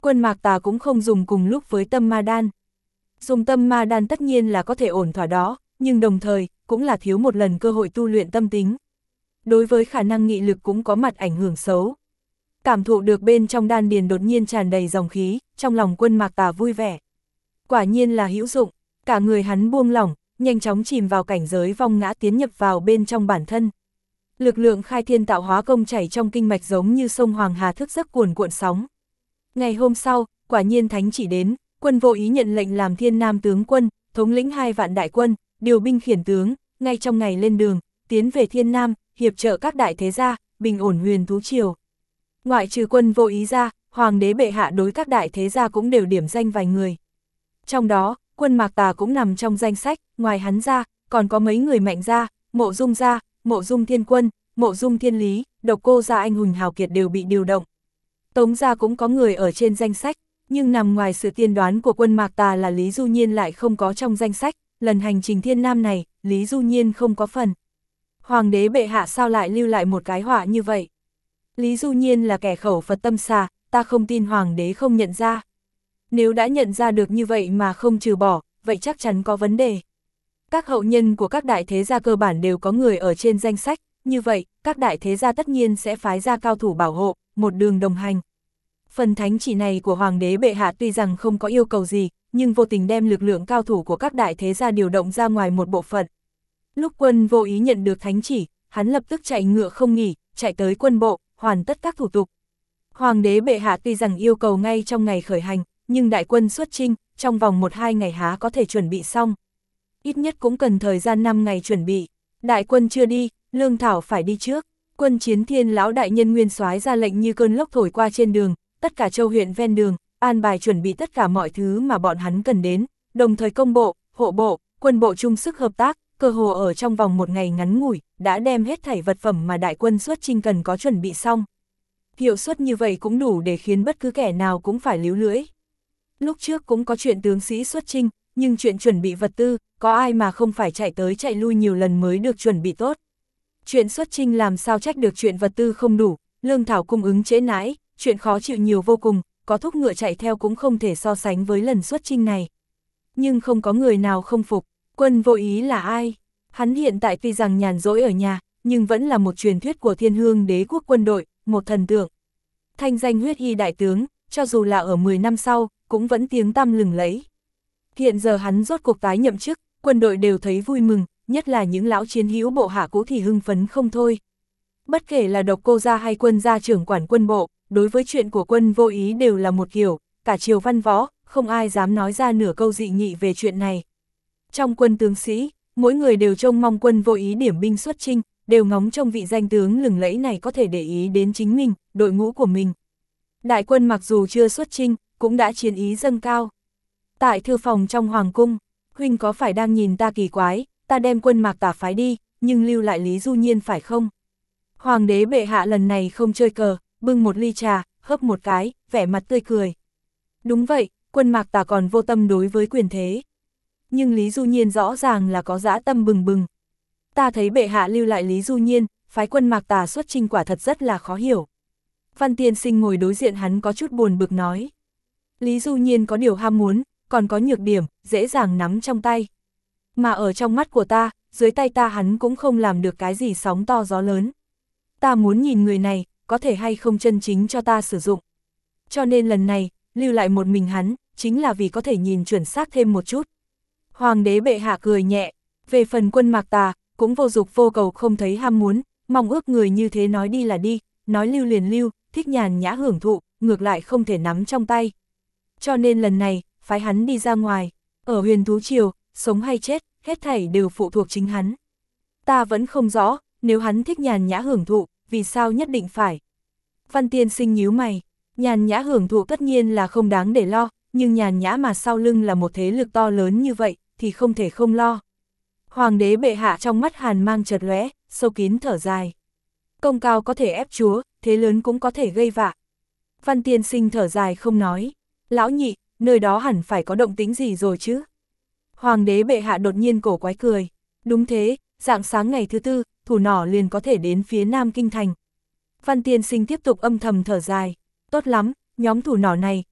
Quân Mạc Tà cũng không dùng cùng lúc với tâm ma đan. Dùng tâm ma đan tất nhiên là có thể ổn thỏa đó, nhưng đồng thời, cũng là thiếu một lần cơ hội tu luyện tâm tính. Đối với khả năng nghị lực cũng có mặt ảnh hưởng xấu. Cảm thụ được bên trong đan điền đột nhiên tràn đầy dòng khí, trong lòng Quân Mạc Tà vui vẻ. Quả nhiên là hữu dụng, cả người hắn buông lỏng, nhanh chóng chìm vào cảnh giới vong ngã tiến nhập vào bên trong bản thân. Lực lượng khai thiên tạo hóa công chảy trong kinh mạch giống như sông Hoàng Hà thức giấc cuồn cuộn sóng. Ngày hôm sau, quả nhiên thánh chỉ đến, Quân Vô Ý nhận lệnh làm Thiên Nam tướng quân, thống lĩnh 2 vạn đại quân, điều binh khiển tướng, ngay trong ngày lên đường, tiến về Thiên Nam, hiệp trợ các đại thế gia, bình ổn huyền thú triều. Ngoại trừ Quân Vô Ý ra, Hoàng đế bệ hạ đối các đại thế gia cũng đều điểm danh vài người. Trong đó, Quân Mạc Tà cũng nằm trong danh sách, ngoài hắn ra, còn có mấy người mạnh gia, Mộ Dung gia, Mộ Dung Thiên Quân, Mộ Dung Thiên Lý, Độc Cô gia anh hùng hào kiệt đều bị điều động. Tống gia cũng có người ở trên danh sách, nhưng nằm ngoài sự tiên đoán của Quân Mạc Tà là Lý Du Nhiên lại không có trong danh sách, lần hành trình Thiên Nam này, Lý Du Nhiên không có phần. Hoàng đế bệ hạ sao lại lưu lại một cái họa như vậy? Lý Du Nhiên là kẻ khẩu Phật tâm xà, ta không tin Hoàng đế không nhận ra. Nếu đã nhận ra được như vậy mà không trừ bỏ, vậy chắc chắn có vấn đề. Các hậu nhân của các đại thế gia cơ bản đều có người ở trên danh sách, như vậy, các đại thế gia tất nhiên sẽ phái ra cao thủ bảo hộ, một đường đồng hành. Phần thánh chỉ này của Hoàng đế bệ hạ tuy rằng không có yêu cầu gì, nhưng vô tình đem lực lượng cao thủ của các đại thế gia điều động ra ngoài một bộ phận. Lúc Quân Vô Ý nhận được thánh chỉ, hắn lập tức chạy ngựa không nghỉ, chạy tới quân bộ, hoàn tất các thủ tục. Hoàng đế bệ hạ tuy rằng yêu cầu ngay trong ngày khởi hành, nhưng đại quân xuất chinh, trong vòng 1-2 ngày há có thể chuẩn bị xong. Ít nhất cũng cần thời gian 5 ngày chuẩn bị. Đại quân chưa đi, lương thảo phải đi trước. Quân Chiến Thiên lão đại nhân nguyên soái ra lệnh như cơn lốc thổi qua trên đường, tất cả châu huyện ven đường, an bài chuẩn bị tất cả mọi thứ mà bọn hắn cần đến, đồng thời công bộ, hộ bộ, quân bộ chung sức hợp tác, cơ hồ ở trong vòng 1 ngày ngắn ngủi, đã đem hết thảy vật phẩm mà đại quân xuất chinh cần có chuẩn bị xong. Hiệu suất như vậy cũng đủ để khiến bất cứ kẻ nào cũng phải líu lưỡi. Lúc trước cũng có chuyện tướng sĩ xuất chinh, nhưng chuyện chuẩn bị vật tư, có ai mà không phải chạy tới chạy lui nhiều lần mới được chuẩn bị tốt. Chuyện xuất chinh làm sao trách được chuyện vật tư không đủ, lương thảo cung ứng trễ nãi, chuyện khó chịu nhiều vô cùng, có thúc ngựa chạy theo cũng không thể so sánh với lần xuất chinh này. Nhưng không có người nào không phục, Quân Vô Ý là ai? Hắn hiện tại tuy rằng nhàn rỗi ở nhà, nhưng vẫn là một truyền thuyết của Thiên Hương đế quốc quân đội, một thần tượng. Thanh danh huyết y đại tướng, cho dù là ở 10 năm sau, cũng vẫn tiếng tăm lừng lẫy. Hiện giờ hắn rốt cuộc tái nhậm chức, quân đội đều thấy vui mừng, nhất là những lão chiến hữu bộ hạ cũ thì hưng phấn không thôi. Bất kể là Độc Cô gia hay Quân gia trưởng quản quân bộ, đối với chuyện của Quân Vô Ý đều là một kiểu, cả triều văn võ, không ai dám nói ra nửa câu dị nghị về chuyện này. Trong quân tướng sĩ, mỗi người đều trông mong Quân Vô Ý điểm binh xuất chinh, đều ngóng trông vị danh tướng lừng lẫy này có thể để ý đến chính mình, đội ngũ của mình. Đại quân mặc dù chưa xuất chinh, cũng đã chiến ý dâng cao. Tại thư phòng trong hoàng cung, huynh có phải đang nhìn ta kỳ quái, ta đem Quân Mạc Tà phái đi, nhưng lưu lại Lý Du Nhiên phải không? Hoàng đế bệ hạ lần này không chơi cờ, bưng một ly trà, hớp một cái, vẻ mặt tươi cười. Đúng vậy, Quân Mạc Tà còn vô tâm đối với quyền thế. Nhưng Lý Du Nhiên rõ ràng là có dã tâm bừng bừng. Ta thấy bệ hạ lưu lại Lý Du Nhiên, phái Quân Mạc Tà xuất chinh quả thật rất là khó hiểu. Văn tiên sinh ngồi đối diện hắn có chút buồn bực nói. Lý Du Nhiên có điều ham muốn, còn có nhược điểm, dễ dàng nắm trong tay. Mà ở trong mắt của ta, dưới tay ta hắn cũng không làm được cái gì sóng to gió lớn. Ta muốn nhìn người này, có thể hay không chân chính cho ta sử dụng. Cho nên lần này, lưu lại một mình hắn, chính là vì có thể nhìn chuẩn xác thêm một chút. Hoàng đế bệ hạ cười nhẹ, về phần Quân Mạc Tà, cũng vô dục vô cầu không thấy ham muốn, mong ước người như thế nói đi là đi, nói lưu liền lưu, thích nhàn nhã hưởng thụ, ngược lại không thể nắm trong tay. Cho nên lần này, phái hắn đi ra ngoài, ở huyền thú triều, sống hay chết, hết thảy đều phụ thuộc chính hắn. Ta vẫn không rõ, nếu hắn thích nhàn nhã hưởng thụ, vì sao nhất định phải. Văn tiên sinh nhíu mày, nhàn nhã hưởng thụ tất nhiên là không đáng để lo, nhưng nhàn nhã mà sau lưng là một thế lực to lớn như vậy, thì không thể không lo. Hoàng đế bệ hạ trong mắt hàn mang chợt lóe, sâu kín thở dài. Công cao có thể ép chúa, thế lớn cũng có thể gây vạ. Văn tiên sinh thở dài không nói. Lão nhị, nơi đó hẳn phải có động tĩnh gì rồi chứ? Hoàng đế bệ hạ đột nhiên cổ quái cười. Đúng thế, rạng sáng ngày thứ tư, thủ nỏ liền có thể đến phía Nam Kinh Thành. Văn tiên sinh tiếp tục âm thầm thở dài. Tốt lắm, nhóm thủ nỏ này,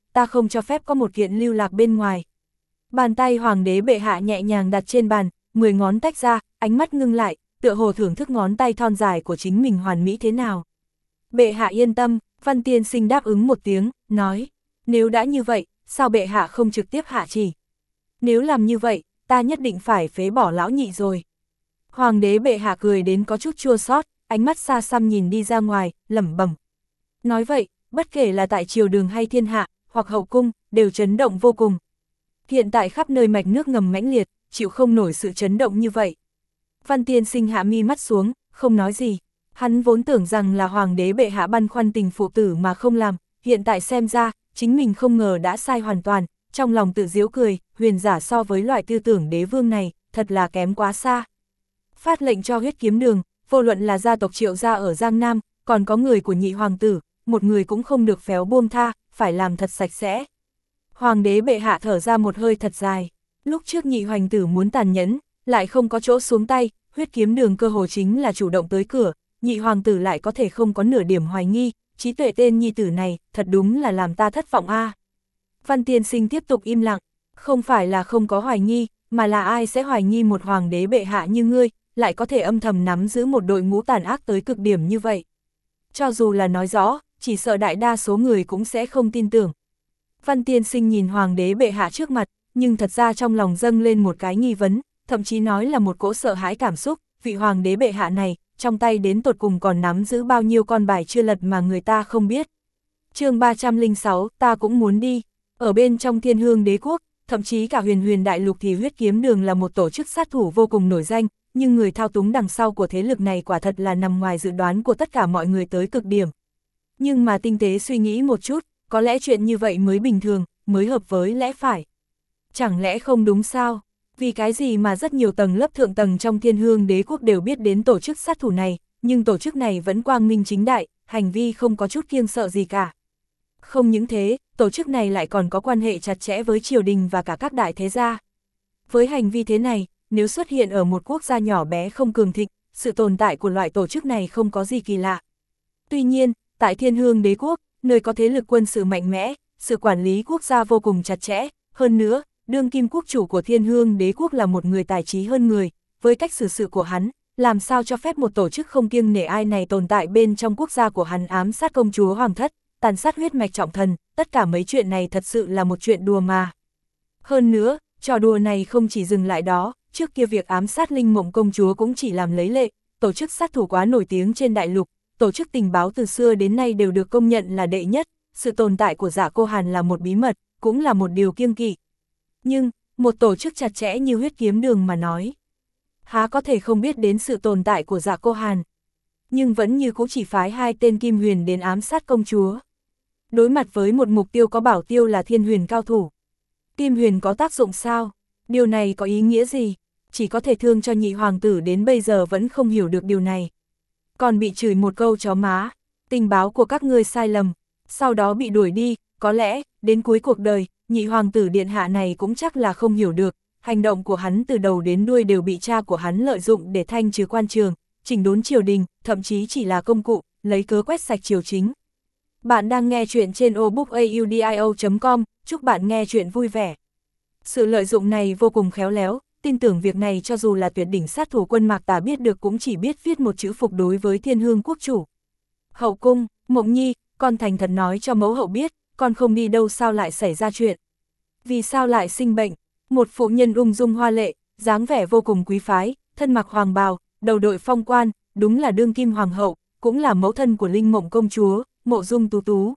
ta không cho phép có một kiện lưu lạc bên ngoài. Bàn tay hoàng đế bệ hạ nhẹ nhàng đặt trên bàn, 10 ngón tách ra, ánh mắt ngưng lại, tựa hồ thưởng thức ngón tay thon dài của chính mình hoàn mỹ thế nào. Bệ hạ yên tâm, Văn tiên sinh đáp ứng một tiếng, nói, nếu đã như vậy, sao bệ hạ không trực tiếp hạ chỉ? Nếu làm như vậy, ta nhất định phải phế bỏ lão nhị rồi. Hoàng đế bệ hạ cười đến có chút chua xót, ánh mắt xa xăm nhìn đi ra ngoài, lẩm bẩm. Nói vậy, bất kể là tại triều đường hay thiên hạ, hoặc hậu cung, đều chấn động vô cùng. Hiện tại khắp nơi mạch nước ngầm mãnh liệt, chịu không nổi sự chấn động như vậy. Văn tiên sinh hạ mi mắt xuống, không nói gì. Hắn vốn tưởng rằng là hoàng đế bệ hạ băn khoăn tình phụ tử mà không làm, hiện tại xem ra, chính mình không ngờ đã sai hoàn toàn, trong lòng tự giễu cười, huyền giả so với loại tư tưởng đế vương này, thật là kém quá xa. Phát lệnh cho huyết kiếm đường, vô luận là gia tộc Triệu gia ở Giang Nam, còn có người của nhị hoàng tử, một người cũng không được phéo buông tha, phải làm thật sạch sẽ. Hoàng đế bệ hạ thở ra một hơi thật dài, lúc trước nhị hoàng tử muốn tàn nhẫn, lại không có chỗ xuống tay, huyết kiếm đường cơ hồ chính là chủ động tới cửa, nhị hoàng tử lại có thể không có nửa điểm hoài nghi, trí tuệ tên nhi tử này, thật đúng là làm ta thất vọng a. Văn tiên sinh tiếp tục im lặng, không phải là không có hoài nghi, mà là ai sẽ hoài nghi một hoàng đế bệ hạ như ngươi, lại có thể âm thầm nắm giữ một đội ngũ tàn ác tới cực điểm như vậy. Cho dù là nói rõ, chỉ sợ đại đa số người cũng sẽ không tin tưởng. Văn tiên sinh nhìn hoàng đế bệ hạ trước mặt, nhưng thật ra trong lòng dâng lên một cái nghi vấn, thậm chí nói là một cỗ sợ hãi cảm xúc, vị hoàng đế bệ hạ này, trong tay đến tột cùng còn nắm giữ bao nhiêu con bài chưa lật mà người ta không biết. Chương 306, ta cũng muốn đi. Ở bên trong Thiên Hương Đế quốc, thậm chí cả huyền huyền đại lục thì huyết kiếm đường là một tổ chức sát thủ vô cùng nổi danh, nhưng người thao túng đằng sau của thế lực này quả thật là nằm ngoài dự đoán của tất cả mọi người tới cực điểm. Nhưng mà tinh tế suy nghĩ một chút, có lẽ chuyện như vậy mới bình thường, mới hợp với lẽ phải. Chẳng lẽ không đúng sao? Vì cái gì mà rất nhiều tầng lớp thượng tầng trong Thiên Hương Đế quốc đều biết đến tổ chức sát thủ này, nhưng tổ chức này vẫn quang minh chính đại, hành vi không có chút kiêng sợ gì cả. Không những thế, tổ chức này lại còn có quan hệ chặt chẽ với triều đình và cả các đại thế gia. Với hành vi thế này, nếu xuất hiện ở một quốc gia nhỏ bé không cường thịnh, sự tồn tại của loại tổ chức này không có gì kỳ lạ. Tuy nhiên, tại Thiên Hương Đế quốc, nơi có thế lực quân sự mạnh mẽ, sự quản lý quốc gia vô cùng chặt chẽ, hơn nữa, đương kim quốc chủ của Thiên Hương Đế quốc là một người tài trí hơn người, với cách xử sự của hắn, làm sao cho phép một tổ chức không kiêng nể ai này tồn tại bên trong quốc gia của hắn, ám sát công chúa hoàng thất, tàn sát huyết mạch trọng thần, tất cả mấy chuyện này thật sự là một chuyện đùa mà. Hơn nữa, trò đùa này không chỉ dừng lại đó, trước kia việc ám sát Linh Mộng công chúa cũng chỉ làm lấy lệ, tổ chức sát thủ quá nổi tiếng trên đại lục, tổ chức tình báo từ xưa đến nay đều được công nhận là đệ nhất, sự tồn tại của Dạ Cô Hàn là một bí mật, cũng là một điều kiêng kỵ. Nhưng, một tổ chức chặt chẽ như huyết kiếm đường mà nói, há có thể không biết đến sự tồn tại của Dạ Cô Hàn. Nhưng vẫn như cũng chỉ phái 2 tên Kim Huyền đến ám sát công chúa. Đối mặt với một mục tiêu có bảo tiêu là Thiên Huyền cao thủ. Kim Huyền có tác dụng sao? Điều này có ý nghĩa gì? Chỉ có thể thương cho nhị hoàng tử đến bây giờ vẫn không hiểu được điều này. Còn bị chửi một câu chó má, tình báo của các ngươi sai lầm, sau đó bị đuổi đi, có lẽ, đến cuối cuộc đời, nhị hoàng tử điện hạ này cũng chắc là không hiểu được, hành động của hắn từ đầu đến đuôi đều bị cha của hắn lợi dụng để thanh trừ quan trường, chỉnh đốn triều đình, thậm chí chỉ là công cụ, lấy cớ quét sạch triều chính. Bạn đang nghe chuyện trên obookaudio.com, chúc bạn nghe chuyện vui vẻ. Sự lợi dụng này vô cùng khéo léo, tin tưởng việc này cho dù là tuyệt đỉnh sát thủ Quân Mạc Tà biết được cũng chỉ biết viết một chữ phục đối với Thiên Hương quốc chủ. Hậu cung, Mộng Nhi, con thành thật nói cho mẫu hậu biết, con không đi đâu sao lại xảy ra chuyện. Vì sao lại sinh bệnh? Một phụ nhân ung dung hoa lệ, dáng vẻ vô cùng quý phái, thân mặc hoàng bào, đầu đội phong quan, đúng là đương kim hoàng hậu, cũng là mẫu thân của Linh Mộng công chúa, Mộ Dung Tú Tú.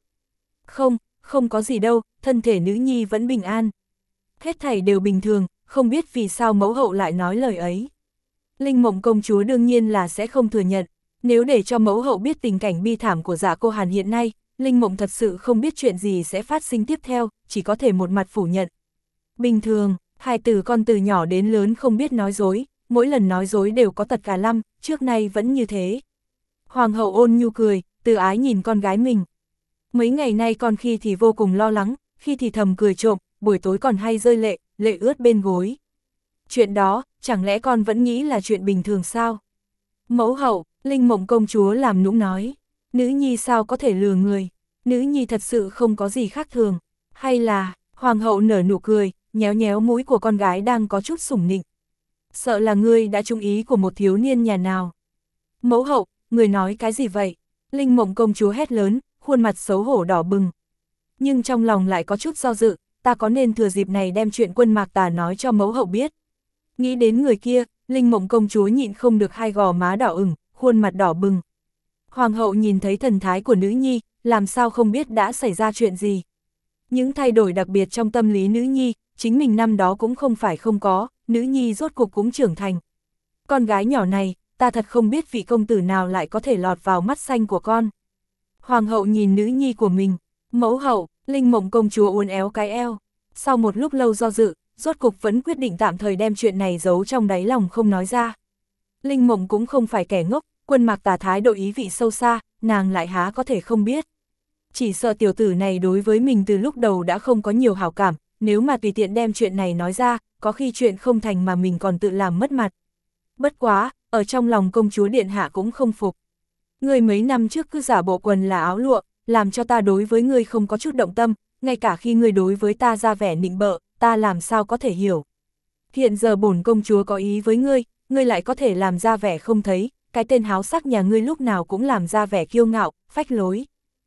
Không có gì đâu, thân thể nữ nhi vẫn bình an. Hết thảy đều bình thường, không biết vì sao mẫu hậu lại nói lời ấy. Linh Mộng công chúa đương nhiên là sẽ không thừa nhận, nếu để cho mẫu hậu biết tình cảnh bi thảm của Dạ Cô Hàn hiện nay, Linh Mộng thật sự không biết chuyện gì sẽ phát sinh tiếp theo, chỉ có thể một mặt phủ nhận. Bình thường, hai từ con từ nhỏ đến lớn không biết nói dối, mỗi lần nói dối đều có tật cả lăm, trước nay vẫn như thế. Hoàng hậu ôn nhu cười, từ ái nhìn con gái mình. Mấy ngày nay con khi thì vô cùng lo lắng, khi thì thầm cười trộm, buổi tối còn hay rơi lệ, lệ ướt bên gối. Chuyện đó, chẳng lẽ con vẫn nghĩ là chuyện bình thường sao? Mẫu hậu, Linh Mộng công chúa làm nũng nói, nữ nhi sao có thể lừa người, nữ nhi thật sự không có gì khác thường. Hay là, hoàng hậu nở nụ cười, nhéo nhéo mũi của con gái đang có chút sủng nịnh. Sợ là ngươi đã trúng ý của một thiếu niên nhà nào. Mẫu hậu, người nói cái gì vậy? Linh Mộng công chúa hét lớn, khuôn mặt xấu hổ đỏ bừng. Nhưng trong lòng lại có chút do dự, ta có nên thừa dịp này đem chuyện Quân Mạc Tà nói cho mẫu hậu biết. Nghĩ đến người kia, Linh Mộng công chúa nhịn không được hai gò má đỏ ửng, khuôn mặt đỏ bừng. Hoàng hậu nhìn thấy thần thái của nữ nhi, làm sao không biết đã xảy ra chuyện gì. Những thay đổi đặc biệt trong tâm lý nữ nhi, chính mình năm đó cũng không phải không có, nữ nhi rốt cuộc cũng trưởng thành. Con gái nhỏ này, ta thật không biết vị công tử nào lại có thể lọt vào mắt xanh của con. Hoàng hậu nhìn nữ nhi của mình, mẫu hậu, Linh Mộng công chúa uốn éo cái eo. Sau một lúc lâu do dự, rốt cục vẫn quyết định tạm thời đem chuyện này giấu trong đáy lòng không nói ra. Linh Mộng cũng không phải kẻ ngốc, Quân Mạc Tà thái độ ý vị sâu xa, nàng lại há có thể không biết. Chỉ sợ tiểu tử này đối với mình từ lúc đầu đã không có nhiều hảo cảm, nếu mà tùy tiện đem chuyện này nói ra, có khi chuyện không thành mà mình còn tự làm mất mặt. Bất quá, ở trong lòng công chúa điện hạ cũng không phục. Ngươi mấy năm trước cứ giả bộ quần là áo lụa, làm cho ta đối với ngươi không có chút động tâm, ngay cả khi ngươi đối với ta ra vẻ nịnh bợ, ta làm sao có thể hiểu. Hiện giờ bổn công chúa có ý với ngươi, ngươi lại có thể làm ra vẻ không thấy, cái tên háo sắc nhà ngươi lúc nào cũng làm ra vẻ kiêu ngạo, phách lối.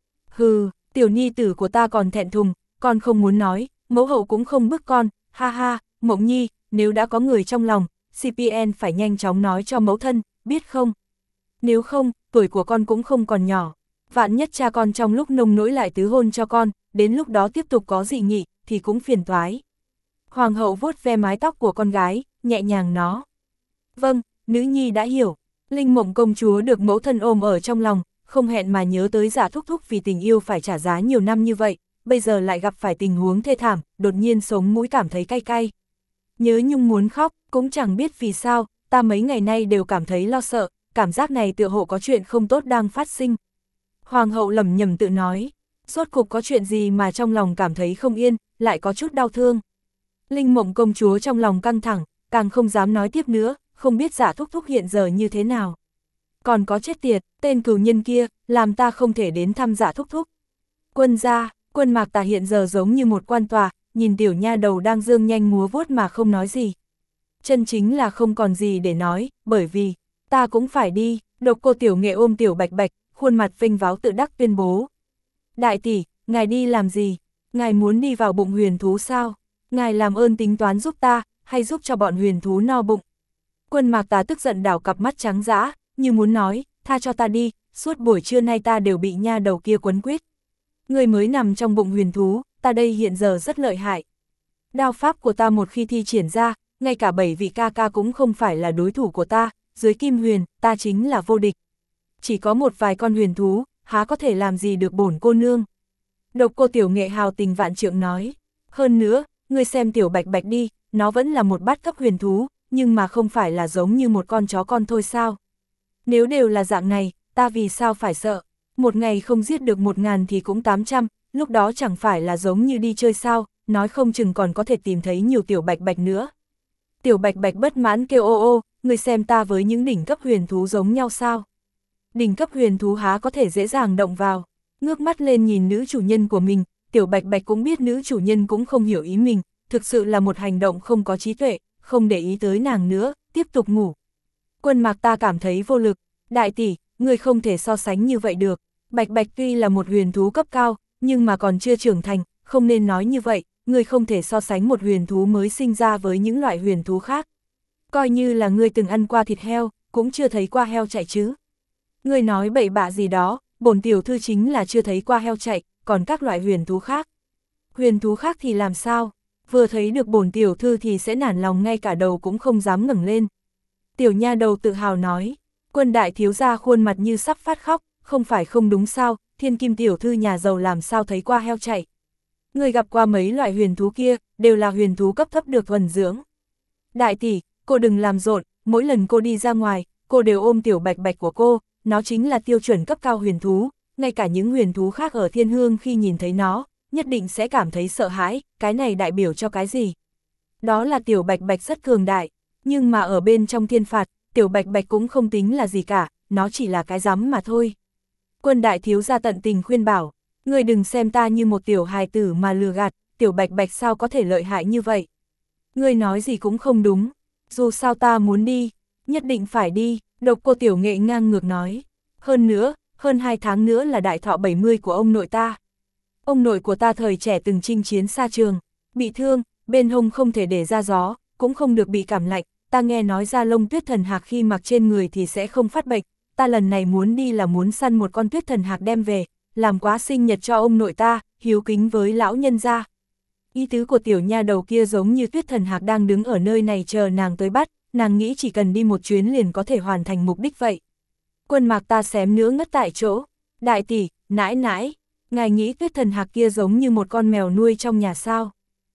Hừ, tiểu nhi tử của ta còn thẹn thùng, con không muốn nói, mẫu hậu cũng không bức con, ha ha, Mộng Nhi, nếu đã có người trong lòng, CPN phải nhanh chóng nói cho mẫu thân, biết không? Nếu không, tuổi của con cũng không còn nhỏ, vạn nhất cha con trong lúc nông nỗi lại tứ hôn cho con, đến lúc đó tiếp tục có dị nghị, thì cũng phiền toái. Hoàng hậu vuốt ve mái tóc của con gái, nhẹ nhàng nó. Vâng, nữ nhi đã hiểu. Linh Mộng công chúa được mẫu thân ôm ở trong lòng, không hẹn mà nhớ tới Dạ Thúc Thúc vì tình yêu phải trả giá nhiều năm như vậy, bây giờ lại gặp phải tình huống thê thảm, đột nhiên sống mũi cảm thấy cay cay. Nhớ nhung muốn khóc, cũng chẳng biết vì sao, ta mấy ngày nay đều cảm thấy lo sợ, cảm giác này tựa hồ có chuyện không tốt đang phát sinh. Hoàng hậu lẩm nhẩm tự nói, rốt cục có chuyện gì mà trong lòng cảm thấy không yên, lại có chút đau thương. Linh Mộng công chúa trong lòng căng thẳng, càng không dám nói tiếp nữa, không biết Dạ Thúc Thúc hiện giờ như thế nào. Còn có chết tiệt, tên cừu nhân kia, làm ta không thể đến thăm Dạ Thúc Thúc. Quân gia, Quân Mạc Tà hiện giờ giống như một quan tòa, nhìn tiểu nha đầu đang dương nhanh múa vuốt mà không nói gì. Chân chính là không còn gì để nói, bởi vì, ta cũng phải đi. Độc Cô Tiểu Nghệ ôm Tiểu Bạch Bạch, khuôn mặt vinh váo tự đắc tuyên bố. Đại tỷ, ngài đi làm gì? Ngài muốn đi vào bụng huyền thú sao? Ngài làm ơn tính toán giúp ta, hay giúp cho bọn huyền thú no bụng? Quân Mạc Tà tức giận đảo cặp mắt trắng dã, như muốn nói, tha cho ta đi, suốt buổi trưa nay ta đều bị nha đầu kia quấn quýt. Người mới nằm trong bụng huyền thú, ta đây hiện giờ rất lợi hại. Đao pháp của ta một khi thi triển ra, ngay cả 7 vị ca ca cũng không phải là đối thủ của ta, dưới Kim Huyền, ta chính là vô địch. Chỉ có một vài con huyền thú, há có thể làm gì được bổn cô nương. Độc Cô Tiểu Nghệ hào tình vạn trượng nói, hơn nữa, ngươi xem Tiểu Bạch Bạch đi, nó vẫn là một bát cấp huyền thú, nhưng mà không phải là giống như một con chó con thôi sao. Nếu đều là dạng này, ta vì sao phải sợ, một ngày không giết được 1000 thì cũng 800, lúc đó chẳng phải là giống như đi chơi sao, nói không chừng còn có thể tìm thấy nhiều Tiểu Bạch Bạch nữa. Tiểu Bạch Bạch bất mãn kêu ô ô, ngươi xem ta với những đỉnh cấp huyền thú giống nhau sao. Đỉnh cấp huyền thú há có thể dễ dàng động vào, ngước mắt lên nhìn nữ chủ nhân của mình, Tiểu Bạch Bạch cũng biết nữ chủ nhân cũng không hiểu ý mình, thực sự là một hành động không có trí tuệ, không để ý tới nàng nữa, tiếp tục ngủ. Quân Mạc ta cảm thấy vô lực, đại tỷ, người không thể so sánh như vậy được, Bạch Bạch tuy là một huyền thú cấp cao, nhưng mà còn chưa trưởng thành, không nên nói như vậy, người không thể so sánh một huyền thú mới sinh ra với những loại huyền thú khác. Coi như là người từng ăn qua thịt heo, cũng chưa thấy qua heo chạy chứ. Người nói bậy bạ gì đó, bổn tiểu thư chính là chưa thấy qua heo chạy, còn các loại huyền thú khác. Huyền thú khác thì làm sao? Vừa thấy được bổn tiểu thư thì sẽ nản lòng ngay cả đầu cũng không dám ngẩng lên. Tiểu nha đầu tự hào nói, Quân đại thiếu gia khuôn mặt như sắp phát khóc, không phải không đúng sao, Thiên Kim tiểu thư nhà giàu làm sao thấy qua heo chạy. Người gặp qua mấy loại huyền thú kia, đều là huyền thú cấp thấp được thuần dưỡng. Đại tỷ, cô đừng làm rộn, mỗi lần cô đi ra ngoài, cô đều ôm Tiểu Bạch Bạch của cô, nó chính là tiêu chuẩn cấp cao huyền thú, ngay cả những huyền thú khác ở thiên hương khi nhìn thấy nó, nhất định sẽ cảm thấy sợ hãi, cái này đại biểu cho cái gì? Đó là Tiểu Bạch Bạch rất cường đại, nhưng mà ở bên trong thiên phạt, Tiểu Bạch Bạch cũng không tính là gì cả, nó chỉ là cái rắm mà thôi. Quân đại thiếu gia tận tình khuyên bảo, Ngươi đừng xem ta như một tiểu hài tử mà lừa gạt, tiểu Bạch Bạch sao có thể lợi hại như vậy. Ngươi nói gì cũng không đúng, dù sao ta muốn đi, nhất định phải đi, Độc Cô Tiểu Nghệ ngang ngược nói. Hơn nữa, hơn 2 tháng nữa là đại thọ 70 của ông nội ta. Ông nội của ta thời trẻ từng chinh chiến xa trường, bị thương, bên hông không thể để ra gió, cũng không được bị cảm lạnh, ta nghe nói ra lông tuyết thần hạc khi mặc trên người thì sẽ không phát bệnh, ta lần này muốn đi là muốn săn một con tuyết thần hạc đem về, làm quá sinh nhật cho ông nội ta, hiếu kính với lão nhân gia. Ý tứ của tiểu nha đầu kia giống như tuyết thần hạc đang đứng ở nơi này chờ nàng tới bắt, nàng nghĩ chỉ cần đi một chuyến liền có thể hoàn thành mục đích vậy. Quân Mạc ta xém nữa ngất tại chỗ, đại tỷ, nãi nãi, ngài nghĩ tuyết thần hạc kia giống như một con mèo nuôi trong nhà sao?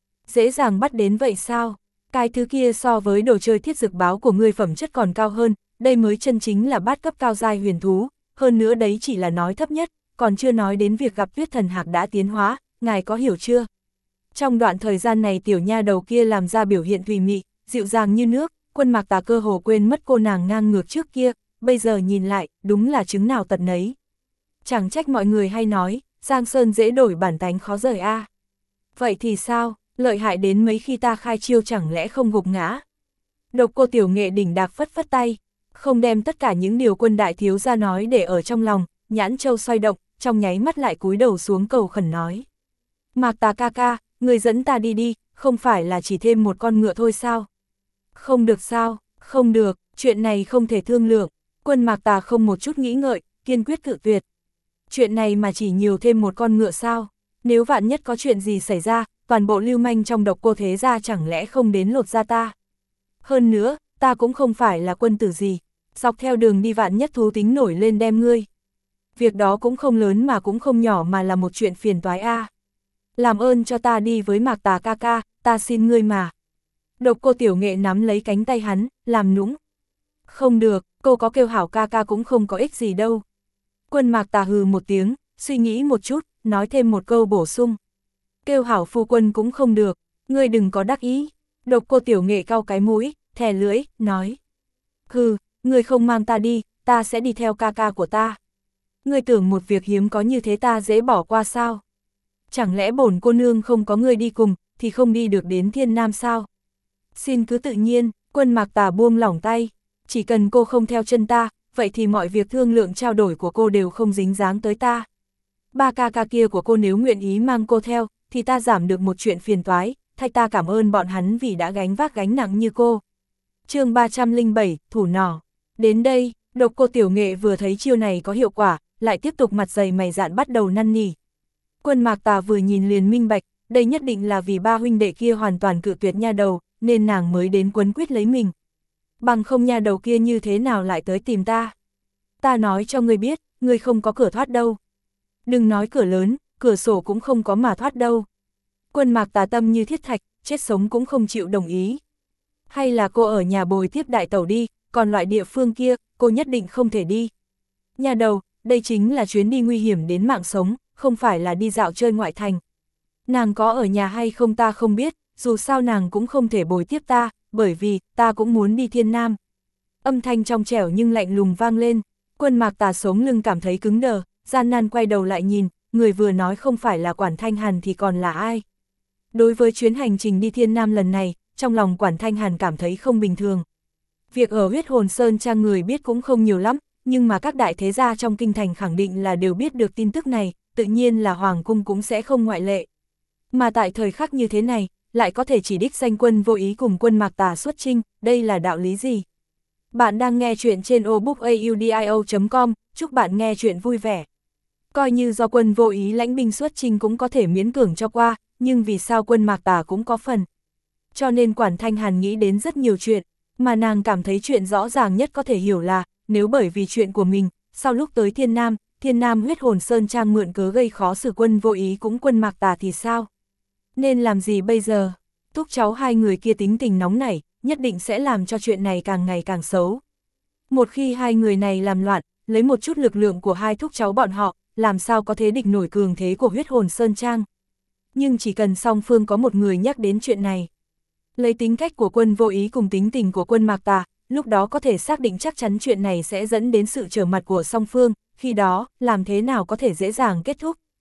Dễ dàng bắt đến vậy sao? Cái thứ kia so với đồ chơi thiết dược báo của ngươi phẩm chất còn cao hơn, đây mới chân chính là bát cấp cao giai huyền thú, hơn nữa đấy chỉ là nói thấp nhất, còn chưa nói đến việc gặp tuyết thần hạc đã tiến hóa, ngài có hiểu chưa? Trong đoạn thời gian này tiểu nha đầu kia làm ra biểu hiện thùy mị, dịu dàng như nước, Quân Mạc Tà cơ hồ quên mất cô nàng ngang ngược trước kia, bây giờ nhìn lại, đúng là chứng nào tật nấy. Chẳng trách mọi người hay nói, Giang Sơn dễ đổi bản tánh khó rời a. Vậy thì sao, lợi hại đến mấy khi ta khai chiêu chẳng lẽ không gục ngã? Độc Cô Tiểu Nghệ đỉnh đạc phất phất tay, không đem tất cả những điều Quân đại thiếu gia nói để ở trong lòng, nhãn châu xoay động, trong nháy mắt lại cúi đầu xuống cầu khẩn nói. Mạc Tà ca ca, người dẫn ta đi đi, không phải là chỉ thêm một con ngựa thôi sao? Không được sao, không được, chuyện này không thể thương lượng. Quân Mạc Tà không một chút nghĩ ngợi, kiên quyết cự tuyệt. Chuyện này mà chỉ nhiều thêm một con ngựa sao? Nếu vạn nhất có chuyện gì xảy ra, toàn bộ lưu manh trong Độc Cô thế gia chẳng lẽ không đến lột ra ta? Hơn nữa, ta cũng không phải là quân tử gì, dọc theo đường đi vạn nhất thú tính nổi lên đem ngươi. Việc đó cũng không lớn mà cũng không nhỏ mà là một chuyện phiền toái a. Làm ơn cho ta đi với Mạc Tà ca ca, ta xin ngươi mà. Độc Cô Tiểu Nghệ nắm lấy cánh tay hắn, làm nũng. Không được, cô có kêu hảo ca ca cũng không có ích gì đâu. Quân Mạc Tà hừ một tiếng, suy nghĩ một chút, nói thêm một câu bổ sung. Kêu hảo phu quân cũng không được, ngươi đừng có đắc ý. Độc Cô Tiểu Nghệ cau cái mũi, thè lưỡi, nói. Hừ, ngươi không mang ta đi, ta sẽ đi theo ca ca của ta. Ngươi tưởng một việc hiếm có như thế ta dễ bỏ qua sao? Chẳng lẽ bổn cô nương không có ngươi đi cùng, thì không đi được đến Thiên Nam sao? Xin cứ tự nhiên, Quân Mạc Tà buông lỏng tay. Chỉ cần cô không theo chân ta, vậy thì mọi việc thương lượng trao đổi của cô đều không dính dáng tới ta. Ba ca ca kia của cô nếu nguyện ý mang cô theo, thì ta giảm được một chuyện phiền toái, thay ta cảm ơn bọn hắn vì đã gánh vác gánh nặng như cô. Chương 307, Thủ Nỏ. Đến đây, Độc Cô Tiểu Nghệ vừa thấy chiêu này có hiệu quả, lại tiếp tục mặt dày mày dạn bắt đầu năn nỉ. Quân Mạc Tà vừa nhìn liền minh bạch, đây nhất định là vì ba huynh đệ kia hoàn toàn cự tuyệt nha đầu, nên nàng mới đến quấn quýt lấy mình. Bằng không nha đầu kia như thế nào lại tới tìm ta? Ta nói cho ngươi biết, ngươi không có cửa thoát đâu. Đừng nói cửa lớn, cửa sổ cũng không có mà thoát đâu. Quân Mạc Tà tâm như thiết thạch, chết sống cũng không chịu đồng ý. Hay là cô ở nhà bồi tiếp đại tẩu đi, còn loại địa phương kia, cô nhất định không thể đi. Nha đầu, đây chính là chuyến đi nguy hiểm đến mạng sống, không phải là đi dạo chơi ngoại thành. Nàng có ở nhà hay không ta không biết, dù sao nàng cũng không thể bồi tiếp ta, bởi vì ta cũng muốn đi Thiên Nam. Âm thanh trong trẻo nhưng lạnh lùng vang lên, Quân Mạc Tà sống lưng cảm thấy cứng đờ, gian nan quay đầu lại nhìn, người vừa nói không phải là Quản Thanh Hàn thì còn là ai. Đối với chuyến hành trình đi Thiên Nam lần này, trong lòng Quản Thanh Hàn cảm thấy không bình thường. Việc ở Huyết Hồn Sơn Trang người biết cũng không nhiều lắm, nhưng mà các đại thế gia trong kinh thành khẳng định là đều biết được tin tức này, tự nhiên là Hoàng cung cũng sẽ không ngoại lệ. Mà tại thời khắc như thế này, lại có thể chỉ đích danh Quân Vô Ý cùng Quân Mạc Tà xuất chinh, đây là đạo lý gì? Bạn đang nghe chuyện trên obookaudio.com, chúc bạn nghe chuyện vui vẻ. Coi như do Quân Vô Ý lãnh binh xuất chinh cũng có thể miễn cưỡng cho qua, nhưng vì sao Quân Mạc Tà cũng có phần? Cho nên Quản Thanh Hàn nghĩ đến rất nhiều chuyện, mà nàng cảm thấy chuyện rõ ràng nhất có thể hiểu là, nếu bởi vì chuyện của mình, sau lúc tới Thiên Nam Huyết Hồn Sơn Trang mượn cớ gây khó xử Quân Vô Ý cũng Quân Mạc Tà thì sao? Nên làm gì bây giờ? Thúc cháu hai người kia tính tình nóng nảy, nhất định sẽ làm cho chuyện này càng ngày càng xấu. Một khi hai người này làm loạn, lấy một chút lực lượng của hai thúc cháu bọn họ, làm sao có thể địch nổi cường thế của Huyết Hồn Sơn Trang? Nhưng chỉ cần song phương có một người nhắc đến chuyện này, lấy tính cách của Quân Vô Ý cùng tính tình của Quân Mạc Tà, lúc đó có thể xác định chắc chắn chuyện này sẽ dẫn đến sự trở mặt của song phương, khi đó, làm thế nào có thể dễ dàng kết thúc.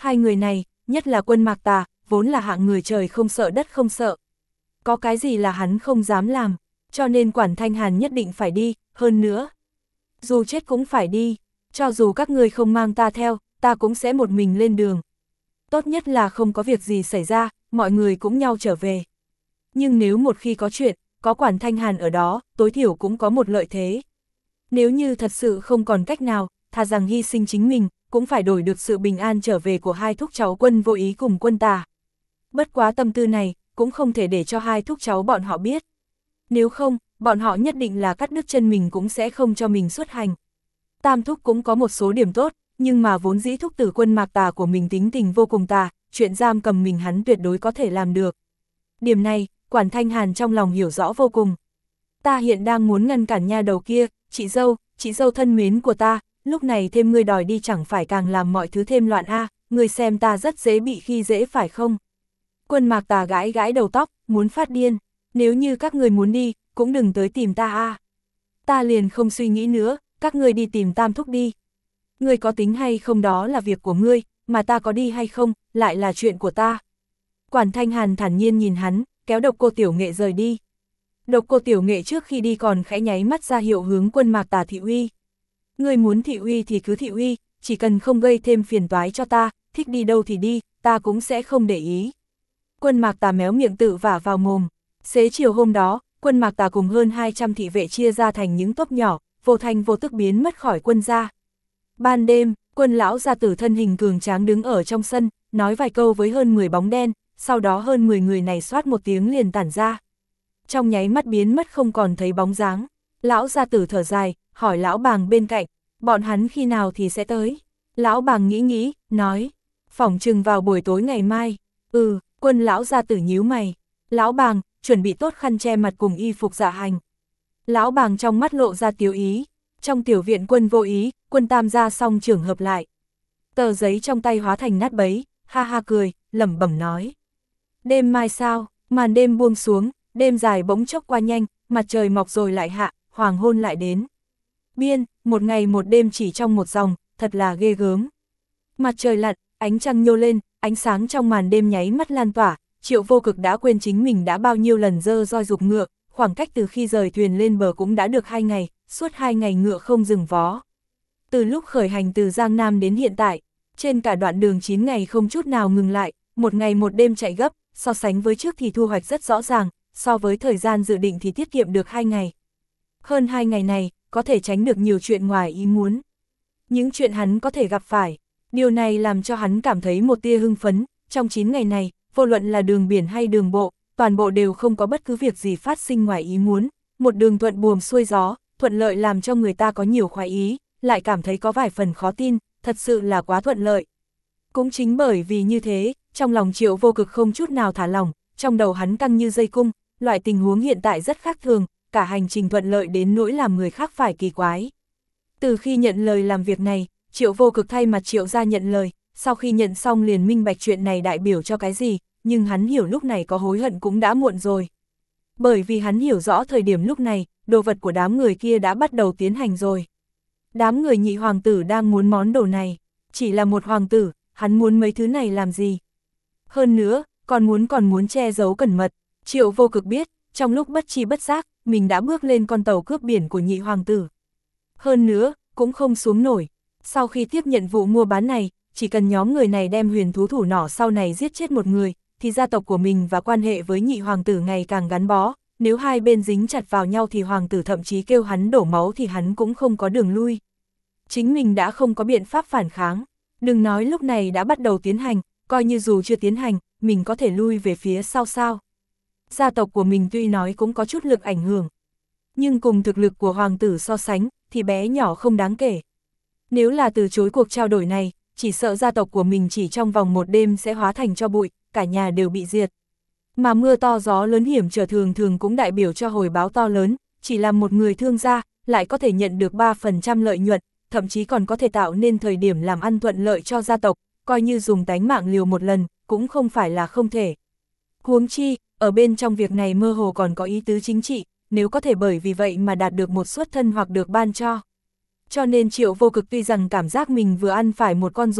Hai người này, nhất là Quân Mạc Tà, vốn là hạng người trời không sợ đất không sợ. Có cái gì là hắn không dám làm, cho nên Quản Thanh Hàn nhất định phải đi, hơn nữa. Dù chết cũng phải đi, cho dù các ngươi không mang ta theo, ta cũng sẽ một mình lên đường. Tốt nhất là không có việc gì xảy ra, mọi người cũng nhau trở về. Nhưng nếu một khi có chuyện, có Quản Thanh Hàn ở đó, tối thiểu cũng có một lợi thế. Nếu như thật sự không còn cách nào, thà rằng hy sinh chính mình, cũng phải đổi được sự bình an trở về của hai thúc cháu Quân Vô Ý cùng Quân Tà. Bất quá tâm tư này, cũng không thể để cho hai thúc cháu bọn họ biết. Nếu không, bọn họ nhất định là cắt đứt chân mình cũng sẽ không cho mình xuất hành. Tam thúc cũng có một số điểm tốt, nhưng mà vốn dĩ thúc tử Quân Mạc Tà của mình tính tình vô cùng tà, chuyện giam cầm mình hắn tuyệt đối có thể làm được. Điểm này, Quản Thanh Hàn trong lòng hiểu rõ vô cùng. Ta hiện đang muốn ngăn cản nha đầu kia, chị dâu thân mến của ta, lúc này thêm ngươi đòi đi chẳng phải càng làm mọi thứ thêm loạn a, ngươi xem ta rất dễ bị khi dễ phải không? Quân Mạc Tà gãi gãi đầu tóc, muốn phát điên, nếu như các ngươi muốn đi, cũng đừng tới tìm ta a. Ta liền không suy nghĩ nữa, các ngươi đi tìm Tam thúc đi. Ngươi có tính hay không đó là việc của ngươi, mà ta có đi hay không, lại là chuyện của ta. Quản Thanh Hàn thản nhiên nhìn hắn, kéo Độc Cô Tiểu Nghệ rời đi. Độc Cô Tiểu Nghệ trước khi đi còn khẽ nháy mắt ra hiệu hướng Quân Mạc Tà thị uy. Ngươi muốn thị uy thì cứ thị uy, chỉ cần không gây thêm phiền toái cho ta, thích đi đâu thì đi, ta cũng sẽ không để ý. Quân Mạc Tà méo miệng tự vả vào mồm. Xế chiều hôm đó, Quân Mạc Tà cùng hơn 200 thị vệ chia ra thành những tốp nhỏ, vô thanh vô tức biến mất khỏi quân gia. Ban đêm, Quân lão gia tử thân hình cường tráng đứng ở trong sân, nói vài câu với hơn 10 bóng đen, sau đó hơn 10 người này xoát một tiếng liền tản ra. Trong nháy mắt biến mất không còn thấy bóng dáng. Lão gia tử thở dài, hỏi lão bàng bên cạnh, bọn hắn khi nào thì sẽ tới? Lão bàng nghĩ, nói, phỏng chừng vào buổi tối ngày mai. Quân lão gia tử nhíu mày. Lão bàng, chuẩn bị tốt khăn che mặt cùng y phục dạ hành. Lão bàng trong mắt lộ ra tiếu ý. Trong tiểu viện Quân Vô Ý, Quân Tam gia song trưởng hợp lại. Tờ giấy trong tay hóa thành nát bấy, ha ha cười, lẩm bẩm nói. Đêm mai sao, màn đêm buông xuống, đêm dài bỗng chốc qua nhanh, mặt trời mọc rồi lại hạ, hoàng hôn lại đến. Biên, một ngày một đêm chỉ trong một dòng, thật là ghê gớm. Mặt trời lặn, ánh trăng nhô lên, ánh sáng trong màn đêm nháy mắt lan tỏa, Triệu Vô Cực đã quên chính mình đã bao nhiêu lần dơ roi giục ngựa, khoảng cách từ khi rời thuyền lên bờ cũng đã được 2 ngày, suốt 2 ngày ngựa không dừng vó. Từ lúc khởi hành từ Giang Nam đến hiện tại, trên cả đoạn đường 9 ngày không chút nào ngừng lại, một ngày một đêm chạy gấp, so sánh với trước thì thu hoạch rất rõ ràng, so với thời gian dự định thì tiết kiệm được 2 ngày. Hơn 2 ngày này, có thể tránh được nhiều chuyện ngoài ý muốn. Những chuyện hắn có thể gặp phải, điều này làm cho hắn cảm thấy một tia hưng phấn, trong 9 ngày này, vô luận là đường biển hay đường bộ, toàn bộ đều không có bất cứ việc gì phát sinh ngoài ý muốn, một đường thuận buồm xuôi gió, thuận lợi làm cho người ta có nhiều khoái ý, lại cảm thấy có vài phần khó tin, thật sự là quá thuận lợi. Cũng chính bởi vì như thế, trong lòng Triệu Vô Cực không chút nào thả lỏng, trong đầu hắn căng như dây cung, loại tình huống hiện tại rất khác thường, cả hành trình thuận lợi đến nỗi làm người khác phải kỳ quái. Từ khi nhận lời làm việc này, Triệu Vô Cực thay mặt Triệu gia nhận lời, sau khi nhận xong liền minh bạch chuyện này đại biểu cho cái gì, nhưng hắn hiểu lúc này có hối hận cũng đã muộn rồi. Bởi vì hắn hiểu rõ thời điểm lúc này, đồ vật của đám người kia đã bắt đầu tiến hành rồi. Đám người Nhị hoàng tử đang muốn món đồ này, chỉ là một hoàng tử, hắn muốn mấy thứ này làm gì? Hơn nữa, còn muốn che giấu cẩn mật. Triệu Vô Cực biết, trong lúc bất tri bất giác, mình đã bước lên con tàu cướp biển của Nhị hoàng tử. Hơn nữa, cũng không xuống nổi. Sau khi tiếp nhận vụ mua bán này, chỉ cần nhóm người này đem huyền thú thủ nỏ sau này giết chết một người, thì gia tộc của mình và quan hệ với Nhị hoàng tử ngày càng gắn bó. Nếu hai bên dính chặt vào nhau thì hoàng tử thậm chí kêu hắn đổ máu thì hắn cũng không có đường lui. Chính mình đã không có biện pháp phản kháng. Đừng nói lúc này đã bắt đầu tiến hành, coi như dù chưa tiến hành, mình có thể lui về phía sau sao. Gia tộc của mình tuy nói cũng có chút lực ảnh hưởng, nhưng cùng thực lực của hoàng tử so sánh, thì bé nhỏ không đáng kể. Nếu là từ chối cuộc trao đổi này, chỉ sợ gia tộc của mình chỉ trong vòng một đêm sẽ hóa thành tro bụi, cả nhà đều bị diệt. Mà mưa to gió lớn hiểm trở thường thường cũng đại biểu cho hồi báo to lớn, chỉ là một người thương gia, lại có thể nhận được 3% lợi nhuận, thậm chí còn có thể tạo nên thời điểm làm ăn thuận lợi cho gia tộc, coi như dùng tánh mạng liều một lần, cũng không phải là không thể. Huống chi, ở bên trong việc này mơ hồ còn có ý tứ chính trị, nếu có thể bởi vì vậy mà đạt được một xuất thân hoặc được ban cho. Cho nên Triệu Vô Cực tuy rằng cảm giác mình vừa ăn phải một con ruồi bọ,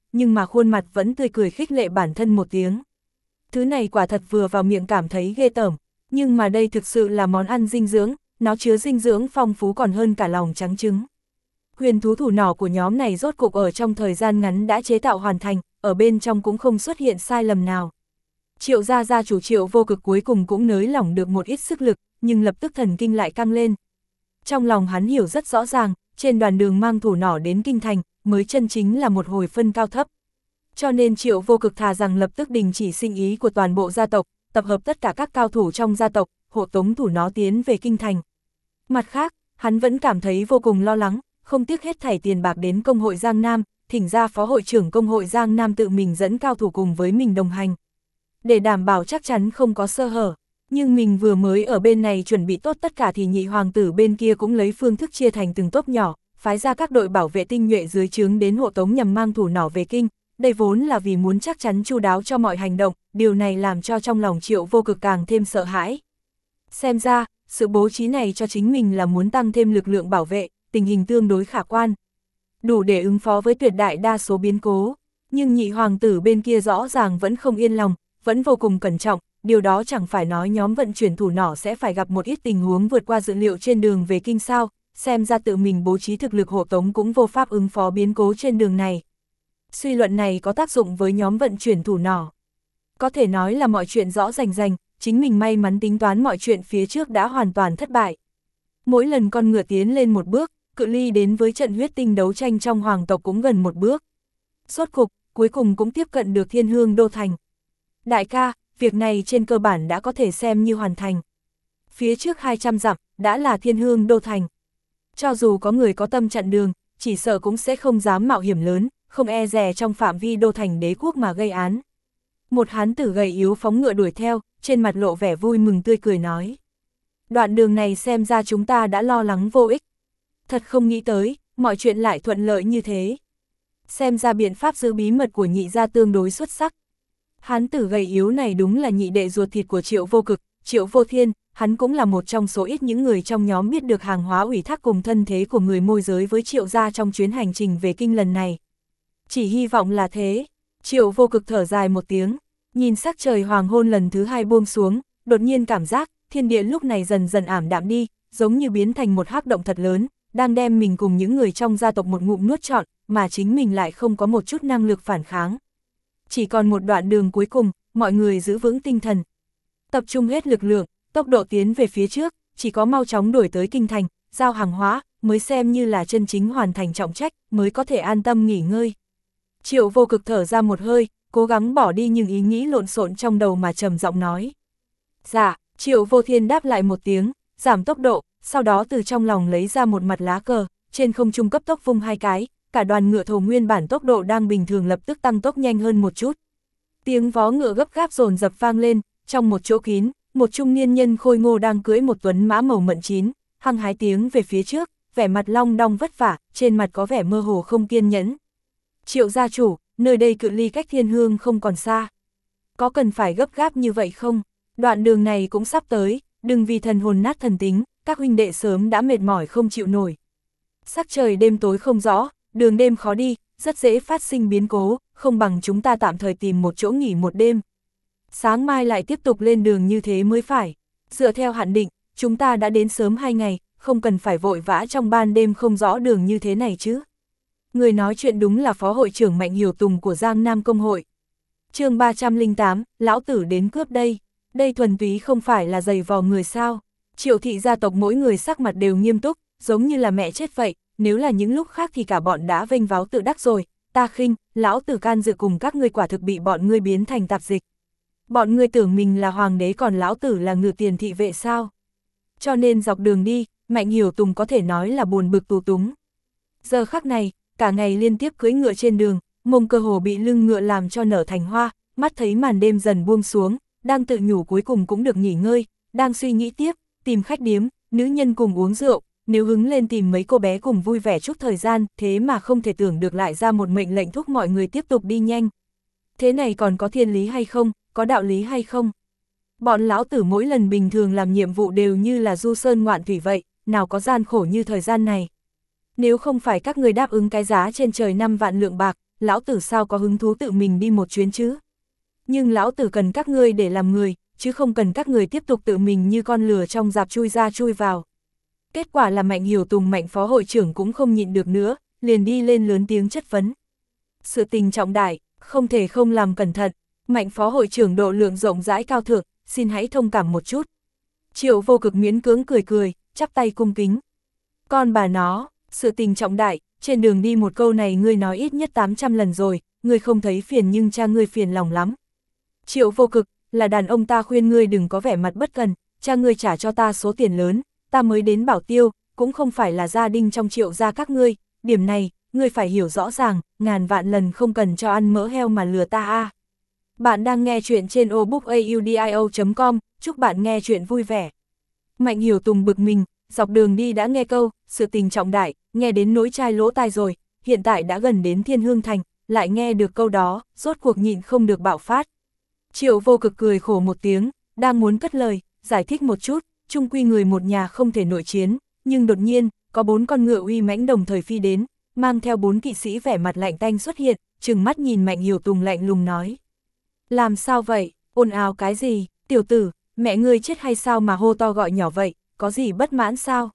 nhưng mà khuôn mặt vẫn tươi cười khích lệ bản thân một tiếng. Thứ này quả thật vừa vào miệng cảm thấy ghê tởm, nhưng mà đây thực sự là món ăn dinh dưỡng, nó chứa dinh dưỡng phong phú còn hơn cả lòng trắng trứng. Huyền thú thủ nỏ của nhóm này rốt cục ở trong thời gian ngắn đã chế tạo hoàn thành, ở bên trong cũng không xuất hiện sai lầm nào. Triệu gia chủ Triệu Vô Cực cuối cùng cũng nới lỏng được một ít sức lực, nhưng lập tức thần kinh lại căng lên. Trong lòng hắn hiểu rất rõ ràng, trên đoạn đường mang thủ nỏ đến kinh thành, mới chân chính là một hồi phân cao thấp. Cho nên Triệu Vô Cực thà rằng lập tức đình chỉ sinh ý của toàn bộ gia tộc, tập hợp tất cả các cao thủ trong gia tộc, hộ tống thủ nó tiến về kinh thành. Mặt khác, hắn vẫn cảm thấy vô cùng lo lắng, không tiếc hết thảy tiền bạc đến công hội Giang Nam, thỉnh ra phó hội trưởng công hội Giang Nam tự mình dẫn cao thủ cùng với mình đồng hành. Để đảm bảo chắc chắn không có sơ hở, nhưng mình vừa mới ở bên này chuẩn bị tốt tất cả thì nhị hoàng tử bên kia cũng lấy phương thức chia thành từng tốp nhỏ, phái ra các đội bảo vệ tinh nhuệ dưới trướng đến hộ tống nhằm mang thủ nỏ về kinh. Đây vốn là vì muốn chắc chắn chu đáo cho mọi hành động, điều này làm cho trong lòng Triệu Vô Cực càng thêm sợ hãi. Xem ra, sự bố trí này cho chính mình là muốn tăng thêm lực lượng bảo vệ, tình hình tương đối khả quan. Đủ để ứng phó với tuyệt đại đa số biến cố, nhưng nhị hoàng tử bên kia rõ ràng vẫn không yên lòng, vẫn vô cùng cẩn trọng, điều đó chẳng phải nói nhóm vận chuyển thủ nỏ sẽ phải gặp một ít tình huống vượt qua dự liệu trên đường về kinh sao, xem ra tự mình bố trí thực lực hộ tống cũng vô pháp ứng phó biến cố trên đường này. Suy luận này có tác dụng với nhóm vận chuyển thủ nỏ. Có thể nói là mọi chuyện rõ rành rành, chính mình may mắn tính toán mọi chuyện phía trước đã hoàn toàn thất bại. Mỗi lần con ngựa tiến lên một bước, cự ly đến với trận huyết tinh đấu tranh trong hoàng tộc cũng gần một bước. Rốt cục, cuối cùng cũng tiếp cận được Thiên Hương Đô Thành. Đại ca, việc này trên cơ bản đã có thể xem như hoàn thành. Phía trước 200 dặm, đã là Thiên Hương Đô Thành. Cho dù có người có tâm chặn đường, chỉ sợ cũng sẽ không dám mạo hiểm lớn, không e dè trong phạm vi đô thành đế quốc mà gây án. Một hán tử gầy yếu phóng ngựa đuổi theo, trên mặt lộ vẻ vui mừng tươi cười nói. Đoạn đường này xem ra chúng ta đã lo lắng vô ích. Thật không nghĩ tới, mọi chuyện lại thuận lợi như thế. Xem ra biện pháp giữ bí mật của nhị gia tương đối xuất sắc. Hán tử gầy yếu này đúng là nhị đệ ruột thịt của Triệu Vô Cực, Triệu Vô Thiên, hắn cũng là một trong số ít những người trong nhóm biết được hàng hóa ủy thác cùng thân thế của người môi giới với Triệu gia trong chuyến hành trình về kinh lần này. Chỉ hy vọng là thế. Triệu Vô Cực thở dài một tiếng, nhìn sắc trời hoàng hôn lần thứ hai buông xuống, đột nhiên cảm giác thiên địa lúc này dần dần ảm đạm đi, giống như biến thành một hắc động thật lớn, đang đem mình cùng những người trong gia tộc một ngụm nuốt trọn, mà chính mình lại không có một chút năng lực phản kháng. Chỉ còn một đoạn đường cuối cùng, mọi người giữ vững tinh thần. Tập trung hết lực lượng, tốc độ tiến về phía trước, chỉ có mau chóng đuổi tới kinh thành, giao hàng hóa, mới xem như là chân chính hoàn thành trọng trách, mới có thể an tâm nghỉ ngơi. Triệu Vô Cực thở ra một hơi, cố gắng bỏ đi những ý nghĩ lộn xộn trong đầu mà trầm giọng nói. Dạ, Triệu Vô Thiên đáp lại một tiếng, giảm tốc độ, sau đó từ trong lòng lấy ra một mặt lá cờ, trên không trung cấp tốc vung hai cái, cả đoàn ngựa thồ nguyên bản tốc độ đang bình thường lập tức tăng tốc nhanh hơn một chút. Tiếng vó ngựa gấp gáp dồn dập vang lên, trong một chỗ kín, một trung niên nhân khôi ngô đang cưỡi một tuấn mã màu mận chín, hăng hái tiếng về phía trước, vẻ mặt long đong vất vả, trên mặt có vẻ mơ hồ không kiên nhẫn. Triệu gia chủ, nơi đây cự ly cách Thiên Hương không còn xa. Có cần phải gấp gáp như vậy không? Đoạn đường này cũng sắp tới, đừng vì thần hồn nát thần tính, các huynh đệ sớm đã mệt mỏi không chịu nổi. Sắc trời đêm tối không rõ, đường đêm khó đi, rất dễ phát sinh biến cố, không bằng chúng ta tạm thời tìm một chỗ nghỉ một đêm. Sáng mai lại tiếp tục lên đường như thế mới phải. Dựa theo hạn định, chúng ta đã đến sớm 2 ngày, không cần phải vội vã trong ban đêm không rõ đường như thế này chứ. Người nói chuyện đúng là phó hội trưởng Mạnh Hiểu Tùng của Giang Nam Công hội. Chương 308, lão tử đến cướp đây. Đây thuần túy không phải là giày vò người sao. Triệu thị gia tộc mỗi người sắc mặt đều nghiêm túc, giống như là mẹ chết vậy, nếu là những lúc khác thì cả bọn đã vênh váo tự đắc rồi. Ta khinh, lão tử can dự cùng các ngươi quả thực bị bọn ngươi biến thành tạp dịch. Bọn ngươi tưởng mình là hoàng đế còn lão tử là ngự tiền thị vệ sao. Cho nên dọc đường đi, Mạnh Hiểu Tùng có thể nói là buồn bực tù túng. Giờ khắc này, cả ngày liên tiếp cưỡi ngựa trên đường, mông cơ hồ bị lưng ngựa làm cho nở thành hoa, mắt thấy màn đêm dần buông xuống, đang tự nhủ cuối cùng cũng được nghỉ ngơi, đang suy nghĩ tiếp, tìm khách điếm, nữ nhân cùng uống rượu, nếu hứng lên tìm mấy cô bé cùng vui vẻ chút thời gian, thế mà không thể tưởng được lại ra một mệnh lệnh thúc mọi người tiếp tục đi nhanh. Thế này còn có thiên lý hay không, có đạo lý hay không? Bọn lão tử mỗi lần bình thường làm nhiệm vụ đều như là du sơn ngoạn thủy vậy, nào có gian khổ như thời gian này. Nếu không phải các người đáp ứng cái giá trên trời 5 vạn lượng bạc, lão tử sao có hứng thú tự mình đi một chuyến chứ? Nhưng lão tử cần các ngươi để làm người, chứ không cần các người tiếp tục tự mình như con lừa trong rạp chui ra chui vào. Kết quả là Mạnh Hiểu Tùng Mạnh phó hội trưởng cũng không nhịn được nữa, liền đi lên lớn tiếng chất vấn. Sự tình trọng đại, không thể không làm cẩn thận, Mạnh phó hội trưởng độ lượng rộng rãi cao thượng, xin hãy thông cảm một chút. Triệu Vô Cực miễn cưỡng cười cười, chắp tay cung kính. Con bà nó, sự tình trọng đại, trên đường đi một câu này ngươi nói ít nhất 800 lần rồi, ngươi không thấy phiền nhưng cha ngươi phiền lòng lắm. Triệu Vô Cực, là đàn ông ta khuyên ngươi đừng có vẻ mặt bất cần, cha ngươi trả cho ta số tiền lớn, ta mới đến bảo tiêu, cũng không phải là gia đình trong Triệu gia các ngươi, điểm này, ngươi phải hiểu rõ ràng, ngàn vạn lần không cần cho ăn mỡ heo mà lừa ta a. Bạn đang nghe chuyện trên obookaudio.com, chúc bạn nghe chuyện vui vẻ. Mạnh Hiểu Tùng bực mình, dọc đường đi đã nghe câu, sự tình trọng đại, nghe đến nỗi chai lỗ tai rồi, hiện tại đã gần đến Thiên Hương Thành, lại nghe được câu đó, rốt cuộc nhịn không được bạo phát. Triệu Vô Cực cười khổ một tiếng, đang muốn cất lời, giải thích một chút, chung quy người một nhà không thể nội chiến, nhưng đột nhiên, có 4 con ngựa uy mãnh đồng thời phi đến, mang theo 4 kỵ sĩ vẻ mặt lạnh tanh xuất hiện, trừng mắt nhìn Mạnh Hiểu Tùng lạnh lùng nói. Làm sao vậy, ồn ào cái gì, tiểu tử, mẹ ngươi chết hay sao mà hô to gọi nhỏ vậy, có gì bất mãn sao?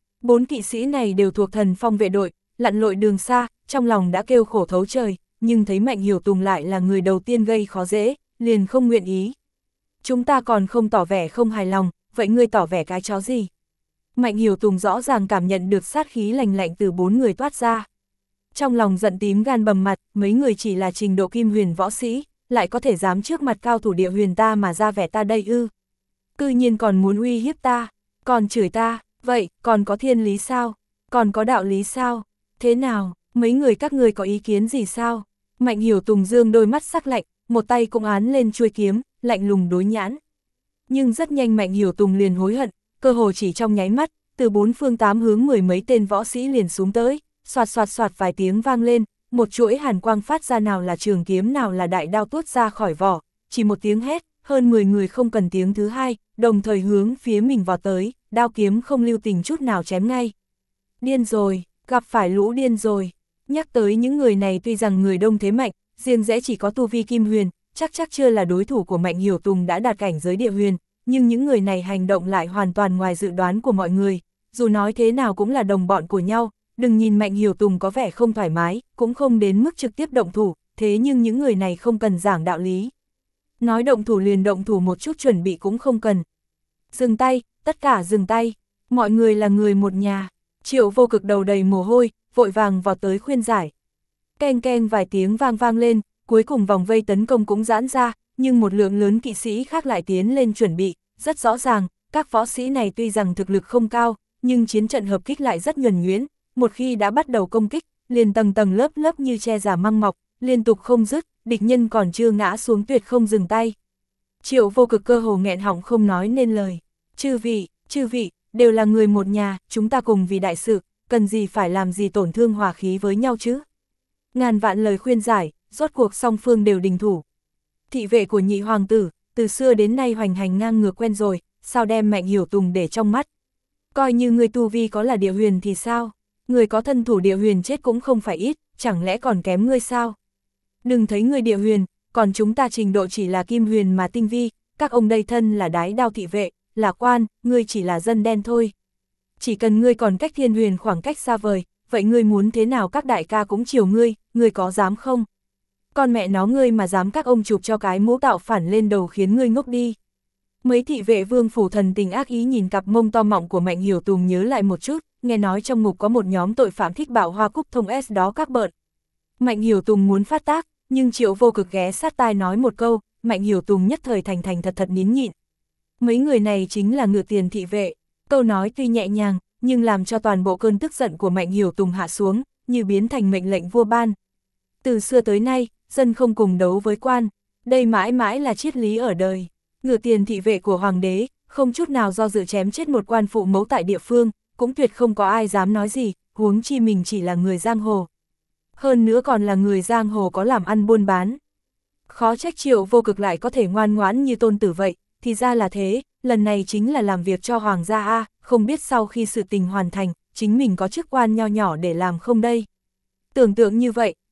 4 kỵ sĩ này đều thuộc Thần Phong vệ đội, lặn lội đường xa, trong lòng đã kêu khổ thấu trời, nhưng thấy Mạnh Hiểu Tùng lại là người đầu tiên gây khó dễ, liền không nguyện ý. Chúng ta còn không tỏ vẻ không hài lòng, vậy ngươi tỏ vẻ cái chó gì? Mạnh Hiểu Tùng rõ ràng cảm nhận được sát khí lành lạnh từ 4 người toát ra. Trong lòng giận tím gan bầm mặt, mấy người chỉ là trình độ kim huyền võ sĩ, lại có thể dám trước mặt cao thủ địa huyền ta mà ra vẻ ta đây ư? Cư nhiên còn muốn uy hiếp ta, còn chửi ta, vậy còn có thiên lý sao? Còn có đạo lý sao? Thế nào, mấy người các ngươi có ý kiến gì sao? Mạnh Hiểu Tùng dương đôi mắt sắc lạnh, một tay cũng án lên chuôi kiếm, lạnh lùng đối nhãn. Nhưng rất nhanh Mạnh Hiểu Tùng liền hối hận, cơ hồ chỉ trong nháy mắt, từ 4 phương 8 hướng 10 mấy tên võ sĩ liền xuống tới, xoạt xoạt xoạt vài tiếng vang lên, một chuỗi hàn quang phát ra, nào là trường kiếm nào là đại đao tuốt ra khỏi vỏ, chỉ một tiếng hét, hơn 10 người không cần tiếng thứ hai, đồng thời hướng phía mình vào tới, đao kiếm không lưu tình chút nào chém ngay. Điên rồi, gặp phải lũ điên rồi. Nhắc tới những người này tuy rằng người đông thế mạnh, riêng rẽ chỉ có tu vi kim huyền, chắc chưa là đối thủ của Mạnh Hiểu Tùng đã đạt cảnh giới địa huyền, nhưng những người này hành động lại hoàn toàn ngoài dự đoán của mọi người, dù nói thế nào cũng là đồng bọn của nhau, đừng nhìn Mạnh Hiểu Tùng có vẻ không thoải mái, cũng không đến mức trực tiếp động thủ, thế nhưng những người này không cần giảng đạo lý. Nói động thủ liền động thủ, một chút chuẩn bị cũng không cần. Dừng tay, tất cả dừng tay, mọi người là người một nhà. Triệu Vô Cực đầu đầy mồ hôi, vội vàng vào tới khuyên giải. Keng keng vài tiếng vang lên, cuối cùng vòng vây tấn công cũng giãn ra, nhưng một lượng lớn kỵ sĩ khác lại tiến lên chuẩn bị, rất rõ ràng, các võ sĩ này tuy rằng thực lực không cao, nhưng chiến trận hợp kích lại rất nhuần nhuyễn, một khi đã bắt đầu công kích, liền tầng tầng lớp lớp như tre giả măng mọc, liên tục không dứt, địch nhân còn chưa ngã xuống tuyệt không dừng tay. Triệu Vô Cực cơ hồ nghẹn họng không nói nên lời. Chư vị, đều là người một nhà, chúng ta cùng vì đại sự, cần gì phải làm gì tổn thương hòa khí với nhau chứ? Ngàn vạn lời khuyên giải, rốt cuộc song phương đều đình thủ. Thị vệ của nhị hoàng tử, từ xưa đến nay hoành hành ngang ngược quen rồi, sao đem Mạnh Hiểu Tùng để trong mắt? Coi như người tu vi có là địa huyền thì sao? Người có thân thủ địa huyền chết cũng không phải ít, chẳng lẽ còn kém ngươi sao? Đừng thấy người địa huyền, còn chúng ta trình độ chỉ là kim huyền mà tinh vi, các ông đây thân là đái đao thị vệ, là quan, ngươi chỉ là dân đen thôi. Chỉ cần ngươi còn cách thiên huyền khoảng cách xa vời, vậy ngươi muốn thế nào các đại ca cũng chiều ngươi có dám không? Con mẹ nó ngươi mà dám, các ông chụp cho cái mũ tạo phản lên đầu khiến ngươi ngốc đi. Mấy thị vệ Vương phủ thần tình ác ý nhìn cặp mông to mọng của Mạnh Hiểu Tùng nhớ lại một chút, nghe nói trong ngục có một nhóm tội phạm thích bạo hoa cúc thông S đó các bợn. Mạnh Hiểu Tùng muốn phát tác, nhưng Triệu Vô Cực ghé sát tai nói một câu, Mạnh Hiểu Tùng nhất thời thành thật nín nhịn. Mấy người này chính là ngựa tiền thị vệ, câu nói tuy nhẹ nhàng, nhưng làm cho toàn bộ cơn tức giận của Mạnh Hiểu Tùng hạ xuống, như biến thành mệnh lệnh vua ban. Từ xưa tới nay, dân không cùng đấu với quan, đây mãi mãi là triết lý ở đời. Ngựa tiền thị vệ của hoàng đế, không chút nào do dự chém chết một quan phụ mẫu tại địa phương, cũng tuyệt không có ai dám nói gì, huống chi mình chỉ là người giang hồ. Hơn nữa còn là người giang hồ có làm ăn buôn bán. Khó trách Triệu Vô Cực lại có thể ngoan ngoãn như tôn tử vậy, thì ra là thế, lần này chính là làm việc cho hoàng gia a, không biết sau khi sự tình hoàn thành, chính mình có chức quan nho nhỏ để làm không đây. Tưởng tượng như vậy,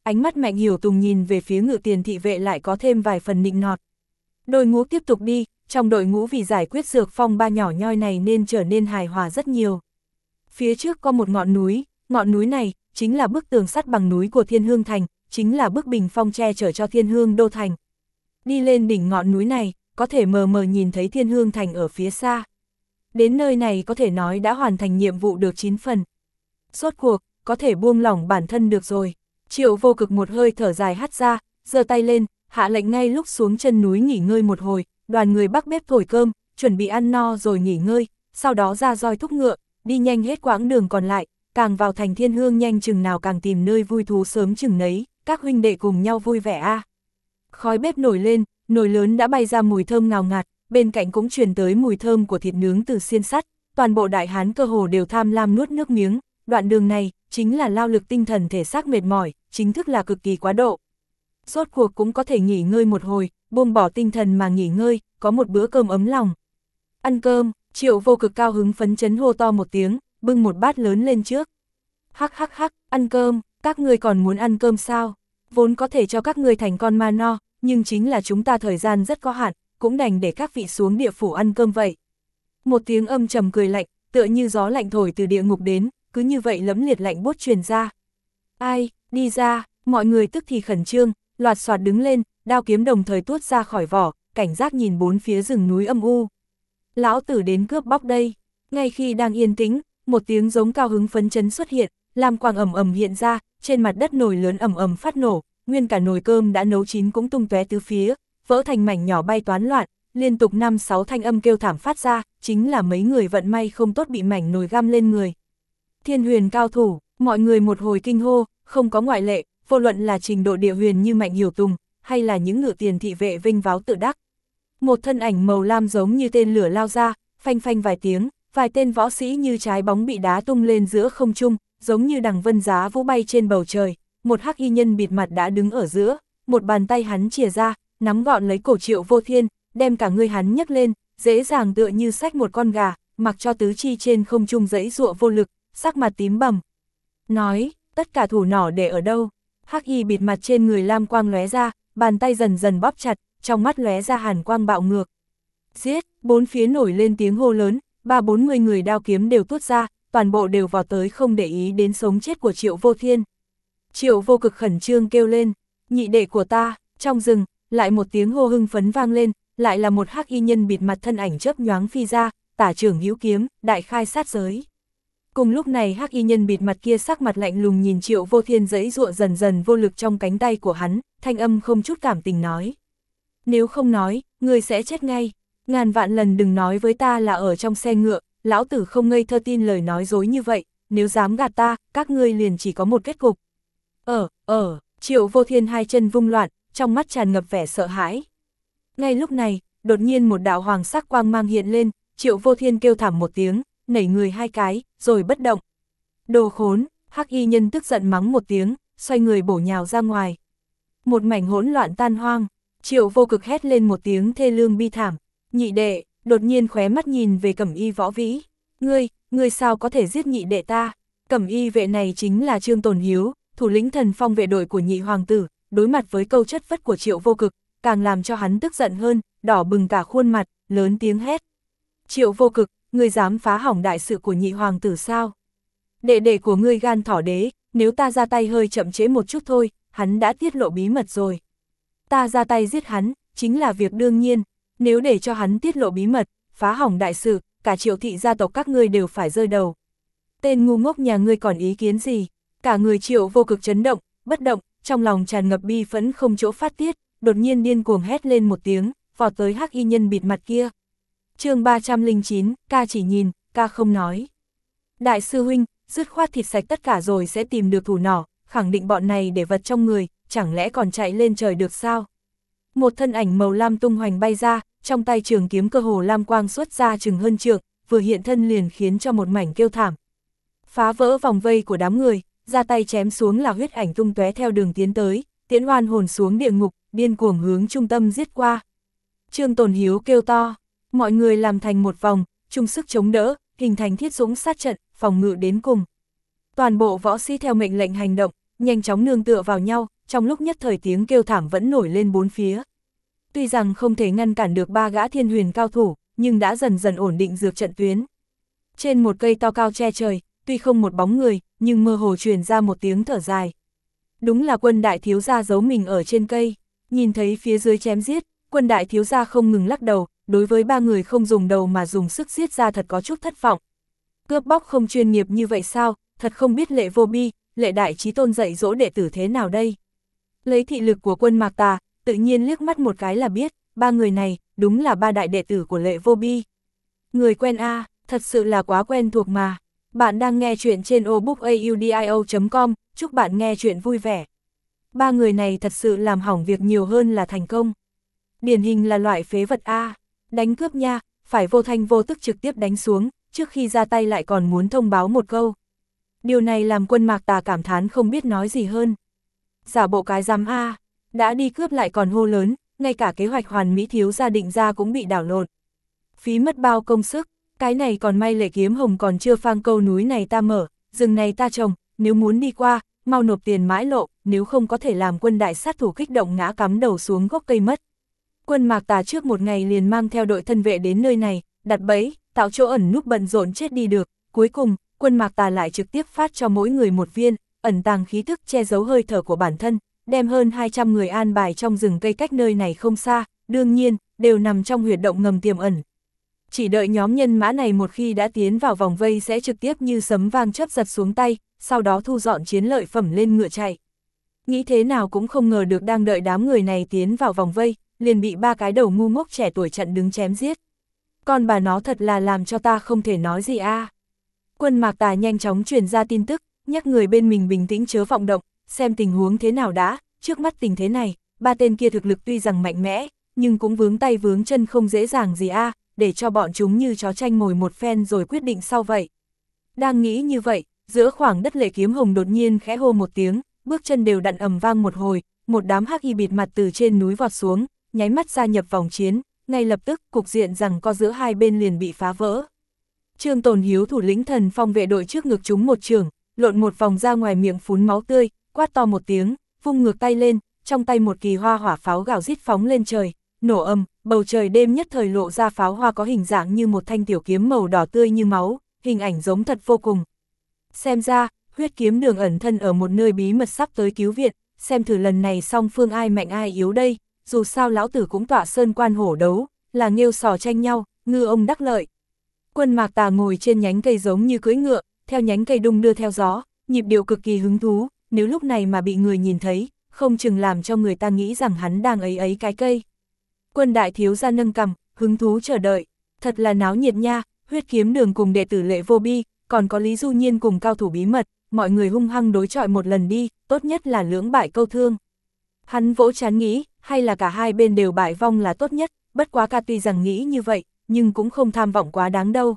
ánh mắt Mạnh Hiểu Tùng nhìn về phía Ngự Tiền thị vệ lại có thêm vài phần nịnh nọt. Đội ngũ tiếp tục đi, trong đội ngũ vì giải quyết dược phong ba nhỏ nhoi này nên trở nên hài hòa rất nhiều. Phía trước có một ngọn núi này chính là bức tường sắt bằng núi của Thiên Hương Thành, chính là bức bình phong che chở cho Thiên Hương Đô Thành. Đi lên đỉnh ngọn núi này, có thể mờ mờ nhìn thấy Thiên Hương Thành ở phía xa. Đến nơi này có thể nói đã hoàn thành nhiệm vụ được 9 phần. Rốt cuộc, có thể buông lỏng bản thân được rồi. Triệu Vô Cực một hơi thở dài hắt ra, giơ tay lên, hạ lệnh ngay lúc xuống chân núi nghỉ ngơi một hồi, đoàn người bắc bếp thổi cơm, chuẩn bị ăn no rồi nghỉ ngơi, sau đó ra roi thúc ngựa, đi nhanh hết quãng đường còn lại, càng vào thành Thiên Hương nhanh chừng nào càng tìm nơi vui thú sớm chừng nấy, các huynh đệ cùng nhau vui vẻ a. Khói bếp nổi lên, nồi lớn đã bay ra mùi thơm ngào ngạt, bên cạnh cũng truyền tới mùi thơm của thịt nướng từ xiên sắt, toàn bộ đại hán cơ hồ đều tham lam nuốt nước miếng, đoạn đường này chính là lao lực tinh thần thể xác mệt mỏi, chính thức là cực kỳ quá độ. Rốt cuộc cũng có thể nghỉ ngơi một hồi, buông bỏ tinh thần mà nghỉ ngơi, có một bữa cơm ấm lòng. Ăn cơm, Triệu Vô Cực cao hứng phấn chấn hô to một tiếng, bưng một bát lớn lên trước. Hắc hắc hắc, ăn cơm, các ngươi còn muốn ăn cơm sao? Vốn có thể cho các ngươi thành con ma no, nhưng chính là chúng ta thời gian rất có hạn, cũng đành để các vị xuống địa phủ ăn cơm vậy. Một tiếng âm trầm cười lạnh, tựa như gió lạnh thổi từ địa ngục đến, cứ như vậy lẫm liệt lạnh buốt truyền ra. Ai, đi ra, mọi người tức thì khẩn trương, loạt soạt đứng lên, đao kiếm đồng thời tuốt ra khỏi vỏ, cảnh giác nhìn bốn phía rừng núi âm u. Lão tử đến cướp bóc đây. Ngay khi đang yên tĩnh, một tiếng giống cao hứng phấn chấn xuất hiện, lam quang ầm ầm hiện ra, trên mặt đất nồi lớn ầm ầm phát nổ, nguyên cả nồi cơm đã nấu chín cũng tung tóe tứ phía, vỡ thành mảnh nhỏ bay toán loạn, liên tục 5-6 thanh âm kêu thảm phát ra, chính là mấy người vận may không tốt bị mảnh nồi găm lên người. Thiên huyền cao thủ, mọi người một hồi kinh hô, không có ngoại lệ, vô luận là trình độ địa huyền như Mạnh Hiểu Tùng, hay là những Ngự Tiền thị vệ vinh váo tự đắc. Một thân ảnh màu lam giống như tên lửa lao ra, phanh phanh vài tiếng, vài tên võ sĩ như trái bóng bị đá tung lên giữa không trung, giống như đằng vân giá vũ bay trên bầu trời. Một hắc y nhân bịt mặt đã đứng ở giữa, một bàn tay hắn chìa ra, nắm gọn lấy cổ Triệu Vô Thiên, đem cả người hắn nhấc lên, dễ dàng tựa như xách một con gà, mặc cho tứ chi trên không trung giãy giụa vô lực, sắc mặt tím bầm. Nói, tất cả thủ nỏ để ở đâu? Hắc y bịt mặt trên người lam quang lóe ra, bàn tay dần dần bóp chặt, trong mắt lóe ra hàn quang bạo ngược. Giết, bốn phía nổi lên tiếng hô lớn, 30-40 người đao kiếm đều tuốt ra, toàn bộ đều vào tới không để ý đến sống chết của Triệu Vô Thiên. Triệu Vô Cực khẩn trương kêu lên, nhị đệ của ta, trong rừng, lại một tiếng hô hưng phấn vang lên, lại là một hắc y nhân bịt mặt thân ảnh chớp nhoáng phi ra, tả trưởng hữu kiếm, đại khai sát giới. Cùng lúc này hắc y nhân bịt mặt kia sắc mặt lạnh lùng nhìn Triệu Vô Thiên giãy giụa dần dần vô lực trong cánh tay của hắn, thanh âm không chút cảm tình nói. Nếu không nói, ngươi sẽ chết ngay, ngàn vạn lần đừng nói với ta là ở trong xe ngựa, lão tử không ngây thơ tin lời nói dối như vậy, nếu dám gạt ta, các ngươi liền chỉ có một kết cục. Triệu Vô Thiên hai chân vung loạn, trong mắt tràn ngập vẻ sợ hãi. Ngay lúc này, đột nhiên một đạo hoàng sắc quang mang hiện lên, Triệu Vô Thiên kêu thảm một tiếng, nảy người hai cái, rồi bất động. Đồ khốn, hắc y nhân tức giận mắng một tiếng, xoay người bổ nhào ra ngoài. Một mảnh hỗn loạn tan hoang, Triệu Vô Cực hét lên một tiếng thê lương bi thảm, nhị đệ, đột nhiên khóe mắt nhìn về Cẩm Y Võ Vĩ. Ngươi sao có thể giết nhị đệ ta? Cẩm Y vệ này chính là Trương Tồn Hiếu, thủ lĩnh Thần Phong vệ đội của nhị hoàng tử, đối mặt với câu chất vấn của Triệu Vô Cực, càng làm cho hắn tức giận hơn, đỏ bừng cả khuôn mặt, lớn tiếng hét. Triệu Vô Cực, ngươi dám phá hỏng đại sự của nhị hoàng tử sao? Đệ đệ của ngươi gan thỏ đế, nếu ta ra tay hơi chậm trễ một chút thôi, hắn đã tiết lộ bí mật rồi. Ta ra tay giết hắn, chính là việc đương nhiên, nếu để cho hắn tiết lộ bí mật, phá hỏng đại sự, cả Triệu thị gia tộc các ngươi đều phải rơi đầu. Tên ngu ngốc nhà ngươi còn ý kiến gì? Cả người Triệu Vô Cực chấn động, bất động, trong lòng tràn ngập bi phẫn không chỗ phát tiết, đột nhiên điên cuồng hét lên một tiếng, vọt tới hắc y nhân bịt mặt kia. Chương 309, ca chỉ nhìn, ca không nói. Đại sư huynh, dứt khoát thịt sạch tất cả rồi sẽ tìm được thủ nỏ, khẳng định bọn này để vật trong người, chẳng lẽ còn chạy lên trời được sao? Một thân ảnh màu lam tung hoành bay ra, trong tay trường kiếm cơ hồ lam quang xuất ra chừng hơn trượng, vừa hiện thân liền khiến cho một mảnh kêu thảm. Phá vỡ vòng vây của đám người, ra tay chém xuống là huyết ảnh tung tóe theo đường tiến tới, tiễn oan hồn xuống địa ngục, điên cuồng hướng trung tâm giết qua. Trương Tồn Hiếu kêu to, mọi người làm thành một vòng, chung sức chống đỡ, hình thành thiết dũng sát trận, phòng ngự đến cùng. Toàn bộ võ sĩ theo mệnh lệnh hành động, nhanh chóng nương tựa vào nhau, trong lúc nhất thời tiếng kêu thảm vẫn nổi lên bốn phía. Tuy rằng không thể ngăn cản được ba gã thiên huyền cao thủ, nhưng đã dần dần ổn định dược trận tuyến. Trên một cây to cao che trời, tuy không một bóng người, nhưng mơ hồ truyền ra một tiếng thở dài. Đúng là Quân đại thiếu gia giấu mình ở trên cây, nhìn thấy phía dưới chém giết, Quân đại thiếu gia không ngừng lắc đầu, đối với ba người không dùng đầu mà dùng sức giết ra thật có chút thất vọng. Cướp bóc không chuyên nghiệp như vậy sao, thật không biết Lệ Vô Bi, Lệ Đại Chí Tôn dạy dỗ đệ tử thế nào đây. Lấy thị lực của Quân Mạc Tà, tự nhiên liếc mắt một cái là biết, ba người này, đúng là ba đại đệ tử của Lệ Vô Bi. Người quen a, thật sự là quá quen thuộc mà. Bạn đang nghe chuyện trên obookaudio.com, chúc bạn nghe chuyện vui vẻ. Ba người này thật sự làm hỏng việc nhiều hơn là thành công. Điển hình là loại phế vật a, đánh cướp nha, phải vô thanh vô tức trực tiếp đánh xuống, trước khi ra tay lại còn muốn thông báo một câu. Điều này làm Quân Mạc Tà cảm thán không biết nói gì hơn. Giả bộ cái dám a, đã đi cướp lại còn hô lớn, ngay cả kế hoạch hoàn mỹ thiếu gia định ra cũng bị đảo lộn. Phí mất bao công sức, cái này còn may Lệ Kiếm Hồng còn chưa phang câu núi này ta mở, rừng này ta trồng, nếu muốn đi qua, mau nộp tiền mãi lộ, nếu không có thể làm Quân đại sát thủ kích động ngã cắm đầu xuống gốc cây mất. Quân Mạc Tà trước một ngày liền mang theo đội thân vệ đến nơi này, đặt bẫy, tạo chỗ ẩn núp bận rộn chết đi được, cuối cùng, Quân Mạc Tà lại trực tiếp phát cho mỗi người một viên, ẩn tàng khí thức che giấu hơi thở của bản thân, đem hơn 200 người an bài trong rừng cây cách nơi này không xa, đương nhiên, đều nằm trong huyệt động ngầm tiềm ẩn. Chỉ đợi nhóm nhân mã này một khi đã tiến vào vòng vây sẽ trực tiếp như sấm vang chớp giật xuống tay, sau đó thu dọn chiến lợi phẩm lên ngựa chạy. Nghĩ thế nào cũng không ngờ được đang đợi đám người này tiến vào vòng vây, liền bị ba cái đầu ngu ngốc trẻ tuổi chặn đứng chém giết. Con bà nó thật là làm cho ta không thể nói gì a. Quân Mạc Tà nhanh chóng truyền ra tin tức, nhắc người bên mình bình tĩnh chớ vọng động, xem tình huống thế nào đã, trước mắt tình thế này, ba tên kia thực lực tuy rằng mạnh mẽ, nhưng cũng vướng tay vướng chân không dễ dàng gì a, để cho bọn chúng như chó tranh mồi một phen rồi quyết định sau vậy. Đang nghĩ như vậy, giữa khoảng đất Lệ Kiếm Hồng đột nhiên khẽ hô một tiếng, bước chân đều đặn ầm vang một hồi, một đám hắc y bịt mặt từ trên núi vọt xuống, nháy mắt gia nhập vòng chiến, ngay lập tức cục diện rằng co giữa hai bên liền bị phá vỡ. Trương Tồn Hiếu thủ lĩnh Thần Phong vệ đội trước ngực chúng một chưởng, lộn một vòng ra ngoài miệng phún máu tươi, quát to một tiếng, vung ngược tay lên, trong tay một kỳ hoa hỏa pháo gào rít phóng lên trời, nổ ầm, bầu trời đêm nhất thời lộ ra pháo hoa có hình dạng như một thanh tiểu kiếm màu đỏ tươi như máu, hình ảnh giống thật vô cùng. Xem ra, Huyết Kiếm Đường ẩn thân ở một nơi bí mật sắp tới cứu viện, xem thử lần này song phương ai mạnh ai yếu đây, dù sao lão tử cũng tọa sơn quan hổ đấu, là nghêu sò tranh nhau, ngư ông đắc lợi. Quân Mạc Tà ngồi trên nhánh cây giống như cưỡi ngựa, theo nhánh cây đung đưa theo gió, nhịp điệu cực kỳ hứng thú, nếu lúc này mà bị người nhìn thấy, không chừng làm cho người ta nghĩ rằng hắn đang ấy cái cây. Quân đại thiếu gia nâng cằm, hứng thú chờ đợi, thật là náo nhiệt nha, Huyết Kiếm Đường cùng đệ tử Lệ Vô Bi, còn có Lý Du Nhiên cùng cao thủ bí mật, mọi người hung hăng đối chọi một lần đi, tốt nhất là lưỡng bại câu thương. Hắn vỗ trán nghĩ, hay là cả hai bên đều bại vong là tốt nhất, bất quá ca tuy rằng nghĩ như vậy, nhưng cũng không tham vọng quá đáng đâu.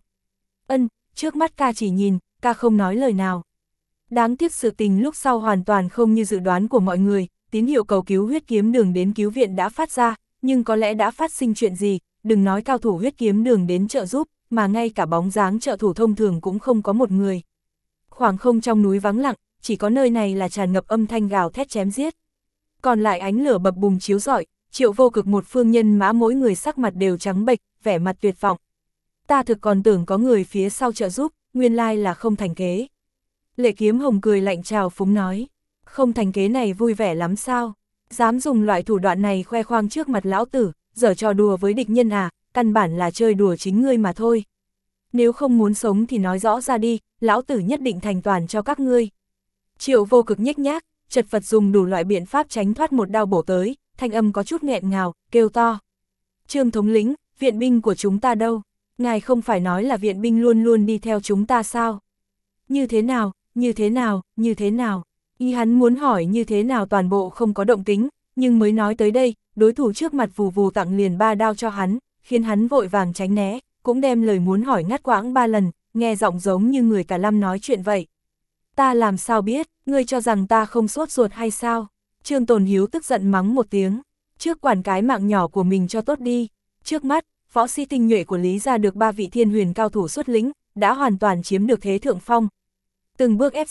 Trước mắt ca chỉ nhìn, ca không nói lời nào. Đáng tiếc sự tình lúc sau hoàn toàn không như dự đoán của mọi người, tín hiệu cầu cứu Huyết Kiếm Đường đến cứu viện đã phát ra, nhưng có lẽ đã phát sinh chuyện gì, đừng nói cao thủ Huyết Kiếm Đường đến trợ giúp, mà ngay cả bóng dáng trợ thủ thông thường cũng không có một người. Khoảng không trong núi vắng lặng, chỉ có nơi này là tràn ngập âm thanh gào thét chém giết. Còn lại ánh lửa bập bùng chiếu rọi, Triệu Vô Cực một phương nhân mã mỗi người sắc mặt đều trắng bệch, vẻ mặt tuyệt vọng. Ta thực còn tưởng có người phía sau trợ giúp, nguyên lai là không thành kế. Lệ Kiếm Hồng cười lạnh trào phúng nói, không thành kế này vui vẻ lắm sao, dám dùng loại thủ đoạn này khoe khoang trước mặt lão tử, giở trò đùa với địch nhân à, căn bản là chơi đùa chính ngươi mà thôi. Nếu không muốn sống thì nói rõ ra đi, lão tử nhất định thành toàn cho các ngươi. Triệu Vô Cực nhếch nhác, chật vật dùng đủ loại biện pháp tránh thoát một đao bổ tới, thanh âm có chút nghẹn ngào, kêu to. Trương thống lĩnh, viện binh của chúng ta đâu? Ngài không phải nói là viện binh luôn luôn đi theo chúng ta sao? Như thế nào, như thế nào, như thế nào? Ý hắn muốn hỏi như thế nào toàn bộ không có động tính, nhưng mới nói tới đây, đối thủ trước mặt vù vù tặng liền 3 đao cho hắn, khiến hắn vội vàng tránh né, cũng đem lời muốn hỏi ngắt quãng 3 lần, nghe giọng giống như người cả lâm nói chuyện vậy. Ta làm sao biết, ngươi cho rằng ta không sốt ruột hay sao? Trương Tồn Hiếu tức giận mắng một tiếng, trước quản cái mạng nhỏ của mình cho tốt đi. Trước mắt, võ sĩ tinh nhuệ của Lý gia được 3 vị thiên huyền cao thủ xuất lĩnh, đã hoàn toàn chiếm được thế thượng phong. Từng bước ép sát,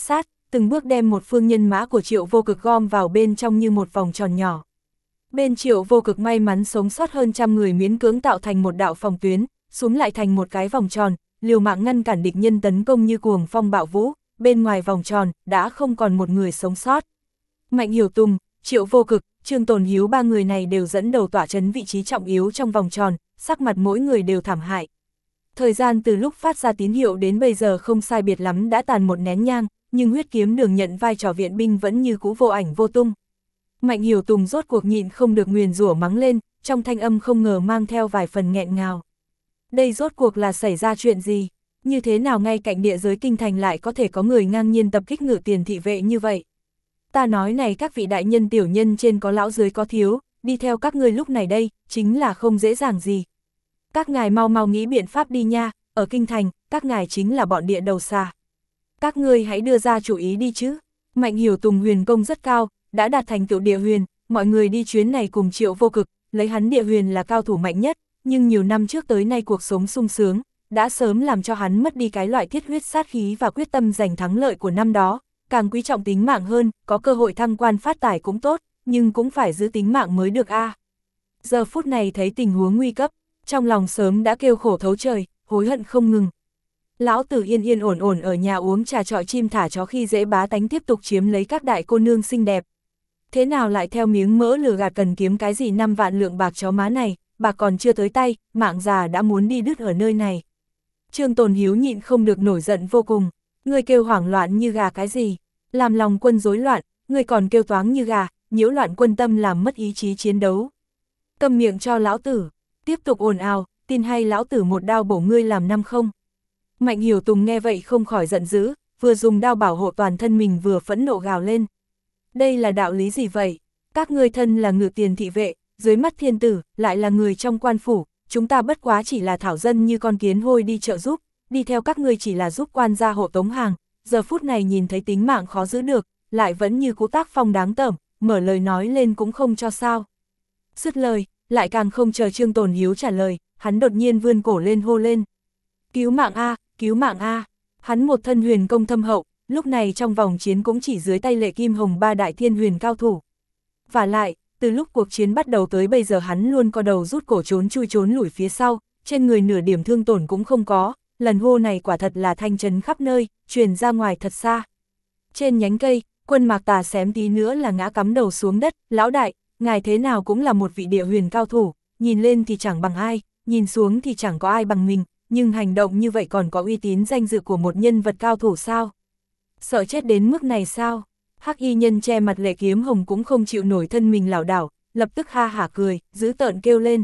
từng bước đem một phương nhân mã của Triệu Vô Cực gom vào bên trong như một vòng tròn nhỏ. Bên Triệu Vô Cực may mắn sống sót hơn trăm người miễn cưỡng tạo thành một đạo phòng tuyến, xuống lại thành một cái vòng tròn, liều mạng ngăn cản địch nhân tấn công như cuồng phong bạo vũ, bên ngoài vòng tròn đã không còn một người sống sót. Mạnh Hiểu Tùng, Triệu Vô Cực, Trương Tồn Hiếu ba người này đều dẫn đầu tỏa trấn vị trí trọng yếu trong vòng tròn, sắc mặt mỗi người đều thảm hại. Thời gian từ lúc phát ra tín hiệu đến bây giờ không sai biệt lắm đã tàn một nén nhang, nhưng Huyết Kiếm Đường nhận vai trò viện binh vẫn như cũ vô ảnh vô tung. Mạnh Hiểu Tùng rốt cuộc nhịn không được nguyền rủa mắng lên, trong thanh âm không ngờ mang theo vài phần nghẹn ngào. Đây rốt cuộc là xảy ra chuyện gì? Như thế nào ngay cạnh địa giới kinh thành lại có thể có người ngang nhiên tập kích Ngự Tiền thị vệ như vậy? Ta nói này các vị đại nhân tiểu nhân trên có lão dưới có thiếu, đi theo các ngươi lúc này đây, chính là không dễ dàng gì. Các ngài mau mau nghĩ biện pháp đi nha, ở kinh thành, các ngài chính là bọn địa đầu xà. Các ngươi hãy đưa ra chủ ý đi chứ. Mạnh Hiểu Tùng huyền công rất cao, đã đạt thành tựu địa huyền, mọi người đi chuyến này cùng Triệu Vô Cực, lấy hắn địa huyền là cao thủ mạnh nhất, nhưng nhiều năm trước tới nay cuộc sống sung sướng, đã sớm làm cho hắn mất đi cái loại thiết huyết sát khí và quyết tâm giành thắng lợi của năm đó, càng quý trọng tính mạng hơn, có cơ hội thăng quan phát tài cũng tốt, nhưng cũng phải giữ tính mạng mới được a. Giờ phút này thấy tình huống nguy cấp, trong lòng sớm đã kêu khổ thấu trời, hối hận không ngừng. Lão tử yên yên ổn ổn ở nhà uống trà trọi chim thả chó khi dễ bá tánh tiếp tục chiếm lấy các đại cô nương xinh đẹp. Thế nào lại theo miếng mỡ lừa gạt cần kiếm cái gì 5 vạn lượng bạc chó má này, bạc còn chưa tới tay, mạng già đã muốn đi đứt ở nơi này. Trương Tồn Hiếu nhịn không được nổi giận vô cùng, ngươi kêu hoảng loạn như gà cái gì, làm lòng quân rối loạn, ngươi còn kêu toáng như gà, nhiễu loạn quân tâm làm mất ý chí chiến đấu. Câm miệng cho lão tử, tiếp tục ồn ào, tin hay lão tử một đao bổ ngươi làm năm không. Mạnh Hiểu Tùng nghe vậy không khỏi giận dữ, vừa dùng đao bảo hộ toàn thân mình vừa phẫn nộ gào lên. Đây là đạo lý gì vậy? Các ngươi thân là Ngự Tiền thị vệ, dưới mắt thiên tử, lại là người trong quan phủ, chúng ta bất quá chỉ là thảo dân như con kiến hôi đi trợ giúp, đi theo các ngươi chỉ là giúp quan gia hộ tống hàng, giờ phút này nhìn thấy tính mạng khó giữ được, lại vẫn như cú tác phong đáng tởm, mở lời nói lên cũng không cho sao. Dứt lời, lại càng không chờ Trương Tồn Hiếu trả lời, hắn đột nhiên vươn cổ lên hô lên. Cứu mạng a, cứu mạng a! Hắn một thân huyền công thâm hậu, lúc này trong vòng chiến cũng chỉ dưới tay Lệ Kim Hồng ba đại thiên huyền cao thủ. Và lại, từ lúc cuộc chiến bắt đầu tới bây giờ hắn luôn co đầu rút cổ trốn chui trốn lủi phía sau, trên người nửa điểm thương tổn cũng không có, lần hô này quả thật là thanh trấn khắp nơi, truyền ra ngoài thật xa. Trên nhánh cây, Quân Mạc Tà xém tí nữa là ngã cắm đầu xuống đất, lão đại, ngài thế nào cũng là một vị địa huyền cao thủ, nhìn lên thì chẳng bằng ai, nhìn xuống thì chẳng có ai bằng mình, nhưng hành động như vậy còn có uy tín danh dự của một nhân vật cao thủ sao? Sợ chết đến mức này sao? Hắc y nhân che mặt Lệ Kiếm Hồng cũng không chịu nổi thân mình lảo đảo, lập tức ha hả cười, dữ tợn kêu lên.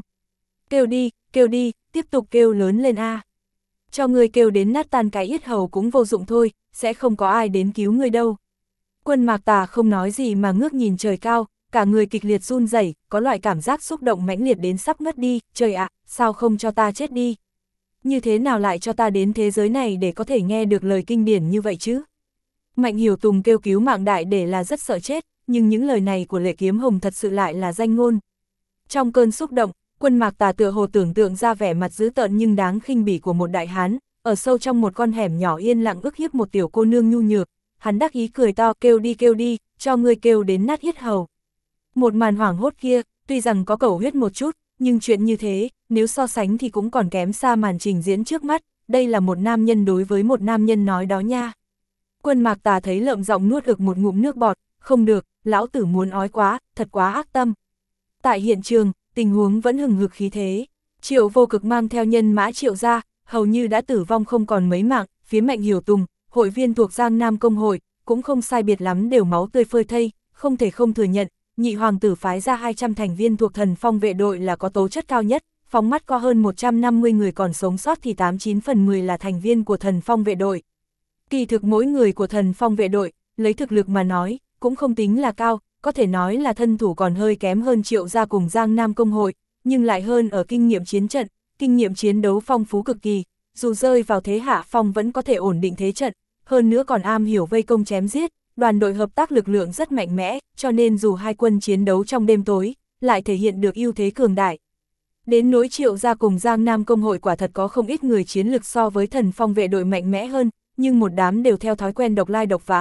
Kêu đi, tiếp tục kêu lớn lên a. Cho ngươi kêu đến nát tan cái yết hầu cũng vô dụng thôi, sẽ không có ai đến cứu ngươi đâu. Quân Mạc Tà không nói gì mà ngước nhìn trời cao, cả người kịch liệt run rẩy, có loại cảm giác xúc động mãnh liệt đến sắp ngất đi, trời ạ, sao không cho ta chết đi? Như thế nào lại cho ta đến thế giới này để có thể nghe được lời kinh điển như vậy chứ? Mạnh Hiểu Tùng kêu cứu mạng đại để là rất sợ chết, nhưng những lời này của Lệ Kiếm Hồng thật sự lại là danh ngôn. Trong cơn xúc động, Quân Mạc Tà tựa hồ tưởng tượng ra vẻ mặt dữ tợn nhưng đáng khinh bỉ của một đại hán, ở sâu trong một con hẻm nhỏ yên lặng ức hiếp một tiểu cô nương nhu nhược, hắn đắc ý cười to kêu đi, cho ngươi kêu đến nát yết hầu. Một màn hoảng hốt kia, tuy rằng có cầu huyết một chút, nhưng chuyện như thế, nếu so sánh thì cũng còn kém xa màn trình diễn trước mắt, đây là một nam nhân đối với một nam nhân nói đó nha. Quân Mạc Tà thấy lợm giọng nuốt ực một ngụm nước bọt, không được, lão tử muốn ói quá, thật quá ác tâm. Tại hiện trường, tình huống vẫn hừng hực khí thế, Triệu Vô Cực mang theo nhân mã Triệu gia, hầu như đã tử vong không còn mấy mạng, phía Mạnh Hiểu Tùng, hội viên thuộc Giang Nam Công hội, cũng không sai biệt lắm đều máu tươi phơi thây, không thể không thừa nhận, nhị hoàng tử phái ra 200 thành viên thuộc Thần Phong vệ đội là có tố chất cao nhất, phóng mắt có hơn 150 người còn sống sót thì 89 phần 10 là thành viên của Thần Phong vệ đội. Kỳ thực mỗi người của Thần Phong vệ đội, lấy thực lực mà nói, cũng không tính là cao, có thể nói là thân thủ còn hơi kém hơn Triệu gia cùng Giang Nam Công hội, nhưng lại hơn ở kinh nghiệm chiến trận, kinh nghiệm chiến đấu phong phú cực kỳ, dù rơi vào thế hạ phong vẫn có thể ổn định thế trận, hơn nữa còn am hiểu vây công chém giết, đoàn đội hợp tác lực lượng rất mạnh mẽ, cho nên dù hai quân chiến đấu trong đêm tối, lại thể hiện được ưu thế cường đại. Đến nỗi Triệu gia cùng Giang Nam Công hội quả thật có không ít người chiến lực so với Thần Phong vệ đội mạnh mẽ hơn, nhưng một đám đều theo thói quen độc lai độc vãng,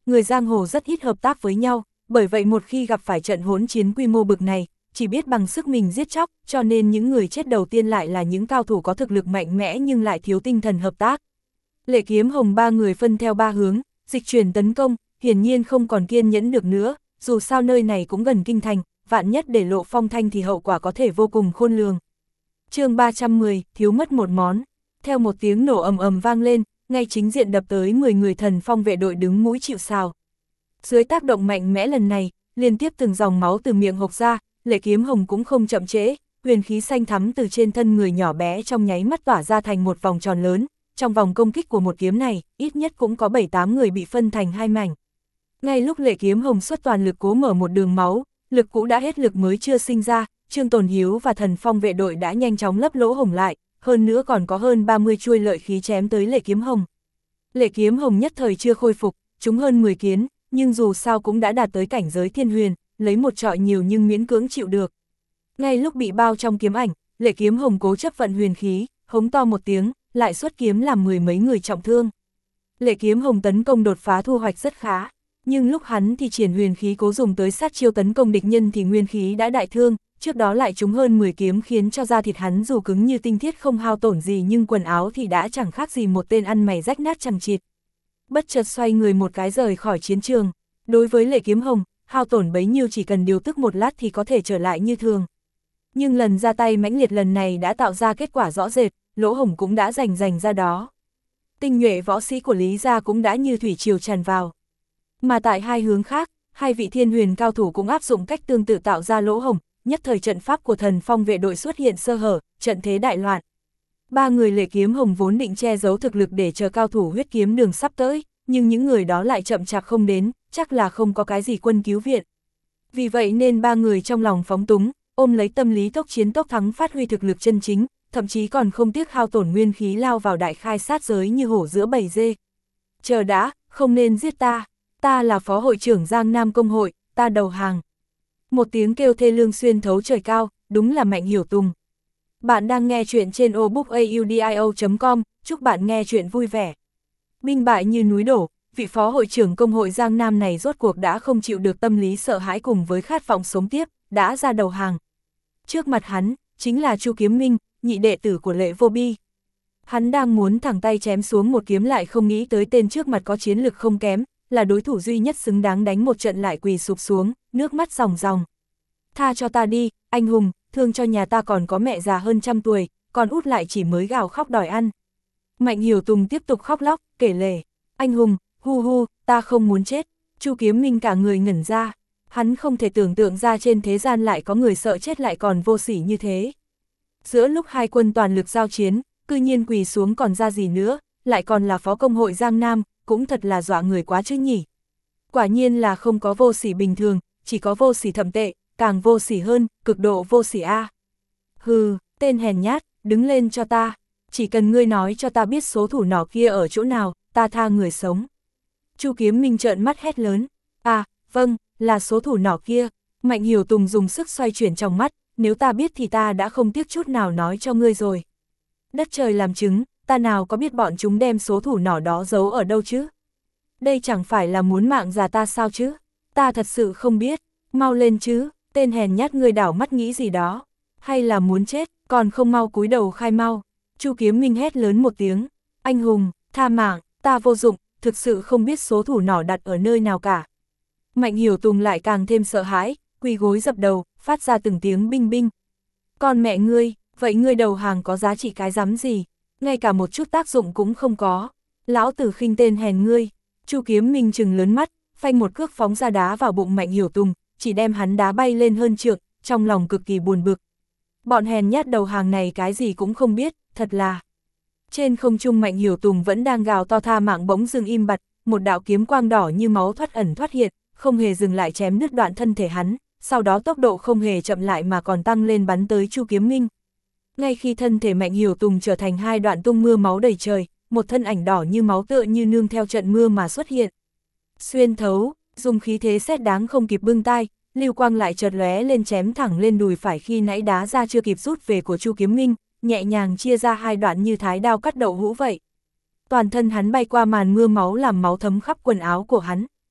người giang hồ rất ít hợp tác với nhau, bởi vậy một khi gặp phải trận hỗn chiến quy mô bực này, chỉ biết bằng sức mình giết chóc, cho nên những người chết đầu tiên lại là những cao thủ có thực lực mạnh mẽ nhưng lại thiếu tinh thần hợp tác. Lệ Kiếm Hồng ba người phân theo ba hướng, dịch chuyển tấn công, hiển nhiên không còn kiên nhẫn được nữa, dù sao nơi này cũng gần kinh thành, vạn nhất để lộ phong thanh thì hậu quả có thể vô cùng khôn lường. Chương 310, thiếu mất một món. Theo một tiếng nổ ầm ầm vang lên, ngay chính diện đập tới 10 người Thần Phong vệ đội đứng mũi chịu sào. Dưới tác động mạnh mẽ lần này, liên tiếp từng dòng máu từ miệng hộc ra, Lệ Kiếm Hồng cũng không chậm trễ, huyền khí xanh thắm từ trên thân người nhỏ bé trong nháy mắt tỏa ra thành một vòng tròn lớn, trong vòng công kích của một kiếm này, ít nhất cũng có 7-8 người bị phân thành hai mảnh. Ngay lúc Lệ Kiếm Hồng xuất toàn lực cố mở một đường máu, lực cũ đã hết lực mới chưa sinh ra, Trương Tồn Hiếu và Thần Phong vệ đội đã nhanh chóng lấp lỗ hổng lại, hơn nữa còn có hơn 30 chuôi lợi khí chém tới Lệ Kiếm Hồng. Lệ Kiếm Hồng nhất thời chưa khôi phục, trúng hơn 10 kiến, nhưng dù sao cũng đã đạt tới cảnh giới thiên huyền, lấy một trọi nhiều nhưng miễn cưỡng chịu được. Ngay lúc bị bao trong kiếm ảnh, Lệ Kiếm Hồng cố chấp vận huyền khí, hống to một tiếng, lại xuất kiếm làm 10 mấy người trọng thương. Lệ Kiếm Hồng tấn công đột phá thu hoạch rất khá, nhưng lúc hắn thì triển huyền khí cố dùng tới sát chiêu tấn công địch nhân thì nguyên khí đã đại thương, trước đó lại trúng hơn 10 kiếm khiến cho da thịt hắn dù cứng như tinh thiết không hao tổn gì nhưng quần áo thì đã chẳng khác gì một tên ăn mày rách nát chằng chịt. Bất chợt xoay người một cái rời khỏi chiến trường, đối với Lệ Kiếm Hồng, hao tổn bấy nhiêu chỉ cần điều tức một lát thì có thể trở lại như thường. Nhưng lần ra tay mãnh liệt lần này đã tạo ra kết quả rõ rệt, lỗ hổng cũng đã rành ra đó. Tinh nhuệ võ sĩ của Lý gia cũng đã như thủy triều tràn vào. Mà tại hai hướng khác, hai vị thiên huyền cao thủ cũng áp dụng cách tương tự tạo ra lỗ hổng, nhất thời trận pháp của Thần Phong vệ đội xuất hiện sơ hở, trận thế đại loạn. Ba người Lệ Kiếm Hồng vốn định che giấu thực lực để chờ cao thủ huyết kiếm đường sắp tới, nhưng những người đó lại chậm chạp không đến, chắc là không có cái gì quân cứu viện. Vì vậy nên ba người trong lòng phóng túng, ôm lấy tâm lý tốc chiến tốc thắng phát huy thực lực chân chính, thậm chí còn không tiếc hao tổn nguyên khí lao vào đại khai sát giới như hổ giữa bầy dê. Chờ đã, không nên giết ta, ta là phó hội trưởng Giang Nam Công hội, ta đầu hàng. Một tiếng kêu thê lương xuyên thấu trời cao, đúng là Mạnh Hiểu Tùng. Bạn đang nghe chuyện trên obookaudio.com, chúc bạn nghe chuyện vui vẻ. Binh bại như núi đổ, vị phó hội trưởng công hội Giang Nam này rốt cuộc đã không chịu được tâm lý sợ hãi cùng với khát vọng sống tiếp, đã ra đầu hàng. Trước mặt hắn, chính là Chu Kiếm Minh, nhị đệ tử của Lệ Vô Bi. Hắn đang muốn thẳng tay chém xuống một kiếm lại không nghĩ tới tên trước mặt có chiến lực không kém, là đối thủ duy nhất xứng đáng đánh một trận lại quỳ sụp xuống, nước mắt ròng ròng. Tha cho ta đi, anh hùng, thương cho nhà ta còn có mẹ già hơn 100 tuổi, còn út lại chỉ mới gào khóc đòi ăn. Mạnh Hiểu Tùng tiếp tục khóc lóc, kể lể, anh hùng, hu hu, ta không muốn chết. Chu Kiếm Minh cả người ngẩn ra, hắn không thể tưởng tượng ra trên thế gian lại có người sợ chết lại còn vô sỉ như thế. Giữa lúc hai quân toàn lực giao chiến, cư nhiên quỳ xuống còn ra gì nữa, lại còn là phó công hội Giang Nam, cũng thật là dọa người quá chứ nhỉ. Quả nhiên là không có vô sỉ bình thường, chỉ có vô sỉ thậm tệ, càng vô sỉ hơn, cực độ vô sỉ a. Hừ, tên hèn nhát, đứng lên cho ta, chỉ cần ngươi nói cho ta biết số thủ nỏ kia ở chỗ nào, ta tha người sống. Chu Kiếm Minh trợn mắt hét lớn, à, vâng, là số thủ nỏ kia. Mạnh Hiểu Tùng dùng sức xoay chuyển trong mắt, nếu ta biết thì ta đã không tiếc chút nào nói cho ngươi rồi. Đất trời làm chứng, ta nào có biết bọn chúng đem số thủ nỏ đó giấu ở đâu chứ? Đây chẳng phải là muốn mạng già ta sao chứ? Ta thật sự không biết, mau lên chứ, tên hèn nhát ngươi đảo mắt nghĩ gì đó. Hay là muốn chết, còn không mau cúi đầu khai mau. Chu Kiếm Minh hét lớn một tiếng, anh hùng, tha mạng, ta vô dụng, thực sự không biết số thủ nỏ đặt ở nơi nào cả. Mạnh Hiểu Tùng lại càng thêm sợ hãi, quỳ gối dập đầu, phát ra từng tiếng binh binh. Con mẹ ngươi, vậy ngươi đầu hàng có giá trị cái rắm gì, ngay cả một chút tác dụng cũng không có. Lão tử khinh tên hèn ngươi. Chu Kiếm Minh trừng lớn mắt, phanh một cước phóng ra đá vào bụng Mạnh Hiểu Tùng, chỉ đem hắn đá bay lên hơn trượng, trong lòng cực kỳ buồn bực. Bọn hèn nhát đầu hàng này cái gì cũng không biết, thật là. Trên không trung Mạnh Hiểu Tùng vẫn đang gào to tha mạng bỗng dưng im bặt, một đạo kiếm quang đỏ như máu thoát ẩn thoát hiện, không hề dừng lại chém đứt đoạn thân thể hắn, sau đó tốc độ không hề chậm lại mà còn tăng lên bắn tới Chu Kiếm Minh. Ngay khi thân thể Mạnh Hiểu Tùng trở thành hai đoạn tung mưa máu đầy trời, một thân ảnh đỏ như máu tựa như nương theo trận mưa mà xuất hiện. Xuyên thấu, dùng khí thế sét đáng không kịp bưng tay, lưu quang lại chợt lóe lên chém thẳng lên đùi phải khi nãy đá ra chưa kịp rút về của Chu Kiếm Minh, nhẹ nhàng chia ra hai đoạn như thái đao cắt đậu hũ vậy. Toàn thân hắn bay qua màn mưa máu làm máu thấm khắp quần áo của hắn.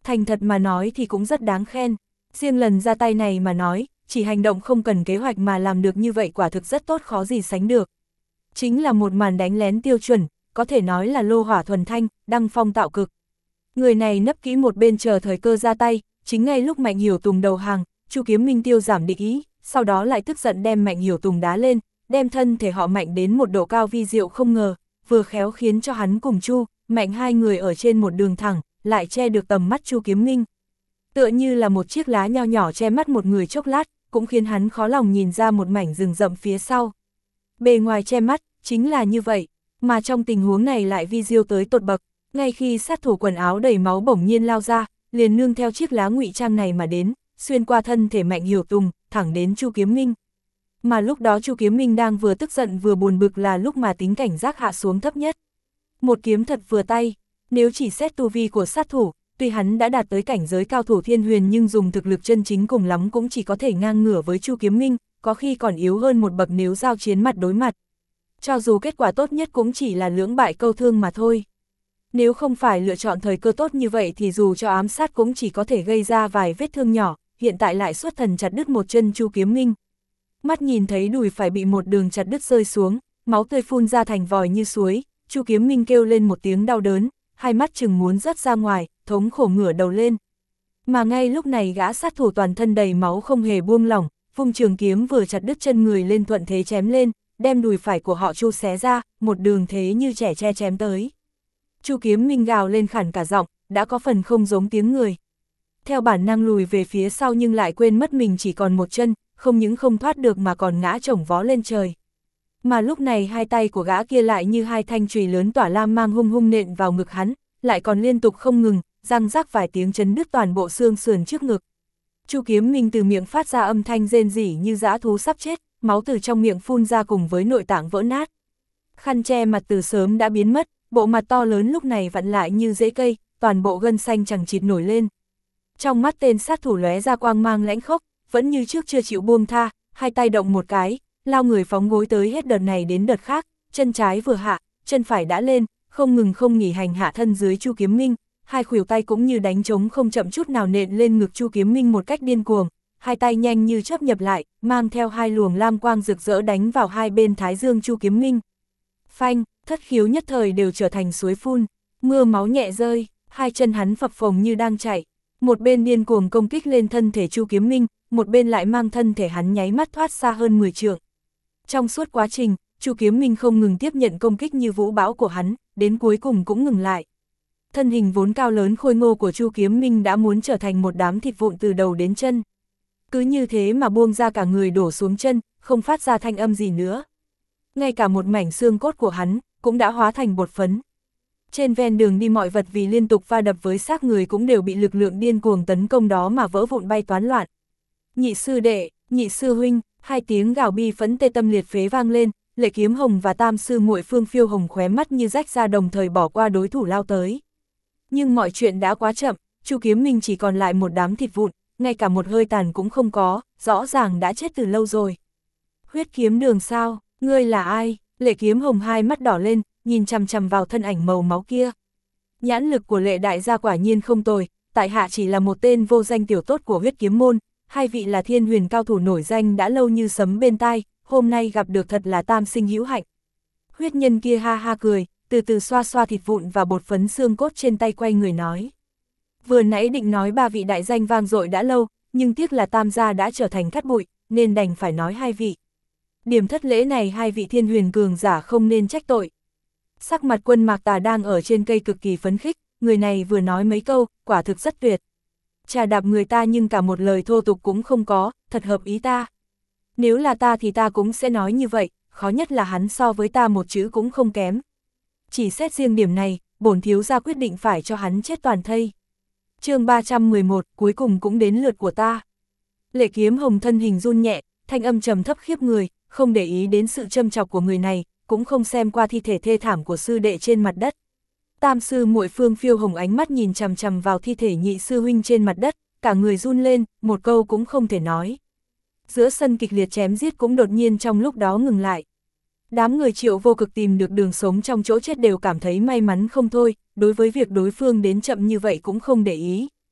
Thành thật mà nói thì cũng rất đáng khen. Riêng lần ra tay này mà nói, chỉ hành động không cần kế hoạch mà làm được như vậy quả thực rất tốt, khó gì sánh được. Chính là một màn đánh lén tiêu chuẩn, có thể nói là lô hỏa thuần thanh, đăng phong tạo cực. Người này nấp kỹ một bên chờ thời cơ ra tay, chính ngay lúc Mạnh Hiểu Tùng đầu hàng, Chu Kiếm Minh tiêu giảm địch ý, sau đó lại tức giận đem Mạnh Hiểu Tùng đá lên, đem thân thể họ Mạnh đến một độ cao vi diệu không ngờ, vừa khéo khiến cho hắn cùng Chu, Mạnh hai người ở trên một đường thẳng, lại che được tầm mắt Chu Kiếm Minh. Tựa như là một chiếc lá nho nhỏ che mắt một người chốc lát, cũng khiến hắn khó lòng nhìn ra một mảnh rừng rậm phía sau. Bề ngoài che mắt, chính là như vậy, mà trong tình huống này lại vi diêu tới tột bậc, ngay khi sát thủ quần áo đầy máu bỗng nhiên lao ra, liền nương theo chiếc lá ngụy trang này mà đến, xuyên qua thân thể Mạnh Hiểu Tùng, thẳng đến Chu Kiếm Minh. Mà lúc đó Chu Kiếm Minh đang vừa tức giận vừa buồn bực, là lúc mà tính cảnh giác hạ xuống thấp nhất. Một kiếm thật vừa tay, nếu chỉ xét tu vi của sát thủ, tuy hắn đã đạt tới cảnh giới cao thủ thiên huyền nhưng dùng thực lực chân chính cùng lắm cũng chỉ có thể ngang ngửa với Chu Kiếm Minh, có khi còn yếu hơn một bậc nếu giao chiến mặt đối mặt. Cho dù kết quả tốt nhất cũng chỉ là lưỡng bại câu thương mà thôi. Nếu không phải lựa chọn thời cơ tốt như vậy thì dù cho ám sát cũng chỉ có thể gây ra vài vết thương nhỏ, hiện tại lại xuất thần chặt đứt một chân Chu Kiếm Minh. Mắt nhìn thấy đùi phải bị một đường chặt đứt rơi xuống, máu tươi phun ra thành vòi như suối, Chu Kiếm Minh kêu lên một tiếng đau đớn, hai mắt chừng muốn rớt ra ngoài, thống khổ ngửa đầu lên. Mà ngay lúc này gã sát thủ toàn thân đầy máu không hề buông lỏng, vung trường kiếm vừa chặt đứt chân người lên thuận thế chém lên, đem đùi phải của họ Chu xé ra, một đường thế như trẻ tre chém tới. Chu Kiếm Minh gào lên khản cả giọng, đã có phần không giống tiếng người. Theo bản năng lùi về phía sau nhưng lại quên mất mình chỉ còn một chân, không những không thoát được mà còn ngã chổng vó lên trời. Mà lúc này hai tay của gã kia lại như hai thanh chùy lớn tỏa lam mang hung hung nện vào ngực hắn, lại còn liên tục không ngừng, răng rắc vài tiếng chấn đứt toàn bộ xương sườn trước ngực. Chu Kiếm Minh từ miệng phát ra âm thanh rên rỉ như dã thú sắp chết, máu từ trong miệng phun ra cùng với nội tạng vỡ nát. Khăn che mặt từ sớm đã biến mất, bộ mặt to lớn lúc này vặn lại như rễ cây, toàn bộ gân xanh chằng chịt nổi lên. Trong mắt tên sát thủ lóe ra quang mang lãnh khốc, vẫn như trước chưa chịu buông tha, hai tay động một cái, lao người phóng gối tới hết đợt này đến đợt khác, chân trái vừa hạ, chân phải đã lên, không ngừng không nghỉ hành hạ thân dưới Chu Kiếm Minh, hai khuỷu tay cũng như đánh trống không chậm chút nào nện lên ngực Chu Kiếm Minh một cách điên cuồng, hai tay nhanh như chớp nhập lại, mang theo hai luồng lam quang rực rỡ đánh vào hai bên thái dương Chu Kiếm Minh. Phanh, thất khiếu nhất thời đều trở thành suối phun, mưa máu nhẹ rơi, hai chân hắn phập phồng như đang chạy, một bên điên cuồng công kích lên thân thể Chu Kiếm Minh, một bên lại mang thân thể hắn nháy mắt thoát xa hơn 10 trượng. Trong suốt quá trình, Chu Kiếm Minh không ngừng tiếp nhận công kích như vũ bão của hắn, đến cuối cùng cũng ngừng lại. Thân hình vốn cao lớn khôi ngô của Chu Kiếm Minh đã muốn trở thành một đám thịt vụn từ đầu đến chân. Cứ như thế mà buông ra cả người đổ xuống chân, không phát ra thanh âm gì nữa. Ngay cả một mảnh xương cốt của hắn, cũng đã hóa thành bột phấn. Trên ven đường đi mọi vật vì liên tục va đập với xác người cũng đều bị lực lượng điên cuồng tấn công đó mà vỡ vụn bay toán loạn. Nhị sư đệ, nhị sư huynh, hai tiếng gào bi phẫn tê tâm liệt phế vang lên, Lệ Kiếm Hồng và tam sư muội Phương Phiêu Hồng khóe mắt như rách ra đồng thời bỏ qua đối thủ lao tới. Nhưng mọi chuyện đã quá chậm, Chu Kiếm Minh chỉ còn lại một đám thịt vụn, ngay cả một hơi tàn cũng không có, rõ ràng đã chết từ lâu rồi. Huyết Kiếm Đường sao, ngươi là ai? Lệ Kiếm Hồng hai mắt đỏ lên, nhìn chằm chằm vào thân ảnh màu máu kia. Nhãn lực của Lệ đại gia quả nhiên không tồi, tại hạ chỉ là một tên vô danh tiểu tốt của Huyết Kiếm môn, hai vị là thiên huyền cao thủ nổi danh đã lâu như sấm bên tai, hôm nay gặp được thật là tam sinh hữu hạnh. Huyết nhân kia ha ha cười, từ từ xoa xoa thịt vụn và bột phấn xương cốt trên tay quay người nói. Vừa nãy định nói ba vị đại danh vang dội đã lâu, nhưng tiếc là tam gia đã trở thành cát bụi, nên đành phải nói hai vị. Điểm thất lễ này hai vị thiên huyền cường giả không nên trách tội. Sắc mặt Quân Mạc Tà đang ở trên cây cực kỳ phấn khích, người này vừa nói mấy câu, quả thực rất tuyệt. Trà đạp người ta nhưng cả một lời thô tục cũng không có, thật hợp ý ta. Nếu là ta thì ta cũng sẽ nói như vậy, khó nhất là hắn so với ta một chữ cũng không kém. Chỉ xét riêng điểm này, bổn thiếu gia quyết định phải cho hắn chết toàn thây. Chương 311, cuối cùng cũng đến lượt của ta. Lệ Kiếm Hồng thân hình run nhẹ, thanh âm trầm thấp khiếp người, không để ý đến sự châm chọc của người này, cũng không xem qua thi thể thê thảm của sư đệ trên mặt đất. Tam sư muội Phương Phiêu Hồng ánh mắt nhìn chằm chằm vào thi thể nhị sư huynh trên mặt đất, cả người run lên, một câu cũng không thể nói. Giữa sân kịch liệt chém giết cũng đột nhiên trong lúc đó ngừng lại. Đám người Triệu Vô Cực tìm được đường sống trong chỗ chết đều cảm thấy may mắn không thôi, đối với việc đối phương đến chậm như vậy cũng không để ý.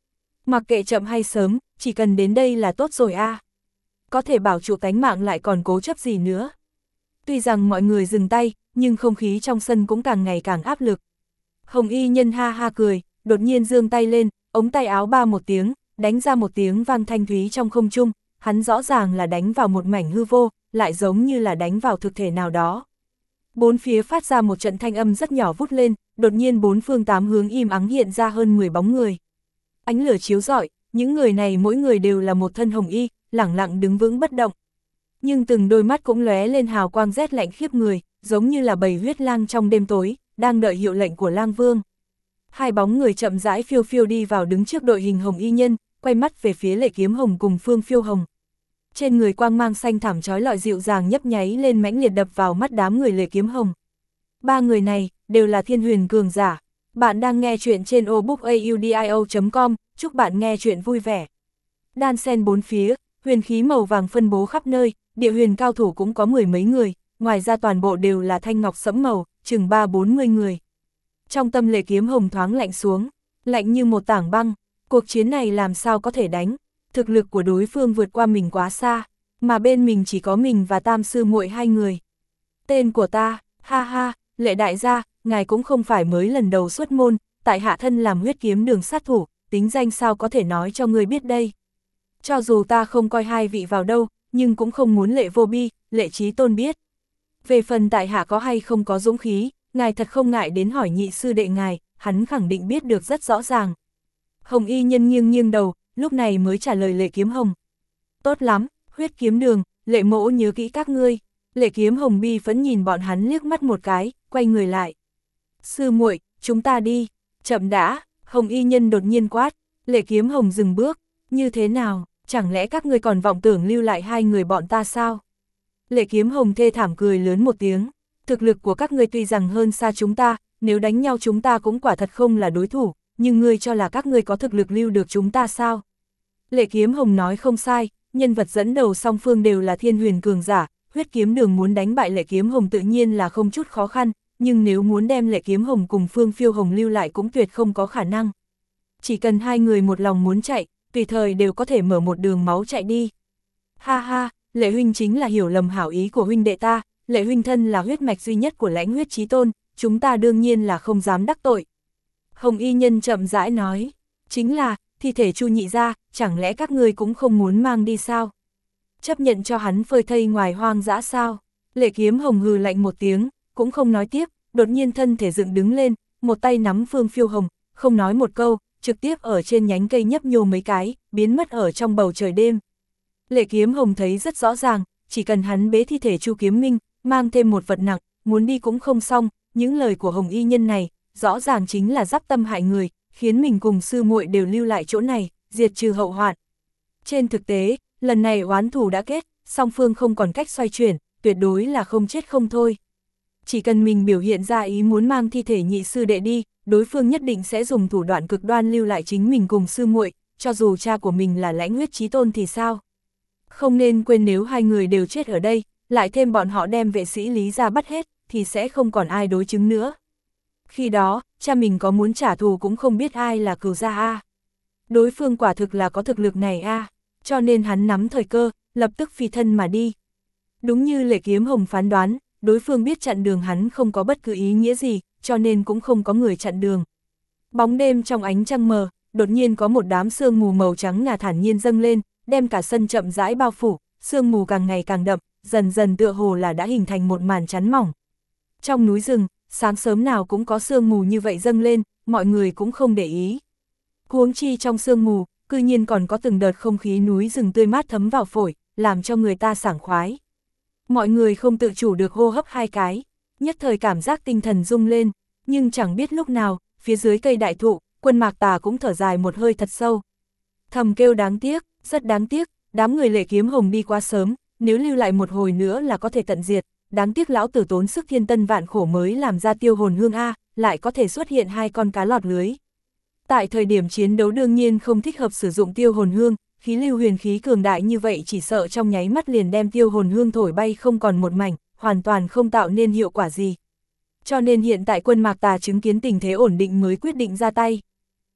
Mặc kệ chậm hay sớm, chỉ cần đến đây là tốt rồi a. Có thể bảo trụ tánh mạng lại còn cố chấp gì nữa. Tuy rằng mọi người dừng tay, nhưng không khí trong sân cũng càng ngày càng áp lực. Hồng y nhân ha ha cười, đột nhiên giương tay lên, ống tay áo ba một tiếng, đánh ra một tiếng vang thanh thúy trong không trung, hắn rõ ràng là đánh vào một mảnh hư vô, lại giống như là đánh vào thực thể nào đó. Bốn phía phát ra một trận thanh âm rất nhỏ vút lên, đột nhiên bốn phương tám hướng im ắng hiện ra hơn 10 bóng người. Ánh lửa chiếu rọi, những người này mỗi người đều là một thân hồng y, lẳng lặng đứng vững bất động. Nhưng từng đôi mắt cũng lóe lên hào quang rét lạnh khiếp người, giống như là bầy huyết lang trong đêm tối, đang đợi hiệu lệnh của lang vương. Hai bóng người chậm rãi phiêu phiêu đi vào đứng trước đội hình hồng y nhân, quay mắt về phía Lệ Kiếm Hồng cùng Phương Phiêu Hồng. Trên người quang mang xanh thảm chói lọi dịu dàng nhấp nháy lên mãnh liệt đập vào mắt đám người Lệ Kiếm Hồng. Ba người này đều là thiên huyền cường giả. Bạn đang nghe chuyện trên obookaudio.com, chúc bạn nghe chuyện vui vẻ. Đan sen bốn phía, huyền khí màu vàng phân bố khắp nơi, địa huyền cao thủ cũng có mười mấy người, ngoài ra toàn bộ đều là thanh ngọc sẫm màu, chừng 30-40 người. Trong tâm Lệ Kiếm Hồng thoáng lạnh xuống, lạnh như một tảng băng, cuộc chiến này làm sao có thể đánh, thực lực của đối phương vượt qua mình quá xa, mà bên mình chỉ có mình và Tam sư muội hai người. Tên của ta, ha ha, Lệ đại gia, ngài cũng không phải mới lần đầu xuất môn, tại hạ thân làm Huyết Kiếm Đường sát thủ, tính danh sao có thể nói cho ngươi biết đây. Cho dù ta không coi hai vị vào đâu, nhưng cũng không muốn Lệ Vô Bi, Lệ Chí Tôn biết. Về phần tại hạ có hay không có dũng khí, ngài thật không ngại đến hỏi nhị sư đệ ngài, hắn khẳng định biết được rất rõ ràng. Hồng y nhân nghiêng nghiêng đầu, lúc này mới trả lời Lệ Kiếm Hồng. Tốt lắm, Huyết Kiếm Đường, Lệ mỗ nhớ kỹ các ngươi. Lệ Kiếm Hồng bi phẫn nhìn bọn hắn liếc mắt một cái, quay người lại. Sư muội, chúng ta đi. Chậm đã, Hồng y nhân đột nhiên quát. Lệ Kiếm Hồng dừng bước. Như thế nào, chẳng lẽ các ngươi còn vọng tưởng lưu lại hai người bọn ta sao? Lệ Kiếm Hồng thê thảm cười lớn một tiếng. Thực lực của các ngươi tuy rằng hơn xa chúng ta, nếu đánh nhau chúng ta cũng quả thật không là đối thủ, nhưng ngươi cho là các ngươi có thực lực lưu được chúng ta sao? Lệ Kiếm Hồng nói không sai, nhân vật dẫn đầu song phương đều là thiên huyền cường giả, Huyết Kiếm Đường muốn đánh bại Lệ Kiếm Hồng tự nhiên là không chút khó khăn, nhưng nếu muốn đem Lệ Kiếm Hồng cùng Phương Phiêu Hồng lưu lại cũng tuyệt không có khả năng. Chỉ cần hai người một lòng muốn chạy, tùy thời đều có thể mở một đường máu chạy đi. Ha ha, Lệ huynh chính là hiểu lầm hảo ý của huynh đệ ta, Lệ huynh thân là huyết mạch duy nhất của Lãnh Huyết Chí Tôn, chúng ta đương nhiên là không dám đắc tội. Hồng y nhân chậm rãi nói, chính là, thi thể Chu nhị gia, chẳng lẽ các ngươi cũng không muốn mang đi sao? Chấp nhận cho hắn phơi thây ngoài hoang dã sao? Lệ Kiếm Hồng hừ lạnh một tiếng, cũng không nói tiếp, đột nhiên thân thể dựng đứng lên, một tay nắm Phương Phiêu Hồng, không nói một câu, trực tiếp ở trên nhánh cây nhấp nhô mấy cái, biến mất ở trong bầu trời đêm. Lệ Kiếm Hồng thấy rất rõ ràng, chỉ cần hắn bế thi thể Chu Kiếm Minh, mang thêm một vật nặng, muốn đi cũng không xong, những lời của Hồng y nhân này, rõ ràng chính là dắp tâm hại người, khiến mình cùng sư muội đều lưu lại chỗ này, diệt trừ hậu hoạn. Trên thực tế, lần này oán thù đã kết, song phương không còn cách xoay chuyển, tuyệt đối là không chết không thôi. Chỉ cần mình biểu hiện ra ý muốn mang thi thể nhị sư đệ đi, đối phương nhất định sẽ dùng thủ đoạn cực đoan lưu lại chính mình cùng sư muội, cho dù cha của mình là Lãnh Huyết Chí Tôn thì sao? Không nên quên nếu hai người đều chết ở đây, lại thêm bọn họ đem vệ sĩ Lý ra bắt hết, thì sẽ không còn ai đối chứng nữa. Khi đó, cha mình có muốn trả thù cũng không biết ai là cừu gia a. Đối phương quả thực là có thực lực này a, cho nên hắn nắm thời cơ, lập tức phi thân mà đi. Đúng như Lệ Kiếm Hồng phán đoán, đối phương biết chặn đường hắn không có bất cứ ý nghĩa gì, cho nên cũng không có người chặn đường. Bóng đêm trong ánh trăng mờ, đột nhiên có một đám sương mù màu trắng ngà thản nhiên dâng lên, đem cả sân chậm rãi bao phủ, sương mù càng ngày càng đậm, dần dần tựa hồ là đã hình thành một màn chắn mỏng. Trong núi rừng, sáng sớm nào cũng có sương mù như vậy dâng lên, mọi người cũng không để ý. Huống chi trong sương mù, cư nhiên còn có từng đợt không khí núi rừng tươi mát thấm vào phổi, làm cho người ta sảng khoái. Mọi người không tự chủ được hô hấp hai cái, nhất thời cảm giác tinh thần rung lên, nhưng chẳng biết lúc nào, phía dưới cây đại thụ, Quân Mạc Tà cũng thở dài một hơi thật sâu. Thầm kêu đáng tiếc, rất đáng tiếc, đám người Lệ Kiếm Hồng đi quá sớm, nếu lưu lại một hồi nữa là có thể tận diệt, đáng tiếc lão tử tốn sức thiên tân vạn khổ mới làm ra Tiêu Hồn Hương A, lại có thể xuất hiện hai con cá lọt lưới. Tại thời điểm chiến đấu đương nhiên không thích hợp sử dụng Tiêu Hồn Hương, khí lưu huyền khí cường đại như vậy chỉ sợ trong nháy mắt liền đem Tiêu Hồn Hương thổi bay không còn một mảnh, hoàn toàn không tạo nên hiệu quả gì. Cho nên hiện tại Quân Mạc Tà chứng kiến tình thế ổn định mới quyết định ra tay.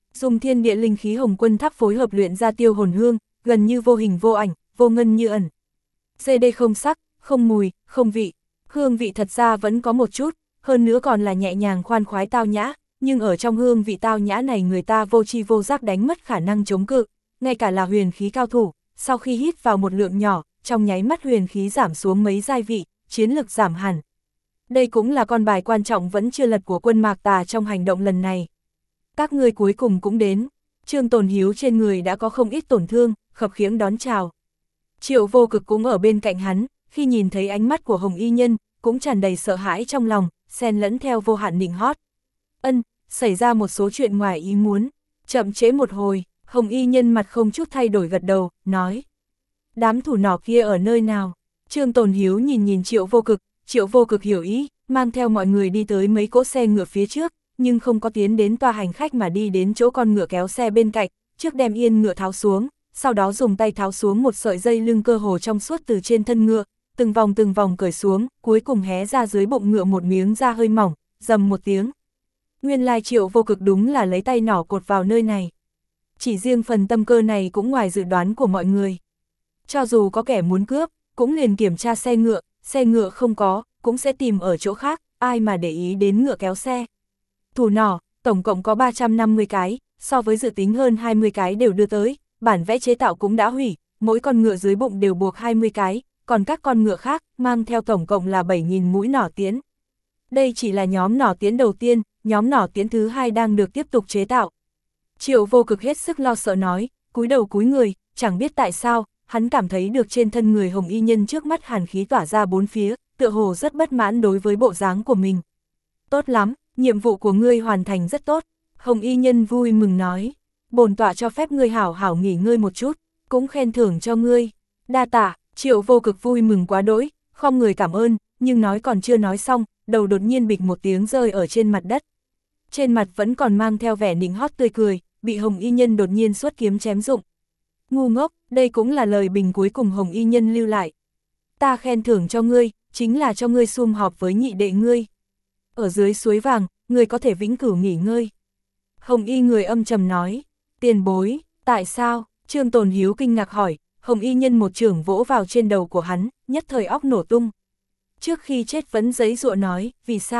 Dùng thiên địa linh khí Hồng Quân Tháp phối hợp luyện ra tiêu hồn hương, gần như vô hình vô ảnh, vô ngân như ẩn. CD không sắc, không mùi, không vị, hương vị thật ra vẫn có một chút, hơn nữa còn là nhẹ nhàng khoan khoái tao nhã, nhưng ở trong hương vị tao nhã này người ta vô tri vô giác đánh mất khả năng chống cự, ngay cả là huyền khí cao thủ, sau khi hít vào một lượng nhỏ, trong nháy mắt huyền khí giảm xuống mấy giai vị, chiến lực giảm hẳn. Đây cũng là con bài quan trọng vẫn chưa lật của quân Mạc Tà trong hành động lần này. Các ngươi cuối cùng cũng đến, Trương Tồn Hiếu trên người đã có không ít tổn thương, khập khiễng đón chào. Triệu Vô Cực cũng ở bên cạnh hắn, khi nhìn thấy ánh mắt của Hồng Y Nhân, cũng tràn đầy sợ hãi trong lòng, xen lẫn theo vô hạn nịnh hót. Xảy ra một số chuyện ngoài ý muốn, chậm trễ một hồi, Hồng Y Nhân mặt không chút thay đổi gật đầu, nói. Đám thủ nỏ kia ở nơi nào? Trương Tồn Hiếu nhìn Triệu Vô Cực hiểu ý, mang theo mọi người đi tới mấy cỗ xe ngựa phía trước, nhưng không có tiến đến toa hành khách mà đi đến chỗ con ngựa kéo xe bên cạnh, trước đem yên ngựa tháo xuống, sau đó dùng tay tháo xuống một sợi dây lưng cơ hồ trong suốt từ trên thân ngựa, từng vòng cởi xuống, cuối cùng hé ra dưới bụng ngựa một miếng da hơi mỏng, rầm một tiếng. Nguyên lai Triệu Vô Cực đúng là lấy tay nỏ cột vào nơi này. Chỉ riêng phần tâm cơ này cũng ngoài dự đoán của mọi người. Cho dù có kẻ muốn cướp, cũng liền kiểm tra xe ngựa không có, cũng sẽ tìm ở chỗ khác, ai mà để ý đến ngựa kéo xe. Thủ nỏ, tổng cộng có 350 cái, so với dự tính hơn 20 cái đều đưa tới, bản vẽ chế tạo cũng đã hủy, mỗi con ngựa dưới bụng đều buộc 20 cái, còn các con ngựa khác mang theo tổng cộng là 7.000 mũi nỏ tiễn. Đây chỉ là nhóm nỏ tiễn đầu tiên, nhóm nỏ tiễn thứ hai đang được tiếp tục chế tạo. Triệu Vô Cực hết sức lo sợ nói, cúi đầu cúi người, chẳng biết tại sao, hắn cảm thấy được trên thân người Hồng Y Nhân trước mắt hàn khí tỏa ra bốn phía, tựa hồ rất bất mãn đối với bộ dáng của mình. Tốt lắm, nhiệm vụ của ngươi hoàn thành rất tốt, Hồng Y Nhân vui mừng nói, bổn tọa cho phép ngươi hảo hảo nghỉ ngơi một chút, cũng khen thưởng cho ngươi. Đa tạ, Triệu Vô Cực vui mừng quá đỗi, không người cảm ơn, nhưng nói còn chưa nói xong, đầu đột nhiên bịch một tiếng rơi ở trên mặt đất. Trên mặt vẫn còn mang theo vẻ nịnh hót tươi cười, bị Hồng Y Nhân đột nhiên xuất kiếm chém dụng. Ngu ngốc, đây cũng là lời bình cuối cùng Hồng Y Nhân lưu lại. Ta khen thưởng cho ngươi, chính là cho ngươi sum họp với nhị đệ ngươi. Ở dưới suối vàng, ngươi có thể vĩnh cửu nghỉ ngơi. Hồng Y người âm trầm nói, tiền bối, tại sao? Trương Tồn Hiếu kinh ngạc hỏi, Hồng Y Nhân một chưởng vỗ vào trên đầu của hắn, nhất thời óc nổ tung. Trước khi chết vẫn giãy giụa nói,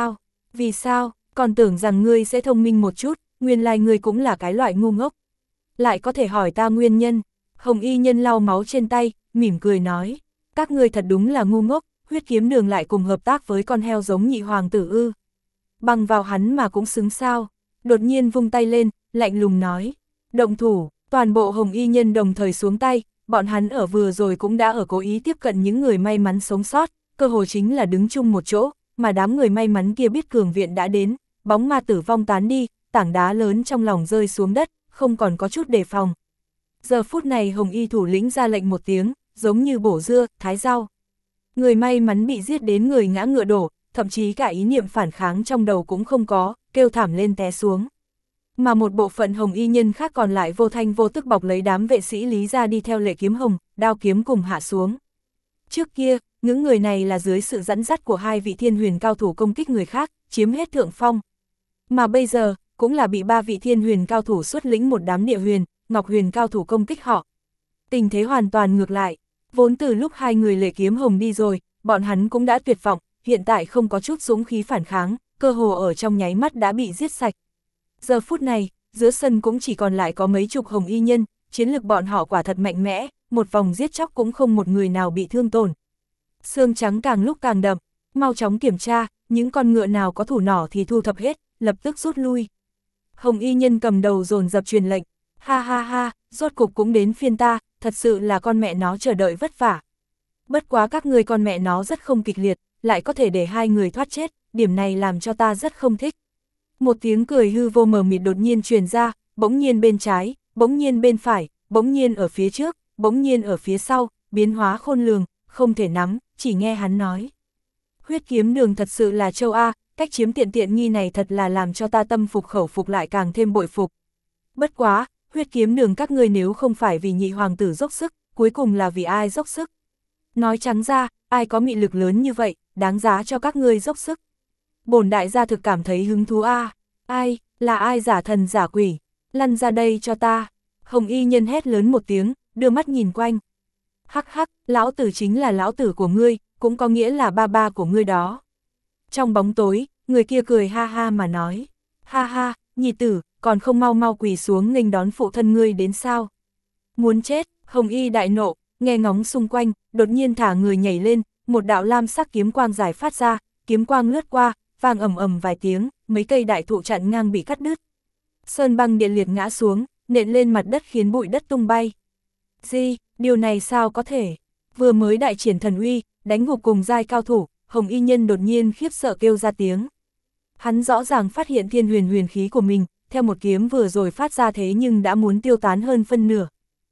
vì sao, còn tưởng rằng ngươi sẽ thông minh một chút, nguyên lai ngươi cũng là cái loại ngu ngốc. Lại có thể hỏi ta nguyên nhân. Hồng Y Nhân lau máu trên tay, mỉm cười nói, các ngươi thật đúng là ngu ngốc, Huyết Kiếm Đường lại cùng hợp tác với con heo giống nhị hoàng tử ư. Bằng vào hắn mà cũng xứng sao. Đột nhiên vung tay lên, lạnh lùng nói, động thủ. Toàn bộ Hồng Y Nhân đồng thời xuống tay, bọn hắn ở vừa rồi cũng đã ở cố ý tiếp cận những người may mắn sống sót, cơ hội chính là đứng chung một chỗ, mà đám người may mắn kia biết cường viện đã đến, bóng ma tử vong tán đi, tảng đá lớn trong lòng rơi xuống đất, không còn có chút đề phòng. Giờ phút này Hồng Y thủ lĩnh ra lệnh một tiếng, giống như bổ dưa, thái rau. Người may mắn bị giết đến người ngã ngựa đổ, thậm chí cả ý niệm phản kháng trong đầu cũng không có, kêu thảm lên té xuống. Mà một bộ phận Hồng Y Nhân khác còn lại vô thanh vô tức bọc lấy đám vệ sĩ Lý ra đi theo Lệ Kiếm Hồng, đao kiếm cùng hạ xuống. Trước kia, những người này là dưới sự dẫn dắt của hai vị thiên huyền cao thủ công kích người khác, chiếm hết thượng phong. Mà bây giờ, cũng là bị ba vị thiên huyền cao thủ xuất lĩnh một đám địa huyền, ngọc huyền cao thủ công kích họ. Tình thế hoàn toàn ngược lại, vốn từ lúc hai người Lệ Kiếm Hồng đi rồi, bọn hắn cũng đã tuyệt vọng, hiện tại không có chút dũng khí phản kháng, cơ hồ ở trong nháy mắt đã bị giết sạch. Giờ phút này, giữa sân cũng chỉ còn lại có mấy chục Hồng Y Nhân, chiến lực bọn họ quả thật mạnh mẽ, một vòng giết chóc cũng không một người nào bị thương tổn. Xương trắng càng lúc càng đậm, mau chóng kiểm tra, những con ngựa nào có thủ nỏ thì thu thập hết, lập tức rút lui. Hồng Y Nhân cầm đầu dồn dập truyền lệnh, ha ha ha, rốt cục cũng đến phiên ta, thật sự là con mẹ nó chờ đợi vất vả. Bất quá các người con mẹ nó rất không kịch liệt, lại có thể để hai người thoát chết, điểm này làm cho ta rất không thích. Một tiếng cười hư vô mờ mịt đột nhiên truyền ra, bỗng nhiên bên trái, bỗng nhiên bên phải, bỗng nhiên ở phía trước, bỗng nhiên ở phía sau, biến hóa khôn lường, không thể nắm, chỉ nghe hắn nói. Huyết Kiếm Đường thật sự là châu A, cách chiếm tiện nghi này thật là làm cho ta tâm phục khẩu phục lại càng thêm bội phục. Bất quá, Huyết Kiếm Đường các ngươi nếu không phải vì nhị hoàng tử dốc sức, cuối cùng là vì ai dốc sức? Nói trắng ra, ai có mị lực lớn như vậy, đáng giá cho các ngươi dốc sức. Bổn đại gia thực cảm thấy hứng thú A, ai, là ai giả thần giả quỷ? Lăn ra đây cho ta. Hồng y nhân hét lớn một tiếng, đưa mắt nhìn quanh. Hắc hắc, lão tử chính là lão tử của ngươi, cũng có nghĩa là ba ba của ngươi đó. Trong bóng tối, người kia cười ha ha mà nói. Ha ha, nhị tử, còn không mau mau quỳ xuống nghênh đón phụ thân ngươi đến sao? Muốn chết, Hồng y đại nộ, nghe ngóng xung quanh, đột nhiên thả người nhảy lên, một đạo lam sắc kiếm quang giải phát ra, kiếm quang lướt qua, vang ầm ầm vài tiếng, mấy cây đại thụ chặn ngang bị cắt đứt. Sơn băng địa liệt ngã xuống, nện lên mặt đất khiến bụi đất tung bay. Gì, điều này sao có thể? Vừa mới đại triển thần uy, đánh gục cùng giai cao thủ, Hồng y nhân đột nhiên khiếp sợ kêu ra tiếng. Hắn rõ ràng phát hiện thiên huyền huyền khí của mình, theo một kiếm vừa rồi phát ra thế nhưng đã muốn tiêu tán hơn phân nửa.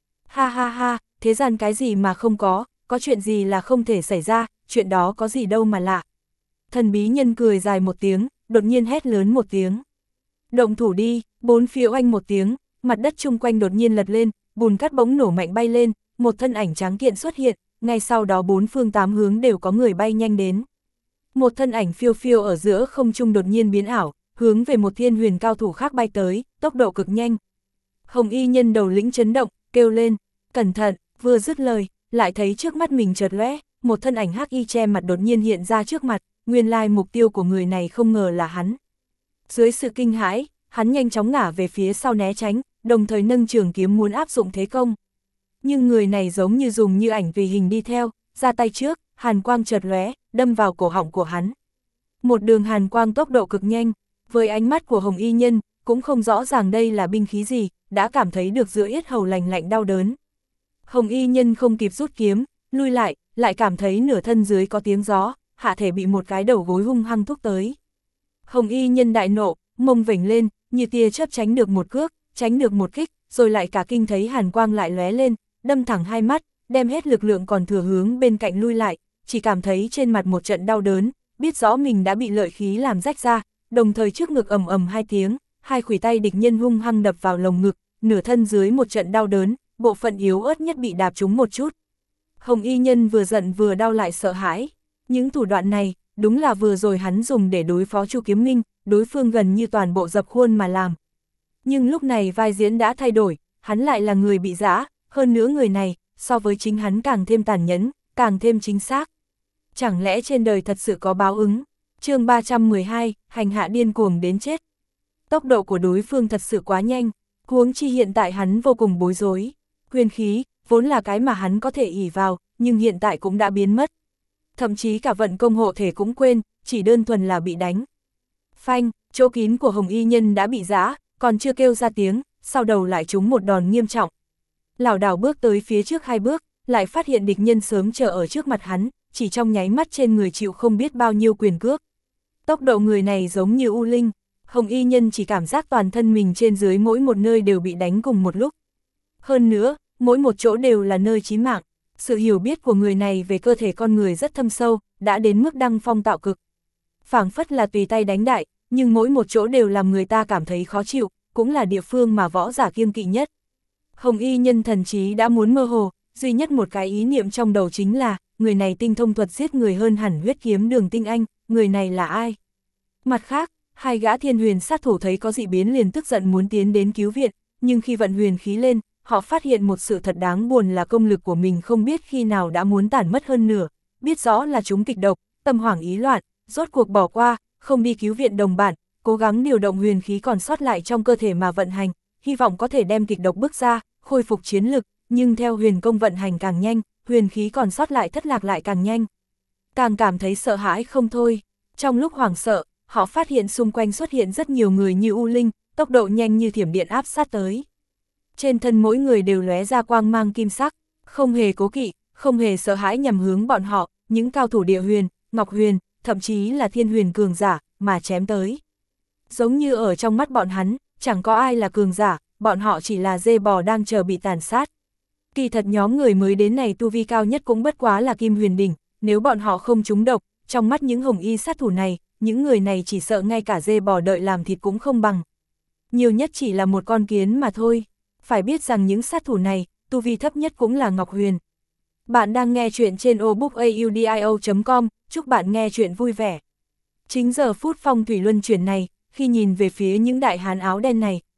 Ha ha ha, thế gian cái gì mà không có chuyện gì là không thể xảy ra, chuyện đó có gì đâu mà lạ. Thần bí nhân cười dài một tiếng, đột nhiên hét lớn một tiếng. Động thủ đi, bốn phía oanh một tiếng, mặt đất chung quanh đột nhiên lật lên, bùn cát bỗng nổ mạnh bay lên, một thân ảnh trắng kiện xuất hiện, ngay sau đó bốn phương tám hướng đều có người bay nhanh đến. Một thân ảnh phiêu phiêu ở giữa không trung đột nhiên biến ảo, hướng về một thiên huyền cao thủ khác bay tới, tốc độ cực nhanh. Hồng y nhân đầu lĩnh chấn động, kêu lên, cẩn thận, vừa dứt lời, lại thấy trước mắt mình chợt lóe, một thân ảnh hắc y che mặt đột nhiên hiện ra trước mặt, nguyên lai mục tiêu của người này không ngờ là hắn. Dưới sự kinh hãi, hắn nhanh chóng ngả về phía sau né tránh, đồng thời nâng trường kiếm muốn áp dụng thế công. Nhưng người này giống như dùng như ảnh vì hình đi theo, ra tay trước, hàn quang chợt lóe, đâm vào cổ họng của hắn. Một đường hàn quang tốc độ cực nhanh, với ánh mắt của Hồng y nhân, cũng không rõ ràng đây là binh khí gì, đã cảm thấy được giữa yết hầu lành lạnh đau đớn. Hồng y nhân không kịp rút kiếm, lui lại cảm thấy nửa thân dưới có tiếng gió, hạ thể bị một cái đầu gối hung hăng thúc tới. Hồng y nhân đại nộ, mông vểnh lên, như tia chớp tránh được một cước, tránh được một kích, rồi lại cả kinh thấy hàn quang lại lóe lên, đâm thẳng hai mắt, đem hết lực lượng còn thừa hướng bên cạnh lui lại, chỉ cảm thấy trên mặt một trận đau đớn, biết rõ mình đã bị lợi khí làm rách ra, đồng thời trước ngực ầm ầm hai tiếng, hai khuỷu tay địch nhân hung hăng đập vào lồng ngực, nửa thân dưới một trận đau đớn, bộ phận yếu ớt nhất bị đạp trúng một chút. Hồng y nhân vừa giận vừa đau lại sợ hãi, những thủ đoạn này, đúng là vừa rồi hắn dùng để đối phó Chu Kiếm Minh, đối phương gần như toàn bộ dập khuôn mà làm. Nhưng lúc này vai diễn đã thay đổi, hắn lại là người bị giã, hơn nữa người này, so với chính hắn càng thêm tàn nhẫn, càng thêm chính xác. Chẳng lẽ trên đời thật sự có báo ứng? Chương 312, hành hạ điên cuồng đến chết. Tốc độ của đối phương thật sự quá nhanh, huống chi hiện tại hắn vô cùng bối rối. Huyền khí, vốn là cái mà hắn có thể ỷ vào, nhưng hiện tại cũng đã biến mất. Thậm chí cả vận công hộ thể cũng quên, chỉ đơn thuần là bị đánh. Phanh, chỗ kín của Hồng y nhân đã bị giã, còn chưa kêu ra tiếng, sau đầu lại trúng một đòn nghiêm trọng. Lảo đảo bước tới phía trước hai bước, lại phát hiện địch nhân sớm chờ ở trước mặt hắn, chỉ trong nháy mắt trên người chịu không biết bao nhiêu quyền cước. Tốc độ người này giống như u linh, Hồng y nhân chỉ cảm giác toàn thân mình trên dưới mỗi một nơi đều bị đánh cùng một lúc. Hơn nữa, mỗi một chỗ đều là nơi chí mạng, sự hiểu biết của người này về cơ thể con người rất thâm sâu, đã đến mức đăng phong tạo cực. Phảng phất là tùy tay đánh đại, nhưng mỗi một chỗ đều làm người ta cảm thấy khó chịu, cũng là địa phương mà võ giả kiêng kỵ nhất. Hồng y nhân thần trí đã muốn mơ hồ, duy nhất một cái ý niệm trong đầu chính là, người này tinh thông thuật giết người hơn hẳn huyết kiếm Đường Tinh Anh, người này là ai? Mặt khác, hai gã thiên huyền sát thủ thấy có dị biến liền tức giận muốn tiến đến cứu viện, nhưng khi vận huyền khí lên, họ phát hiện một sự thật đáng buồn là công lực của mình không biết khi nào đã muốn tản mất hơn nửa, biết rõ là chúng kịch độc, tâm hoảng ý loạn, rốt cuộc bỏ qua, không đi cứu viện đồng bạn, cố gắng điều động huyền khí còn sót lại trong cơ thể mà vận hành, hy vọng có thể đem kịch độc bước ra, khôi phục chiến lực, nhưng theo huyền công vận hành càng nhanh, huyền khí còn sót lại thất lạc lại càng nhanh. Càng cảm thấy sợ hãi không thôi, trong lúc hoảng sợ, họ phát hiện xung quanh xuất hiện rất nhiều người như u linh, tốc độ nhanh như thiểm điện áp sát tới. Trên thân mỗi người đều lóe ra quang mang kim sắc, không hề cố kỵ, không hề sợ hãi nhằm hướng bọn họ, những cao thủ địa huyền, ngọc huyền, thậm chí là thiên huyền cường giả, mà chém tới. Giống như ở trong mắt bọn hắn, chẳng có ai là cường giả, bọn họ chỉ là dê bò đang chờ bị tàn sát. Kỳ thật nhóm người mới đến này tu vi cao nhất cũng bất quá là kim huyền đỉnh, nếu bọn họ không trúng độc, trong mắt những hồng y sát thủ này, những người này chỉ sợ ngay cả dê bò đợi làm thịt cũng không bằng. Nhiều nhất chỉ là một con kiến mà thôi. Phải biết rằng những sát thủ này, tu vi thấp nhất cũng là Ngọc Huyền. Bạn đang nghe chuyện trên obookaudio.com, chúc bạn nghe chuyện vui vẻ. Chính giờ phút phong thủy luân chuyển này, khi nhìn về phía những đại hán áo đen này,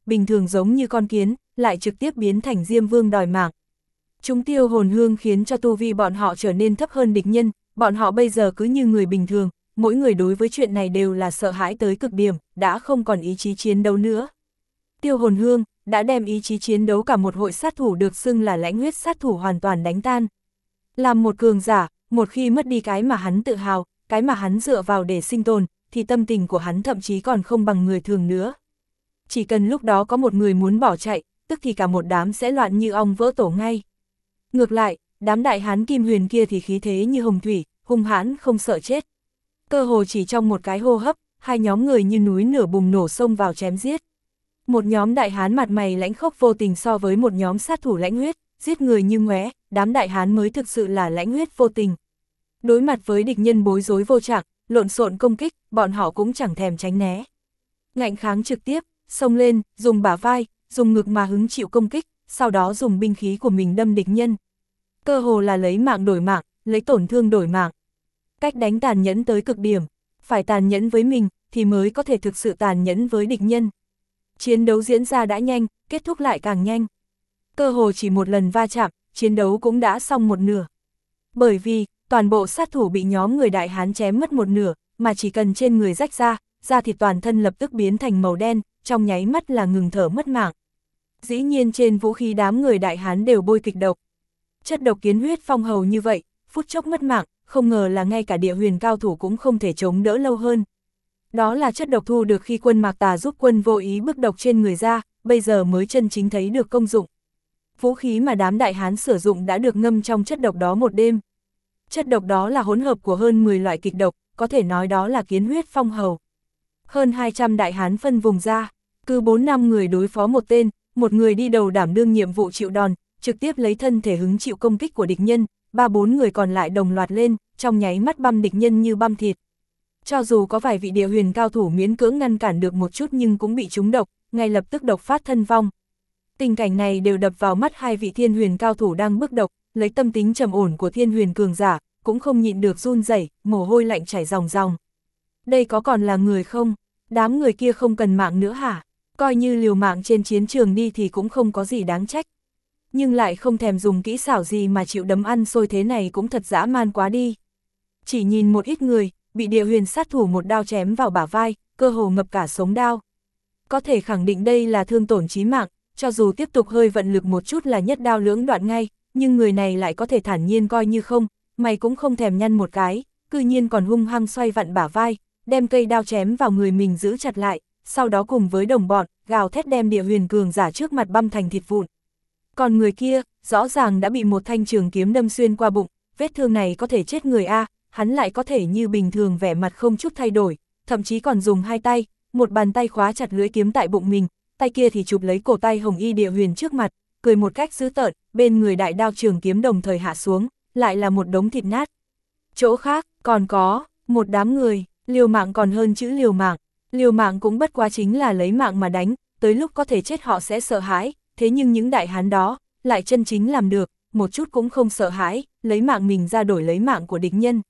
bình thường giống như con kiến, lại trực tiếp biến thành Diêm Vương đòi mạng. Chúng tiêu hồn hương khiến cho tu vi bọn họ trở nên thấp hơn địch nhân, bọn họ bây giờ cứ như người bình thường, mỗi người đối với chuyện này đều là sợ hãi tới cực điểm, đã không còn ý chí chiến đấu nữa. Tiêu hồn hương đã đem ý chí chiến đấu cả một hội sát thủ được xưng là lãnh huyết sát thủ hoàn toàn đánh tan. Làm một cường giả, một khi mất đi cái mà hắn tự hào, cái mà hắn dựa vào để sinh tồn, thì tâm tình của hắn thậm chí còn không bằng người thường nữa. Chỉ cần lúc đó có một người muốn bỏ chạy, tức thì cả một đám sẽ loạn như ong vỡ tổ ngay. Ngược lại, đám đại hán Kim Huyền kia thì khí thế như hồng thủy, hung hãn không sợ chết. Cơ hồ chỉ trong một cái hô hấp, hai nhóm người như núi lửa bùng nổ xông vào chém giết. Một nhóm đại hán mặt mày lãnh khốc vô tình so với một nhóm sát thủ lãnh huyết, giết người như ngoé, đám đại hán mới thực sự là lãnh huyết vô tình. Đối mặt với địch nhân bối rối vô trạng, lộn xộn công kích, bọn họ cũng chẳng thèm tránh né. Ngạnh kháng trực tiếp, xông lên, dùng bả vai, dùng ngực mà hứng chịu công kích, sau đó dùng binh khí của mình đâm địch nhân. Cơ hồ là lấy mạng đổi mạng, lấy tổn thương đổi mạng. Cách đánh tàn nhẫn tới cực điểm, phải tàn nhẫn với mình thì mới có thể thực sự tàn nhẫn với địch nhân. Chiến đấu diễn ra đã nhanh, kết thúc lại càng nhanh. Cơ hồ chỉ một lần va chạm, chiến đấu cũng đã xong một nửa. Bởi vì, toàn bộ sát thủ bị nhóm người đại hán chém mất một nửa, mà chỉ cần trên người rách ra, da thịt toàn thân lập tức biến thành màu đen, trong nháy mắt là ngừng thở mất mạng. Dĩ nhiên trên vũ khí đám người đại hán đều bôi kịch độc. Chất độc kiến huyết phong hầu như vậy, phút chốc mất mạng, không ngờ là ngay cả địa huyền cao thủ cũng không thể chống đỡ lâu hơn. Đó là chất độc thu được khi quân Mạc Tà giúp quân vô ý bức độc trên người ra, bây giờ mới chân chính thấy được công dụng. Vũ khí mà đám đại hán sử dụng đã được ngâm trong chất độc đó một đêm. Chất độc đó là hỗn hợp của hơn 10 loại kịch độc, có thể nói đó là kiến huyết phong hầu. Hơn 200 đại hán phân vùng ra, cứ 4-5 người đối phó một tên, một người đi đầu đảm đương nhiệm vụ chịu đòn, trực tiếp lấy thân thể hứng chịu công kích của địch nhân, 3-4 người còn lại đồng loạt lên, trong nháy mắt băm địch nhân như băm thịt. Cho dù có vài vị địa huyền cao thủ miễn cưỡng ngăn cản được một chút nhưng cũng bị trúng độc, ngay lập tức độc phát thân vong. Tình cảnh này đều đập vào mắt hai vị thiên huyền cao thủ đang bức độc, lấy tâm tính trầm ổn của thiên huyền cường giả, cũng không nhịn được run rẩy, mồ hôi lạnh chảy ròng ròng. Đây có còn là người không? Đám người kia không cần mạng nữa hả? Coi như liều mạng trên chiến trường đi thì cũng không có gì đáng trách. Nhưng lại không thèm dùng kỹ xảo gì mà chịu đấm ăn xôi thế này cũng thật dã man quá đi. Chỉ nhìn một ít người, bị địa huyền sát thủ một đao chém vào bả vai, cơ hồ ngập cả sống đao. Có thể khẳng định đây là thương tổn chí mạng, cho dù tiếp tục hơi vận lực một chút là nhất đao lưỡng đoạn ngay, nhưng người này lại có thể thản nhiên coi như không, mày cũng không thèm nhăn một cái, cư nhiên còn hung hăng xoay vặn bả vai, đem cây đao chém vào người mình giữ chặt lại, sau đó cùng với đồng bọn, gào thét đem địa huyền cường giả trước mặt băm thành thịt vụn. Còn người kia, rõ ràng đã bị một thanh trường kiếm đâm xuyên qua bụng, vết thương này có thể chết người a, hắn lại có thể như bình thường vẻ mặt không chút thay đổi, thậm chí còn dùng hai tay, một bàn tay khóa chặt lưỡi kiếm tại bụng mình, tay kia thì chụp lấy cổ tay hồng y địa huyền trước mặt, cười một cách dữ tợn, bên người đại đao trường kiếm đồng thời hạ xuống, lại là một đống thịt nát. Chỗ khác, còn có một đám người, liều mạng còn hơn chữ liều mạng cũng bất quá chính là lấy mạng mà đánh, tới lúc có thể chết họ sẽ sợ hãi, thế nhưng những đại hán đó, lại chân chính làm được, một chút cũng không sợ hãi, lấy mạng mình ra đổi lấy mạng của địch nhân.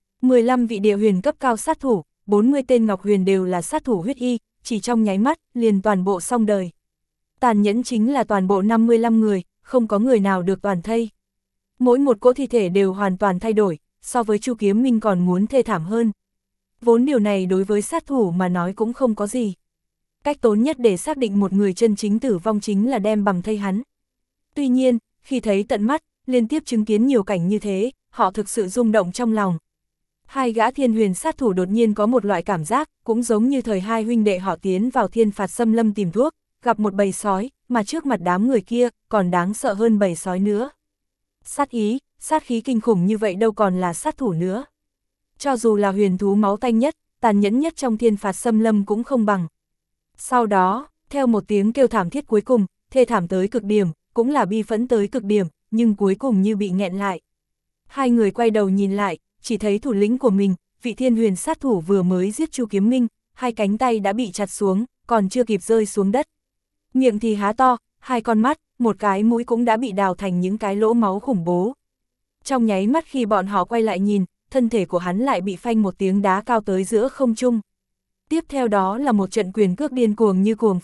15 vị địa huyền cấp cao sát thủ, 40 tên ngọc huyền đều là sát thủ huyết y, chỉ trong nháy mắt, liền toàn bộ xong đời. Tàn nhẫn chính là toàn bộ 55 người, không có người nào được toàn thây. Mỗi một cỗ thi thể đều hoàn toàn thay đổi, so với Chu Kiếm Minh còn muốn thê thảm hơn. Vốn điều này đối với sát thủ mà nói cũng không có gì. Cách tốn nhất để xác định một người chân chính tử vong chính là đem bằm thây hắn. Tuy nhiên, khi thấy tận mắt, liên tiếp chứng kiến nhiều cảnh như thế, họ thực sự rung động trong lòng. Hai gã thiên huyền sát thủ đột nhiên có một loại cảm giác, cũng giống như thời hai huynh đệ họ tiến vào thiên phạt xâm lâm tìm thuốc, gặp một bầy sói, mà trước mặt đám người kia, còn đáng sợ hơn bầy sói nữa. Sát ý, sát khí kinh khủng như vậy đâu còn là sát thủ nữa. Cho dù là huyền thú máu tanh nhất, tàn nhẫn nhất trong thiên phạt xâm lâm cũng không bằng. Sau đó, theo một tiếng kêu thảm thiết cuối cùng, thê thảm tới cực điểm, cũng là bi phẫn tới cực điểm, nhưng cuối cùng như bị nghẹn lại. Hai người quay đầu nhìn lại, chỉ thấy thủ lĩnh của mình, vị thiên huyền sát thủ vừa mới giết Chu Kiếm Minh, hai cánh tay đã bị chặt xuống, còn chưa kịp rơi xuống đất. Miệng thì há to, hai con mắt, một cái mũi cũng đã bị đào thành những cái lỗ máu khủng bố. Trong nháy mắt khi bọn họ quay lại nhìn, thân thể của hắn lại bị phanh một tiếng đá cao tới giữa không trung. Tiếp theo đó là một trận quyền cước điên cuồng như cuồng phong,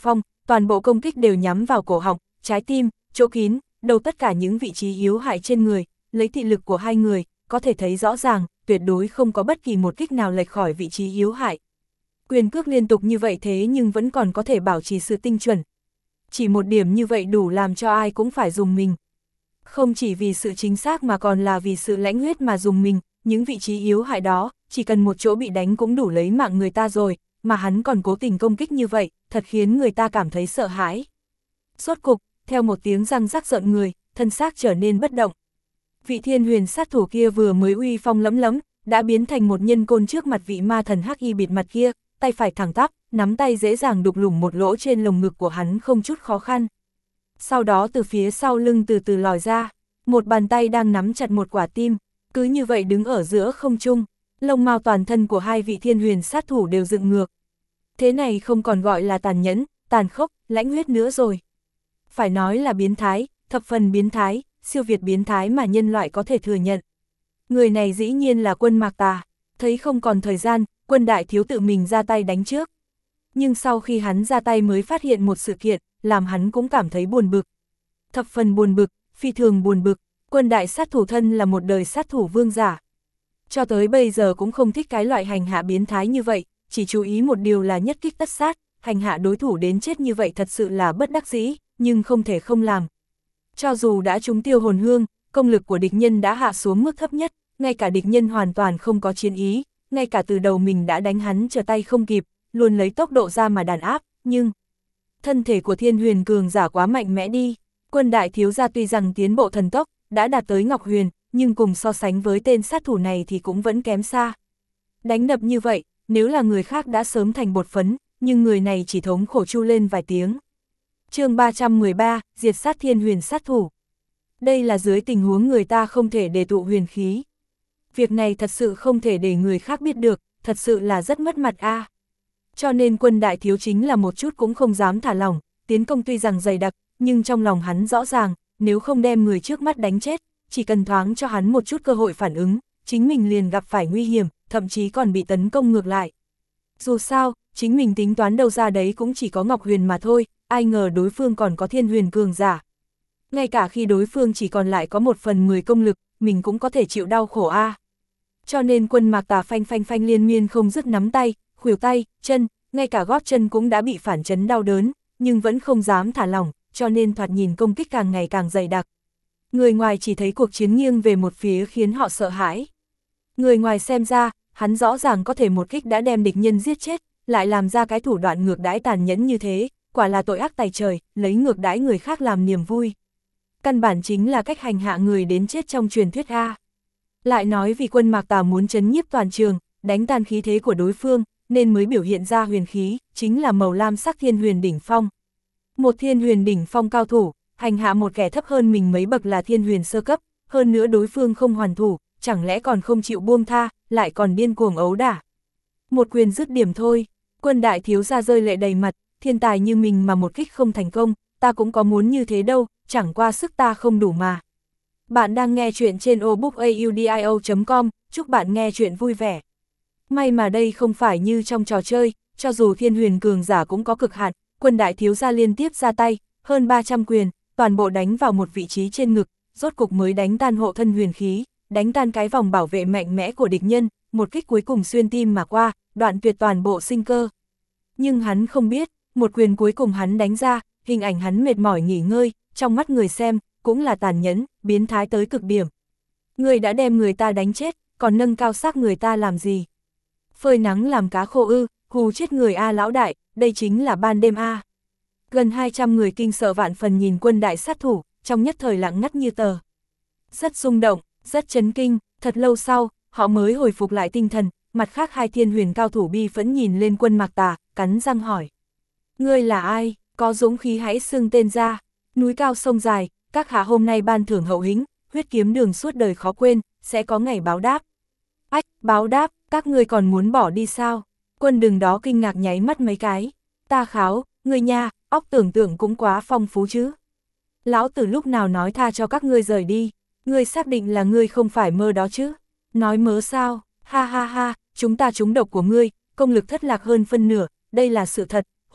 toàn bộ công kích đều nhắm vào cổ họng, trái tim, chỗ kín, đầu tất cả những vị trí yếu hại trên người, lấy thị lực của hai người, có thể thấy rõ ràng, tuyệt đối không có bất kỳ một kích nào lệch khỏi vị trí yếu hại. Quyền cước liên tục như vậy thế nhưng vẫn còn có thể bảo trì sự tinh chuẩn. Chỉ một điểm như vậy đủ làm cho ai cũng phải dùng mình. Không chỉ vì sự chính xác mà còn là vì sự lãnh huyết mà dùng mình, những vị trí yếu hại đó, chỉ cần một chỗ bị đánh cũng đủ lấy mạng người ta rồi, mà hắn còn cố tình công kích như vậy, thật khiến người ta cảm thấy sợ hãi. Rốt cục, theo một tiếng răng rắc rợn người, thân xác trở nên bất động. Vị thiên huyền sát thủ kia vừa mới uy phong lẫm lẫm, đã biến thành một nhân côn trước mặt vị ma thần hắc y bịt mặt kia, tay phải thẳng tắp, nắm tay dễ dàng đục lủng một lỗ trên lồng ngực của hắn không chút khó khăn. Sau đó từ phía sau lưng từ từ lòi ra, một bàn tay đang nắm chặt một quả tim, cứ như vậy đứng ở giữa không trung, lông mao toàn thân của hai vị thiên huyền sát thủ đều dựng ngược. Thế này không còn gọi là tàn nhẫn, tàn khốc, lãnh huyết nữa rồi. Phải nói là biến thái, thập phần biến thái, siêu việt biến thái mà nhân loại có thể thừa nhận. Người này dĩ nhiên là Quân Mạc Tà, thấy không còn thời gian, Quân đại thiếu tự mình ra tay đánh trước. Nhưng sau khi hắn ra tay mới phát hiện một sự kiện, làm hắn cũng cảm thấy buồn bực. Thập phần buồn bực, phi thường buồn bực, Quân đại sát thủ thân là một đời sát thủ vương giả. Cho tới bây giờ cũng không thích cái loại hành hạ biến thái như vậy, chỉ chú ý một điều là nhất kích tất sát, hành hạ đối thủ đến chết như vậy thật sự là bất đắc dĩ, nhưng không thể không làm. Cho dù đã trúng tiêu hồn hương, công lực của địch nhân đã hạ xuống mức thấp nhất, ngay cả địch nhân hoàn toàn không có chiến ý, ngay cả từ đầu mình đã đánh hắn trở tay không kịp, luôn lấy tốc độ ra mà đàn áp, nhưng thân thể của thiên huyền cường giả quá mạnh mẽ đi. Quân đại thiếu gia tuy rằng tiến bộ thần tốc, đã đạt tới Ngọc Huyền, nhưng cùng so sánh với tên sát thủ này thì cũng vẫn kém xa. Đánh đập như vậy, nếu là người khác đã sớm thành bột phấn, nhưng người này chỉ thống khổ chu lên vài tiếng. Chương 313, diệt sát thiên huyền sát thủ. Đây là dưới tình huống người ta không thể đề tụ huyền khí. Việc này thật sự không thể để người khác biết được, thật sự là rất mất mặt a. Cho nên Quân đại thiếu chính là một chút cũng không dám thả lỏng, tiến công tuy rằng dày đặc, nhưng trong lòng hắn rõ ràng, nếu không đem người trước mắt đánh chết, chỉ cần thoáng cho hắn một chút cơ hội phản ứng, chính mình liền gặp phải nguy hiểm, thậm chí còn bị tấn công ngược lại. Dù sao, chính mình tính toán đâu ra đấy cũng chỉ có Ngọc Huyền mà thôi, ai ngờ đối phương còn có thiên huyền cường giả. Ngay cả khi đối phương chỉ còn lại có 1/10 công lực, mình cũng có thể chịu đau khổ a. Cho nên Quân Mạc Tà phanh phanh phanh liên miên không dứt nắm tay, khuỷu tay, chân, ngay cả gót chân cũng đã bị phản chấn đau đớn, nhưng vẫn không dám thả lỏng, cho nên thoạt nhìn công kích càng ngày càng dày đặc. Người ngoài chỉ thấy cuộc chiến nghiêng về một phía khiến họ sợ hãi. Người ngoài xem ra, hắn rõ ràng có thể một kích đã đem địch nhân giết chết, lại làm ra cái thủ đoạn ngược đãi tàn nhẫn như thế, quả là tội ác tày trời, lấy ngược đãi người khác làm niềm vui. Căn bản chính là cách hành hạ người đến chết trong truyền thuyết a. Lại nói vì Quân Mạc Tà muốn trấn nhiếp toàn trường, đánh tan khí thế của đối phương, nên mới biểu hiện ra huyền khí, chính là màu lam sắc thiên huyền đỉnh phong. Một thiên huyền đỉnh phong cao thủ, hành hạ một kẻ thấp hơn mình mấy bậc là thiên huyền sơ cấp, hơn nữa đối phương không hoàn thủ, chẳng lẽ còn không chịu buông tha, lại còn điên cuồng ấu đả. Một quyền dứt điểm thôi, Quân đại thiếu gia rơi lệ đầy mặt, thiên tài như mình mà một kích không thành công, ta cũng có muốn như thế đâu, chẳng qua sức ta không đủ mà. Bạn đang nghe chuyện trên obookaudio.com, chúc bạn nghe chuyện vui vẻ. May mà đây không phải như trong trò chơi, cho dù thiên huyền cường giả cũng có cực hạn, Quân đại thiếu gia liên tiếp ra tay, hơn 300 quyền, toàn bộ đánh vào một vị trí trên ngực, rốt cục mới đánh tan hộ thân huyền khí, đánh tan cái vòng bảo vệ mạnh mẽ của địch nhân, một kích cuối cùng xuyên tim mà qua, đoạn tuyệt toàn bộ sinh cơ. Nhưng hắn không biết, một quyền cuối cùng hắn đánh ra, hình ảnh hắn mệt mỏi nghỉ ngơi, trong mắt người xem, cũng là tàn nhẫn, biến thái tới cực điểm. Người đã đem người ta đánh chết, còn nâng cao xác người ta làm gì? Phơi nắng làm cá khô ư, hù chết người a lão đại, đây chính là ban đêm a. Gần 200 người kinh sợ vạn phần nhìn Quân đại sát thủ, trong nhất thời lặng ngắt như tờ. Rất rung động, rất chấn kinh, thật lâu sau, họ mới hồi phục lại tinh thần, mặt khác hai thiên huyền cao thủ bi phẫn nhìn lên Quân Mạc Tà, cắn răng hỏi. Ngươi là ai, có dũng khí hãy xưng tên ra, núi cao sông dài, các hạ hôm nay ban thưởng hậu hĩnh, huyết kiếm đường suốt đời khó quên, sẽ có ngày báo đáp. Ách, báo đáp, các ngươi còn muốn bỏ đi sao? Quân Đừng đó kinh ngạc nháy mắt mấy cái. Ta kháo, ngươi nha, óc tưởng tượng cũng quá phong phú chứ. Lão tử lúc nào nói tha cho các ngươi rời đi, ngươi xác định là ngươi không phải mơ đó chứ? Nói mớ sao, ha ha ha, chúng ta trúng độc của ngươi, công lực thất lạc hơn phân nửa, đây là sự thật,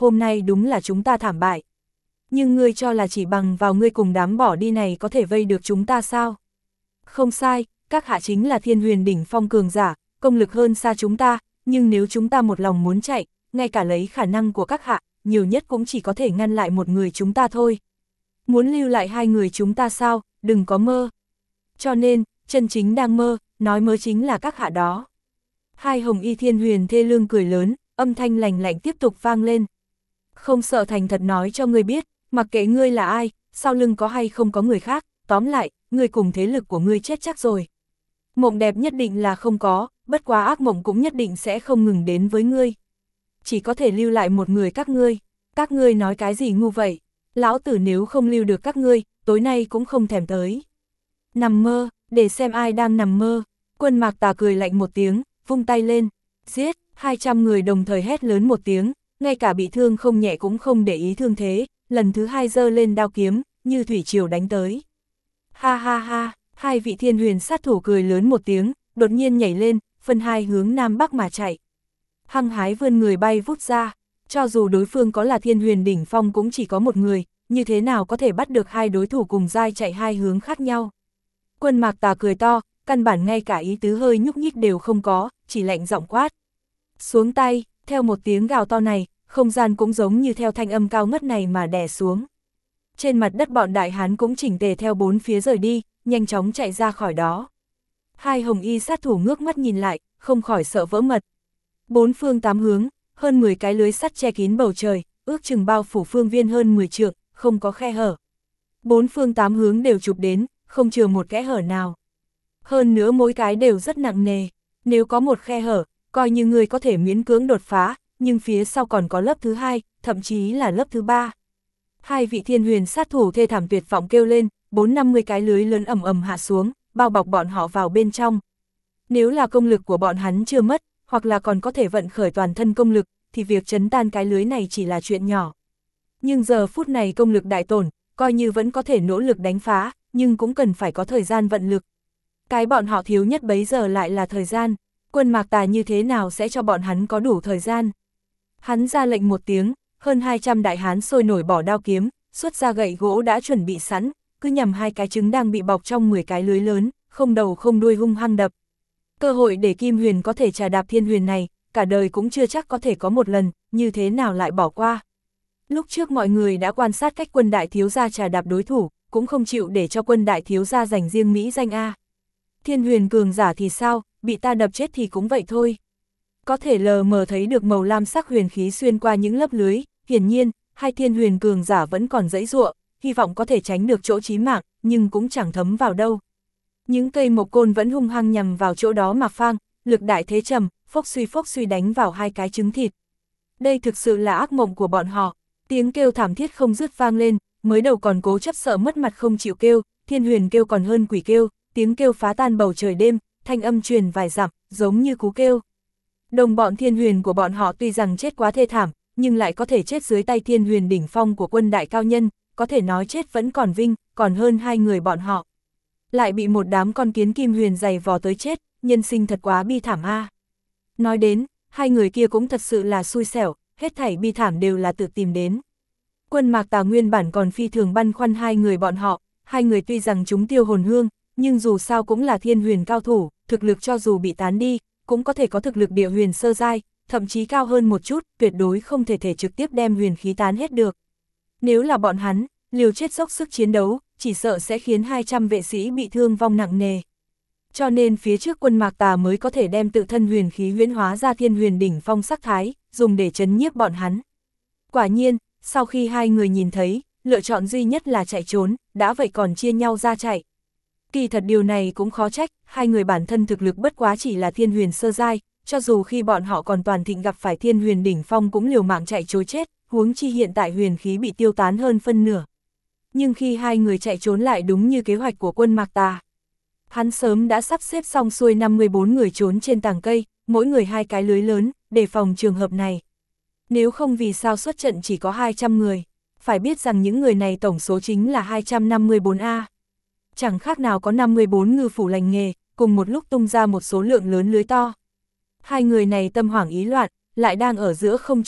hôm nay đúng là chúng ta thảm bại. Nhưng ngươi cho là chỉ bằng vào ngươi cùng đám bỏ đi này có thể vây được chúng ta sao? Không sai, các hạ chính là thiên huyền đỉnh phong cường giả, công lực hơn xa chúng ta, nhưng nếu chúng ta một lòng muốn chạy, ngay cả lấy khả năng của các hạ, nhiều nhất cũng chỉ có thể ngăn lại một người chúng ta thôi. Muốn lưu lại hai người chúng ta sao, đừng có mơ. Cho nên, chân chính đang mơ, nói mơ chính là các hạ đó. Hai hồng y thiên huyền thê lương cười lớn, âm thanh lành lạnh tiếp tục vang lên. Không sợ thành thật nói cho ngươi biết, mặc kệ ngươi là ai, sau lưng có hay không có người khác, tóm lại, ngươi cùng thế lực của ngươi chết chắc rồi. Mộng đẹp nhất định là không có, bất quá ác mộng cũng nhất định sẽ không ngừng đến với ngươi. Chỉ có thể lưu lại một người các ngươi nói cái gì ngu vậy, lão tử nếu không lưu được các ngươi, tối nay cũng không thèm tới. Nằm mơ, để xem ai đang nằm mơ. Quân Mạc Tà cười lạnh một tiếng, vung tay lên, giết, 200 người đồng thời hét lớn một tiếng, ngay cả bị thương không nhẹ cũng không để ý thương thế, lần thứ hai giơ lên đao kiếm, như thủy triều đánh tới. Ha ha ha, hai vị thiên huyền sát thủ cười lớn một tiếng, đột nhiên nhảy lên, phân hai hướng nam bắc mà chạy. Hăng hái vươn người bay vút ra, cho dù đối phương có là thiên huyền đỉnh phong cũng chỉ có một người, như thế nào có thể bắt được hai đối thủ cùng giai chạy hai hướng khác nhau. Quân Mạc Tà cười to, căn bản ngay cả ý tứ hơi nhúc nhích đều không có, chỉ lạnh giọng quát. Xuống tay, theo một tiếng gào to này, không gian cũng giống như theo thanh âm cao ngất này mà đè xuống. Trên mặt đất bọn đại hán cũng chỉnh tề theo bốn phía rời đi, nhanh chóng chạy ra khỏi đó. Hai hồng y sát thủ ngước mắt nhìn lại, không khỏi sợ vỡ mật. Bốn phương tám hướng, hơn 10 cái lưới sắt che kín bầu trời, ước chừng bao phủ phương viên hơn 10 trượng, không có khe hở. Bốn phương tám hướng đều chụp đến, không chừa một kẽ hở nào. Hơn nữa mỗi cái đều rất nặng nề, nếu có một khe hở, coi như người có thể miễn cưỡng đột phá, nhưng phía sau còn có lớp thứ hai, thậm chí là lớp thứ ba. Hai vị thiên huyền sát thủ thê thảm tuyệt vọng kêu lên, 450 cái lưới lớn ầm ầm hạ xuống, bao bọc bọn họ vào bên trong. Nếu là công lực của bọn hắn chưa mất, hoặc là còn có thể vận khởi toàn thân công lực, thì việc chấn tan cái lưới này chỉ là chuyện nhỏ. Nhưng giờ phút này công lực đại tổn, coi như vẫn có thể nỗ lực đánh phá, nhưng cũng cần phải có thời gian vận lực. Cái bọn họ thiếu nhất bấy giờ lại là thời gian, Quân Mạc Tà như thế nào sẽ cho bọn hắn có đủ thời gian. Hắn ra lệnh một tiếng, hơn 200 đại hán sôi nổi bỏ đao kiếm, xuất ra gậy gỗ đã chuẩn bị sẵn, cứ nhằm hai cái trứng đang bị bọc trong 10 cái lưới lớn, không đầu không đuôi hung hăng đập. Cơ hội để Kim Huyền có thể trà đạp thiên huyền này, cả đời cũng chưa chắc có thể có một lần, như thế nào lại bỏ qua. Lúc trước mọi người đã quan sát cách Quân đại thiếu gia trà đạp đối thủ, cũng không chịu để cho Quân đại thiếu gia giành riêng mỹ danh A. Thiên huyền cường giả thì sao, bị ta đập chết thì cũng vậy thôi. Có thể lờ mờ thấy được màu lam sắc huyền khí xuyên qua những lớp lưới, hiển nhiên, hai thiên huyền cường giả vẫn còn giãy giụa, hy vọng có thể tránh được chỗ chí mạng, nhưng cũng chẳng thấm vào đâu. Những cây mộc côn vẫn hung hăng nhằm vào chỗ đó mà phang, lực đại thế trầm, phốc suy đánh vào hai cái trứng thịt. Đây thực sự là ác mộng của bọn họ, tiếng kêu thảm thiết không dứt vang lên, mới đầu còn cố chấp sợ mất mặt không chịu kêu, thiên huyền kêu còn hơn quỷ kêu, tiếng kêu phá tan bầu trời đêm, thanh âm truyền vài dặm, giống như cú kêu. Đồng bọn thiên huyền của bọn họ tuy rằng chết quá thê thảm, nhưng lại có thể chết dưới tay thiên huyền đỉnh phong của Quân đại cao nhân, có thể nói chết vẫn còn vinh, còn hơn hai người bọn họ. Lại bị một đám con kiến kim huyền giày vò tới chết, nhân sinh thật quá bi thảm a. Nói đến, hai người kia cũng thật sự là xui xẻo, hết thảy bi thảm đều là tự tìm đến. Quân Mạc Tà nguyên bản còn phi thường băn khoăn hai người bọn họ, hai người tuy rằng chúng tiêu hồn hương, nhưng dù sao cũng là thiên huyền cao thủ, thực lực cho dù bị tán đi, cũng có thể có thực lực địa huyền sơ giai, thậm chí cao hơn một chút, tuyệt đối không thể trực tiếp đem huyền khí tán hết được. Nếu là bọn hắn, liều chết dốc sức chiến đấu, chỉ sợ sẽ khiến 200 vệ sĩ bị thương vong nặng nề. Cho nên phía trước Quân Mạc Tà mới có thể đem tự thân huyền khí huyễn hóa ra thiên huyền đỉnh phong sắc thái, dùng để trấn nhiếp bọn hắn. Quả nhiên, sau khi hai người nhìn thấy, lựa chọn duy nhất là chạy trốn, đã vậy còn chia nhau ra chạy. Kỳ thật điều này cũng khó trách, hai người bản thân thực lực bất quá chỉ là thiên huyền sơ giai, cho dù khi bọn họ còn toàn thịnh gặp phải thiên huyền đỉnh phong cũng liều mạng chạy trối chết, huống chi hiện tại huyền khí bị tiêu tán hơn phân nửa. Nhưng khi hai người chạy trốn lại đúng như kế hoạch của Quân Mạc Tà. Hắn sớm đã sắp xếp xong xuôi 54 người trốn trên tàng cây, mỗi người hai cái lưới lớn, để phòng trường hợp này. Nếu không vì sao xuất trận chỉ có 200 người, phải biết rằng những người này tổng số chính là 254A. Chẳng khác nào có 54 ngư phủ lành nghề, cùng một lúc tung ra một số lượng lớn lưới to. Hai người này tâm hoảng ý loạn, lại đang ở giữa không trung,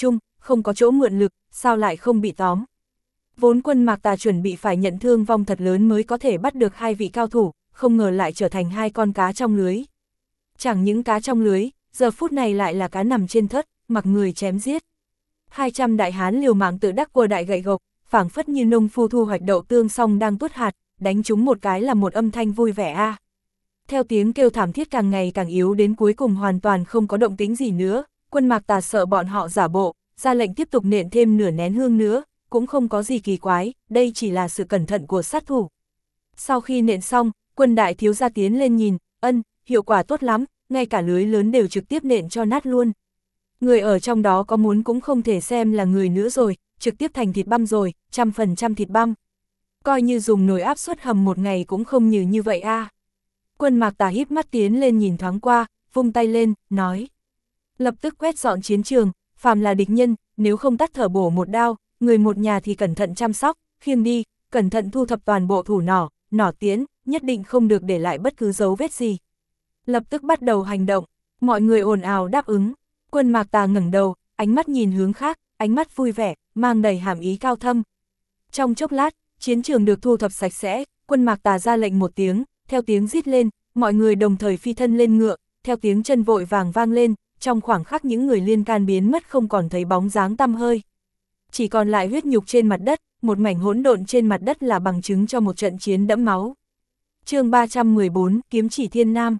không có chỗ mượn lực, sao lại không bị tóm. Vốn quân Mạc Tà chuẩn bị phải nhận thương vong thật lớn mới có thể bắt được 2 vị cao thủ, không ngờ lại trở thành 2 con cá trong lưới. Chẳng những cá trong lưới, giờ phút này lại là cá nằm trên thớt, mặc người chém giết. 200 đại hán liều mạng tự đắc cua đại gậy gộc, phảng phất như nông phu thu hoạch đậu tương xong đang tuốt hạt, đánh chúng một cái là một âm thanh vui vẻ a. Theo tiếng kêu thảm thiết càng ngày càng yếu đến cuối cùng hoàn toàn không có động tĩnh gì nữa, quân Mạc Tà sợ bọn họ giả bộ, ra lệnh tiếp tục nện thêm nửa nén hương nữa, cũng không có gì kỳ quái, đây chỉ là sự cẩn thận của sát thủ. Sau khi nện xong, quân đại thiếu gia tiến lên nhìn, hiệu quả tốt lắm, ngay cả lưới lớn đều trực tiếp nện cho nát luôn. Người ở trong đó có muốn cũng không thể xem là người nữa rồi, trực tiếp thành thịt băm rồi, 100% thịt băm. Coi như dùng nồi áp suất hầm một ngày cũng không như vậy a. Quân Mạc Tà híp mắt tiến lên nhìn thoáng qua, vung tay lên, nói. Lập tức quét dọn chiến trường, phàm là địch nhân, nếu không tắt thở bổ một đao, người một nhà thì cẩn thận chăm sóc, khiêng đi, cẩn thận thu thập toàn bộ thủ nỏ tiễn, nhất định không được để lại bất cứ dấu vết gì. Lập tức bắt đầu hành động, mọi người ồn ào đáp ứng. Quân Mạc Tà ngẩng đầu, ánh mắt nhìn hướng khác, ánh mắt vui vẻ, mang đầy hàm ý cao thâm. Trong chốc lát, chiến trường được thu thập sạch sẽ, quân Mạc Tà ra lệnh một tiếng, theo tiếng rít lên, mọi người đồng thời phi thân lên ngựa, theo tiếng chân vội vàng vang lên, trong khoảng khắc những người liên can biến mất không còn thấy bóng dáng tăm hơi. Chỉ còn lại huyết nhục trên mặt đất, một mảnh hỗn độn trên mặt đất là bằng chứng cho một trận chiến đẫm máu. Chương 314, kiếm chỉ thiên nam.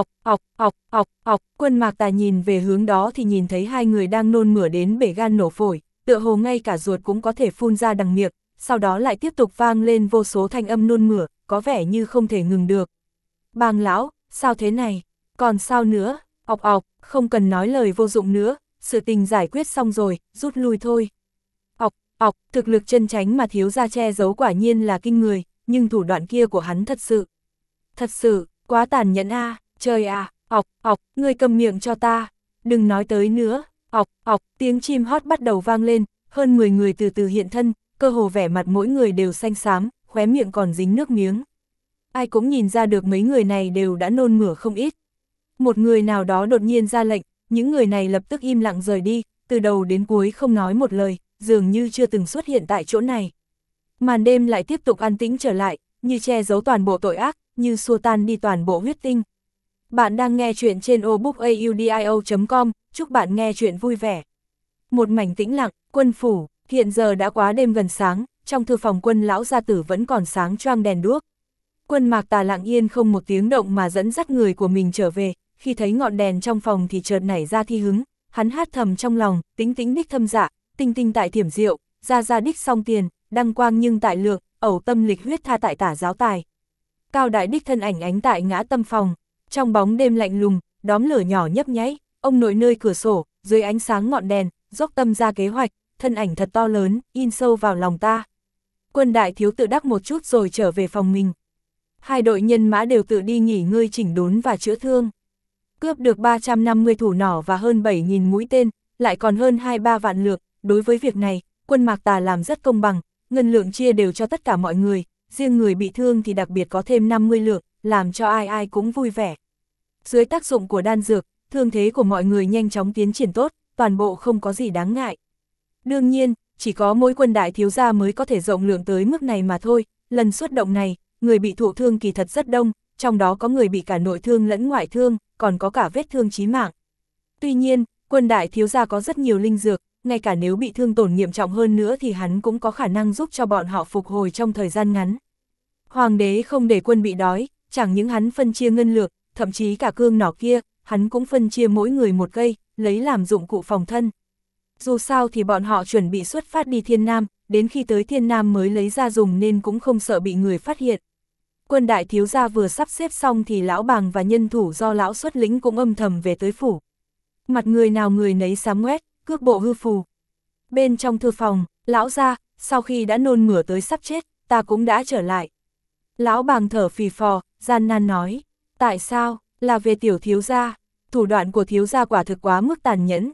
Quân Mạc Tà nhìn về hướng đó thì nhìn thấy 2 người đang nôn mửa đến bể gan nổ phổi, tựa hồ ngay cả ruột cũng có thể phun ra đằng miệng, sau đó lại tiếp tục vang lên vô số thanh âm nôn mửa, có vẻ như không thể ngừng được. Bàng lão, sao thế này? Còn sao nữa? Không cần nói lời vô dụng nữa, sự tình giải quyết xong rồi, rút lui thôi. Thực lực chân chánh mà thiếu gia che giấu quả nhiên là kinh người, nhưng thủ đoạn kia của hắn thật sự, quá tàn nhẫn a, trời à, ngươi cầm miệng cho ta, đừng nói tới nữa, tiếng chim hót bắt đầu vang lên, hơn 10 người từ từ hiện thân, cơ hồ vẻ mặt mỗi người đều xanh xám, khóe miệng còn dính nước miếng. Ai cũng nhìn ra được mấy người này đều đã nôn mửa không ít. Một người nào đó đột nhiên ra lệnh, những người này lập tức im lặng rời đi, từ đầu đến cuối không nói một lời, dường như chưa từng xuất hiện tại chỗ này. Màn đêm lại tiếp tục an tĩnh trở lại, như che giấu toàn bộ tội ác, như xua tan đi toàn bộ huyết tinh. Bạn đang nghe chuyện trên obookaudio.com, chúc bạn nghe chuyện vui vẻ. Một mảnh tĩnh lặng, quân phủ, hiện giờ đã quá đêm gần sáng, trong thư phòng quân lão gia tử vẫn còn sáng choang đèn đuốc. Quân Mạc Tà lặng yên không một tiếng động mà dẫn dắt người của mình trở về, khi thấy ngọn đèn trong phòng thì chợt nảy ra thi hứng, hắn hát thầm trong lòng, tính tính đích thâm dạ, tinh tinh tại thiểm diệu, ra đích song tiền, đăng quang nhưng tại lượng, ẩu tâm lịch huyết tha tại tả giáo tài. Cao đại đích thân ảnh ánh tại ngã tâm phòng, trong bóng đêm lạnh lùng, đóm lửa nhỏ nhấp nháy, ông nội nơi cửa sổ, dưới ánh sáng ngọn đèn, dốc tâm ra kế hoạch, thân ảnh thật to lớn, in sâu vào lòng ta. Quân đại thiếu tự đắc một chút rồi trở về phòng mình. 2 đội nhân mã đều tự đi nghỉ ngơi chỉnh đốn và chữa thương. Cướp được 350 thủ nỏ và hơn 7.000 mũi tên, lại còn hơn 2-3 vạn lượng. Đối với việc này, quân Mạc Tà làm rất công bằng, ngân lượng chia đều cho tất cả mọi người, riêng người bị thương thì đặc biệt có thêm 50 lượng, làm cho ai cũng vui vẻ. Dưới tác dụng của đan dược, thương thế của mọi người nhanh chóng tiến triển tốt, toàn bộ không có gì đáng ngại. Đương nhiên, chỉ có mỗi quân đại thiếu gia mới có thể rộng lượng tới mức này mà thôi, lần xuất động này, người bị thụ thương kỳ thật rất đông, trong đó có người bị cả nội thương lẫn ngoại thương, còn có cả vết thương chí mạng. Tuy nhiên, quân đại thiếu gia có rất nhiều linh dược, ngay cả nếu bị thương tổn nghiêm trọng hơn nữa thì hắn cũng có khả năng giúp cho bọn họ phục hồi trong thời gian ngắn. Hoàng đế không để quân bị đói, chẳng những hắn phân chia ngân lược, thậm chí cả cương nỏ kia, hắn cũng phân chia mỗi người một cây, lấy làm dụng cụ phòng thân. Dù sao thì bọn họ chuẩn bị xuất phát đi Thiên Nam, đến khi tới Thiên Nam mới lấy ra dùng nên cũng không sợ bị người phát hiện. Quân đại thiếu gia vừa sắp xếp xong thì lão bàng và nhân thủ do lão xuất lĩnh cũng âm thầm về tới phủ. Mặt người nào người nấy xám ngoét, cước bộ hư phù. Bên trong thư phòng, lão gia, sau khi đã nôn mửa tới sắp chết, ta cũng đã trở lại. Lão bàng thở phì phò, gian nan nói, tại sao, là về tiểu thiếu gia, thủ đoạn của thiếu gia quả thực quá mức tàn nhẫn.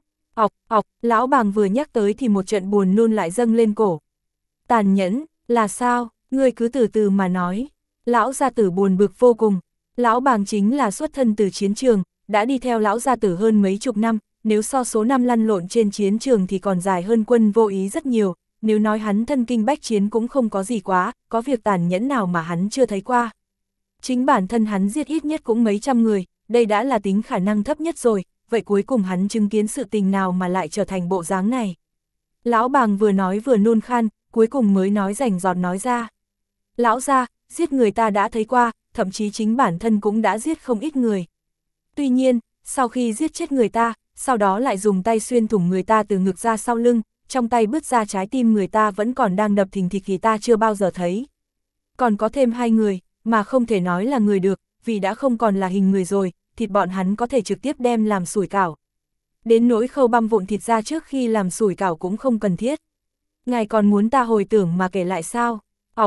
Lão bàng vừa nhắc tới thì một trận buồn nôn lại dâng lên cổ. Tàn nhẫn, là sao, ngươi cứ từ từ mà nói. Lão gia tử buồn bực vô cùng, lão bàng chính là xuất thân từ chiến trường, đã đi theo lão gia tử hơn mấy chục năm, nếu so số năm lăn lộn trên chiến trường thì còn dài hơn Quân Vô Ý rất nhiều, nếu nói hắn thân kinh bách chiến cũng không có gì quá, có việc tàn nhẫn nào mà hắn chưa thấy qua. Chính bản thân hắn giết ít nhất cũng mấy trăm người, đây đã là tính khả năng thấp nhất rồi, vậy cuối cùng hắn chứng kiến sự tình nào mà lại trở thành bộ dáng này. Lão Bàng vừa nói vừa nôn khan, cuối cùng mới nói rành rọt nói ra. Lão gia, giết người ta đã thấy qua, thậm chí chính bản thân cũng đã giết không ít người. Tuy nhiên, sau khi giết chết người ta, sau đó lại dùng tay xuyên thủng người ta từ ngực ra sau lưng, trong tay bứt ra trái tim người ta vẫn còn đang đập thình thịch thì ta chưa bao giờ thấy. Còn có thêm 2 người, mà không thể nói là người được, vì đã không còn là hình người rồi, thịt bọn hắn có thể trực tiếp đem làm sủi cảo. Đến nỗi khâu băm vụn thịt ra trước khi làm sủi cảo cũng không cần thiết. Ngài còn muốn ta hồi tưởng mà kể lại sao?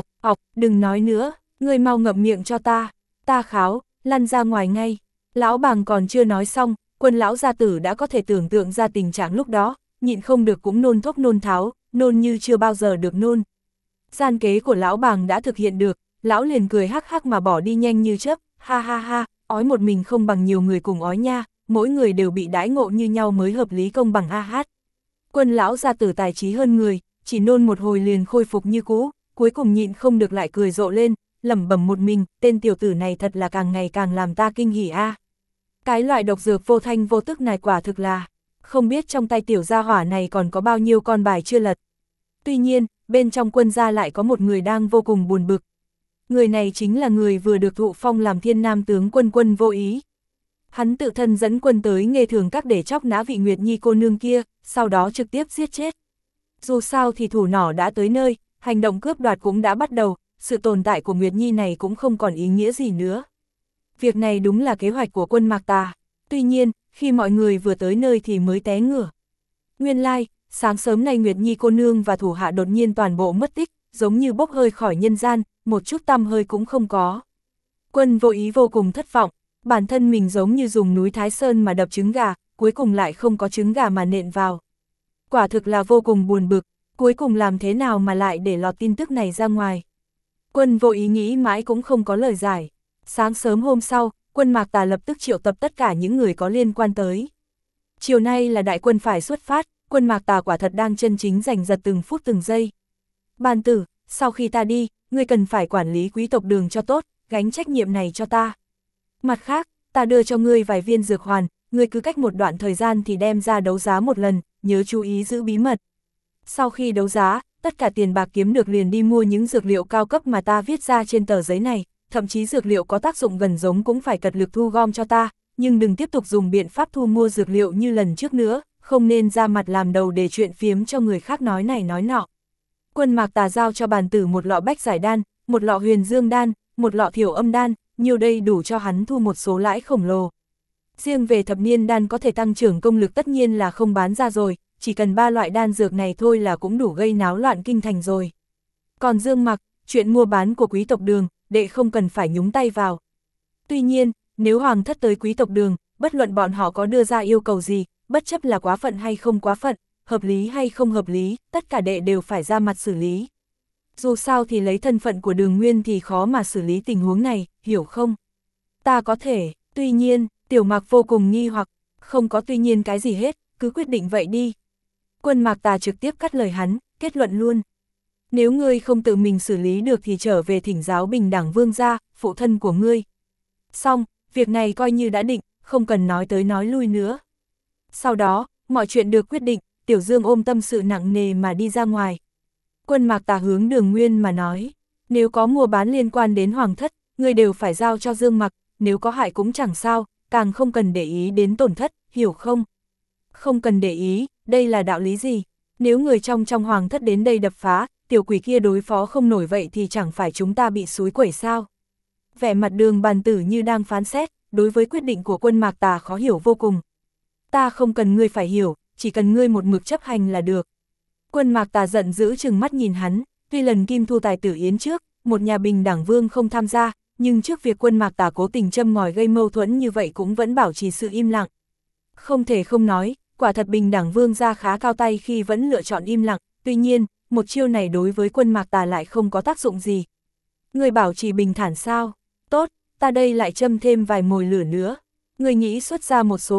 Đừng nói nữa, ngươi mau ngậm miệng cho ta kháo, lăn ra ngoài ngay. Lão Bàng còn chưa nói xong, Quân lão gia tử đã có thể tưởng tượng ra tình trạng lúc đó, nhịn không được cũng nôn thốc nôn tháo, nôn như chưa bao giờ được nôn. Gian kế của lão Bàng đã thực hiện được, lão liền cười hắc hắc mà bỏ đi nhanh như chớp, ha ha ha, ói một mình không bằng nhiều người cùng ói nha, mỗi người đều bị đãi ngộ như nhau mới hợp lý công bằng a hát. Quân lão gia tử tài trí hơn người, chỉ nôn một hồi liền khôi phục như cũ, cuối cùng nhịn không được lại cười rộ lên, lẩm bẩm một mình, tên tiểu tử này thật là càng ngày càng làm ta kinh hỉ a. Cái loại độc dược vô thanh vô tức này quả thực là, không biết trong tay tiểu gia hỏa này còn có bao nhiêu con bài chưa lật. Tuy nhiên, bên trong quân gia lại có một người đang vô cùng buồn bực. Người này chính là người vừa được thụ phong làm Thiên Nam tướng quân Quân Vô Ý. Hắn tự thân dẫn quân tới Nghê Thường Các để chóc nã vị Nguyệt Nhi cô nương kia, sau đó trực tiếp giết chết. Dù sao thì thủ nỏ đã tới nơi, hành động cướp đoạt cũng đã bắt đầu, sự tồn tại của Nguyệt Nhi này cũng không còn ý nghĩa gì nữa. Việc này đúng là kế hoạch của Quân Mạc Tà. Tuy nhiên, khi mọi người vừa tới nơi thì mới té ngửa. Nguyên lai, sáng sớm nay Nguyệt Nhi cô nương và thủ hạ đột nhiên toàn bộ mất tích, giống như bốc hơi khỏi nhân gian, một chút tăm hơi cũng không có. Quân Vô Ý vô cùng thất vọng, bản thân mình giống như dùng núi Thái Sơn mà đập trứng gà, cuối cùng lại không có trứng gà mà nện vào. Quả thực là vô cùng buồn bực, cuối cùng làm thế nào mà lại để lọt tin tức này ra ngoài. Quân Vô Ý nghĩ mãi cũng không có lời giải. Sáng sớm hôm sau, Quân Mạc Tà lập tức triệu tập tất cả những người có liên quan tới. Chiều nay là đại quân phải xuất phát, Quân Mạc Tà quả thật đang chân chính giành giật từng phút từng giây. Bàn tử, sau khi ta đi, ngươi cần phải quản lý quý tộc Đường cho tốt, gánh trách nhiệm này cho ta. Mặt khác, ta đưa cho ngươi vài viên dược hoàn, ngươi cứ cách một đoạn thời gian thì đem ra đấu giá một lần, nhớ chú ý giữ bí mật. Sau khi đấu giá, tất cả tiền bạc kiếm được liền đi mua những dược liệu cao cấp mà ta viết ra trên tờ giấy này, thậm chí dược liệu có tác dụng gần giống cũng phải cật lực thu gom cho ta, nhưng đừng tiếp tục dùng biện pháp thu mua dược liệu như lần trước nữa, không nên ra mặt làm đầu để chuyện phiếm cho người khác nói này nói nọ. Quân Mạc Tà giao cho Bàn Tử một lọ bách giải đan, một lọ huyền dương đan, một lọ thiểu âm đan, nhiều đây đủ cho hắn thu một số lãi khổng lồ. Riêng về thập niên đan có thể tăng trưởng công lực tất nhiên là không bán ra rồi, chỉ cần 3 loại đan dược này thôi là cũng đủ gây náo loạn kinh thành rồi. Còn Dương Mặc, chuyện mua bán của quý tộc Đường, đệ không cần phải nhúng tay vào. Tuy nhiên, nếu hoàng thất tới quý tộc Đường, bất luận bọn họ có đưa ra yêu cầu gì, bất chấp là quá phận hay không quá phận, hợp lý hay không hợp lý, tất cả đệ đều phải ra mặt xử lý. Dù sao thì lấy thân phận của Đường Nguyên thì khó mà xử lý tình huống này, hiểu không? Ta có thể, tuy nhiên, Tiểu Mạc vô cùng nghi hoặc, không có tuy nhiên cái gì hết, cứ quyết định vậy đi. Quân Mạc Tà trực tiếp cắt lời hắn, kết luận luôn. Nếu ngươi không tự mình xử lý được thì trở về thỉnh giáo Bình Đẳng Vương gia, phụ thân của ngươi. Xong, việc này coi như đã định, không cần nói tới nói lui nữa. Sau đó, mọi chuyện được quyết định, Tiểu Dương ôm tâm sự nặng nề mà đi ra ngoài. Quân Mạc Tà hướng Đường Nguyên mà nói, nếu có mua bán liên quan đến hoàng thất, ngươi đều phải giao cho Dương Mặc, nếu có hại cũng chẳng sao, càng không cần để ý đến tổn thất, hiểu không? Không cần để ý, đây là đạo lý gì? Nếu người trong hoàng thất đến đây đập phá, tiểu quỷ kia đối phó không nổi vậy thì chẳng phải chúng ta bị xúi quẩy sao? Vẻ mặt Đường Bàn Tử như đang phán xét, đối với quyết định của Quân Mạc Tà khó hiểu vô cùng. Ta không cần ngươi phải hiểu, chỉ cần ngươi một mực chấp hành là được. Quân Mạc Tà giận dữ chừng mắt nhìn hắn, tuy lần Kim Thu Tài tử yến trước, một nhà Bình Đẳng Vương không tham gia, nhưng trước việc Quân Mạc Tà cố tình châm ngòi gây mâu thuẫn như vậy cũng vẫn bảo trì sự im lặng. Không thể không nói, quả thật Bình Đẳng Vương ra khá cao tay khi vẫn lựa chọn im lặng, tuy nhiên, một chiêu này đối với Quân Mạc Tà lại không có tác dụng gì. Người bảo trì bình thản sao? Tốt, ta đây lại châm thêm vài mồi lửa nữa. Người nghĩ xuất ra một số vàng,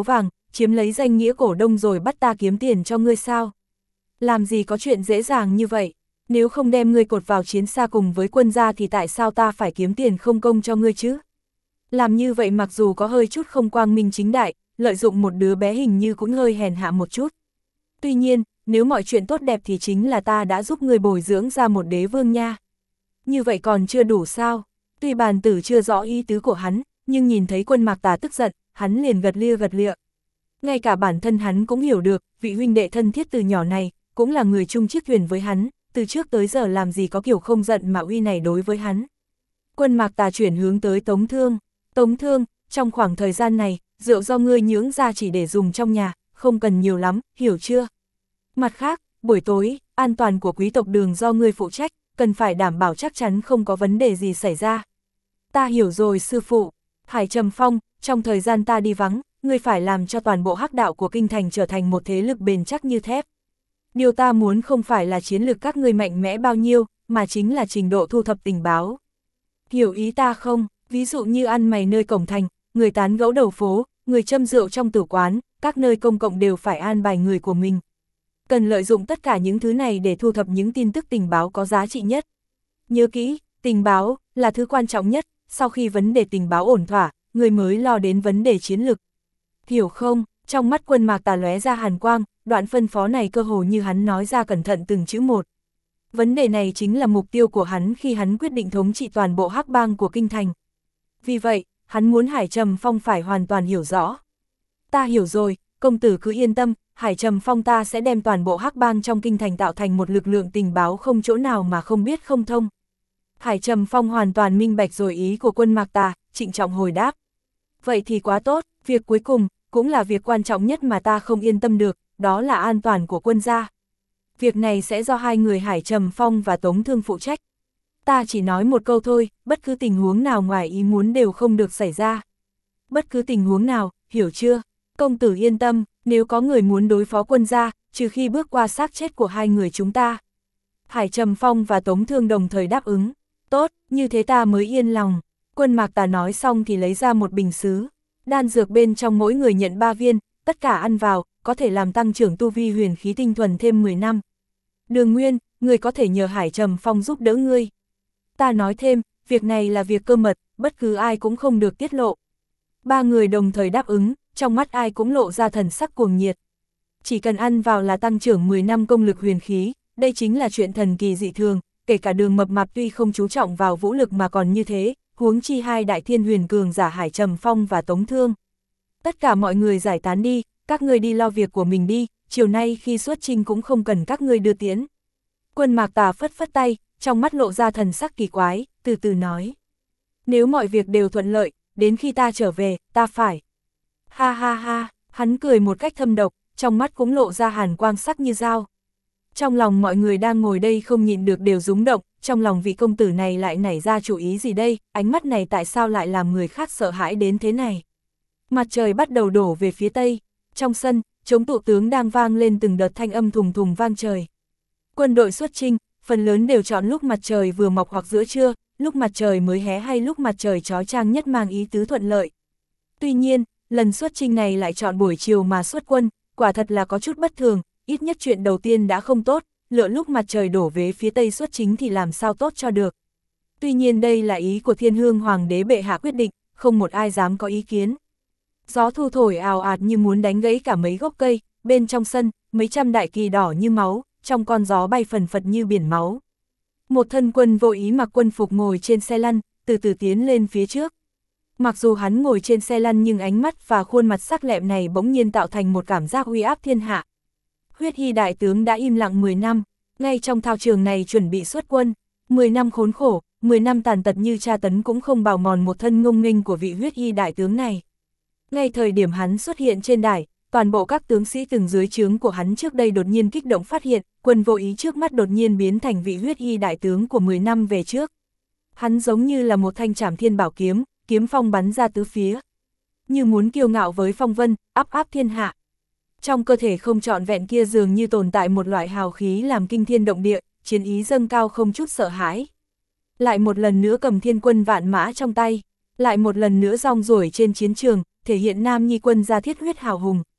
chiếm lấy danh nghĩa cổ đông rồi bắt ta kiếm tiền cho ngươi sao? Làm gì có chuyện dễ dàng như vậy, nếu không đem ngươi cột vào chiến xa cùng với quân gia thì tại sao ta phải kiếm tiền không công cho ngươi chứ? Làm như vậy mặc dù có hơi chút không quang minh chính đại, lợi dụng một đứa bé hình như cũng hơi hèn hạ một chút. Tuy nhiên, nếu mọi chuyện tốt đẹp thì chính là ta đã giúp ngươi bồi dưỡng ra một đế vương nha. Như vậy còn chưa đủ sao? Tuy bàn tử chưa rõ ý tứ của hắn, nhưng nhìn thấy Quân Mạc Tà tức giận, hắn liền gật lịa. Ngay cả bản thân hắn cũng hiểu được, vị huynh đệ thân thiết từ nhỏ này, cũng là người chung chiếc thuyền với hắn, từ trước tới giờ làm gì có kiểu không giận mà uy này đối với hắn. Quân Mạc Tà chuyển hướng tới Tống Thương. Tống Thương, trong khoảng thời gian này, rượu do ngươi nhưỡng ra chỉ để dùng trong nhà, không cần nhiều lắm, hiểu chưa? Mặt khác, buổi tối, an toàn của quý tộc Đường do ngươi phụ trách, cần phải đảm bảo chắc chắn không có vấn đề gì xảy ra. Ta hiểu rồi sư phụ. Hải Trầm Phong, trong thời gian ta đi vắng, ngươi phải làm cho toàn bộ hắc đạo của kinh thành trở thành một thế lực bền chắc như thép. Điều ta muốn không phải là chiến lược các ngươi mạnh mẽ bao nhiêu, mà chính là trình độ thu thập tình báo. Hiểu ý ta không? Ví dụ như ăn mày nơi cổng thành, người tán gẫu đầu phố, người châm rượu trong tử quán, các nơi công cộng đều phải an bài người của mình. Cần lợi dụng tất cả những thứ này để thu thập những tin tức tình báo có giá trị nhất. Nhớ kỹ, tình báo là thứ quan trọng nhất, sau khi vấn đề tình báo ổn thỏa, người mới lo đến vấn đề chiến lược. Hiểu không? Trong mắt Quân Mạc Tà lóe ra hàn quang, đoạn phân phó này cơ hồ như hắn nói ra cẩn thận từng chữ một. Vấn đề này chính là mục tiêu của hắn khi hắn quyết định thống trị toàn bộ hắc bang của kinh thành. Vì vậy, hắn muốn Hải Trầm Phong phải hoàn toàn hiểu rõ. Ta hiểu rồi, công tử cứ yên tâm, Hải Trầm Phong ta sẽ đem toàn bộ hắc bang trong kinh thành tạo thành một lực lượng tình báo không chỗ nào mà không biết không thông. Hải Trầm Phong hoàn toàn minh bạch rồi ý của Quân Mạc Tà, trịnh trọng hồi đáp. Vậy thì quá tốt, việc cuối cùng, cũng là việc quan trọng nhất mà ta không yên tâm được, đó là an toàn của quân gia. Việc này sẽ do hai người Hải Trầm Phong và Tống Thương phụ trách. Ta chỉ nói một câu thôi, bất cứ tình huống nào ngoài ý muốn đều không được xảy ra. Bất cứ tình huống nào, hiểu chưa? Công tử yên tâm, nếu có người muốn đối phó quân gia, trừ khi bước qua xác chết của hai người chúng ta. Hải Trầm Phong và Tống Thương đồng thời đáp ứng. Tốt, như thế ta mới yên lòng. Quân Mạc Tà nói xong thì lấy ra một bình sứ. Đan dược bên trong mỗi người nhận 3 viên, tất cả ăn vào, có thể làm tăng trưởng tu vi huyền khí tinh thuần thêm 10 năm. Đường Nguyên, người có thể nhờ Hải Trầm Phong giúp đỡ ngươi. Ta nói thêm, việc này là việc cơ mật, bất cứ ai cũng không được tiết lộ. 3 người đồng thời đáp ứng, trong mắt ai cũng lộ ra thần sắc cuồng nhiệt. Chỉ cần ăn vào là tăng trưởng 10 năm công lực huyền khí, đây chính là chuyện thần kỳ dị thường, kể cả Đường Mập Mạp tuy không chú trọng vào vũ lực mà còn như thế, huống chi hai đại thiên huyền cường giả Hải Trầm Phong và Tống Thương. Tất cả mọi người giải tán đi, các ngươi đi lo việc của mình đi, chiều nay khi xuất chinh cũng không cần các ngươi đưa tiễn. Quân Mạc Tà phất phất tay, trong mắt lộ ra thần sắc kỳ quái, từ từ nói. Nếu mọi việc đều thuận lợi, đến khi ta trở về, ta phải. Ha ha ha, hắn cười một cách thâm độc, trong mắt cũng lộ ra hàn quang sắc như dao. Trong lòng mọi người đang ngồi đây không nhịn được đều rúng động, trong lòng vị công tử này lại nảy ra chủ ý gì đây, ánh mắt này tại sao lại làm người khác sợ hãi đến thế này. Mặt trời bắt đầu đổ về phía tây, trong sân, trống tụ tướng đang vang lên từng đợt thanh âm thùng thùng vang trời. Quân đội xuất chinh, phần lớn đều chọn lúc mặt trời vừa mọc hoặc giữa trưa, lúc mặt trời mới hé hay lúc mặt trời chói chang nhất mang ý tứ thuận lợi. Tuy nhiên, lần xuất chinh này lại chọn buổi chiều mà xuất quân, quả thật là có chút bất thường, ít nhất chuyện đầu tiên đã không tốt, lựa lúc mặt trời đổ về phía tây xuất chính thì làm sao tốt cho được. Tuy nhiên đây là ý của Thiên Hương Hoàng đế bệ hạ quyết định, không một ai dám có ý kiến. Gió thu thổi ào ạt như muốn đánh gãy cả mấy gốc cây, bên trong sân, mấy trăm đại kỳ đỏ như máu, trong con gió bay phần phật như biển máu. Một thân quân vô ý mặc quân phục ngồi trên xe lăn, từ từ tiến lên phía trước. Mặc dù hắn ngồi trên xe lăn nhưng ánh mắt và khuôn mặt sắc lẹm này bỗng nhiên tạo thành một cảm giác uy áp thiên hạ. Huyết Hy đại tướng đã im lặng 10 năm, ngay trong thao trường này chuẩn bị xuất quân, 10 năm khốn khổ, 10 năm tàn tật như tra tấn cũng không bào mòn một thân ngông nghênh của vị Huyết Hy đại tướng này. Ngay thời điểm hắn xuất hiện trên đài, toàn bộ các tướng sĩ từng dưới trướng của hắn trước đây đột nhiên kích động phát hiện, quân vô ý trước mắt đột nhiên biến thành vị Huyết Hy đại tướng của 10 năm về trước. Hắn giống như là một thanh trảm thiên bảo kiếm, kiếm phong bắn ra tứ phía. Như muốn kiêu ngạo với phong vân, áp áp thiên hạ. Trong cơ thể không trọn vẹn kia dường như tồn tại một loại hào khí làm kinh thiên động địa, chiến ý dâng cao không chút sợ hãi. Lại một lần nữa cầm thiên quân vạn mã trong tay, lại một lần nữa rong ruổi trên chiến trường, thể hiện nam nhi quân gia thiết huyết hào hùng.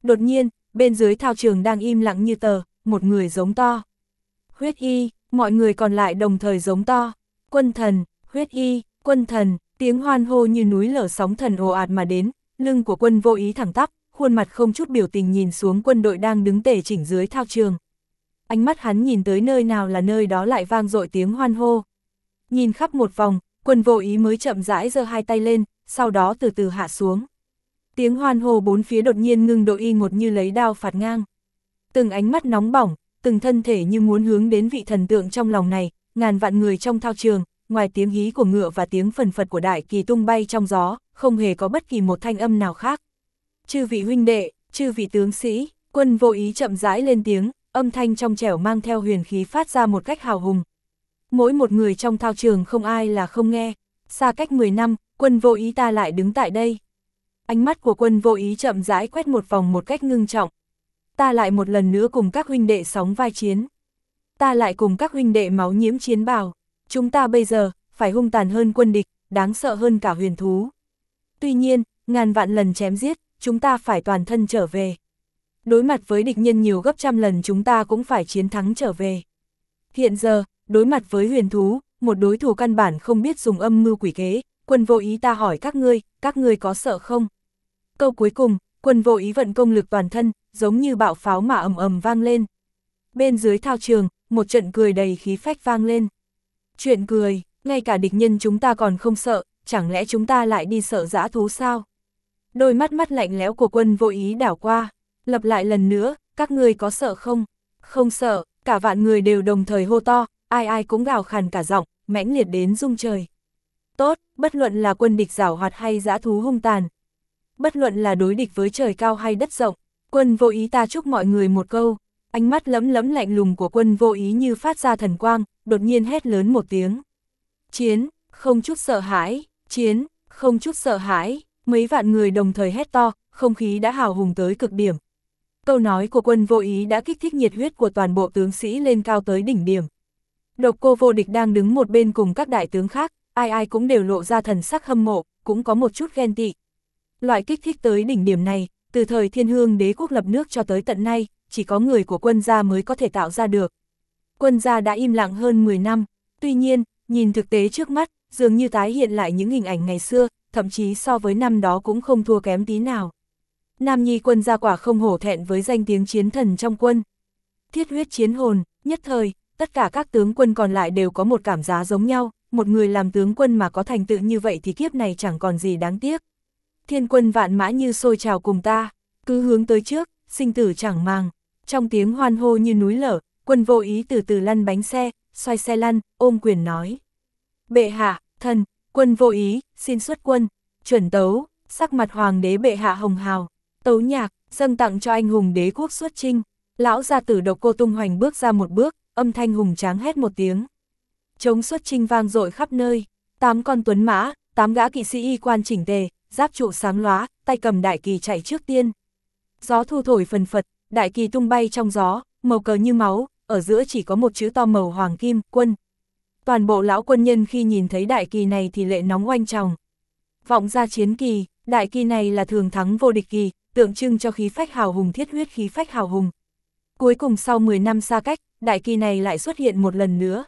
Đột nhiên, bên dưới thao trường đang im lặng như tờ, một người giống to. Huyết y, mọi người còn lại đồng thời giống to. Quân thần, huyết y, quân thần, tiếng hoan hô như núi lở sóng thần ồ ạt mà đến, lưng của Quân Vô Ý thẳng tắp, khuôn mặt không chút biểu tình nhìn xuống quân đội đang đứng tề chỉnh dưới thao trường. Ánh mắt hắn nhìn tới nơi nào là nơi đó lại vang dội tiếng hoan hô. Nhìn khắp một vòng, Quân Vô Ý mới chậm rãi giơ hai tay lên, sau đó từ từ hạ xuống. Tiếng hoan hô bốn phía đột nhiên ngưng độ y một như lấy đao phạt ngang. Từng ánh mắt nóng bỏng, từng thân thể như muốn hướng đến vị thần tượng trong lòng này, ngàn vạn người trong thao trường, ngoài tiếng hí của ngựa và tiếng phần phật của đại kỳ tung bay trong gió, không hề có bất kỳ một thanh âm nào khác. Chư vị huynh đệ, chư vị tướng sĩ, Quân Vô Ý chậm rãi lên tiếng, âm thanh trong trẻo mang theo huyền khí phát ra một cách hào hùng. Mỗi một người trong thao trường không ai là không nghe, xa cách 10 năm, Quân Vô Ý ta lại đứng tại đây. Ánh mắt của Quân Vô Ý chậm rãi quét một vòng một cách ngưng trọng. Ta lại một lần nữa cùng các huynh đệ sóng vai chiến. Ta lại cùng các huynh đệ máu nhiễm chiến bào. Chúng ta bây giờ, phải hung tàn hơn quân địch, đáng sợ hơn cả huyền thú. Tuy nhiên, ngàn vạn lần chém giết, chúng ta phải toàn thân trở về. Đối mặt với địch nhân nhiều gấp trăm lần chúng ta cũng phải chiến thắng trở về. Hiện giờ, đối mặt với huyền thú, một đối thủ căn bản không biết dùng âm mưu quỷ kế, Quân Vô Ý ta hỏi các ngươi có sợ không? Câu cuối cùng, Quân Vô Ý vận công lực toàn thân, giống như bạo pháo mà ầm ầm vang lên. Bên dưới thao trường, một trận cười đầy khí phách vang lên. Chuyện cười, ngay cả địch nhân chúng ta còn không sợ, chẳng lẽ chúng ta lại đi sợ dã thú sao? Đôi mắt lạnh lẽo của Quân Vô Ý đảo qua, lặp lại lần nữa, các ngươi có sợ không? Không sợ, cả vạn người đều đồng thời hô to, ai ai cũng gào khàn cả giọng, mãnh liệt đến rung trời. Tốt, bất luận là quân địch giảo hoạt hay dã thú hung tàn. Bất luận là đối địch với trời cao hay đất rộng, Quân Vô Ý ta chúc mọi người một câu. Ánh mắt lấm lạnh lùng của Quân Vô Ý như phát ra thần quang, đột nhiên hét lớn một tiếng. Chiến, không chút sợ hãi, chiến, không chút sợ hãi, mấy vạn người đồng thời hét to, không khí đã hào hùng tới cực điểm. Câu nói của Quân Vô Ý đã kích thích nhiệt huyết của toàn bộ tướng sĩ lên cao tới đỉnh điểm. Độc Cô Vô Địch đang đứng một bên cùng các đại tướng khác, ai ai cũng đều lộ ra thần sắc hâm mộ, cũng có một chút ghen tị. Loại kích thích tới đỉnh điểm này, từ thời Thiên Hương Đế quốc lập nước cho tới tận nay, chỉ có người của Quân gia mới có thể tạo ra được. Quân gia đã im lặng hơn 10 năm, tuy nhiên, nhìn thực tế trước mắt, dường như tái hiện lại những hình ảnh ngày xưa, thậm chí so với năm đó cũng không thua kém tí nào. Nam nhi Quân gia quả không hổ thẹn với danh tiếng chiến thần trong quân. Thiết huyết chiến hồn, nhất thời, tất cả các tướng quân còn lại đều có một cảm giác giống nhau, một người làm tướng quân mà có thành tựu như vậy thì kiếp này chẳng còn gì đáng tiếc. Thiên quân vạn mã như sôi trào cùng ta, cứ hướng tới trước, sinh tử chẳng màng. Trong tiếng hoan hô như núi lở, Quân Vô Ý từ từ lăn bánh xe, xoay xe lăn, ôm quyền nói. Bệ hạ, thần, Quân Vô Ý, xin xuất quân, chuẩn tấu, sắc mặt hoàng đế bệ hạ hồng hào, tấu nhạc, dâng tặng cho anh hùng đế quốc xuất chinh. Lão gia tử Độc Cô tung hoành bước ra một bước, âm thanh hùng tráng hét một tiếng. Trống xuất chinh vang dội khắp nơi, 8 con tuấn mã, 8 gã kỵ sĩ y quan chỉnh tề, giáp trụ sáng lóa, tay cầm đại kỳ chạy trước tiên. Gió thu thổi phần phật, đại kỳ tung bay trong gió, màu cờ như máu, ở giữa chỉ có một chữ to màu hoàng kim, quân. Toàn bộ lão quân nhân khi nhìn thấy đại kỳ này thì lệ nóng oanh tròng. Vọng ra chiến kỳ, đại kỳ này là thường thắng vô địch kỳ, tượng trưng cho khí phách hào hùng, thiết huyết khí phách hào hùng. Cuối cùng sau 10 năm xa cách, đại kỳ này lại xuất hiện một lần nữa.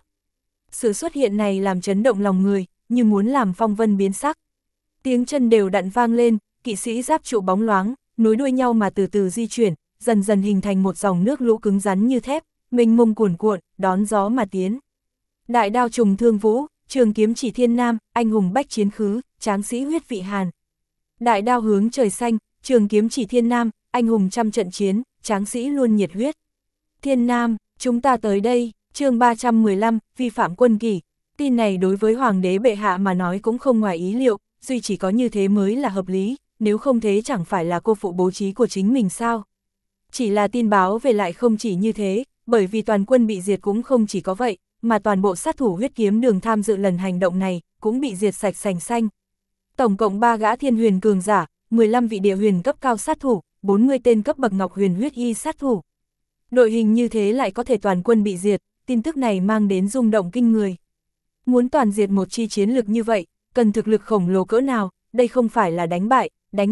Sự xuất hiện này làm chấn động lòng người, như muốn làm phong vân biến sắc. Tiếng chân đều đặn vang lên, kỵ sĩ giáp trụ bóng loáng, nối đuôi nhau mà từ từ di chuyển, dần dần hình thành một dòng nước lũ cứng rắn như thép, mênh mông cuồn cuộn, đón gió mà tiến. Đại đao trùng thương vũ, trường kiếm chỉ thiên nam, anh hùng bách chiến khứ, tráng sĩ huyết vị hàn. Đại đao hướng trời xanh, trường kiếm chỉ thiên nam, anh hùng trăm trận chiến, tráng sĩ luôn nhiệt huyết. Thiên nam, chúng ta tới đây, chương 315, vi phạm quân kỷ. Tin này đối với hoàng đế bệ hạ mà nói cũng không ngoài ý liệu, duy chỉ có như thế mới là hợp lý, nếu không thế chẳng phải là cô phụ bố trí của chính mình sao. Chỉ là tin báo về lại không chỉ như thế, bởi vì toàn quân bị diệt cũng không chỉ có vậy, mà toàn bộ sát thủ huyết kiếm đường tham dự lần hành động này, cũng bị diệt sạch sành xanh. Tổng cộng 3 gã thiên huyền cường giả, 15 vị địa huyền cấp cao sát thủ, 40 tên cấp bậc ngọc huyền huyết y sát thủ. Đội hình như thế lại có thể toàn quân bị diệt, tin tức này mang đến rung động kinh người. Muốn toàn diệt một chi chiến lực như vậy, cần thực lực khổng lồ cỡ nào, đây không phải là đánh bại, đánh tan,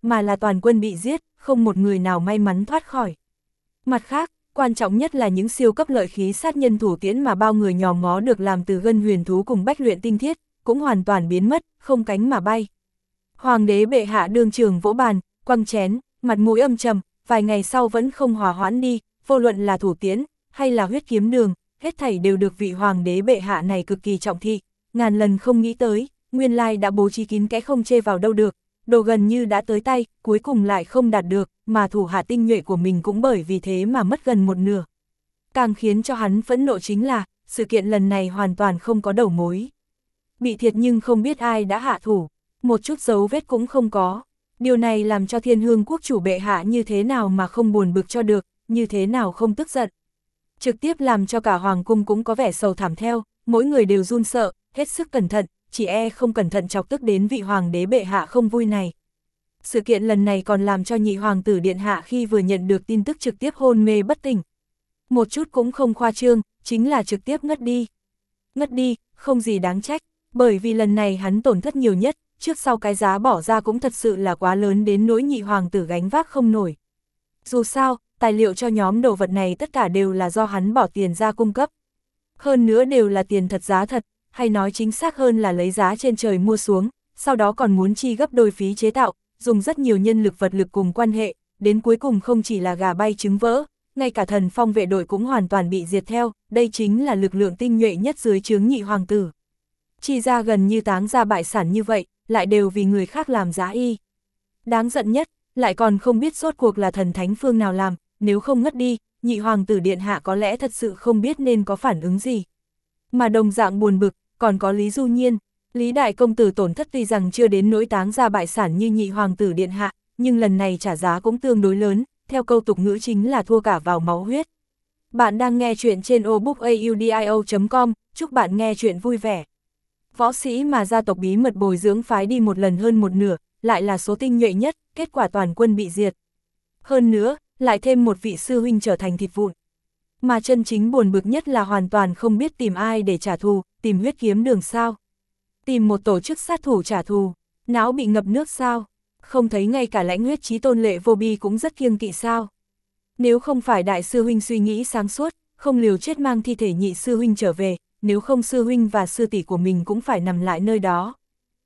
mà là toàn quân bị giết, không một người nào may mắn thoát khỏi. Mặt khác, quan trọng nhất là những siêu cấp lợi khí sát nhân thủ tiễn mà bao người nhòm ngó được làm từ gân huyền thú cùng bách luyện tinh thiết, cũng hoàn toàn biến mất, không cánh mà bay. Hoàng đế bệ hạ đương trường vỗ bàn, quăng chén, mặt mũi âm trầm, vài ngày sau vẫn không hòa hoãn đi, vô luận là thủ tiễn, hay là huyết kiếm đường, hết thảy đều được vị hoàng đế bệ hạ này cực kỳ trọng thị, ngàn lần không nghĩ tới, nguyên lai đã bố trí kín kẽ không chê vào đâu được, đồ gần như đã tới tay, cuối cùng lại không đạt được, mà thủ hạ tinh nhuệ của mình cũng bởi vì thế mà mất gần một nửa. Càng khiến cho hắn phẫn nộ chính là, sự kiện lần này hoàn toàn không có đầu mối. Bị thiệt nhưng không biết ai đã hạ thủ, một chút dấu vết cũng không có. Điều này làm cho Thiên Hương quốc chủ bệ hạ như thế nào mà không buồn bực cho được, như thế nào không tức giận. Trực tiếp làm cho cả hoàng cung cũng có vẻ sầu thảm theo, mỗi người đều run sợ, hết sức cẩn thận, chỉ không cẩn thận chọc tức đến vị hoàng đế bệ hạ không vui này. Sự kiện lần này còn làm cho nhị hoàng tử điện hạ khi vừa nhận được tin tức trực tiếp hôn mê bất tỉnh. Một chút cũng không khoa trương, chính là trực tiếp ngất đi. Ngất đi, không gì đáng trách, bởi vì lần này hắn tổn thất nhiều nhất, trước sau cái giá bỏ ra cũng thật sự là quá lớn đến nỗi nhị hoàng tử gánh vác không nổi. Dù sao, tài liệu cho nhóm đồ vật này tất cả đều là do hắn bỏ tiền ra cung cấp. Hơn nữa đều là tiền thật giá thật, hay nói chính xác hơn là lấy giá trên trời mua xuống, sau đó còn muốn chi gấp đôi phí chế tạo, dùng rất nhiều nhân lực vật lực cùng quan hệ, đến cuối cùng không chỉ là gà bay trứng vỡ, ngay cả thần phong vệ đội cũng hoàn toàn bị diệt theo, đây chính là lực lượng tinh nhuệ nhất dưới trướng nhị hoàng tử. Chi ra gần như táng ra bại sản như vậy, lại đều vì người khác làm giá y. Đáng giận nhất, lại còn không biết rốt cuộc là thần thánh phương nào làm, nếu không ngất đi, nhị hoàng tử điện hạ có lẽ thật sự không biết nên có phản ứng gì. Mà đồng dạng buồn bực, còn có Lý Du Nhiên. Lý đại công tử tổn thất tuy rằng chưa đến nỗi táng ra bại sản như nhị hoàng tử điện hạ, nhưng lần này trả giá cũng tương đối lớn, theo câu tục ngữ chính là thua cả vào máu huyết. Bạn đang nghe chuyện trên obookaudio.com, chúc bạn nghe chuyện vui vẻ. Võ sĩ mà gia tộc bí mật bồi dưỡng phái đi một lần hơn một nửa, lại là số tinh nhuệ nhất, kết quả toàn quân bị diệt. Hơn nữa, lại thêm một vị sư huynh trở thành thịt vụn. Mà chân chính buồn bực nhất là hoàn toàn không biết tìm ai để trả thù, tìm huyết kiếm đường sao. Tìm một tổ chức sát thủ trả thù, não bị ngập nước sao, không thấy ngay cả lãnh huyết chí tôn Lệ Vô Bi cũng rất kiêng kỵ sao. Nếu không phải đại sư huynh suy nghĩ sáng suốt, không liều chết mang thi thể nhị sư huynh trở về, nếu không sư huynh và sư tỷ của mình cũng phải nằm lại nơi đó.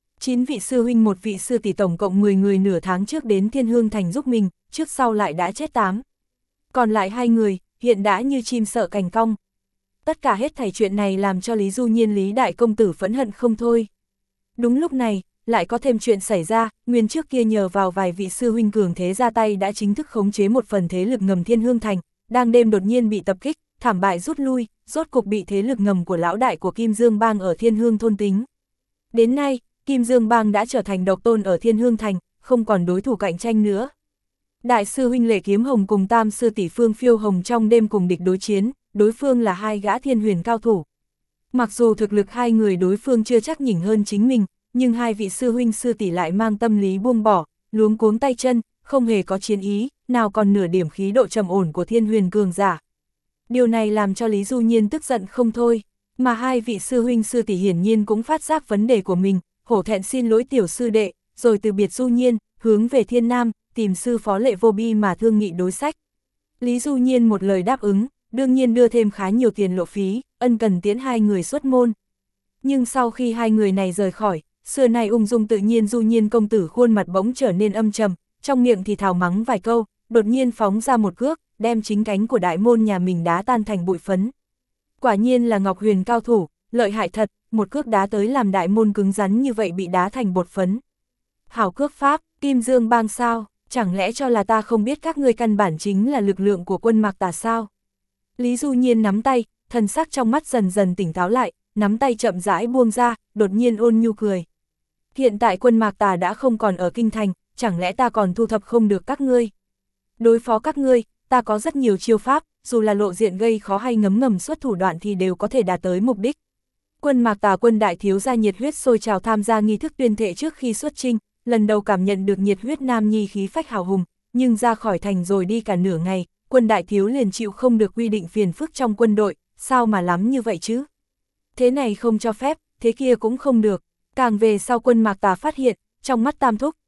9 vị sư huynh một vị sư tỷ tổng cộng 10 người nửa tháng trước đến Thiên Hương Thành giúp mình, trước sau lại đã chết 8. Còn lại 2 người, hiện đã như chim sợ cành cong. Tất cả hết thảy chuyện này làm cho Lý Du Nhiên Lý đại công tử phẫn hận không thôi. Đúng lúc này, lại có thêm chuyện xảy ra, nguyên trước kia nhờ vào vài vị sư huynh cường thế ra tay đã chính thức khống chế một phần thế lực ngầm Thiên Hương Thành, đang đêm đột nhiên bị tập kích, thảm bại rút lui, rốt cục bị thế lực ngầm của lão đại của Kim Dương Bang ở Thiên Hương thôn tính. Đến nay, Kim Dương Bang đã trở thành độc tôn ở Thiên Hương Thành, không còn đối thủ cạnh tranh nữa. Đại sư huynh Lệ Kiếm Hồng cùng tam sư tỷ Phương Phiêu Hồng trong đêm cùng địch đối chiến, đối phương là 2 gã thiên huyền cao thủ. Mặc dù thực lực 2 người đối phương chưa chắc nhỉnh hơn chính mình, nhưng 2 vị sư huynh sư tỷ lại mang tâm lý buông bỏ, luống cuống tay chân, không hề có chiến ý, nào còn nửa điểm khí độ trầm ổn của thiên huyền cường giả. Điều này làm cho Lý Du Nhiên tức giận không thôi, mà 2 vị sư huynh sư tỷ hiển nhiên cũng phát giác vấn đề của mình, hổ thẹn xin lỗi tiểu sư đệ, rồi từ biệt Du Nhiên, hướng về Thiên Nam, tìm sư phó Lệ Vô Bi mà thương nghị đối sách. Lý Du Nhiên một lời đáp ứng, đương nhiên đưa thêm khá nhiều tiền lộ phí, ân cần tiễn 2 người xuất môn. Nhưng sau khi 2 người này rời khỏi, xưa nay ung dung tự nhiên Du Nhiên công tử khuôn mặt bỗng trở nên âm trầm, trong miệng thì thào mắng vài câu, đột nhiên phóng ra một cước, đem chính cánh của đại môn nhà mình đá tan thành bụi phấn. Quả nhiên là Ngọc Huyền cao thủ, lợi hại thật, một cước đá tới làm đại môn cứng rắn như vậy bị đá thành bột phấn. Hảo cước pháp, Kim Dương Bang sao, chẳng lẽ cho là ta không biết các ngươi căn bản chính là lực lượng của quân Mạc Tà sao? Lý Du Nhiên nắm tay, thần sắc trong mắt dần dần tỉnh táo lại, nắm tay chậm rãi buông ra, đột nhiên ôn nhu cười. Hiện tại quân Mạc Tà đã không còn ở kinh thành, chẳng lẽ ta còn thu thập không được các ngươi? Đối phó các ngươi, ta có rất nhiều chiêu pháp, dù là lộ diện gây khó hay ngấm ngầm xuất thủ đoạn thì đều có thể đạt tới mục đích. Quân Mạc Tà quân đại thiếu gia nhiệt huyết sôi trào tham gia nghi thức tuyên thệ trước khi xuất chinh, lần đầu cảm nhận được nhiệt huyết nam nhi khí phách hào hùng, nhưng ra khỏi thành rồi đi cả nửa ngày, quân đại thiếu liền chịu không được quy định phiền phức trong quân đội, sao mà lắm như vậy chứ? Thế này không cho phép, thế kia cũng không được. Càng về sau quân Mạc Tà phát hiện, trong mắt tam thúc,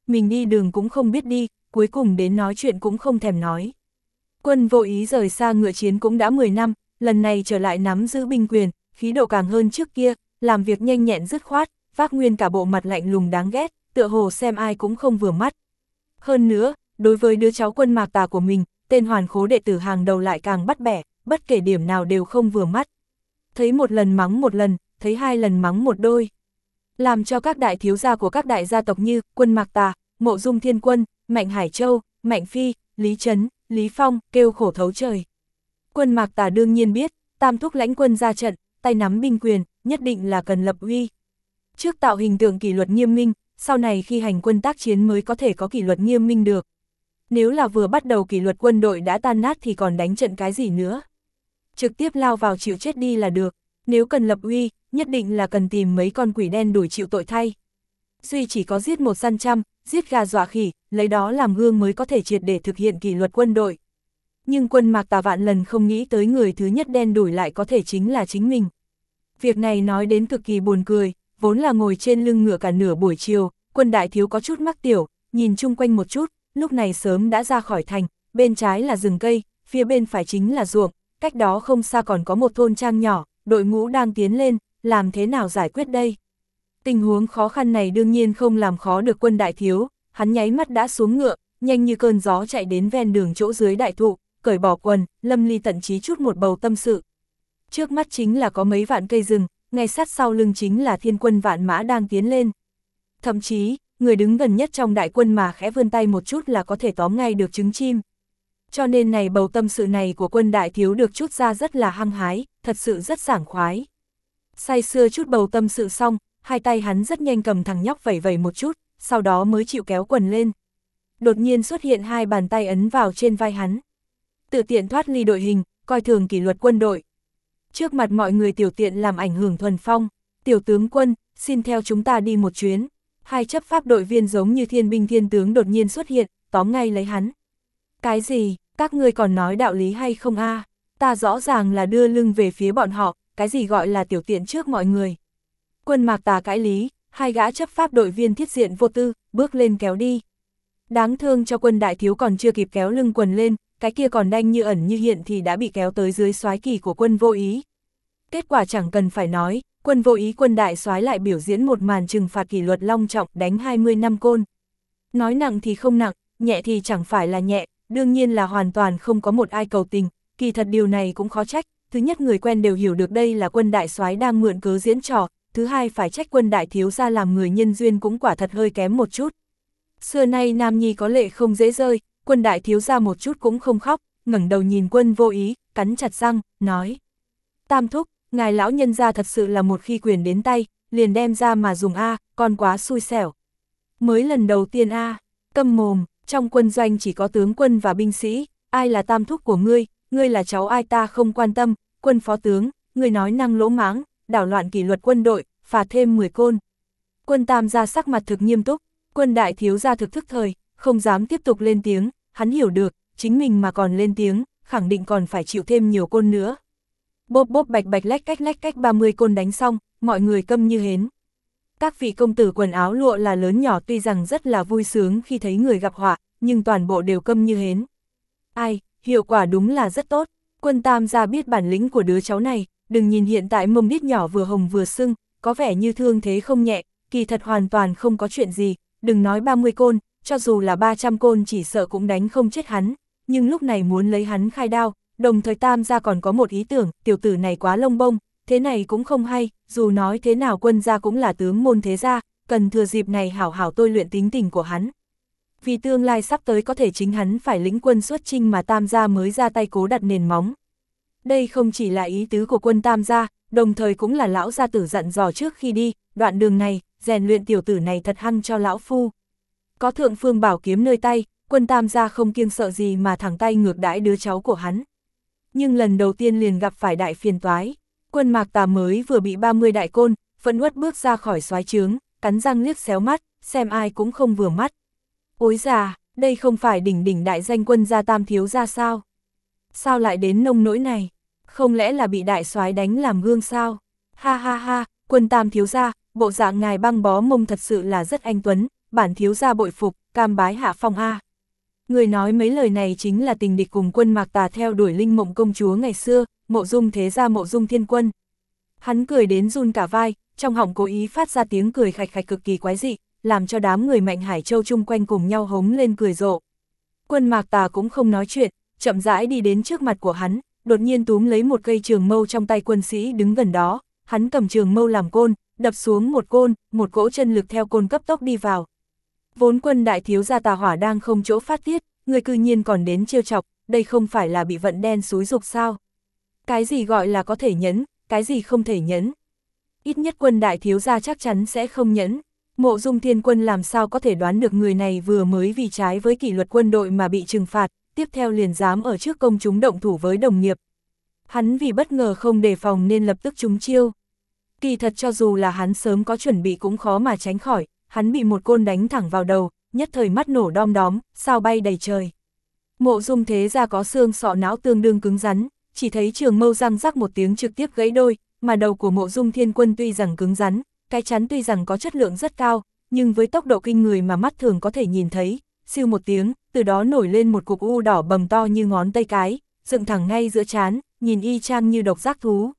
mình đi đường cũng không biết đi, cuối cùng đến nói chuyện cũng không thèm nói. Quân Vô Ý rời xa ngựa chiến cũng đã 10 năm, lần này trở lại nắm giữ binh quyền, khí độ càng hơn trước kia, làm việc nhanh nhẹn dứt khoát, vác nguyên cả bộ mặt lạnh lùng đáng ghét, tựa hồ xem ai cũng không vừa mắt. Hơn nữa, đối với đứa cháu Quân Mạc Tà của mình, tên hoàn khố đệ tử hàng đầu lại càng bắt bẻ, bất kể điểm nào đều không vừa mắt. Thấy một lần mắng một lần, thấy hai lần mắng một đôi. Làm cho các đại thiếu gia của các đại gia tộc như Quân Mạc Tà, Mộ Dung Thiên Quân, Mạnh Hải Châu, Mạnh Phi, Lý Trấn, Lý Phong kêu khổ thấu trời. Quân Mạc Tà đương nhiên biết, tam thúc lãnh quân ra trận, tay nắm binh quyền, nhất định là cần lập uy. Trước tạo hình tượng kỷ luật nghiêm minh, sau này khi hành quân tác chiến mới có thể có kỷ luật nghiêm minh được. Nếu là vừa bắt đầu kỷ luật quân đội đã tan nát thì còn đánh trận cái gì nữa. Trực tiếp lao vào chịu chết đi là được, nếu cần lập uy, nhất định là cần tìm mấy con quỷ đen đuổi chịu tội thay. Duy chỉ có giết một săn trăm, giết gà dọa khỉ, lấy đó làm gương mới có thể triệt để thực hiện kỷ luật quân đội. Nhưng Quân Mạc Tà vạn lần không nghĩ tới người thứ nhất đen đuổi lại có thể chính là chính mình. Việc này nói đến cực kỳ buồn cười, vốn là ngồi trên lưng ngựa cả nửa buổi chiều, Quân đại thiếu có chút mắc tiểu, nhìn chung quanh một chút, lúc này sớm đã ra khỏi thành, bên trái là rừng cây, phía bên phải chính là ruộng, cách đó không xa còn có một thôn trang nhỏ, đội ngũ đang tiến lên, làm thế nào giải quyết đây? Tình huống khó khăn này đương nhiên không làm khó được Quân đại thiếu, hắn nháy mắt đã xuống ngựa, nhanh như cơn gió chạy đến ven đường chỗ dưới đại thụ, cởi bỏ quần, lâm ly tận chí chút một bầu tâm sự. Trước mắt chính là có mấy vạn cây rừng, ngay sát sau lưng chính là thiên quân vạn mã đang tiến lên. Thậm chí, người đứng gần nhất trong đại quân mà khẽ vươn tay một chút là có thể tóm ngay được trứng chim. Cho nên này bầu tâm sự này của Quân đại thiếu được chút ra rất là hăng hái, thật sự rất sảng khoái. Say sưa chút bầu tâm sự xong, hai tay hắn rất nhanh cầm thằng nhóc vẩy vẩy một chút, sau đó mới chịu kéo quần lên. Đột nhiên xuất hiện hai bàn tay ấn vào trên vai hắn. Tự tiện thoát ly đội hình, coi thường kỷ luật quân đội. Trước mặt mọi người tiểu tiện làm ảnh hưởng thuần phong. Tiểu tướng Quân, xin theo chúng ta đi một chuyến. Hai chấp pháp đội viên giống như thiên binh thiên tướng đột nhiên xuất hiện, tóm ngay lấy hắn. Cái gì, các ngươi còn nói đạo lý hay không a? Ta rõ ràng là đưa lưng về phía bọn họ, cái gì gọi là tiểu tiện trước mọi người. Quân Mạc Tà cãi lý, hai gã chấp pháp đội viên thiết diện vô tư, bước lên kéo đi. Đáng thương cho Quân đại thiếu còn chưa kịp kéo lưng quần lên, cái kia còn đanh như ẩn như hiện thì đã bị kéo tới dưới soái kỳ của Quân Vô Ý. Kết quả chẳng cần phải nói, Quân Vô Ý Quân đại soái lại biểu diễn một màn trừng phạt kỷ luật long trọng đánh 20 năm côn. Nói nặng thì không nặng, nhẹ thì chẳng phải là nhẹ, đương nhiên là hoàn toàn không có một ai cầu tình, kỳ thật điều này cũng khó trách, thứ nhất người quen đều hiểu được đây là Quân đại soái đang mượn cớ diễn trò, thứ hai phải trách Quân đại thiếu gia làm người nhân duyên cũng quả thật hơi kém một chút. Xưa nay nam nhi có lệ không dễ rơi, Quân đại thiếu gia một chút cũng không khóc, ngẩng đầu nhìn Quân Vô Ý, cắn chặt răng, nói: Tam thúc, ngài lão nhân gia thật sự là một khi quyền đến tay, liền đem ra mà dùng a, con quá xui xẻo. Mới lần đầu tiên a, câm mồm, trong quân doanh chỉ có tướng quân và binh sĩ, ai là tam thúc của ngươi là cháu ai ta không quan tâm, Quân phó tướng, ngươi nói năng lỗ mãng, đảo loạn kỷ luật quân đội, phạt thêm 10 côn. Quân tam gia sắc mặt thực nghiêm túc, Quân đại thiếu gia thực thức thời, không dám tiếp tục lên tiếng, hắn hiểu được, chính mình mà còn lên tiếng, khẳng định còn phải chịu thêm nhiều côn nữa. Bốp bốp bạch bạch lách cách 30 côn đánh xong, mọi người câm như hến. Các vị công tử quần áo lụa là lớn nhỏ tuy rằng rất là vui sướng khi thấy người gặp họa, nhưng toàn bộ đều câm như hến. Ai, hiệu quả đúng là rất tốt, Quân tam gia biết bản lĩnh của đứa cháu này, đừng nhìn hiện tại mông đít nhỏ vừa hồng vừa sưng, có vẻ như thương thế không nhẹ, kỳ thật hoàn toàn không có chuyện gì, đừng nói 30 côn, cho dù là 300 côn chỉ sợ cũng đánh không chết hắn, nhưng lúc này muốn lấy hắn khai đao, đồng thời tam gia còn có một ý tưởng, tiểu tử này quá lông bông, thế này cũng không hay, dù nói thế nào Quân gia cũng là tướng môn thế gia, cần thừa dịp này hảo hảo tôi luyện tính tình của hắn. Vì tương lai sắp tới có thể chính hắn phải lĩnh quân xuất chinh mà tam gia mới ra tay cố đặt nền móng. Đây không chỉ là ý tứ của Quân tam gia, đồng thời cũng là lão gia tử dặn dò trước khi đi, đoạn đường này, rèn luyện tiểu tử này thật hăng cho lão phu. Có thượng phương bảo kiếm nơi tay, Quân tam gia không kiêng sợ gì mà thẳng tay ngược đãi đứa cháu của hắn. Nhưng lần đầu tiên liền gặp phải đại phiền toái, Quân Mạc Tà mới vừa bị 30 đại côn, phẫn uất bước ra khỏi soái trướng, cắn răng liếc xéo mắt, xem ai cũng không vừa mắt. Ôi già, đây không phải đỉnh đại danh Quân gia tam thiếu gia sao? Sao lại đến nông nỗi này? Không lẽ là bị đại soái đánh làm gương sao? Ha ha ha, Quân tam thiếu gia, bộ dạng ngài băng bó mông thật sự là rất anh tuấn, bản thiếu gia bội phục, cam bái hạ phong a. Người nói mấy lời này chính là tình địch cùng quân Mạc Tà theo đuổi Linh Mộng công chúa ngày xưa, Mộ Dung thế gia Mộ Dung Thiên Quân. Hắn cười đến run cả vai, trong họng cố ý phát ra tiếng cười khạch khạch cực kỳ quái dị, làm cho đám người Mạnh Hải Châu chung quanh cùng nhau hống lên cười rộ. Quân Mạc Tà cũng không nói chuyện, chậm rãi đi đến trước mặt của hắn, đột nhiên túm lấy một cây trường mâu trong tay quân sĩ đứng gần đó, hắn cầm trường mâu làm côn, đập xuống một côn, một cỗ chân lực theo côn cấp tốc đi vào. Vốn quân đại thiếu gia tà hỏa đang không chỗ phát tiết, người cư nhiên còn đến trêu chọc, đây không phải là bị vận đen xúi dục sao? Cái gì gọi là có thể nhẫn, cái gì không thể nhẫn? Ít nhất quân đại thiếu gia chắc chắn sẽ không nhẫn. Mộ Dung Thiên Quân làm sao có thể đoán được người này vừa mới vì trái với kỷ luật quân đội mà bị trừng phạt, tiếp theo liền dám ở trước công chúng động thủ với đồng nghiệp. Hắn vì bất ngờ không đề phòng nên lập tức trúng chiêu. Kỳ thật cho dù là hắn sớm có chuẩn bị cũng khó mà tránh khỏi, hắn bị một côn đánh thẳng vào đầu, nhất thời mắt nổ đom đóm, sao bay đầy trời. Mộ Dung thế gia có xương sọ não tương đương cứng rắn, chỉ thấy trường mâu răng rắc một tiếng trực tiếp gãy đôi, mà đầu của Mộ Dung Thiên Quân tuy rằng cứng rắn, cái chắn tuy rằng có chất lượng rất cao, nhưng với tốc độ kinh người mà mắt thường có thể nhìn thấy, siêu một tiếng, từ đó nổi lên một cục u đỏ bầm to như ngón tay cái, dựng thẳng ngay giữa trán, nhìn y chang như độc giác thú.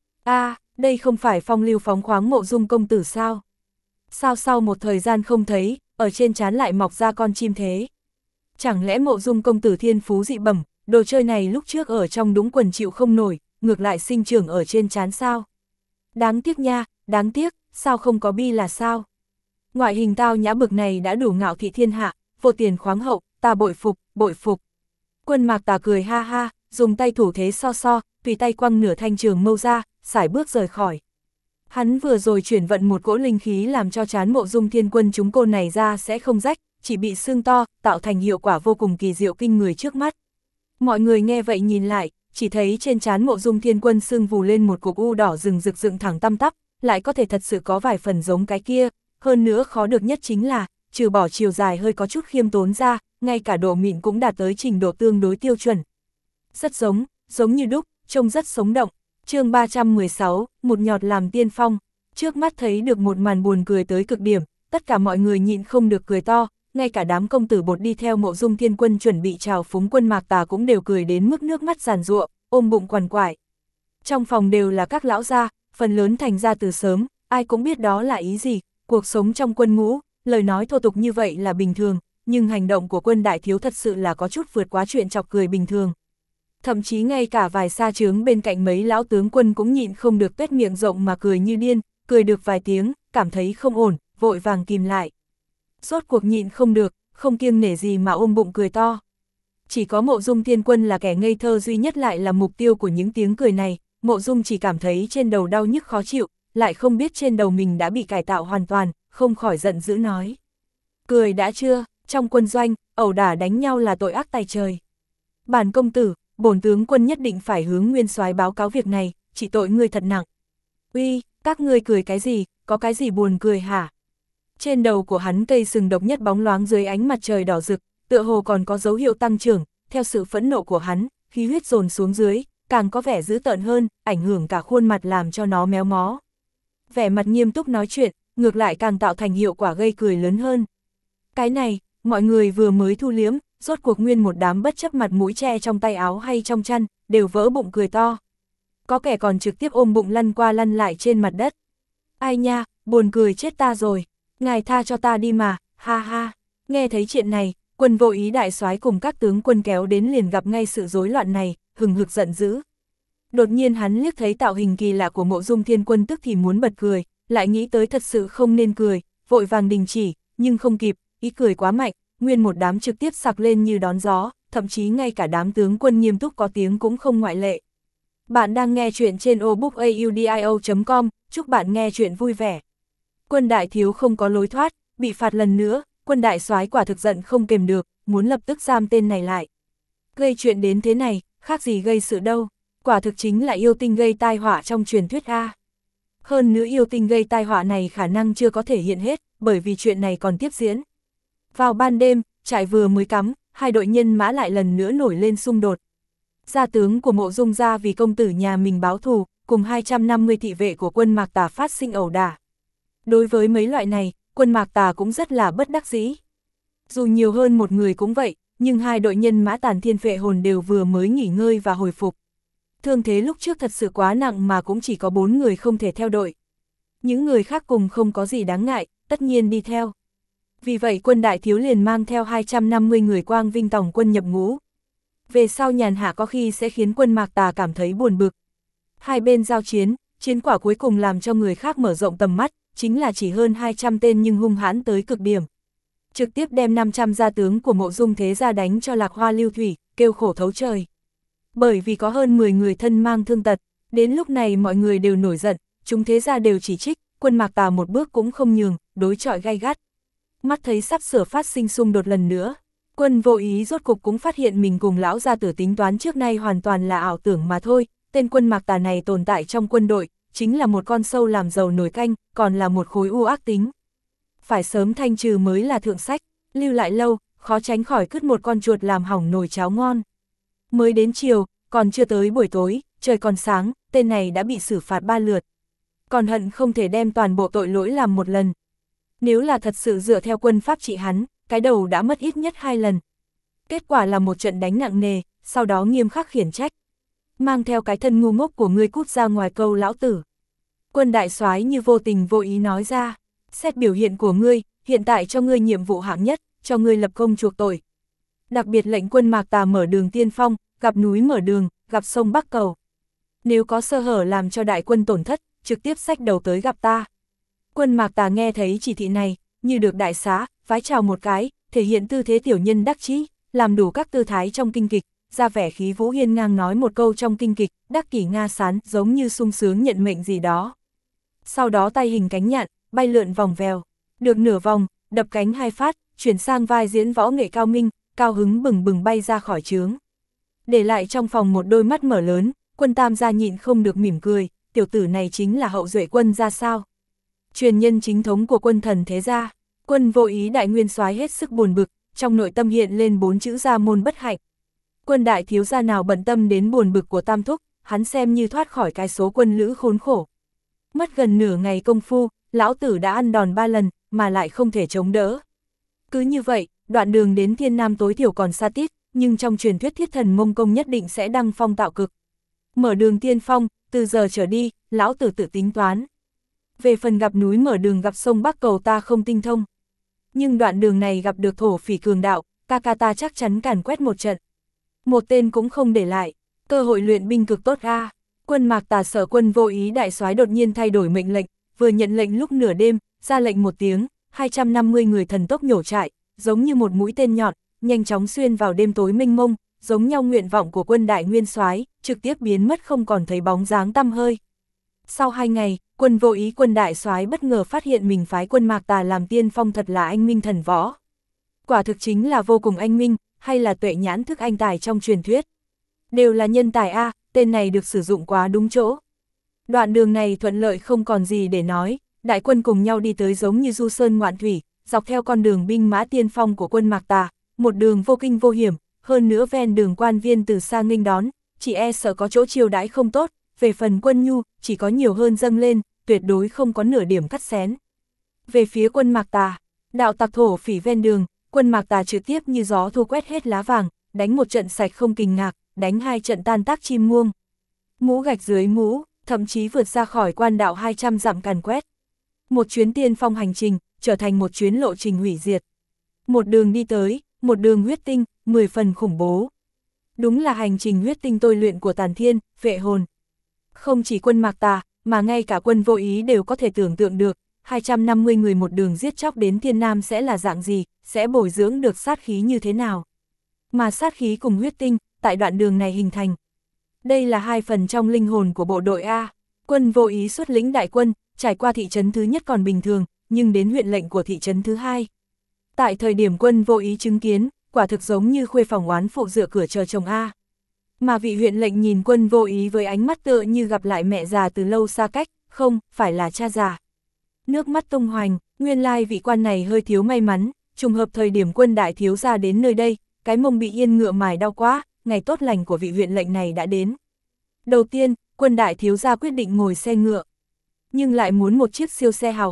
Đây không phải phong lưu phóng khoáng Mộ Dung công tử sao? Sao sau một thời gian không thấy, ở trên trán lại mọc ra con chim thế? Chẳng lẽ Mộ Dung công tử thiên phú dị bẩm, đồ chơi này lúc trước ở trong đũng quần chịu không nổi, ngược lại sinh trưởng ở trên trán sao? Đáng tiếc nha, đáng tiếc, sao không có bi là sao? Ngoại hình tao nhã bực này đã đủ ngạo thị thiên hạ, vô tiền khoáng hậu, ta bội phục, bội phục. Quân Mạc Tà cười ha ha, dùng tay thủ thế so, tùy tay quăng nửa thanh trường mâu ra, sải bước rời khỏi. Hắn vừa rồi chuyển vận một cỗ linh khí làm cho trán Mộ Dung Thiên Quân chúng côn này ra sẽ không rách, chỉ bị sưng to, tạo thành hiệu quả vô cùng kỳ diệu kinh người trước mắt. Mọi người nghe vậy nhìn lại, chỉ thấy trên trán Mộ Dung Thiên Quân sưng vù lên một cục u đỏ rừng rực dựng thẳng tăm tắp, lại có thể thật sự có vài phần giống cái kia, hơn nữa khó được nhất chính là, trừ bỏ chiều dài hơi có chút khiêm tốn ra, ngay cả độ mịn cũng đạt tới trình độ tương đối tiêu chuẩn. Rất giống như đúc, trông rất sống động. Chương 316, một nhọt làm tiên phong. Trước mắt thấy được một màn buồn cười tới cực điểm, tất cả mọi người nhịn không được cười to, ngay cả đám công tử bột đi theo Mộ Dung Thiên Quân chuẩn bị chào phúng quân Mạc Tà cũng đều cười đến mức nước mắt giàn giụa, ôm bụng quằn quại. Trong phòng đều là các lão gia, phần lớn thành ra từ sớm, ai cũng biết đó là ý gì, cuộc sống trong quân ngũ, lời nói thô tục như vậy là bình thường, nhưng hành động của quân đại thiếu thật sự là có chút vượt quá chuyện chọc cười bình thường. Thậm chí ngay cả vài sa chướng bên cạnh mấy lão tướng quân cũng nhịn không được tuét miệng rộng mà cười như điên, cười được vài tiếng, cảm thấy không ổn, vội vàng kìm lại. Rốt cuộc nhịn không được, không kiêng nể gì mà ôm bụng cười to. Chỉ có Mộ Dung Thiên Quân là kẻ ngây thơ duy nhất lại là mục tiêu của những tiếng cười này, Mộ Dung chỉ cảm thấy trên đầu đau nhức khó chịu, lại không biết trên đầu mình đã bị cải tạo hoàn toàn, không khỏi giận dữ nói. Cười đã chưa, trong quân doanh, ẩu đả đánh nhau là tội ác tày trời. Bản công tử, bổn tướng quân nhất định phải hướng nguyên soái báo cáo việc này, chỉ tội ngươi thật nặng. Uy, các ngươi cười cái gì, có cái gì buồn cười hả? Trên đầu của hắn cây sừng độc nhất bóng loáng dưới ánh mặt trời đỏ rực, tựa hồ còn có dấu hiệu tăng trưởng, theo sự phẫn nộ của hắn, khí huyết dồn xuống dưới, càng có vẻ dữ tợn hơn, ảnh hưởng cả khuôn mặt làm cho nó méo mó. Vẻ mặt nghiêm túc nói chuyện, ngược lại càng tạo thành hiệu quả gây cười lớn hơn. Cái này, mọi người vừa mới thu liếm, rốt cuộc nguyên một đám bất chấp mặt mũi che trong tay áo hay trong chăn, đều vỡ bụng cười to. Có kẻ còn trực tiếp ôm bụng lăn qua lăn lại trên mặt đất. Ai nha, buồn cười chết ta rồi, ngài tha cho ta đi mà, ha ha. Nghe thấy chuyện này, quân vô ý đại soái cùng các tướng quân kéo đến liền gặp ngay sự rối loạn này, hừng hực giận dữ. Đột nhiên hắn liếc thấy tạo hình kỳ lạ của Mộ Dung Thiên Quân tức thì muốn bật cười, lại nghĩ tới thật sự không nên cười, vội vàng đình chỉ, nhưng không kịp, ý cười quá mạnh, nguyên một đám trực tiếp sặc lên như đón gió, thậm chí ngay cả đám tướng quân nghiêm túc có tiếng cũng không ngoại lệ. Bạn đang nghe chuyện trên obookaudio.com, chúc bạn nghe chuyện vui vẻ. Quân đại thiếu không có lối thoát, bị phạt lần nữa, quân đại soái quả thực giận không kềm được, muốn lập tức giam tên này lại. Gây chuyện đến thế này, khác gì gây sự đâu, quả thực chính là yêu tinh gây tai họa trong truyền thuyết A. Hơn nữa yêu tinh gây tai họa này khả năng chưa có thể hiện hết, bởi vì chuyện này còn tiếp diễn. Vào ban đêm, trại vừa mới cắm, hai đội nhân mã lại lần nữa nổi lên xung đột. Gia tướng của Mộ Dung gia vì công tử nhà mình báo thù, cùng 250 thị vệ của quân Mạc Tà phát sinh ẩu đả. Đối với mấy loại này, Quân Mạc Tà cũng rất là bất đắc dĩ. Dù nhiều hơn một người cũng vậy, nhưng hai đội nhân mã Tàn Thiên Phệ Hồn đều vừa mới nghỉ ngơi và hồi phục. Thương thế lúc trước thật sự quá nặng mà cũng chỉ có 4 người không thể theo đội. Những người khác cùng không có gì đáng ngại, tất nhiên đi theo. Vì vậy quân Đại Thiếu liền mang theo 250 người Quang Vinh tổng quân nhập ngũ. Về sau nhàn hạ có khi sẽ khiến quân Mạc Tà cảm thấy buồn bực. Hai bên giao chiến, chiến quả cuối cùng làm cho người khác mở rộng tầm mắt, chính là chỉ hơn 200 tên nhưng hung hãn tới cực điểm. Trực tiếp đem 500 gia tướng của Mộ Dung Thế Gia đánh cho Lạc Hoa Lưu Thủy, kêu khổ thấu trời. Bởi vì có hơn 10 người thân mang thương tật, đến lúc này mọi người đều nổi giận, chúng Thế Gia đều chỉ trích, quân Mạc Tà một bước cũng không nhường, đối chọi gay gắt. Mắt thấy sắp sửa phát sinh xung đột lần nữa, Quân Vô Ý rốt cục cũng phát hiện mình cùng lão gia tử tính toán trước nay hoàn toàn là ảo tưởng mà thôi, tên quân Mạc Tà này tồn tại trong quân đội, chính là một con sâu làm dầu nồi canh, còn là một khối u ác tính. Phải sớm thanh trừ mới là thượng sách, lưu lại lâu, khó tránh khỏi cứt một con chuột làm hỏng nồi cháo ngon. Mới đến chiều, còn chưa tới buổi tối, trời còn sáng, tên này đã bị xử phạt 3 lượt. Còn hận không thể đem toàn bộ tội lỗi làm một lần. Nếu là thật sự dựa theo quân pháp trị hắn, cái đầu đã mất ít nhất 2 lần. Kết quả là một trận đánh nặng nề, sau đó nghiêm khắc khiển trách. Mang theo cái thân ngu ngốc của ngươi cút ra ngoài câu lão tử. Quân đại soái như vô tình vô ý nói ra, xét biểu hiện của ngươi, hiện tại cho ngươi nhiệm vụ hạng nhất, cho ngươi lập công chuộc tội. Đặc biệt lệnh quân Mạc Tà mở đường tiên phong, gặp núi mở đường, gặp sông Bắc cầu. Nếu có sơ hở làm cho đại quân tổn thất, trực tiếp xách đầu tới gặp ta. Quân Mạc Tà nghe thấy chỉ thị này, như được đại xá, vái chào một cái, thể hiện tư thế tiểu nhân đắc chí, làm đủ các tư thái trong kinh kịch, ra vẻ khí vũ hiên ngang nói một câu trong kinh kịch, đắc kỷ nga sán, giống như sung sướng nhận mệnh gì đó. Sau đó tay hình cánh nhạn, bay lượn vòng vèo, được nửa vòng, đập cánh 2 phát, chuyển sang vai diễn võ nghệ cao minh, cao hứng bừng bừng bay ra khỏi trướng. Để lại trong phòng một đôi mắt mở lớn, quân Tam gia nhịn không được mỉm cười, tiểu tử này chính là hậu duệ quân gia sao. Truyền nhân chính thống của quân Thần Thế Gia. Quân Vô Ý đại nguyên soái hết sức buồn bực, trong nội tâm hiện lên 4 chữ gia môn bất hạnh. Quân đại thiếu gia nào bận tâm đến buồn bực của Tam thúc, hắn xem như thoát khỏi cái số quân lữ khốn khổ. Mất gần nửa ngày công phu, lão tử đã ăn đòn 3 lần, mà lại không thể chống đỡ. Cứ như vậy, đoạn đường đến Thiên Nam tối thiểu còn xa tít, nhưng trong truyền thuyết thiết thần Mông Công nhất định sẽ đăng phong tạo cực. Mở đường tiên phong, từ giờ trở đi, lão tử tự tính toán. Về phần gặp núi mở đường gặp sông Bắc cầu ta không tinh thông. Nhưng đoạn đường này gặp được thổ phỉ cường đạo, ca ta chắc chắn càn quét một trận. Một tên cũng không để lại, cơ hội luyện binh cực tốt a. Quân Mạc Tà sợ Quân Vô Ý đại soái đột nhiên thay đổi mệnh lệnh, vừa nhận lệnh lúc nửa đêm, ra lệnh một tiếng, 250 người thần tốc nhổ trại, giống như một mũi tên nhọn, nhanh chóng xuyên vào đêm tối mênh mông, giống nhau nguyện vọng của quân đại nguyên soái, trực tiếp biến mất không còn thấy bóng dáng tăm hơi. Sau 2 ngày, Quân Vô Ý quân đại soái bất ngờ phát hiện mình phái quân Mạc Tà làm tiên phong thật là anh minh thần võ. Quả thực chính là vô cùng anh minh, hay là tuệ nhãn thức anh tài trong truyền thuyết. Đều là nhân tài a, tên này được sử dụng quá đúng chỗ. Đoạn đường này thuận lợi không còn gì để nói, đại quân cùng nhau đi tới giống như du sơn ngoạn thủy, dọc theo con đường binh mã tiên phong của quân Mạc Tà, một đường vô kinh vô hiểm, hơn nữa ven đường quan viên từ xa nghênh đón, chỉ e sợ có chỗ chiêu đãi không tốt, về phần quân nhu, chỉ có nhiều hơn dâng lên, tuyệt đối không có nửa điểm cắt xén. Về phía quân Mạc Tà, đạo tặc thổ phỉ ven đường, quân Mạc Tà trực tiếp như gió thu quét hết lá vàng, đánh một trận sạch không kinh ngạc, đánh 2 trận tan tác chim muông. Mũ gạch dưới mũ, thậm chí vượt ra khỏi quan đạo 200 dặm càn quét. Một chuyến tiên phong hành trình, trở thành một chuyến lộ trình hủy diệt. Một đường đi tới, một đường huyết tinh, 10 phần khủng bố. Đúng là hành trình huyết tinh tôi luyện của Tàn Thiên, Phệ Hồn. Không chỉ quân Mạc Tà, mà ngay cả Quân Vô Ý đều có thể tưởng tượng được, 250 người một đường giết chóc đến Thiên Nam sẽ là dạng gì, sẽ bồi dưỡng được sát khí như thế nào. Mà sát khí cùng huyết tinh, tại đoạn đường này hình thành. Đây là 2 phần trong linh hồn của bộ đội A. Quân Vô Ý xuất lĩnh đại quân, trải qua thị trấn thứ nhất còn bình thường, nhưng đến huyện lệnh của thị trấn thứ 2. Tại thời điểm Quân Vô Ý chứng kiến, quả thực giống như khuê phòng oán phụ dựa cửa chờ chồng A. Mà vị huyện lệnh nhìn Quân Vô Ý với ánh mắt tựa như gặp lại mẹ già từ lâu xa cách, không, phải là cha già. Nước mắt tung hoành, nguyên lai vị quan này hơi thiếu may mắn, trùng hợp thời điểm quân đại thiếu gia đến nơi đây, cái mông bị yên ngựa mài đau quá, ngày tốt lành của vị huyện lệnh này đã đến. Đầu tiên, quân đại thiếu gia quyết định ngồi xe ngựa, nhưng lại muốn một chiếc siêu xe hào hoa,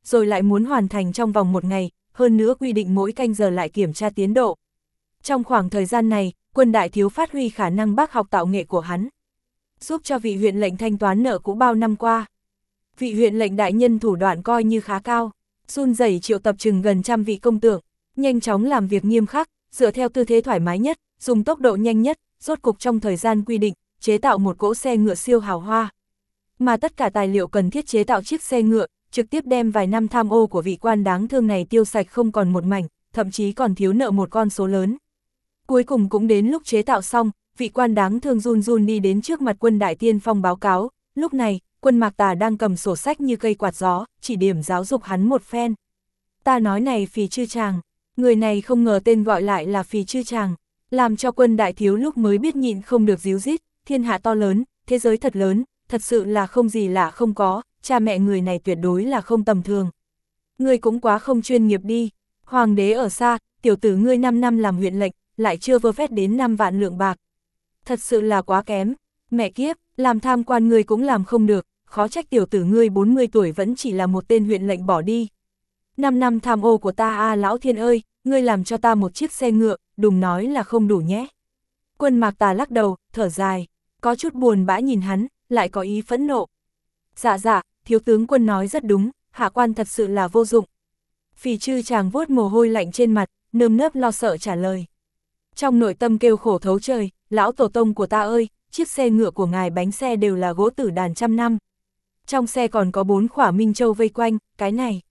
rồi lại muốn hoàn thành trong vòng 1 ngày, hơn nữa quy định mỗi canh giờ lại kiểm tra tiến độ. Trong khoảng thời gian này, Quân đại thiếu phát huy khả năng bác học tạo nghệ của hắn, giúp cho vị huyện lệnh thanh toán nợ cũ bao năm qua. Vị huyện lệnh đại nhân thủ đoạn coi như khá cao, run rẩy triệu tập chừng gần 100 vị công tượng, nhanh chóng làm việc nghiêm khắc, dựa theo tư thế thoải mái nhất, dùng tốc độ nhanh nhất, rốt cục trong thời gian quy định, chế tạo một cỗ xe ngựa siêu hào hoa. Mà tất cả tài liệu cần thiết chế tạo chiếc xe ngựa, trực tiếp đem vài năm tham ô của vị quan đáng thương này tiêu sạch không còn một mảnh, thậm chí còn thiếu nợ một con số lớn. Cuối cùng cũng đến lúc chế tạo xong, vị quan đáng thương run run đi đến trước mặt Quân đại tiên phong báo cáo, lúc này, Quân Mạc Tà đang cầm sổ sách như cây quạt gió, chỉ điểm giáo dục hắn một phen. Ta nói này Phì Chư Tràng, người này không ngờ tên gọi lại là Phì Chư Tràng, làm cho Quân đại thiếu lúc mới biết nhịn không được díu dít, thiên hạ to lớn, thế giới thật lớn, thật sự là không gì lạ không có, cha mẹ người này tuyệt đối là không tầm thường. Ngươi cũng quá không chuyên nghiệp đi, hoàng đế ở xa, tiểu tử ngươi 5 năm làm huyện lệnh, lại chưa vơ vét đến 5 vạn lượng bạc. Thật sự là quá kém, mẹ kiếp, làm tham quan ngươi cũng làm không được, khó trách tiểu tử ngươi 40 tuổi vẫn chỉ là một tên huyện lệnh bỏ đi. 5 năm tham ô của ta lão thiên ơi, ngươi làm cho ta một chiếc xe ngựa, đừng nói là không đủ nhé. Quân Mạc Tà lắc đầu, thở dài, có chút buồn bã nhìn hắn, lại có ý phẫn nộ. Dạ, thiếu tướng Quân nói rất đúng, hạ quan thật sự là vô dụng. Phì Chư Tràng vuốt mồ hôi lạnh trên mặt, nơm nớp lo sợ trả lời. Trong nội tâm kêu khổ thấu trời, lão tổ tông của ta ơi, chiếc xe ngựa của ngài bánh xe đều là gỗ tử đàn 100 năm. Trong xe còn có 4 khỏa minh châu vây quanh, cái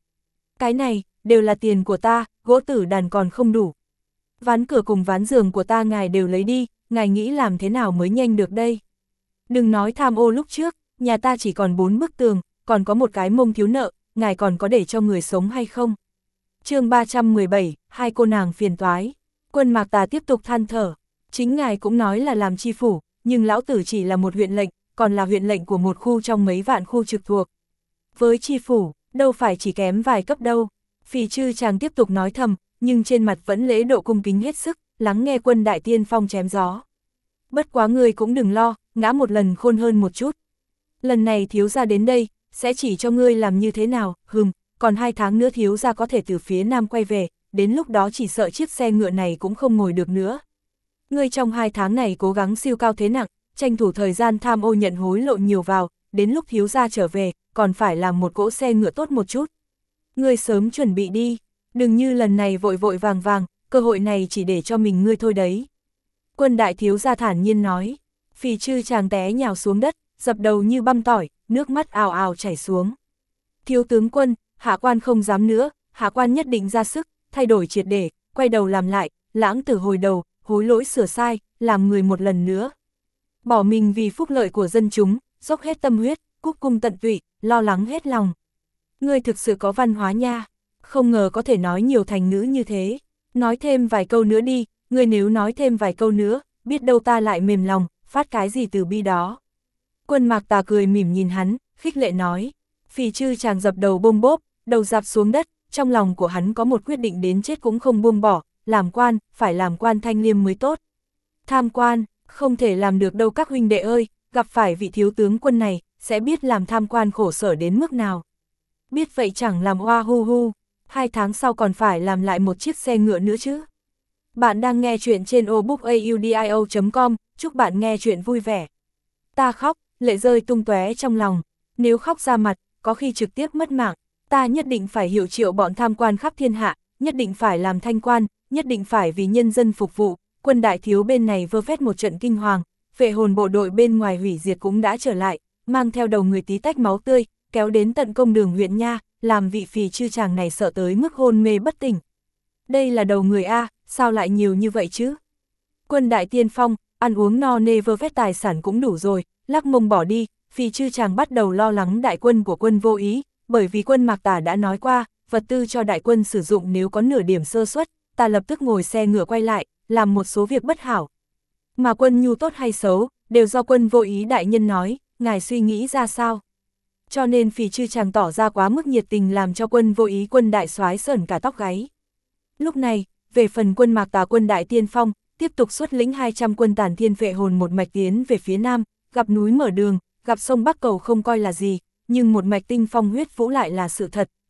này, đều là tiền của ta, gỗ tử đàn còn không đủ. Ván cửa cùng ván giường của ta ngài đều lấy đi, ngài nghĩ làm thế nào mới nhanh được đây? Đừng nói tham ô lúc trước, nhà ta chỉ còn 4 bức tường, còn có một cái mông thiếu nợ, ngài còn có để cho người sống hay không? Chương 317, hai cô nàng phiền toái. Quân Mạc Tà tiếp tục than thở, chính ngài cũng nói là làm chi phủ, nhưng lão tử chỉ là một huyện lệnh, còn là huyện lệnh của một khu trong mấy vạn khu trực thuộc. Với chi phủ, đâu phải chỉ kém vài cấp đâu. Phì Chư Tràng tiếp tục nói thầm, nhưng trên mặt vẫn lễ độ cung kính hết sức, lắng nghe Quân đại tiên phong chém gió. Bất quá người cũng đừng lo, ngã một lần khôn hơn một chút. Lần này thiếu gia đến đây, sẽ chỉ cho ngươi làm như thế nào, còn 2 tháng nữa thiếu gia có thể từ phía nam quay về, đến lúc đó chỉ sợ chiếc xe ngựa này cũng không ngồi được nữa. Ngươi trong 2 tháng này cố gắng siêu cao thế nặng, tranh thủ thời gian tham ô nhận hối lộ nhiều vào, đến lúc thiếu gia trở về, còn phải làm một cỗ xe ngựa tốt một chút. Ngươi sớm chuẩn bị đi, đừng như lần này vội vội vàng vàng, cơ hội này chỉ để cho mình ngươi thôi đấy. Quân đại thiếu gia thản nhiên nói. Phì Chư Tràng té nhào xuống đất, dập đầu như băm tỏi, nước mắt ào ào chảy xuống. Thiếu tướng Quân, hạ quan không dám nữa, hạ quan nhất định ra sức, thay đổi triệt để, quay đầu làm lại, lãng tử hồi đầu, hối lỗi sửa sai, làm người một lần nữa. Bỏ mình vì phúc lợi của dân chúng, dốc hết tâm huyết, cúc cung tận tụy, lo lắng hết lòng. Ngươi thực sự có văn hóa nha, không ngờ có thể nói nhiều thành ngữ như thế. Nói thêm vài câu nữa đi, ngươi nếu nói thêm vài câu nữa, biết đâu ta lại mềm lòng, phát cái gì từ bi đó. Quân Mạc Tà cười mỉm nhìn hắn, khích lệ nói. Phì Chư Tràng dập đầu bôm bốp, đầu dạp xuống đất, trong lòng của hắn có một quyết định đến chết cũng không buông bỏ, làm quan, phải làm quan thanh liêm mới tốt. Tham quan, không thể làm được đâu các huynh đệ ơi, gặp phải vị thiếu tướng Quân này, sẽ biết làm tham quan khổ sở đến mức nào. Biết vậy chẳng làm oa hu hu, 2 tháng sau còn phải làm lại một chiếc xe ngựa nữa chứ. Bạn đang nghe chuyện trên obookaudio.com, chúc bạn nghe chuyện vui vẻ. Ta khóc, lệ rơi tung tóe trong lòng, nếu khóc ra mặt, có khi trực tiếp mất mạng. Ta nhất định phải hiệu triệu bọn tham quan khắp thiên hạ, nhất định phải làm thanh quan, nhất định phải vì nhân dân phục vụ. Quân đại thiếu bên này vơ vét một trận kinh hoàng, vệ hồn bộ đội bên ngoài hủy diệt cũng đã trở lại, mang theo đầu người tí tách máu tươi, kéo đến tận công đường huyện nha, làm vị Phì Chư Tràng này sợ tới mức hôn mê bất tỉnh. Đây là đầu người A, sao lại nhiều như vậy chứ? Quân đại tiên phong, ăn uống no nê vơ vét tài sản cũng đủ rồi, lắc mông bỏ đi. Phì Chư Tràng bắt đầu lo lắng đại quân của Quân Vô Ý, bởi vì Quân Mạc Tà đã nói qua, vật tư cho đại quân sử dụng nếu có nửa điểm sơ suất, ta lập tức ngồi xe ngựa quay lại, làm một số việc bất hảo. Mà Quân Nhu tốt hay xấu, đều do Quân Vô Ý đại nhân nói, ngài suy nghĩ ra sao? Cho nên Phì Chư Tràng tỏ ra quá mức nhiệt tình làm cho Quân Vô Ý quân đại soái sởn cả tóc gáy. Lúc này, về phần Quân Mạc Tà quân đại tiên phong, tiếp tục xuất lĩnh 200 quân Tản Thiên vệ hồn một mạch tiến về phía nam, gặp núi mở đường, gặp sông Bắc Cầu không coi là gì, nhưng một mạch tinh phong huyết vũ lại là sự thật,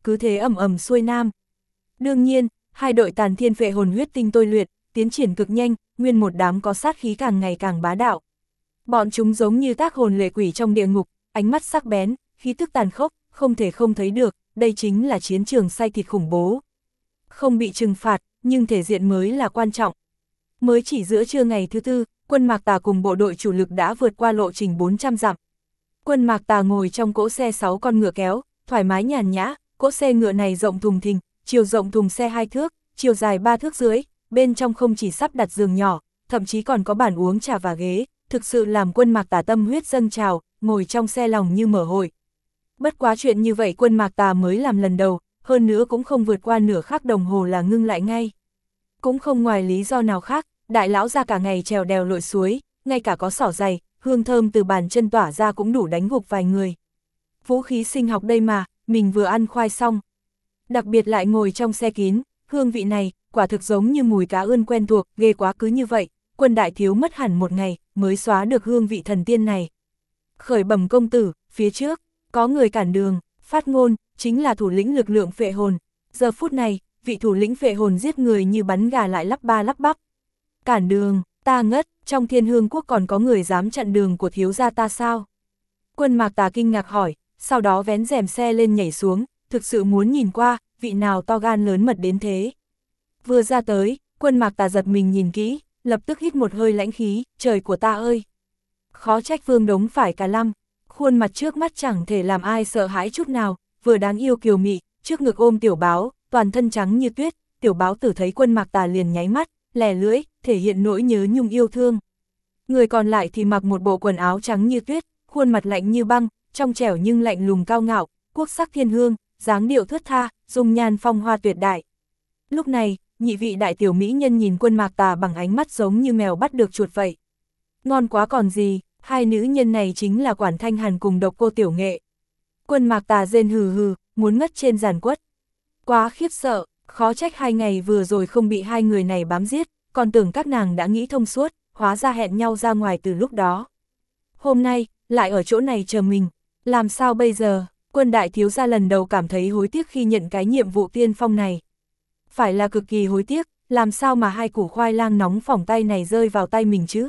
cứ thế ầm ầm xuôi nam. Đương nhiên, hai đội Tàn Thiên Phệ Hồn huyết tinh tôi luyện, tiến triển cực nhanh, nguyên một đám có sát khí càng ngày càng bá đạo. Bọn chúng giống như tác hồn lệ quỷ trong địa ngục, ánh mắt sắc bén, khí tức tàn khốc, không thể không thấy được, đây chính là chiến trường xay thịt khủng bố. Không bị trừng phạt, nhưng thể diện mới là quan trọng. Mới chỉ giữa trưa ngày thứ tư, quân Mạc Tà cùng bộ đội chủ lực đã vượt qua lộ trình 400 dặm. Quân Mạc Tà ngồi trong cỗ xe 6 con ngựa kéo, thoải mái nhàn nhã, cỗ xe ngựa này rộng thùng thình, chiều rộng thùng xe 2 thước, chiều dài 3 thước rưỡi, bên trong không chỉ sắp đặt giường nhỏ, thậm chí còn có bàn uống trà và ghế, thực sự làm quân Mạc Tà tâm huyết dâng trào, ngồi trong xe lòng như mở hội. Bất quá chuyện như vậy quân Mạc Tà mới làm lần đầu, hơn nữa cũng không vượt qua nửa khắc đồng hồ là ngưng lại ngay. Cũng không ngoài lý do nào khác, đại lão ra cả ngày trèo đèo lội suối, ngay cả có xỏ giày, hương thơm từ bàn chân tỏa ra cũng đủ đánh gục vài người. Vũ khí sinh học đây mà, mình vừa ăn khoai xong. Đặc biệt lại ngồi trong xe kín, hương vị này, quả thực giống như mùi cá ươn quen thuộc, ghê quá cứ như vậy, quân đại thiếu mất hẳn một ngày, mới xóa được hương vị thần tiên này. Khởi bẩm công tử, phía trước, có người cản đường, phát ngôn, chính là thủ lĩnh lực lượng phệ hồn. Giờ phút này, vị thủ lĩnh phệ hồn giết người như bắn gà lại lắp ba lắp bắp. Cản đường, ta ngất, trong Thiên Hương quốc còn có người dám chặn đường của thiếu gia ta sao? Quân Mạc Tà kinh ngạc hỏi, sau đó vén rèm xe lên nhảy xuống, thực sự muốn nhìn qua, vị nào to gan lớn mật đến thế. Vừa ra tới, quân Mạc Tà giật mình nhìn kỹ, lập tức hít một hơi lãnh khí, trời của ta ơi! Khó trách Vương Đống phải cả lăm, khuôn mặt trước mắt chẳng thể làm ai sợ hãi chút nào, vừa đáng yêu kiều mị, trước ngực ôm tiểu báo, toàn thân trắng như tuyết, tiểu báo tử thấy quân Mạc Tà liền nháy mắt, lè lưỡi, thể hiện nỗi nhớ nhung yêu thương. Người còn lại thì mặc một bộ quần áo trắng như tuyết, khuôn mặt lạnh như băng, trong trẻo nhưng lạnh lùng cao ngạo, quốc sắc thiên hương, dáng điệu thướt tha, dung nhan phong hoa tuyệt đại. Lúc này, nhị vị đại tiểu mỹ nhân nhìn quân Mạc Tà bằng ánh mắt giống như mèo bắt được chuột vậy. Ngon quá còn gì, hai nữ nhân này chính là Quản Thanh Hàn cùng Độc Cô Tiểu Nghệ. Quân Mạc Tà rên hừ hừ, muốn ngất trên giàn quất. Quá khiếp sợ, khó trách 2 ngày vừa rồi không bị hai người này bám giết, còn tưởng các nàng đã nghĩ thông suốt, hóa ra hẹn nhau ra ngoài từ lúc đó. Hôm nay, lại ở chỗ này chờ mình, làm sao bây giờ? Quân đại thiếu gia lần đầu cảm thấy hối tiếc khi nhận cái nhiệm vụ tiên phong này. Phải là cực kỳ hối tiếc, làm sao mà hai củ khoai lang nóng phỏng tay này rơi vào tay mình chứ?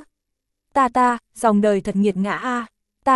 Ta, dòng đời thật nghiệt ngã a.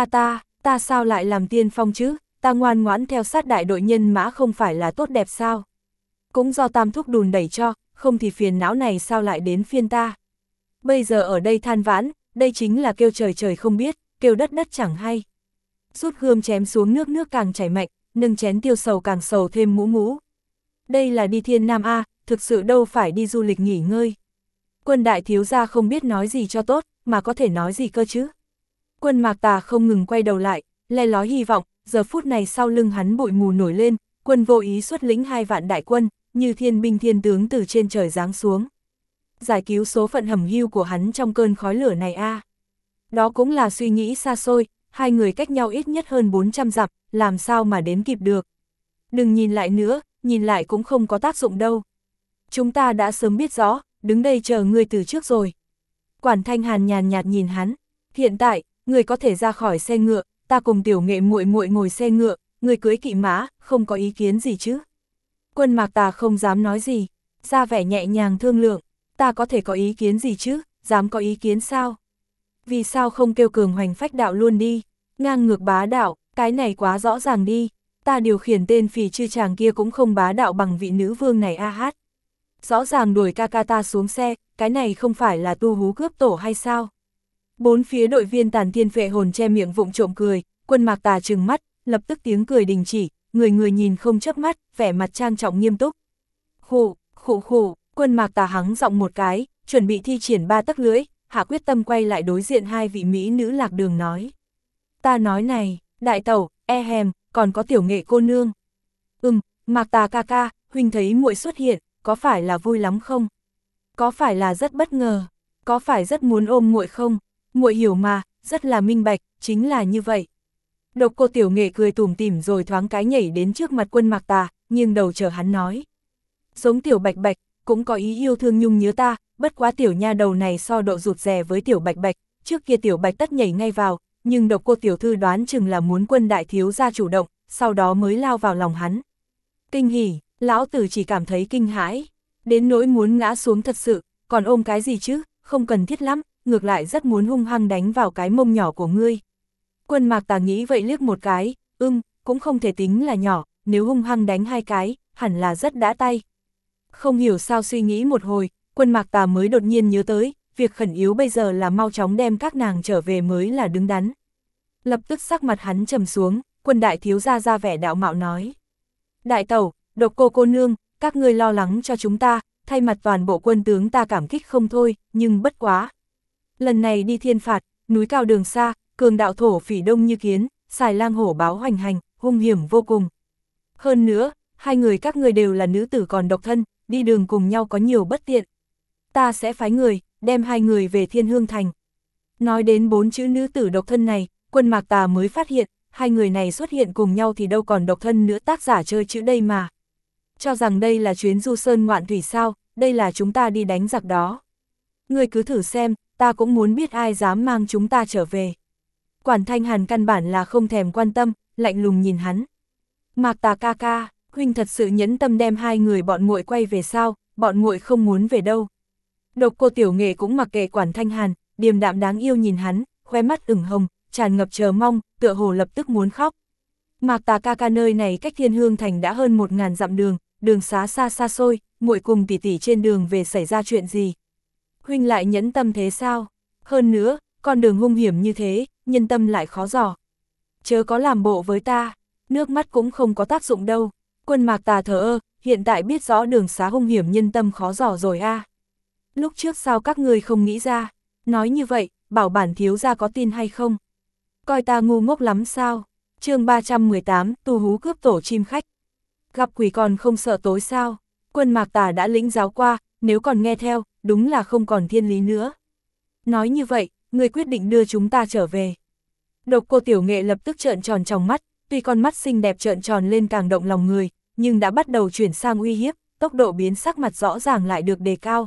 Ta sao lại làm tiên phong chứ? Ta ngoan ngoãn theo sát đại đội nhân mã không phải là tốt đẹp sao? Cũng do Tam thúc đùn đẩy cho, không thì phiền não này sao lại đến phiên ta? Bây giờ ở đây than vãn, đây chính là kêu trời trời không biết, kêu đất đất chẳng hay. Rút gươm chém xuống nước càng chảy mạnh, nâng chén tiêu sầu càng sầu thêm mũ mũ. Đây là đi Thiên Nam a, thực sự đâu phải đi du lịch nghỉ ngơi. Quân đại thiếu gia không biết nói gì cho tốt, mà có thể nói gì cơ chứ? Quân Mạc Tà không ngừng quay đầu lại, le lói hy vọng, giờ phút này sau lưng hắn bụi mù nổi lên, quân vô ý xuất lĩnh 2 vạn đại quân, như thiên binh thiên tướng từ trên trời giáng xuống. Giải cứu số phận hầm hưu của hắn trong cơn khói lửa này a. Đó cũng là suy nghĩ xa xôi, hai người cách nhau ít nhất hơn 400 dặm, làm sao mà đến kịp được. Đừng nhìn lại nữa, nhìn lại cũng không có tác dụng đâu. Chúng ta đã sớm biết rõ, đứng đây chờ ngươi từ trước rồi. Quản Thanh Hàn nhàn nhạt nhìn hắn, hiện tại, ngươi có thể ra khỏi xe ngựa, ta cùng Tiểu Nghệ muội muội ngồi xe ngựa, ngươi cưỡi kỵ mã, không có ý kiến gì chứ? Quân Mạc Tà không dám nói gì, ra vẻ nhẹ nhàng thương lượng, ta có thể có ý kiến gì chứ, dám có ý kiến sao? Vì sao không kêu cường hoành phách đạo luôn đi, ngang ngược bá đạo, cái này quá rõ ràng đi, ta điều khiển tên phì chư chàng kia cũng không bá đạo bằng vị nữ vương này a hát. Rõ ràng đuổi ca ca ta xuống xe, cái này không phải là tu hú cướp tổ hay sao? Bốn phía đội viên Tàn Thiên Phệ Hồn che miệng vụng trộm cười, quân Mạc Tà trừng mắt, lập tức tiếng cười đình chỉ, người nhìn không chớp mắt, vẻ mặt trang trọng nghiêm túc. Khụ, quân Mạc Tà hắng giọng một cái, chuẩn bị thi triển 3 tấc lưỡi, hạ quyết tâm quay lại đối diện hai vị mỹ nữ lạc đường nói. Ta nói này, đại tẩu, còn có Tiểu Nghệ cô nương. Mạc Tà ca ca, huynh thấy muội xuất hiện, có phải là vui lắm không? Có phải là rất bất ngờ? Có phải rất muốn ôm muội không? Muội hiểu mà, rất là minh bạch, chính là như vậy. Độc Cô Tiểu Nghệ cười tủm tỉm rồi thoáng cái nhảy đến trước mặt quân Mạc Tà, nghiêng đầu chờ hắn nói. Giống Tiểu Bạch Bạch, cũng có ý yêu thương nhung nhớ ta, bất quá tiểu nha đầu này so độ rụt rè với Tiểu Bạch Bạch, trước kia Tiểu Bạch tất nhảy ngay vào, nhưng Độc Cô tiểu thư đoán chừng là muốn quân đại thiếu gia chủ động, sau đó mới lao vào lòng hắn. Kinh hỉ, lão tử chỉ cảm thấy kinh hãi, đến nỗi muốn ngã xuống thật sự, còn ôm cái gì chứ, không cần thiết lắm, ngược lại rất muốn hung hăng đánh vào cái mông nhỏ của ngươi. Quân Mạc Tà nghĩ vậy liếc một cái, cũng không thể tính là nhỏ, nếu hung hăng đánh 2 cái, hẳn là rất đã tay. Không hiểu sao suy nghĩ một hồi, Quân Mạc Tà mới đột nhiên nhớ tới, việc khẩn yếu bây giờ là mau chóng đem các nàng trở về mới là đứng đắn. Lập tức sắc mặt hắn trầm xuống, Quân đại thiếu gia ra vẻ đạo mạo nói. Đại tẩu, Độc cô nương, các ngươi lo lắng cho chúng ta, thay mặt toàn bộ quân tướng ta cảm kích không thôi, nhưng bất quá. Lần này đi thiên phạt, núi cao đường xa, cường đạo thổ phỉ đông như kiến, xài lang hổ báo hoành hành, hung hiểm vô cùng. Hơn nữa, hai người các ngươi đều là nữ tử còn độc thân, đi đường cùng nhau có nhiều bất tiện. Ta sẽ phái người, đem 2 người về Thiên Hương Thành. Nói đến 4 chữ nữ tử độc thân này, Quân Mạc Tà mới phát hiện, 2 người này xuất hiện cùng nhau thì đâu còn độc thân nữa, tác giả chơi chữ đây mà. Cho rằng đây là chuyến du sơn ngoạn thủy sao, đây là chúng ta đi đánh giặc đó. Ngươi cứ thử xem, ta cũng muốn biết ai dám mang chúng ta trở về. Quản Thanh Hàn căn bản là không thèm quan tâm, lạnh lùng nhìn hắn. Mạc Tà ca ca, huynh thật sự nhẫn tâm đem 2 người bọn muội quay về sao, bọn muội không muốn về đâu. Độc Cô Tiểu Nghệ cũng mặc kệ Quản Thanh Hàn, điềm đạm đáng yêu nhìn hắn, khóe mắt ửng hồng, tràn ngập chờ mong, tựa hồ lập tức muốn khóc. Mạc Tà ca ca, nơi này cách Thiên Hương Thành đã hơn 1000 dặm đường, đường xá xa xa xôi, muội cùng tỷ tỷ trên đường về xảy ra chuyện gì? Huynh lại nhẫn tâm thế sao? Hơn nữa, con đường hung hiểm như thế, nhân tâm lại khó dò. Chớ có làm bộ với ta, nước mắt cũng không có tác dụng đâu. Quân Mạc Tà thờ ơ, hiện tại biết rõ đường xá hung hiểm nhân tâm khó dò rồi a. Lúc trước sao các ngươi không nghĩ ra? Nói như vậy, bảo bản thiếu gia có tin hay không? Coi ta ngu ngốc lắm sao? Chương 318, tu hú cướp tổ chim khách. Gặp quỷ còn không sợ tối sao? Quân Mạc Tà đã lĩnh giáo qua, nếu còn nghe theo, đúng là không còn thiên lý nữa. Nói như vậy, người quyết định đưa chúng ta trở về. Độc Cô Tiểu Nghệ lập tức trợn tròn tròng mắt, tuy con mắt xinh đẹp trợn tròn lên càng động lòng người, nhưng đã bắt đầu chuyển sang uy hiếp, tốc độ biến sắc mặt rõ ràng lại được đề cao.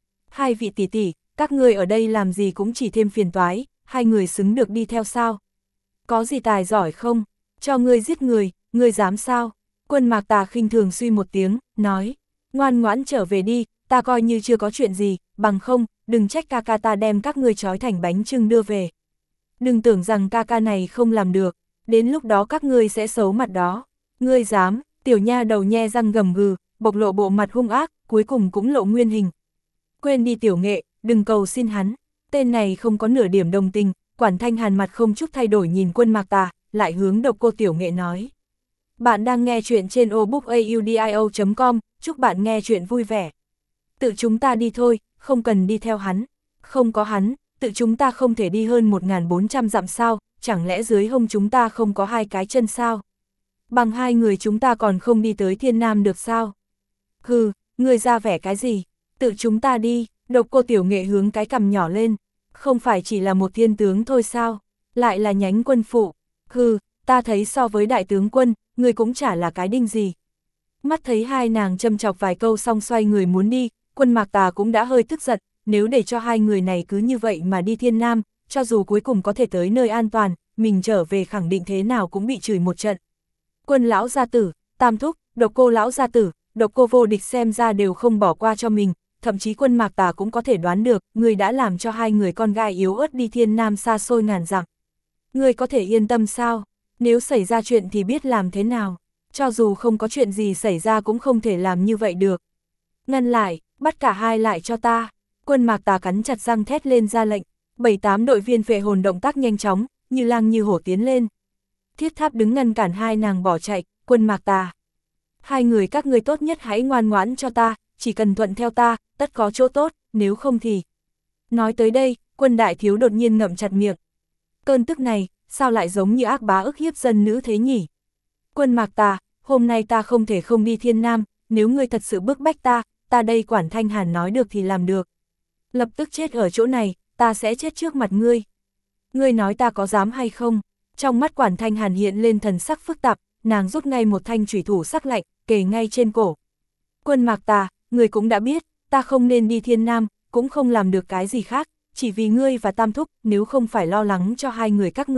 2 vị tỷ tỷ, các ngươi ở đây làm gì cũng chỉ thêm phiền toái, 2 người xứng được đi theo sao? Có gì tài giỏi không? Cho ngươi giết người, ngươi dám sao? Quân Mạc Tà khinh thường suy một tiếng, nói, ngoan ngoãn trở về đi, ta coi như chưa có chuyện gì, bằng không, đừng trách ca ca ta đem các ngươi trói thành bánh chưng đưa về. Đừng tưởng rằng ca ca này không làm được, đến lúc đó các ngươi sẽ xấu mặt đó. Ngươi dám? Tiểu nha đầu nhe răng gầm gừ, bộc lộ bộ mặt hung ác, cuối cùng cũng lộ nguyên hình. Quên đi Tiểu Nghệ, đừng cầu xin hắn, tên này không có nửa điểm đồng tình. Quản Thanh Hàn mặt không chút thay đổi nhìn Quân Mạc Tà, lại hướng Độc Cô Tiểu Nghệ nói. Bạn đang nghe chuyện trên obookaudio.com, chúc bạn nghe chuyện vui vẻ. Tự chúng ta đi thôi, không cần đi theo hắn. Không có hắn, tự chúng ta không thể đi hơn 1400 dặm sao, chẳng lẽ dưới hông chúng ta không có 2 cái chân sao? Bằng 2 người chúng ta còn không đi tới Thiên Nam được sao? Hừ, người ra vẻ cái gì? Tự chúng ta đi. Độc Cô Tiểu Nghệ hướng cái cằm nhỏ lên. Không phải chỉ là một thiên tướng thôi sao? Lại là nhánh quân phụ. Hừ, ta thấy so với đại tướng quân, người cũng chả là cái đinh gì. Mắt thấy 2 nàng châm chọc vài câu xong xoay người muốn đi, Quân Mạc Tà cũng đã hơi tức giận, nếu để cho 2 người này cứ như vậy mà đi Thiên Nam, cho dù cuối cùng có thể tới nơi an toàn, mình trở về khẳng định thế nào cũng bị chửi một trận. Quân lão gia tử, Tam thúc, Độc Cô lão gia tử, Độc Cô vô địch xem ra đều không bỏ qua cho mình, thậm chí Quân Mạc Tà cũng có thể đoán được, người đã làm cho 2 người con gái yếu ớt đi Thiên Nam xa xôi ngàn dặm. Người có thể yên tâm sao? Nếu xảy ra chuyện thì biết làm thế nào? Cho dù không có chuyện gì xảy ra cũng không thể làm như vậy được. Ngăn lại, bắt cả 2 lại cho ta. Quân Mạc Tà cắn chặt răng thét lên ra lệnh. 7-8 đội viên phệ hồn động tác nhanh chóng, như lang như hổ tiến lên. Thiết Tháp đứng ngăn cản 2 nàng bỏ chạy. Quân Mạc Tà, 2 người các ngươi tốt nhất hãy ngoan ngoãn cho ta, chỉ cần thuận theo ta, tất có chỗ tốt, nếu không thì... Nói tới đây, Quân đại thiếu đột nhiên ngậm chặt miệng. Cơn tức này, sao lại giống như ác bá ức hiếp dân nữ thế nhỉ? Quân Mạc Tà, hôm nay ta không thể không đi Thiên Nam, nếu ngươi thật sự bức bách ta đây Quản Thanh Hàn nói được thì làm được. Lập tức chết ở chỗ này, ta sẽ chết trước mặt ngươi. Ngươi nói ta có dám hay không? Trong mắt Quản Thanh Hàn hiện lên thần sắc phức tạp, nàng rút ngay một thanh chủy thủ sắc lạnh, kề ngay trên cổ. Quân Mạc Tà, ngươi cũng đã biết, ta không nên đi Thiên Nam, cũng không làm được cái gì khác, chỉ vì ngươi và Tam thúc, nếu không phải lo lắng cho 2 người các ngươi,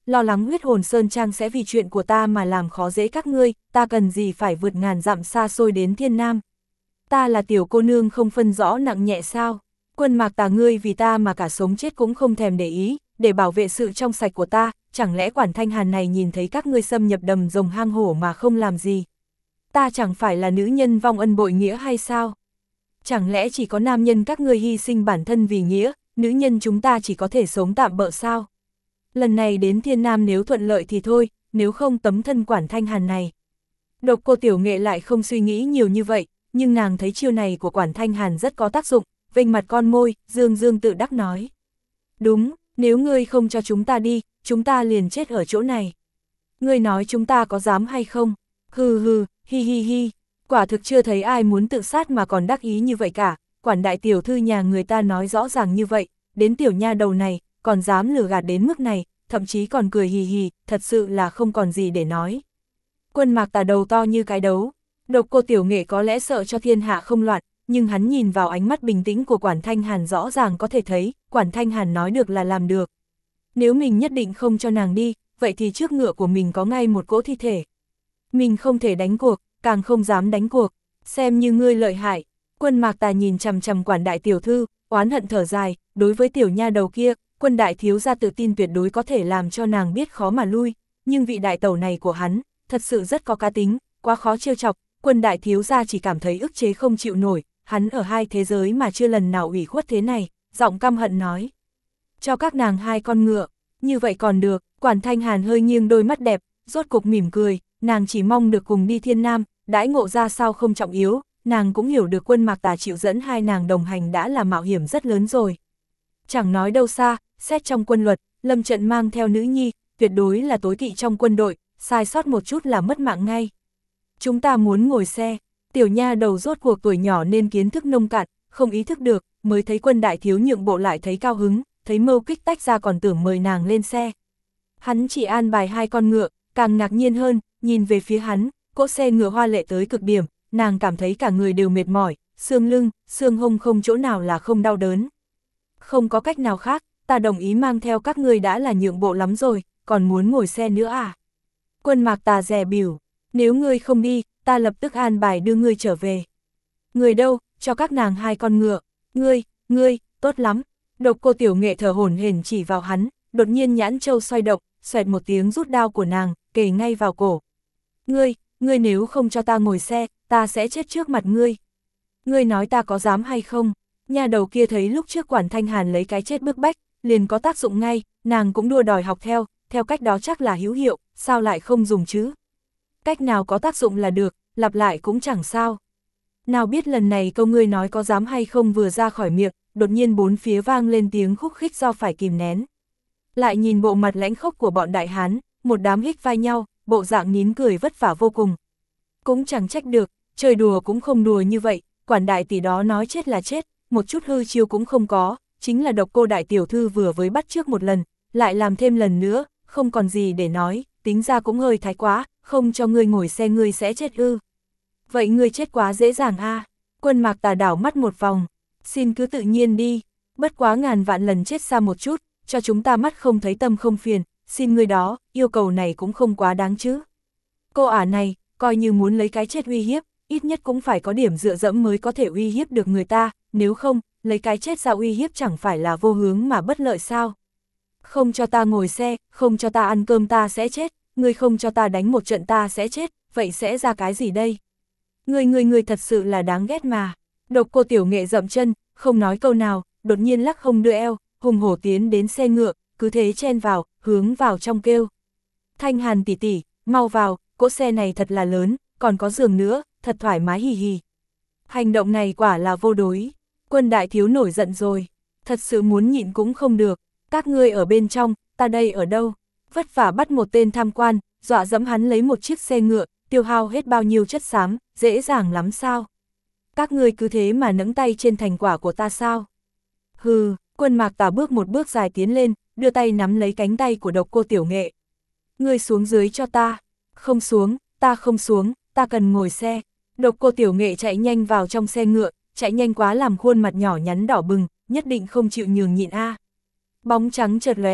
lo lắng huyết hồn Sơn Trang sẽ vì chuyện của ta mà làm khó dễ các ngươi, ta cần gì phải vượt ngàn dặm xa xôi đến Thiên Nam. Ta là tiểu cô nương không phân rõ nặng nhẹ sao, Quân Mạc Tà ngươi vì ta mà cả sống chết cũng không thèm để ý, để bảo vệ sự trong sạch của ta, chẳng lẽ Quản Thanh Hàn này nhìn thấy các ngươi xâm nhập đầm rồng hang hổ mà không làm gì. Ta chẳng phải là nữ nhân vong ân bội nghĩa hay sao? Chẳng lẽ chỉ có nam nhân các ngươi hy sinh bản thân vì nghĩa, nữ nhân chúng ta chỉ có thể sống tạm bợ sao? Lần này đến Thiên Nam nếu thuận lợi thì thôi, nếu không tấm thân Quản Thanh Hàn này. Độc Cô Tiểu Nghệ lại không suy nghĩ nhiều như vậy, nhưng nàng thấy chiêu này của Quản Thanh Hàn rất có tác dụng, vênh mặt con môi, dương dương tự đắc nói. Đúng, nếu ngươi không cho chúng ta đi, chúng ta liền chết ở chỗ này. Ngươi nói chúng ta có dám hay không? Hừ hừ, hi hi hi, quả thực chưa thấy ai muốn tự sát mà còn đắc ý như vậy cả, Quản đại tiểu thư nhà người ta nói rõ ràng như vậy, đến tiểu nha đầu này, còn dám lừa gạt đến mức này, thậm chí còn cười hì hì, thật sự là không còn gì để nói. Quân Mạc Tà đầu to như cái đấu, Độc Cô Tiểu Nghệ có lẽ sợ cho thiên hạ không loạn, nhưng hắn nhìn vào ánh mắt bình tĩnh của Quản Thanh Hàn rõ ràng có thể thấy, Quản Thanh Hàn nói được là làm được. Nếu mình nhất định không cho nàng đi, vậy thì trước ngựa của mình có ngay một cỗ thi thể. Mình không thể đánh cuộc, càng không dám đánh cuộc, xem như ngươi lợi hại. Quân Mạc Tà nhìn chằm chằm Quản đại tiểu thư, oán hận thở dài, đối với tiểu nha đầu kia, Quân đại thiếu gia tự tin tuyệt đối có thể làm cho nàng biết khó mà lui, nhưng vị đại tẩu này của hắn, thật sự rất có cá tính, quá khó trêu chọc, Quân đại thiếu gia chỉ cảm thấy ức chế không chịu nổi, hắn ở hai thế giới mà chưa lần nào ủy khuất thế này, giọng căm hận nói. Cho các nàng hai con ngựa, như vậy còn được, Quản Thanh Hàn hơi nghiêng đôi mắt đẹp, rốt cục mỉm cười, nàng chỉ mong được cùng đi Thiên Nam, đãi ngộ ra sao không trọng yếu, nàng cũng hiểu được Quân Mạc Tà chịu dẫn hai nàng đồng hành đã là mạo hiểm rất lớn rồi. Chẳng nói đâu xa, xét trong quân luật, lâm trận mang theo nữ nhi, tuyệt đối là tối kỵ trong quân đội, sai sót một chút là mất mạng ngay. Chúng ta muốn ngồi xe, tiểu nha đầu rốt cuộc tuổi nhỏ nên kiến thức nông cạn, không ý thức được, mới thấy Quân đại thiếu nhượng bộ lại thấy cao hứng, thấy Mâu Kích tách ra còn tưởng mời nàng lên xe. Hắn chỉ an bài hai con ngựa, càng ngạc nhiên hơn, nhìn về phía hắn, cỗ xe ngựa hoa lệ tới cực điểm, nàng cảm thấy cả người đều mệt mỏi, xương lưng, xương hông không chỗ nào là không đau đớn. Không có cách nào khác, ta đồng ý mang theo các ngươi đã là nhượng bộ lắm rồi, còn muốn ngồi xe nữa à? Quân Mạc Tà dè bỉu, nếu ngươi không đi, ta lập tức an bài đưa ngươi trở về. Người đâu, cho các nàng hai con ngựa, ngươi, tốt lắm. Độc Cô Tiểu Nghệ thở hổn hển chỉ vào hắn, đột nhiên nhãn châu xoay động, xoẹt một tiếng rút đao của nàng, kề ngay vào cổ. Ngươi nếu không cho ta ngồi xe, ta sẽ chết trước mặt ngươi. Ngươi nói ta có dám hay không? Nhà đầu kia thấy lúc trước Quản Thanh Hàn lấy cái chết bức bách, liền có tác dụng ngay, nàng cũng đua đòi học theo cách đó chắc là hữu hiệu, sao lại không dùng chứ? Cách nào có tác dụng là được, lặp lại cũng chẳng sao. Nào biết lần này câu ngươi nói có dám hay không vừa ra khỏi miệng, đột nhiên bốn phía vang lên tiếng khúc khích do phải kìm nén. Lại nhìn bộ mặt lãnh khốc của bọn đại hán, một đám hích vai nhau, bộ dạng nín cười vất vả vô cùng. Cũng chẳng trách được, chơi đùa cũng không đùa như vậy, Quản đại tỷ đó nói chết là chết, một chút hư chiêu cũng không có, chính là Độc Cô đại tiểu thư vừa với bắt trước một lần, lại làm thêm lần nữa, không còn gì để nói, tính ra cũng hơi thái quá, không cho ngươi ngồi xe ngươi sẽ chết ư. Vậy ngươi chết quá dễ dàng a. Quân Mạc Tà đảo mắt một vòng, xin cứ tự nhiên đi, bất quá ngàn vạn lần chết xa một chút, cho chúng ta mắt không thấy tâm không phiền, xin ngươi đó, yêu cầu này cũng không quá đáng chứ. Cô ả này, coi như muốn lấy cái chết uy hiếp, ít nhất cũng phải có điểm dựa dẫm mới có thể uy hiếp được người ta, nếu không, lấy cái chết ra uy hiếp chẳng phải là vô hướng mà bất lợi sao. Không cho ta ngồi xe, không cho ta ăn cơm ta sẽ chết, ngươi không cho ta đánh một trận ta sẽ chết, vậy sẽ ra cái gì đây? Ngươi thật sự là đáng ghét mà. Độc Cô Tiểu Nghệ dậm chân, không nói câu nào, đột nhiên lắc hông đưa eo, hùng hổ tiến đến xe ngựa, cứ thế chen vào, hướng vào trong kêu. Thanh Hàn tỷ tỷ, mau vào, cỗ xe này thật là lớn, còn có giường nữa, thật thoải mái hì hì. Hành động này quả là vô đối. Quân đại thiếu nổi giận rồi, thật sự muốn nhịn cũng không được. Các ngươi ở bên trong, ta đây ở đâu? Vất vả bắt một tên tham quan, dọa dẫm hắn lấy một chiếc xe ngựa, tiêu hao hết bao nhiêu chất xám, dễ dàng lắm sao? Các ngươi cứ thế mà nẫng tay trên thành quả của ta sao? Hừ, Quân Mạc Tà bước một bước dài tiến lên, đưa tay nắm lấy cánh tay của Độc Cô Tiểu Nghệ. Ngươi xuống dưới cho ta. Không xuống, ta không xuống, ta cần ngồi xe. Độc Cô Tiểu Nghệ chạy nhanh vào trong xe ngựa, chạy nhanh quá làm khuôn mặt nhỏ nhắn đỏ bừng, nhất định không chịu nhường nhịn a. Bóng trắng chợt lóe lên,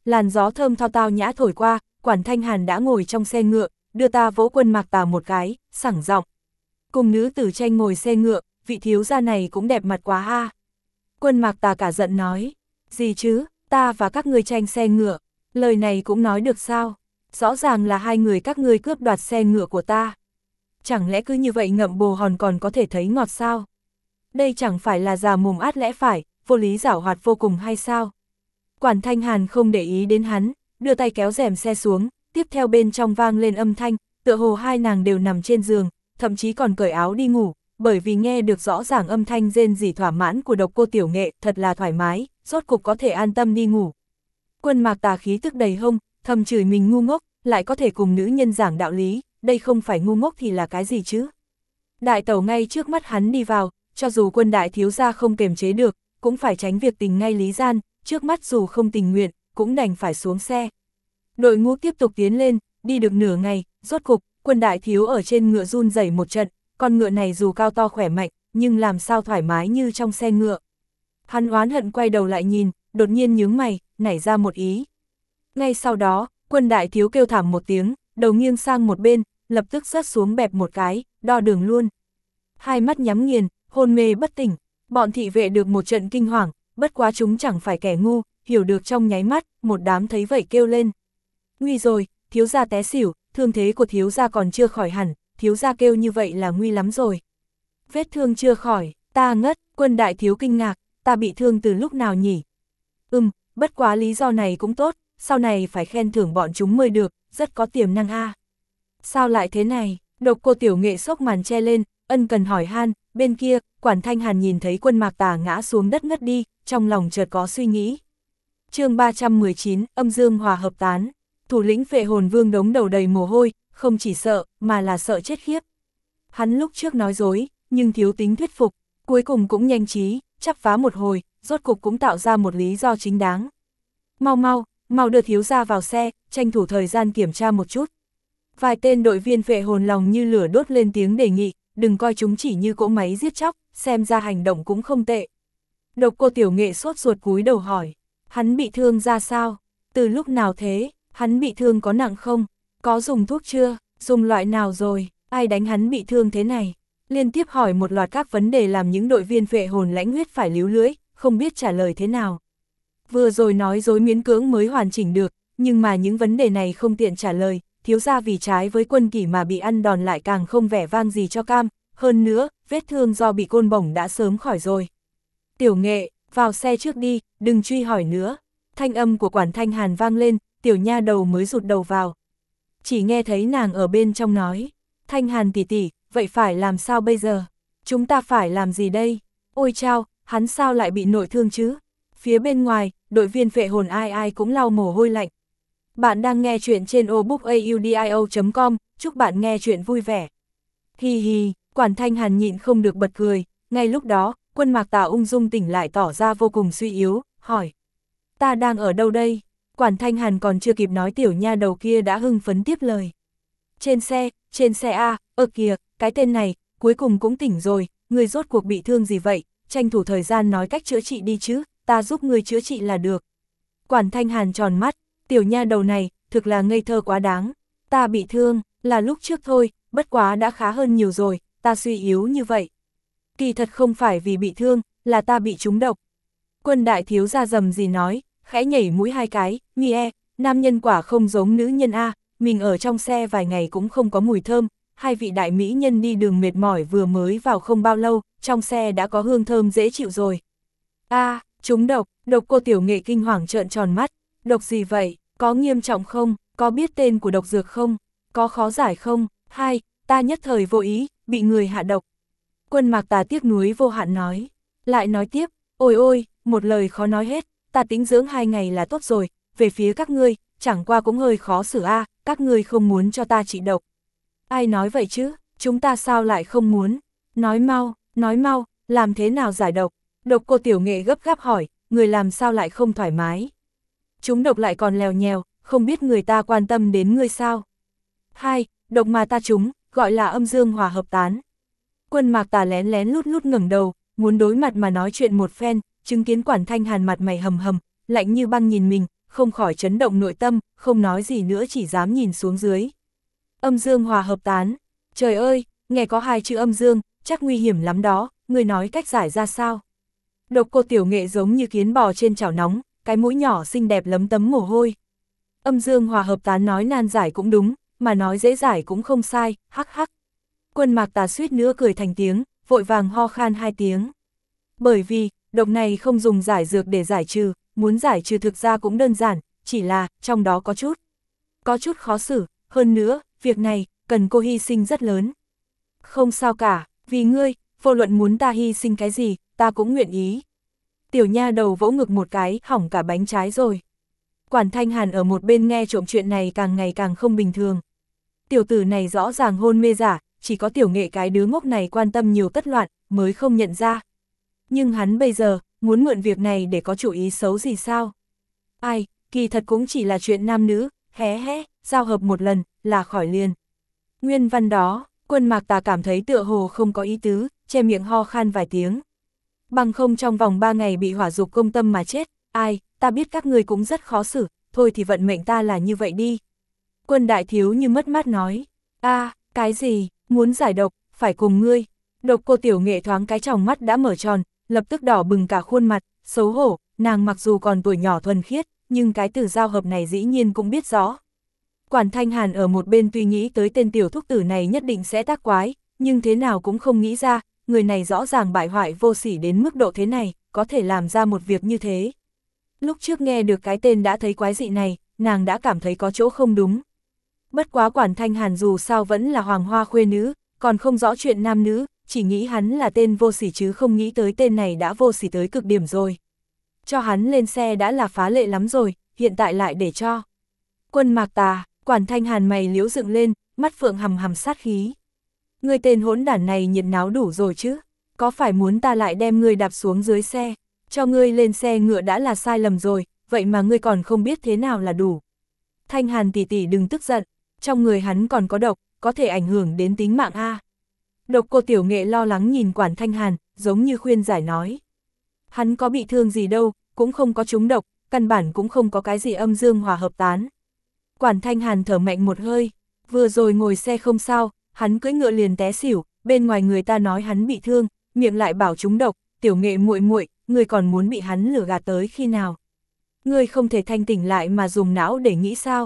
làn gió thơm thao tao nhã thổi qua, Quản Thanh Hàn đã ngồi trong xe ngựa, đưa ta vỗ Quân Mạc Tà một cái, sảng giọng. Cùng nữ tử tranh ngồi xe ngựa, vị thiếu gia này cũng đẹp mặt quá ha. Quân Mạc Tà cả giận nói, gì chứ, ta và các ngươi tranh xe ngựa, lời này cũng nói được sao? Rõ ràng là hai người các ngươi cướp đoạt xe ngựa của ta. Chẳng lẽ cứ như vậy ngậm bồ hòn còn có thể thấy ngọt sao? Đây chẳng phải là già mồm át lẽ phải, vô lý giảo hoạt vô cùng hay sao? Quản Thanh Hàn không để ý đến hắn, đưa tay kéo rèm xe xuống, tiếp theo bên trong vang lên âm thanh, tựa hồ hai nàng đều nằm trên giường, thậm chí còn cởi áo đi ngủ, bởi vì nghe được rõ ràng âm thanh rên rỉ thỏa mãn của Độc Cô Tiểu Nghệ, thật là thoải mái, rốt cục có thể an tâm đi ngủ. Quân Mạc Tà khí tức đầy hông, thầm chửi mình ngu ngốc, lại có thể cùng nữ nhân giảng đạo lý, đây không phải ngu ngốc thì là cái gì chứ? Đại tẩu ngay trước mắt hắn đi vào, cho dù Quân đại thiếu gia không kềm chế được, cũng phải tránh việc tình ngay lý gian, trước mắt dù không tình nguyện, cũng đành phải xuống xe. Đội ngũ tiếp tục tiến lên, đi được nửa ngày, rốt cục, Quân đại thiếu ở trên ngựa run rẩy một trận, con ngựa này dù cao to khỏe mạnh, nhưng làm sao thoải mái như trong xe ngựa. Hắn oán hận quay đầu lại nhìn, đột nhiên nhướng mày, nảy ra một ý. Ngay sau đó, Quân đại thiếu kêu thảm một tiếng, đầu nghiêng sang một bên, lập tức rớt xuống bẹp một cái, đo đường luôn. Hai mắt nhắm nghiền, hôn mê bất tỉnh, bọn thị vệ được một trận kinh hoàng, bất quá chúng chẳng phải kẻ ngu, hiểu được trong nháy mắt, một đám thấy vậy kêu lên. Nguy rồi, thiếu gia té xỉu, thương thế của thiếu gia còn chưa khỏi hẳn, thiếu gia kêu như vậy là nguy lắm rồi. Vết thương chưa khỏi, ta ngất, Quân đại thiếu kinh ngạc, ta bị thương từ lúc nào nhỉ? Bất quá lý do này cũng tốt, sau này phải khen thưởng bọn chúng mới được, rất có tiềm năng a. Sao lại thế này? Độc Cô Tiểu Nghệ xốc màn che lên, ân cần hỏi han, bên kia, Quản Thanh Hàn nhìn thấy Quân Mạc Tà ngã xuống đất ngất đi, trong lòng chợt có suy nghĩ. Chương 319, âm dương hòa hợp tán. Thủ lĩnh Phệ Hồn Vương đống đầu đầy mồ hôi, không chỉ sợ, mà là sợ chết khiếp. Hắn lúc trước nói dối, nhưng thiếu tính thuyết phục, cuối cùng cũng nhanh trí, chắp vá một hồi, rốt cục cũng tạo ra một lý do chính đáng. Mau đưa thiếu gia vào xe, tranh thủ thời gian kiểm tra một chút. Vài tên đội viên Phệ Hồn lòng như lửa đốt lên tiếng đề nghị, đừng coi chúng chỉ như cỗ máy giết chóc, xem ra hành động cũng không tệ. Độc Cô Tiểu Nghệ sốt ruột cúi đầu hỏi, hắn bị thương ra sao? Từ lúc nào thế? Hắn bị thương có nặng không? Có dùng thuốc chưa? Dùng loại nào rồi? Ai đánh hắn bị thương thế này? Liên tiếp hỏi một loạt các vấn đề làm những đội viên Phệ Hồn lãnh huyết phải líu lưỡi, không biết trả lời thế nào. Vừa rồi nói dối miễn cưỡng mới hoàn chỉnh được, nhưng mà những vấn đề này không tiện trả lời, thiếu gia vì trái với quân kỷ mà bị ăn đòn lại càng không vẻ vang gì cho cam, hơn nữa, vết thương do bị côn bổng đã sớm khỏi rồi. Tiểu Nghệ, vào xe trước đi, đừng truy hỏi nữa. Thanh âm của Quản Thanh Hàn vang lên, tiểu nha đầu mới rụt đầu vào. Chỉ nghe thấy nàng ở bên trong nói, Thanh Hàn tỷ tỷ, vậy phải làm sao bây giờ? Chúng ta phải làm gì đây? Ôi chao, hắn sao lại bị nội thương chứ? Phía bên ngoài, đội viên Phệ Hồn ai ai cũng lau mồ hôi lạnh. Bạn đang nghe chuyện trên obookaudio.com, chúc bạn nghe chuyện vui vẻ. Hi hi, Quản Thanh Hàn nhịn không được bật cười, ngay lúc đó, Quân Mạc Tà ung dung tỉnh lại tỏ ra vô cùng suy yếu, hỏi. Ta đang ở đâu đây? Quản Thanh Hàn còn chưa kịp nói tiểu nha đầu kia đã hưng phấn tiếp lời. Trên xe A, kìa, cái tên này, cuối cùng cũng tỉnh rồi, người rốt cuộc bị thương gì vậy? Tranh thủ thời gian nói cách chữa trị đi chứ, ta giúp người chữa trị là được. Quản Thanh Hàn tròn mắt, tiểu nha đầu này, thực là ngây thơ quá đáng. Ta bị thương, là lúc trước thôi, bất quá đã khá hơn nhiều rồi, ta suy yếu như vậy. Kỳ thật không phải vì bị thương, là ta bị trúng độc. Quân đại thiếu gia rầm gì nói, khẽ nhảy mũi hai cái, nam nhân quả không giống nữ nhân A, mình ở trong xe vài ngày cũng không có mùi thơm, hai vị đại mỹ nhân đi đường mệt mỏi vừa mới vào không bao lâu, trong xe đã có hương thơm dễ chịu rồi. Trúng độc, Độc Cô Tiểu Nghệ kinh hoàng trợn tròn mắt, độc gì vậy, có nghiêm trọng không, có biết tên của độc dược không, có khó giải không, ta nhất thời vô ý, bị người hạ độc. Quân Mạc Tà tiếc nuối vô hạn nói, lại nói tiếp, ôi, một lời khó nói hết, ta tĩnh dưỡng 2 ngày là tốt rồi, về phía các ngươi, chẳng qua cũng hơi khó xử các ngươi không muốn cho ta trị độc. Ai nói vậy chứ, chúng ta sao lại không muốn, nói mau, làm thế nào giải độc? Độc Cô Tiểu Nghệ gấp gáp hỏi, người làm sao lại không thoải mái? Chúng độc lại còn lèo nhèo, không biết người ta quan tâm đến ngươi sao? Độc mà ta trúng, gọi là âm dương hòa hợp tán. Quân Mạc Tà lén lén lút lút ngẩng đầu, muốn đối mặt mà nói chuyện một phen, chứng kiến Quản Thanh Hàn mặt mày hầm hầm, lạnh như băng nhìn mình, không khỏi chấn động nội tâm, không nói gì nữa chỉ dám nhìn xuống dưới. Âm dương hòa hợp tán, trời ơi, nghe có hai chữ âm dương, chắc nguy hiểm lắm đó, người nói cách giải ra sao? Độc Cô Tiểu Nghệ giống như kiến bò trên chảo nóng, cái mũi nhỏ xinh đẹp lấm tấm mồ hôi. Âm dương hòa hợp tán nói nan giải cũng đúng, mà nói dễ giải cũng không sai, hắc hắc. Quân Mạc Tà suýt nữa cười thành tiếng, vội vàng ho khan hai tiếng. Bởi vì, độc này không dùng giải dược để giải trừ, muốn giải trừ thực ra cũng đơn giản, chỉ là, trong đó có chút khó xử, hơn nữa, việc này, cần cô hy sinh rất lớn. Không sao cả, vì ngươi, vô luận muốn ta hy sinh cái gì, ta cũng nguyện ý. Tiểu nha đầu vỗ ngực một cái, hỏng cả bánh trái rồi. Quản Thanh Hàn ở một bên nghe trộm chuyện này càng ngày càng không bình thường. Tiểu tử này rõ ràng hôn mê giả, chỉ có Tiểu Nghệ cái đứa ngốc này quan tâm nhiều tất loạn, mới không nhận ra. Nhưng hắn bây giờ, muốn mượn việc này để có chủ ý xấu gì sao? Ai, kỳ thật cũng chỉ là chuyện nam nữ, hé hé, giao hợp một lần, là khỏi liền. Nguyên văn đó, Quân Mạc Tà cảm thấy tựa hồ không có ý tứ, che miệng ho khan vài tiếng. Bằng không trong vòng 3 ngày bị hỏa dục công tâm mà chết, ai, ta biết các người cũng rất khó xử, thôi thì vận mệnh ta là như vậy đi. Quân đại thiếu như mất mát nói, cái gì, muốn giải độc, phải cùng ngươi. Độc Cô Tiểu Nghệ thoáng cái tròng mắt đã mở tròn, lập tức đỏ bừng cả khuôn mặt, xấu hổ, nàng mặc dù còn tuổi nhỏ thuần khiết, nhưng cái từ giao hợp này dĩ nhiên cũng biết rõ. Quản Thanh Hàn ở một bên tuy nghĩ tới tên tiểu thúc tử này nhất định sẽ tác quái, nhưng thế nào cũng không nghĩ ra, người này rõ ràng bại hoại vô sỉ đến mức độ thế này, có thể làm ra một việc như thế. Lúc trước nghe được cái tên đã thấy quái dị này, nàng đã cảm thấy có chỗ không đúng. Bất quá Quản Thanh Hàn dù sao vẫn là hoàng hoa khuê nữ, còn không rõ chuyện nam nữ, chỉ nghĩ hắn là tên vô sỉ chứ không nghĩ tới tên này đã vô sỉ tới cực điểm rồi. Cho hắn lên xe đã là phá lệ lắm rồi, hiện tại lại để cho. Quân Mạc Tà, Quản Thanh Hàn mày liễu dựng lên, mắt phượng hằm hằm sát khí. Người tên hỗn đản này nhiệt náo đủ rồi chứ, có phải muốn ta lại đem ngươi đạp xuống dưới xe, cho ngươi lên xe ngựa đã là sai lầm rồi, vậy mà ngươi còn không biết thế nào là đủ. Thanh Hàn tỷ tỷ đừng tức giận, trong người hắn còn có độc, có thể ảnh hưởng đến tính mạng a. Độc Cô Tiểu Nghệ lo lắng nhìn Quản Thanh Hàn, giống như khuyên giải nói. Hắn có bị thương gì đâu, cũng không có trúng độc, căn bản cũng không có cái gì âm dương hòa hợp tán. Quản Thanh Hàn thở mạnh một hơi, vừa rồi ngồi xe không sao, hắn cưỡi ngựa liền té xỉu, bên ngoài người ta nói hắn bị thương, miệng lại bảo trúng độc, Tiểu Nghệ muội muội, người còn muốn bị hắn lừa gạt tới khi nào? Ngươi không thể thanh tỉnh lại mà dùng não để nghĩ sao?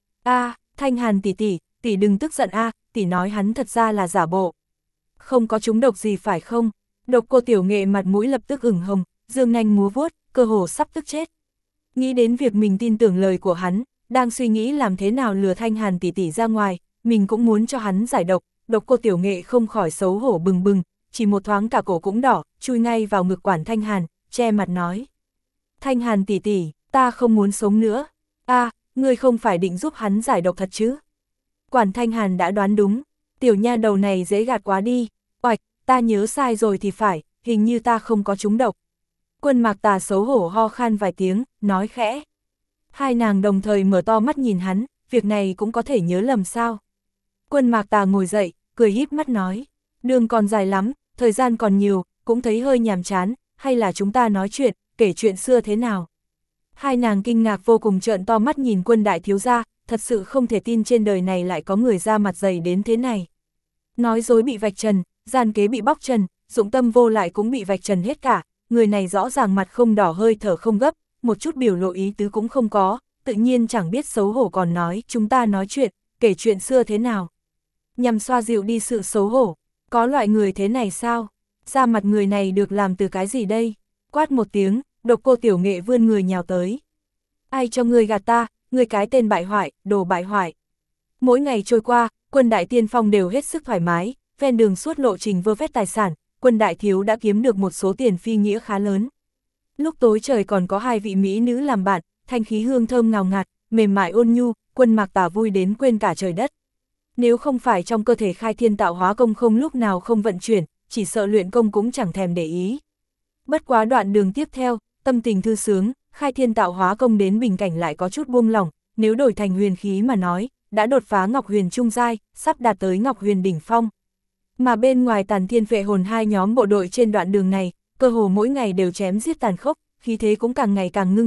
Thanh Hàn tỷ tỷ đừng tức giận tỷ nói hắn thật ra là giả bộ. Không có trúng độc gì phải không? Độc Cô Tiểu Nghệ mặt mũi lập tức ửng hồng, dương nanh múa vuốt, cơ hồ sắp tức chết. Nghĩ đến việc mình tin tưởng lời của hắn, đang suy nghĩ làm thế nào lừa Thanh Hàn tỷ tỷ ra ngoài, mình cũng muốn cho hắn giải độc, Độc Cô Tiểu Nghệ không khỏi xấu hổ bừng bừng, chỉ một thoáng cả cổ cũng đỏ, chui ngay vào ngực Quản Thanh Hàn, che mặt nói. Thanh Hàn tỷ tỷ, ta không muốn sống nữa. Ngươi không phải định giúp hắn giải độc thật chứ? Quản Thanh Hàn đã đoán đúng, tiểu nha đầu này dễ gạt quá đi, oạch, ta nhớ sai rồi thì phải, hình như ta không có trúng độc. Quân Mạc Tà xấu hổ ho khan vài tiếng, nói khẽ. Hai nàng đồng thời mở to mắt nhìn hắn, việc này cũng có thể nhớ lầm sao? Quân Mạc Tà ngồi dậy, cười híp mắt nói, đường còn dài lắm, thời gian còn nhiều, cũng thấy hơi nhàm chán, hay là chúng ta nói chuyện, kể chuyện xưa thế nào? Hai nàng kinh ngạc vô cùng trợn to mắt nhìn Quân đại thiếu gia, thật sự không thể tin trên đời này lại có người ra mặt dày đến thế này. Nói dối bị vạch trần, gian kế bị bóc trần, dụng tâm vô lại cũng bị vạch trần hết cả, người này rõ ràng mặt không đỏ hơi thở không gấp, một chút biểu lộ ý tứ cũng không có, tự nhiên chẳng biết xấu hổ còn nói chúng ta nói chuyện, kể chuyện xưa thế nào. Nhằm xoa dịu đi sự xấu hổ, có loại người thế này sao? Da mặt người này được làm từ cái gì đây? Quát một tiếng, Độc Cô Tiểu Nghệ vươn người nhào tới. Ai cho ngươi gạt ta, ngươi cái tên bại hoại, đồ bại hoại. Mỗi ngày trôi qua, Quân đại tiên phong đều hết sức thoải mái, ven đường suốt lộ trình vơ vét tài sản, Quân đại thiếu đã kiếm được một số tiền phi nghĩa khá lớn. Lúc tối trời còn có hai vị mỹ nữ làm bạn, thanh khí hương thơm ngào ngạt, mềm mại ôn nhu, Quân Mạc Tà vui đến quên cả trời đất. Nếu không phải trong cơ thể khai thiên tạo hóa công không lúc nào không vận chuyển, chỉ sợ luyện công cũng chẳng thèm để ý. Bất quá đoạn đường tiếp theo, tâm tình thư sướng, khai thiên tạo hóa công đến bình cảnh lại có chút buông lỏng, nếu đổi thành huyền khí mà nói, đã đột phá Ngọc Huyền trung giai, sắp đạt tới Ngọc Huyền đỉnh phong. Mà bên ngoài Tàn Thiên Phệ Hồn hai nhóm bộ đội trên đoạn đường này, cơ hồ mỗi ngày đều chém giết tàn khốc, khí thế cũng càng ngày càng ngưng tụ,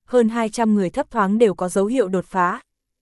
hơn 200 người thấp thoáng đều có dấu hiệu đột phá.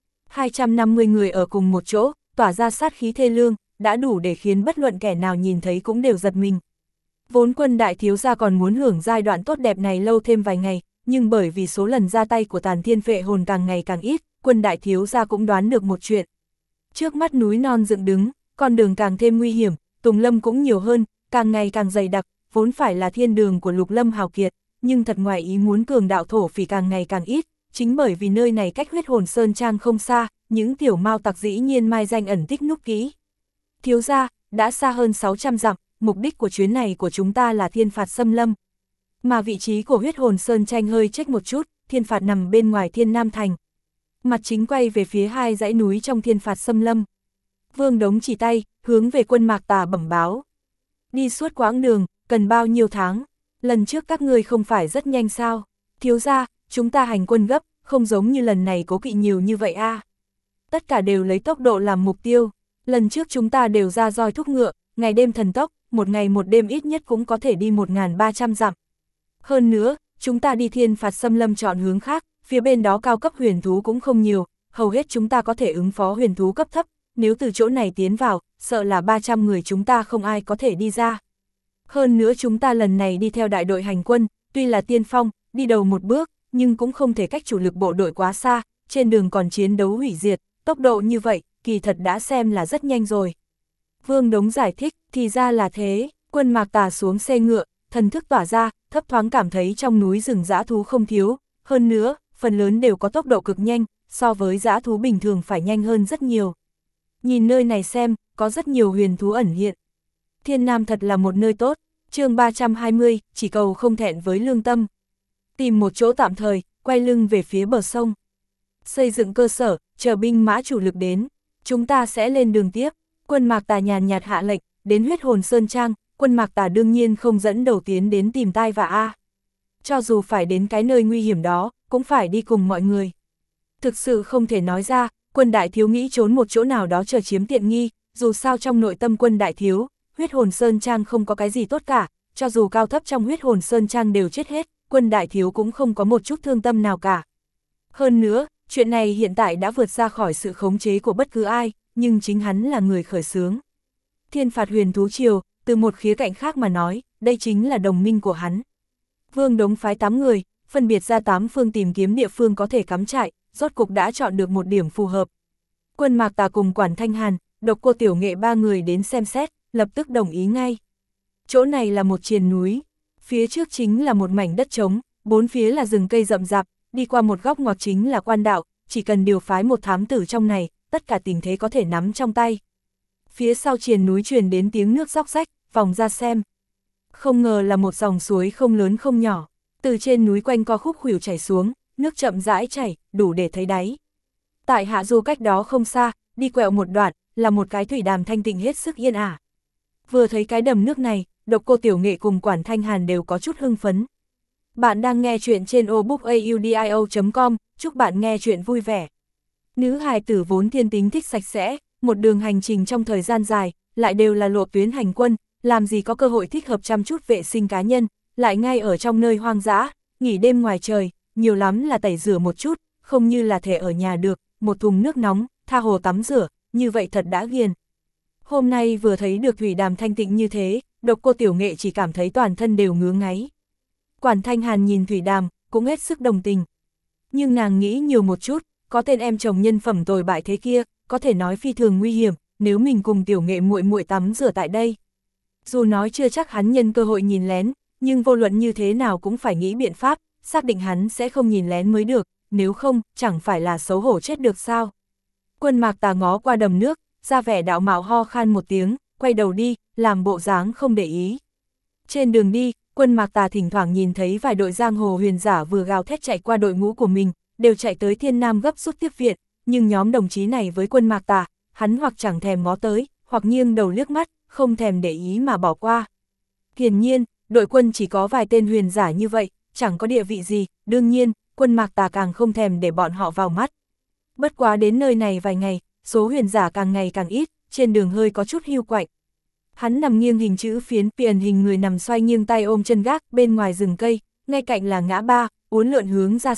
250 người ở cùng một chỗ, tỏa ra sát khí thê lương, đã đủ để khiến bất luận kẻ nào nhìn thấy cũng đều giật mình. Vốn quân đại thiếu gia còn muốn hưởng giai đoạn tốt đẹp này lâu thêm vài ngày, nhưng bởi vì số lần ra tay của Tàn Thiên Phệ Hồn càng ngày càng ít, quân đại thiếu gia cũng đoán được một chuyện. Trước mắt núi non dựng đứng, con đường càng thêm nguy hiểm, tùng lâm cũng nhiều hơn, càng ngày càng dày đặc, vốn phải là thiên đường của Lục Lâm hào kiệt, nhưng thật ngoài ý muốn cường đạo thổ phỉ càng ngày càng ít, chính bởi vì nơi này cách Huyết Hồn Sơn Trang không xa, những tiểu mao tặc dĩ nhiên mai danh ẩn tích núp kỹ. Thiếu gia, đã xa hơn 600 dặm, mục đích của chuyến này của chúng ta là Thiên Phạt xâm lâm. Mà vị trí của Huyết Hồn Sơn Trang hơi chếch một chút, Thiên Phạt nằm bên ngoài Thiên Nam Thành. Mặt chính quay về phía hai dãy núi trong Thiên Phạt xâm lâm. Vương Đống chỉ tay, hướng về quân Mạc Tà bẩm báo. Đi suốt quãng đường, cần bao nhiêu tháng? Lần trước các ngươi không phải rất nhanh sao? Thiếu gia, chúng ta hành quân gấp, không giống như lần này cố kỵ nhiều như vậy a. Tất cả đều lấy tốc độ làm mục tiêu. Lần trước chúng ta đều ra roi thúc ngựa, ngày đêm thần tốc, một ngày một đêm ít nhất cũng có thể đi 1.300 dặm. Hơn nữa, chúng ta đi Thiên Phạt xâm lâm chọn hướng khác, phía bên đó cao cấp huyền thú cũng không nhiều, hầu hết chúng ta có thể ứng phó huyền thú cấp thấp, nếu từ chỗ này tiến vào, sợ là 300 người chúng ta không ai có thể đi ra. Hơn nữa chúng ta lần này đi theo đại đội hành quân, tuy là tiên phong, đi đầu một bước, nhưng cũng không thể cách chủ lực bộ đội quá xa, trên đường còn chiến đấu hủy diệt, tốc độ như vậy, kỳ thật đã xem là rất nhanh rồi. Vương Đống giải thích, thì ra là thế, quân Mạc Tà xuống xe ngựa, thần thức tỏa ra, thấp thoáng cảm thấy trong núi rừng dã thú không thiếu, hơn nữa, phần lớn đều có tốc độ cực nhanh, so với dã thú bình thường phải nhanh hơn rất nhiều. Nhìn nơi này xem, có rất nhiều huyền thú ẩn hiện. Thiên Nam thật là một nơi tốt, chương 320, chỉ cầu không thẹn với lương tâm. Tìm một chỗ tạm thời, quay lưng về phía bờ sông. Xây dựng cơ sở, chờ binh mã chủ lực đến, chúng ta sẽ lên đường tiếp. Quân Mạc Tà nhàn nhạt hạ lệnh, đến Huyết Hồn Sơn Trang, quân Mạc Tà đương nhiên không dẫn đầu tiến đến tìm tai vạ a. Cho dù phải đến cái nơi nguy hiểm đó, cũng phải đi cùng mọi người. Thực sự không thể nói ra, quân đại thiếu nghĩ trốn một chỗ nào đó chờ chiếm tiện nghi, dù sao trong nội tâm quân đại thiếu, Huyết Hồn Sơn Trang không có cái gì tốt cả, cho dù cao thấp trong Huyết Hồn Sơn Trang đều chết hết, quân đại thiếu cũng không có một chút thương tâm nào cả. Hơn nữa, chuyện này hiện tại đã vượt ra khỏi sự khống chế của bất cứ ai, nhưng chính hắn là người khởi xướng. Thiên Phạt huyền thú triều, từ một khía cạnh khác mà nói, đây chính là đồng minh của hắn. Vương Đống phái 8 người, phân biệt ra 8 phương tìm kiếm địa phương có thể cắm trại, rốt cục đã chọn được một điểm phù hợp. Quân Mạc Tà cùng Quản Thanh Hàn, Độc Cô Tiểu Nghệ 3 người đến xem xét, lập tức đồng ý ngay. Chỗ này là một triền núi, phía trước chính là một mảnh đất trống, bốn phía là rừng cây rậm rạp, đi qua một góc ngoặt chính là quan đạo, chỉ cần điều phái một thám tử trong này, tất cả tình thế có thể nắm trong tay. Phía sau triền núi truyền đến tiếng nước róc rách, vòng ra xem. Không ngờ là một dòng suối không lớn không nhỏ, từ trên núi quanh co khúc khuỷu chảy xuống, nước chậm rãi chảy, đủ để thấy đáy. Tại hạ du cách đó không xa, đi quẹo một đoạn, là một cái thủy đàm thanh tịnh hết sức yên ả. Vừa thấy cái đầm nước này, Độc Cô Tiểu Nghệ cùng Quản Thanh Hàn đều có chút hưng phấn. Bạn đang nghe chuyện trên obookaudio.com, chúc bạn nghe chuyện vui vẻ. Nữ hài tử vốn thiên tính thích sạch sẽ, một đường hành trình trong thời gian dài, lại đều là lộ tuyến hành quân, làm gì có cơ hội thích hợp chăm chút vệ sinh cá nhân, lại ngay ở trong nơi hoang dã, nghỉ đêm ngoài trời, nhiều lắm là tẩy rửa một chút, không như là thể ở nhà được, một thùng nước nóng, tha hồ tắm rửa, như vậy thật đã ghiền. Hôm nay vừa thấy được thủy đàm thanh tịnh như thế, Độc Cô Tiểu Nghệ chỉ cảm thấy toàn thân đều ngứa ngáy. Quản Thanh Hàn nhìn thủy đàm, cũng hết sức đồng tình. Nhưng nàng nghĩ nhiều một chút, có tên em chồng nhân phẩm tồi bại thế kia, có thể nói phi thường nguy hiểm, nếu mình cùng Tiểu Nghệ muội muội tắm rửa tại đây. Dù nói chưa chắc hắn nhân cơ hội nhìn lén, nhưng vô luận như thế nào cũng phải nghĩ biện pháp, xác định hắn sẽ không nhìn lén mới được, nếu không, chẳng phải là xấu hổ chết được sao. Quân Mạc Tà ngó qua đầm nước, ra vẻ đạo mạo ho khan một tiếng, quay đầu đi, làm bộ dáng không để ý. Trên đường đi, quân Mạc Tà thỉnh thoảng nhìn thấy vài đội giang hồ huyền giả vừa gào thét chạy qua đội ngũ của mình, đều chạy tới Thiên Nam gấp rút tiếp viện, nhưng nhóm đồng chí này với quân Mạc Tà, hắn hoặc chẳng thèm ngó tới, hoặc nghiêng đầu liếc mắt, không thèm để ý mà bỏ qua. Hiển nhiên, đội quân chỉ có vài tên huyền giả như vậy, chẳng có địa vị gì, đương nhiên, quân Mạc Tà càng không thèm để bọn họ vào mắt. Bất quá đến nơi này vài ngày, số huyền giả càng ngày càng ít, trên đường hơi có chút hiu quạnh. Hắn nằm nghiêng hình chữ phiến, ẩn hình người nằm xoay nghiêng tay ôm chân gác bên ngoài rừng cây, ngay cạnh là ngã ba, uốn lượn hướng ra xa,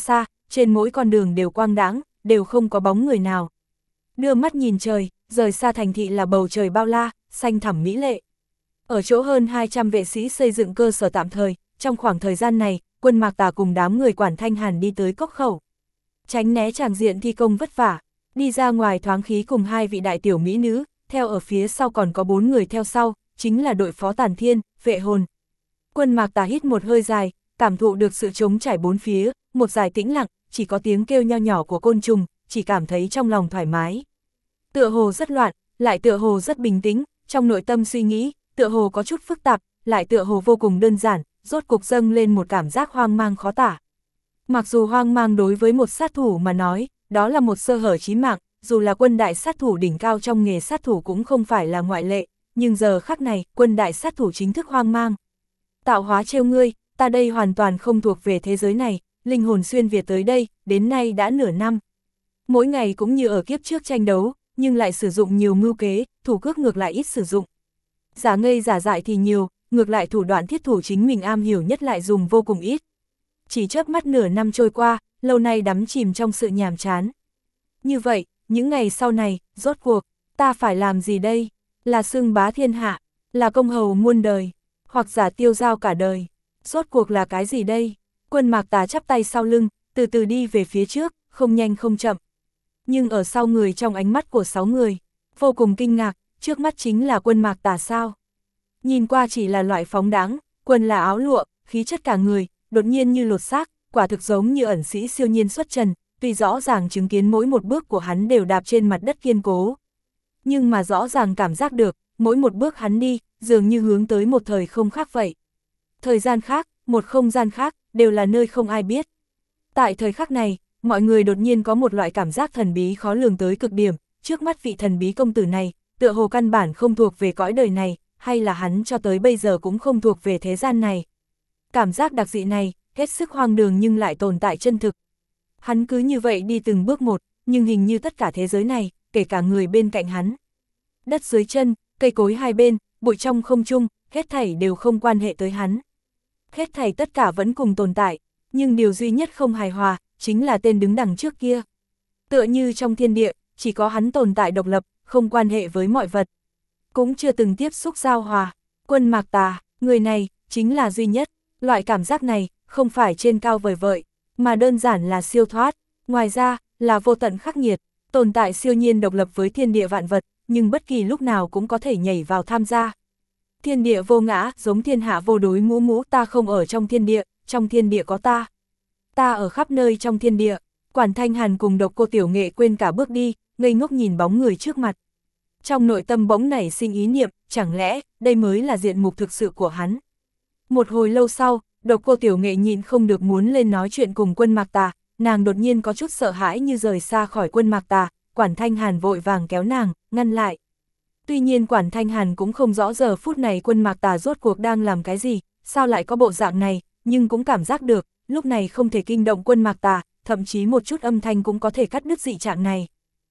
trên mỗi con đường đều quang đãng, đều không có bóng người nào. Đưa mắt nhìn trời, rời xa thành thị là bầu trời bao la, xanh thẳm mỹ lệ. Ở chỗ hơn 200 vệ sĩ xây dựng cơ sở tạm thời, trong khoảng thời gian này, quân Mạc Tà cùng đám người Quản Thanh Hàn đi tới cốc khẩu. Tránh né tràng diện thi công vất vả, đi ra ngoài thoáng khí cùng 2 vị đại tiểu mỹ nữ, theo ở phía sau còn có 4 người theo sau, chính là đội phó Tản Thiên, vệ hồn. Quân Mạc Tà hít một hơi dài, cảm thụ được sự trống trải bốn phía, một dài tĩnh lặng, chỉ có tiếng kêu nho nhỏ của côn trùng, chỉ cảm thấy trong lòng thoải mái. Tựa hồ rất loạn, lại tựa hồ rất bình tĩnh, trong nội tâm suy nghĩ, tựa hồ có chút phức tạp, lại tựa hồ vô cùng đơn giản, rốt cục dâng lên một cảm giác hoang mang khó tả. Mặc dù hoang mang đối với một sát thủ mà nói, đó là một sơ hở chí mạng, dù là quân đại sát thủ đỉnh cao trong nghề sát thủ cũng không phải là ngoại lệ, nhưng giờ khắc này, quân đại sát thủ chính thức hoang mang. Tạo hóa trêu ngươi, ta đây hoàn toàn không thuộc về thế giới này, linh hồn xuyên Việt tới đây, đến nay đã nửa năm. Mỗi ngày cũng như ở kiếp trước tranh đấu, nhưng lại sử dụng nhiều mưu kế, thủ cước ngược lại ít sử dụng. Giả ngây giả dại thì nhiều, ngược lại thủ đoạn thiết thủ chính mình am hiểu nhất lại dùng vô cùng ít. Chỉ chớp mắt nửa năm trôi qua, lâu nay đắm chìm trong sự nhàm chán. Như vậy, những ngày sau này, rốt cuộc, ta phải làm gì đây? Là xưng bá thiên hạ, là công hầu muôn đời, hoặc giả tiêu giao cả đời. Rốt cuộc là cái gì đây? Quân Mạc Tà chắp tay sau lưng, từ từ đi về phía trước, không nhanh không chậm. Nhưng ở sau người trong ánh mắt của 6 người, vô cùng kinh ngạc, trước mắt chính là quân Mạc Tà sao? Nhìn qua chỉ là loại phóng đáng, quần là áo lụa, khí chất cả người, đột nhiên như lột xác, quả thực giống như ẩn sĩ siêu nhiên xuất trần, tuy rõ ràng chứng kiến mỗi một bước của hắn đều đạp trên mặt đất kiên cố. Nhưng mà rõ ràng cảm giác được, mỗi một bước hắn đi, dường như hướng tới một thời không khác vậy. Thời gian khác, một không gian khác, đều là nơi không ai biết. Tại thời khắc này, mọi người đột nhiên có một loại cảm giác thần bí khó lường tới cực điểm, trước mắt vị thần bí công tử này, tựa hồ căn bản không thuộc về cõi đời này, hay là hắn cho tới bây giờ cũng không thuộc về thế gian này. Cảm giác đặc dị này, hết sức hoang đường nhưng lại tồn tại chân thực. Hắn cứ như vậy đi từng bước một, nhưng hình như tất cả thế giới này, kể cả người bên cạnh hắn. Đất dưới chân, cây cối hai bên, bụi trong không trung, hết thảy đều không quan hệ tới hắn. Hết thảy tất cả vẫn cùng tồn tại, nhưng điều duy nhất không hài hòa, chính là tên đứng đằng trước kia. Tựa như trong thiên địa, chỉ có hắn tồn tại độc lập, không quan hệ với mọi vật. Cũng chưa từng tiếp xúc giao hòa. Quân Mạc Tà, người này, chính là duy nhất. Loại cảm giác này, không phải trên cao vời vợi, mà đơn giản là siêu thoát. Ngoài ra, là vô tận khắc nghiệt, tồn tại siêu nhiên độc lập với thiên địa vạn vật, nhưng bất kỳ lúc nào cũng có thể nhảy vào tham gia. Thiên địa vô ngã, giống thiên hạ vô đối mũ mũ, ta không ở trong thiên địa có ta. Ta ở khắp nơi trong thiên địa. Quản Thanh Hàn cùng Độc Cô Tiểu Nghệ quên cả bước đi, ngây ngốc nhìn bóng người trước mặt. Trong nội tâm bỗng nảy sinh ý niệm, chẳng lẽ, đây mới là diện mục thực sự của hắn. Một hồi lâu sau, Độc Cô Tiểu Nghệ nhịn không được muốn lên nói chuyện cùng quân Mạc Tà, nàng đột nhiên có chút sợ hãi như rời xa khỏi quân Mạc Tà, Quản Thanh Hàn vội vàng kéo nàng, ngăn lại. Tuy nhiên Quản Thanh Hàn cũng không rõ giờ phút này quân Mạc Tà rốt cuộc đang làm cái gì, sao lại có bộ dạng này, nhưng cũng cảm giác được, lúc này không thể kinh động quân Mạc Tà, thậm chí một chút âm thanh cũng có thể cắt đứt dị trạng này.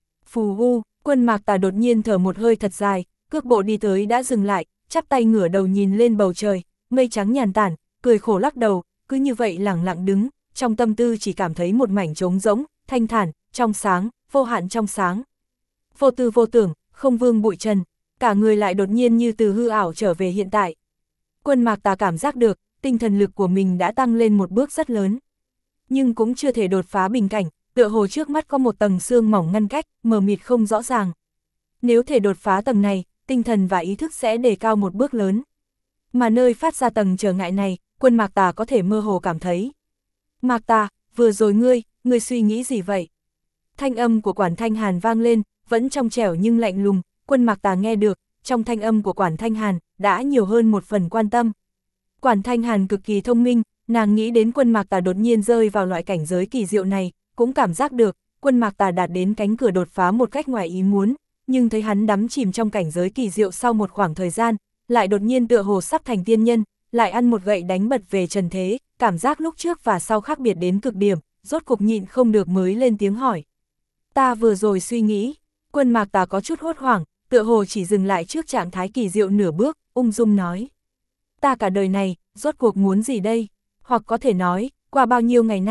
Phù u, quân Mạc Tà đột nhiên thở một hơi thật dài, cước bộ đi tới đã dừng lại, chắp tay ngửa đầu nhìn lên bầu trời, mây trắng nhàn tản, cười khổ lắc đầu, cứ như vậy lẳng lặng đứng, trong tâm tư chỉ cảm thấy một mảnh trống rỗng, thanh thản, trong sáng, vô hạn trong sáng. Vô tư vô tưởng, không vương bụi trần, cả người lại đột nhiên như từ hư ảo trở về hiện tại. Quân Mạc Tà cảm giác được, tinh thần lực của mình đã tăng lên một bước rất lớn. Nhưng cũng chưa thể đột phá bình cảnh, tựa hồ trước mắt có một tầng sương mỏng ngăn cách, mờ mịt không rõ ràng. Nếu thể đột phá tầng này, tinh thần và ý thức sẽ đề cao một bước lớn. Mà nơi phát ra tầng trở ngại này, quân Mạc Tà có thể mơ hồ cảm thấy. Mạc Tà, vừa rồi ngươi suy nghĩ gì vậy? Thanh âm của Quản Thanh Hàn vang lên, vẫn trong trẻo nhưng lạnh lùng, quân Mạc Tà nghe được, trong thanh âm của Quản Thanh Hàn, đã nhiều hơn một phần quan tâm. Quản Thanh Hàn cực kỳ thông minh, nàng nghĩ đến quân Mạc Tà đột nhiên rơi vào loại cảnh giới kỳ diệu này, cũng cảm giác được, quân Mạc Tà đạt đến cánh cửa đột phá một cách ngoài ý muốn, nhưng thấy hắn đắm chìm trong cảnh giới kỳ diệu sau một khoảng thời gian, lại đột nhiên tựa hồ sắp thành tiên nhân, lại ăn một gậy đánh bật về trần thế, cảm giác lúc trước và sau khác biệt đến cực điểm, rốt cục nhịn không được mới lên tiếng hỏi. Ta vừa rồi suy nghĩ, quân Mạc Tà có chút hốt hoảng, tựa hồ chỉ dừng lại trước trạng thái kỳ diệu nửa bước, ung dung nói. Ta cả đời này, rốt cuộc muốn gì đây? Hoặc có thể nói, qua bao nhiêu ngày nay,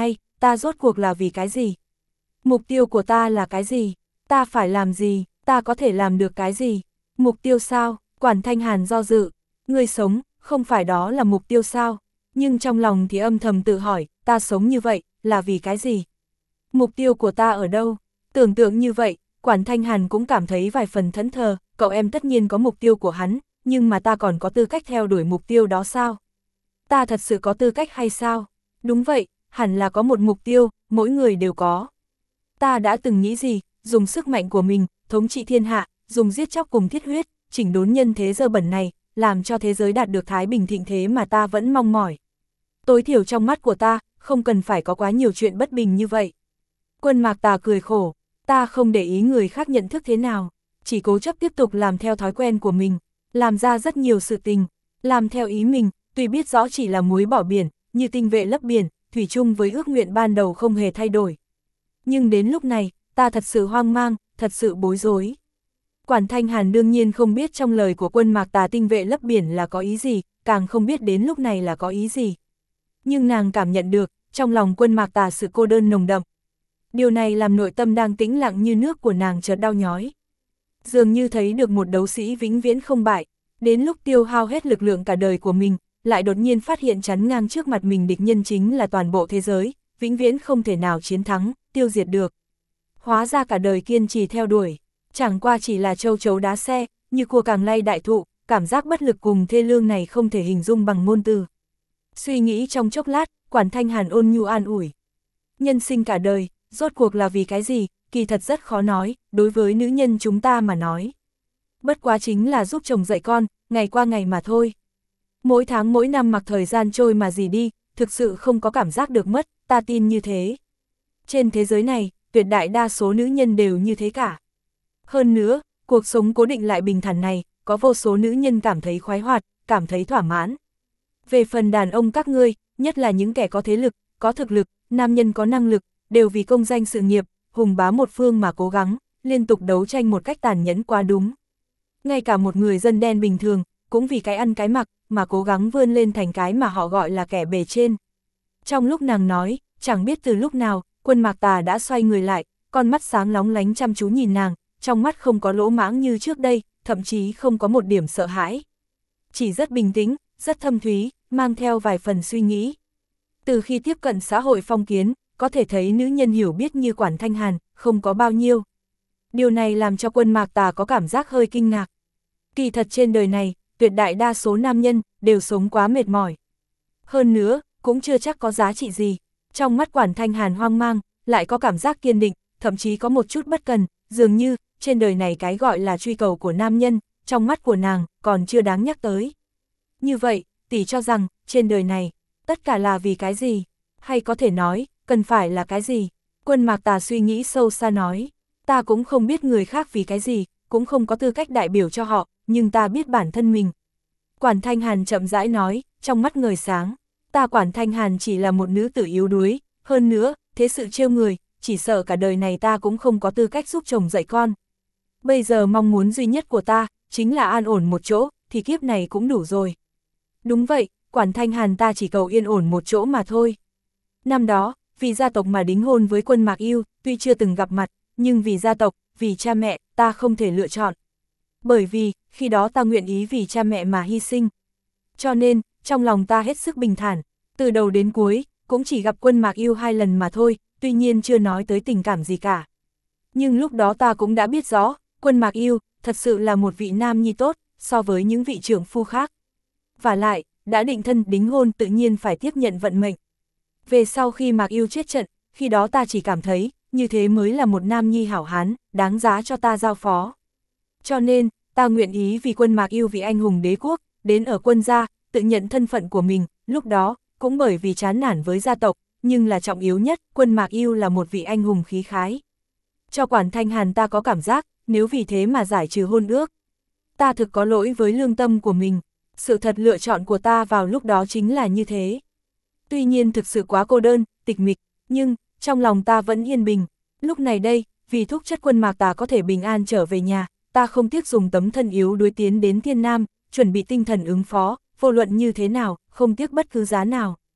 ta rốt cuộc là vì cái gì? Mục tiêu của ta là cái gì? Ta phải làm gì? Ta có thể làm được cái gì? Mục tiêu sao? Quản Thanh Hàn do dự. Ngươi sống, không phải đó là mục tiêu sao? Nhưng trong lòng thì âm thầm tự hỏi, ta sống như vậy, là vì cái gì? Mục tiêu của ta ở đâu? Tưởng tượng như vậy, Quản Thanh Hàn cũng cảm thấy vài phần thẫn thờ, cậu em tất nhiên có mục tiêu của hắn, nhưng mà ta còn có tư cách theo đuổi mục tiêu đó sao? Ta thật sự có tư cách hay sao? Đúng vậy, hẳn là có một mục tiêu, mỗi người đều có. Ta đã từng nghĩ gì, dùng sức mạnh của mình, thống trị thiên hạ, dùng giết chóc cùng thiết huyết, chỉnh đốn nhân thế dơ bẩn này, làm cho thế giới đạt được thái bình thịnh thế mà ta vẫn mong mỏi. Tối thiểu trong mắt của ta, không cần phải có quá nhiều chuyện bất bình như vậy. Quân Mạc Tà cười khổ, ta không để ý người khác nhận thức thế nào, chỉ cố chấp tiếp tục làm theo thói quen của mình, làm ra rất nhiều sự tình, làm theo ý mình, tuy biết rõ chỉ là muối bỏ biển, như tinh vệ lấp biển, thủy chung với ước nguyện ban đầu không hề thay đổi. Nhưng đến lúc này, ta thật sự hoang mang, thật sự bối rối. Quản Thanh Hàn đương nhiên không biết trong lời của Quân Mạc Tà tinh vệ lấp biển là có ý gì, càng không biết đến lúc này là có ý gì. Nhưng nàng cảm nhận được, trong lòng Quân Mạc Tà sự cô đơn nồng đậm. Điều này làm nội tâm đang tĩnh lặng như nước của nàng chợt đau nhói. Dường như thấy được một đấu sĩ vĩnh viễn không bại, đến lúc tiêu hao hết lực lượng cả đời của mình, lại đột nhiên phát hiện chắn ngang trước mặt mình địch nhân chính là toàn bộ thế giới, vĩnh viễn không thể nào chiến thắng, tiêu diệt được. Hóa ra cả đời kiên trì theo đuổi, chẳng qua chỉ là châu chấu đá xe, như cua càng lay đại thụ, cảm giác bất lực cùng thê lương này không thể hình dung bằng ngôn từ. Suy nghĩ trong chốc lát, Quản Thanh Hàn ôn nhu an ủi. Nhân sinh cả đời, rốt cuộc là vì cái gì, kỳ thật rất khó nói, đối với nữ nhân chúng ta mà nói. Bất quá chính là giúp chồng dạy con, ngày qua ngày mà thôi. Mỗi tháng mỗi năm mặc thời gian trôi mà gì đi, thực sự không có cảm giác được mất, ta tin như thế. Trên thế giới này, tuyệt đại đa số nữ nhân đều như thế cả. Hơn nữa, cuộc sống cố định lại bình thản này, có vô số nữ nhân cảm thấy khoái hoạt, cảm thấy thỏa mãn. Về phần đàn ông các ngươi, nhất là những kẻ có thế lực, có thực lực, nam nhân có năng lực, đều vì công danh sự nghiệp, hùng bá một phương mà cố gắng, liên tục đấu tranh một cách tàn nhẫn quá đúng. Ngay cả một người dân đen bình thường, cũng vì cái ăn cái mặc, mà cố gắng vươn lên thành cái mà họ gọi là kẻ bề trên. Trong lúc nàng nói, chẳng biết từ lúc nào, Quân Mạc Tà đã xoay người lại, con mắt sáng lóng lánh chăm chú nhìn nàng, trong mắt không có lỗ mãng như trước đây, thậm chí không có một điểm sợ hãi. Chỉ rất bình tĩnh, rất thâm thúy, mang theo vài phần suy nghĩ. Từ khi tiếp cận xã hội phong kiến, có thể thấy nữ nhân hiểu biết như Quản Thanh Hàn, không có bao nhiêu. Điều này làm cho Quân Mạc Tà có cảm giác hơi kinh ngạc. Kỳ thật trên đời này, tuyệt đại đa số nam nhân, đều sống quá mệt mỏi. Hơn nữa, cũng chưa chắc có giá trị gì. Trong mắt Quản Thanh Hàn hoang mang, lại có cảm giác kiên định, thậm chí có một chút bất cần, dường như, trên đời này cái gọi là truy cầu của nam nhân, trong mắt của nàng, còn chưa đáng nhắc tới. Như vậy, tỷ cho rằng, trên đời này, tất cả là vì cái gì? Hay có thể nói, cần phải là cái gì? Quân Mạc Tà suy nghĩ sâu xa nói, ta cũng không biết người khác vì cái gì, cũng không có tư cách đại biểu cho họ, nhưng ta biết bản thân mình. Quản Thanh Hàn chậm rãi nói, trong mắt ngời sáng, ta Quản Thanh Hàn chỉ là một nữ tử yếu đuối, hơn nữa, thế sự trêu người, chỉ sợ cả đời này ta cũng không có tư cách giúp chồng dạy con. Bây giờ mong muốn duy nhất của ta, chính là an ổn một chỗ, thì kiếp này cũng đủ rồi. Đúng vậy, Quản Thanh Hàn ta chỉ cầu yên ổn một chỗ mà thôi. Năm đó, vì gia tộc mà đính hôn với Quân Mạc Yêu, tuy chưa từng gặp mặt, nhưng vì gia tộc, vì cha mẹ, ta không thể lựa chọn. Bởi vì, khi đó ta nguyện ý vì cha mẹ mà hy sinh. Cho nên, trong lòng ta hết sức bình thản, từ đầu đến cuối, cũng chỉ gặp Quân Mạc Yêu 2 lần mà thôi, tuy nhiên chưa nói tới tình cảm gì cả. Nhưng lúc đó ta cũng đã biết rõ, Quân Mạc Yêu, thật sự là một vị nam nhi tốt, so với những vị trưởng phu khác. Và lại, đã định thân đính hôn tự nhiên phải tiếp nhận vận mệnh. Về sau khi Mạc Yêu chết trận, khi đó ta chỉ cảm thấy, như thế mới là một nam nhi hảo hán, đáng giá cho ta giao phó. Cho nên, ta nguyện ý vì Quân Mạc Yêu vì anh hùng đế quốc, đến ở quân gia, tự nhận thân phận của mình, lúc đó, cũng bởi vì chán nản với gia tộc, nhưng là trọng yếu nhất, Quân Mạc Yêu là một vị anh hùng khí khái. Cho Quản Thanh Hàn ta có cảm giác, nếu vì thế mà giải trừ hôn ước, ta thực có lỗi với lương tâm của mình. Sự thật lựa chọn của ta vào lúc đó chính là như thế. Tuy nhiên thực sự quá cô đơn, tịch mịch, nhưng, trong lòng ta vẫn yên bình. Lúc này đây, vì thúc chất Quân Mạc Tà có thể bình an trở về nhà, ta không tiếc dùng tấm thân yếu đuối tiến đến Thiên Nam, chuẩn bị tinh thần ứng phó, vô luận như thế nào, không tiếc bất cứ giá nào.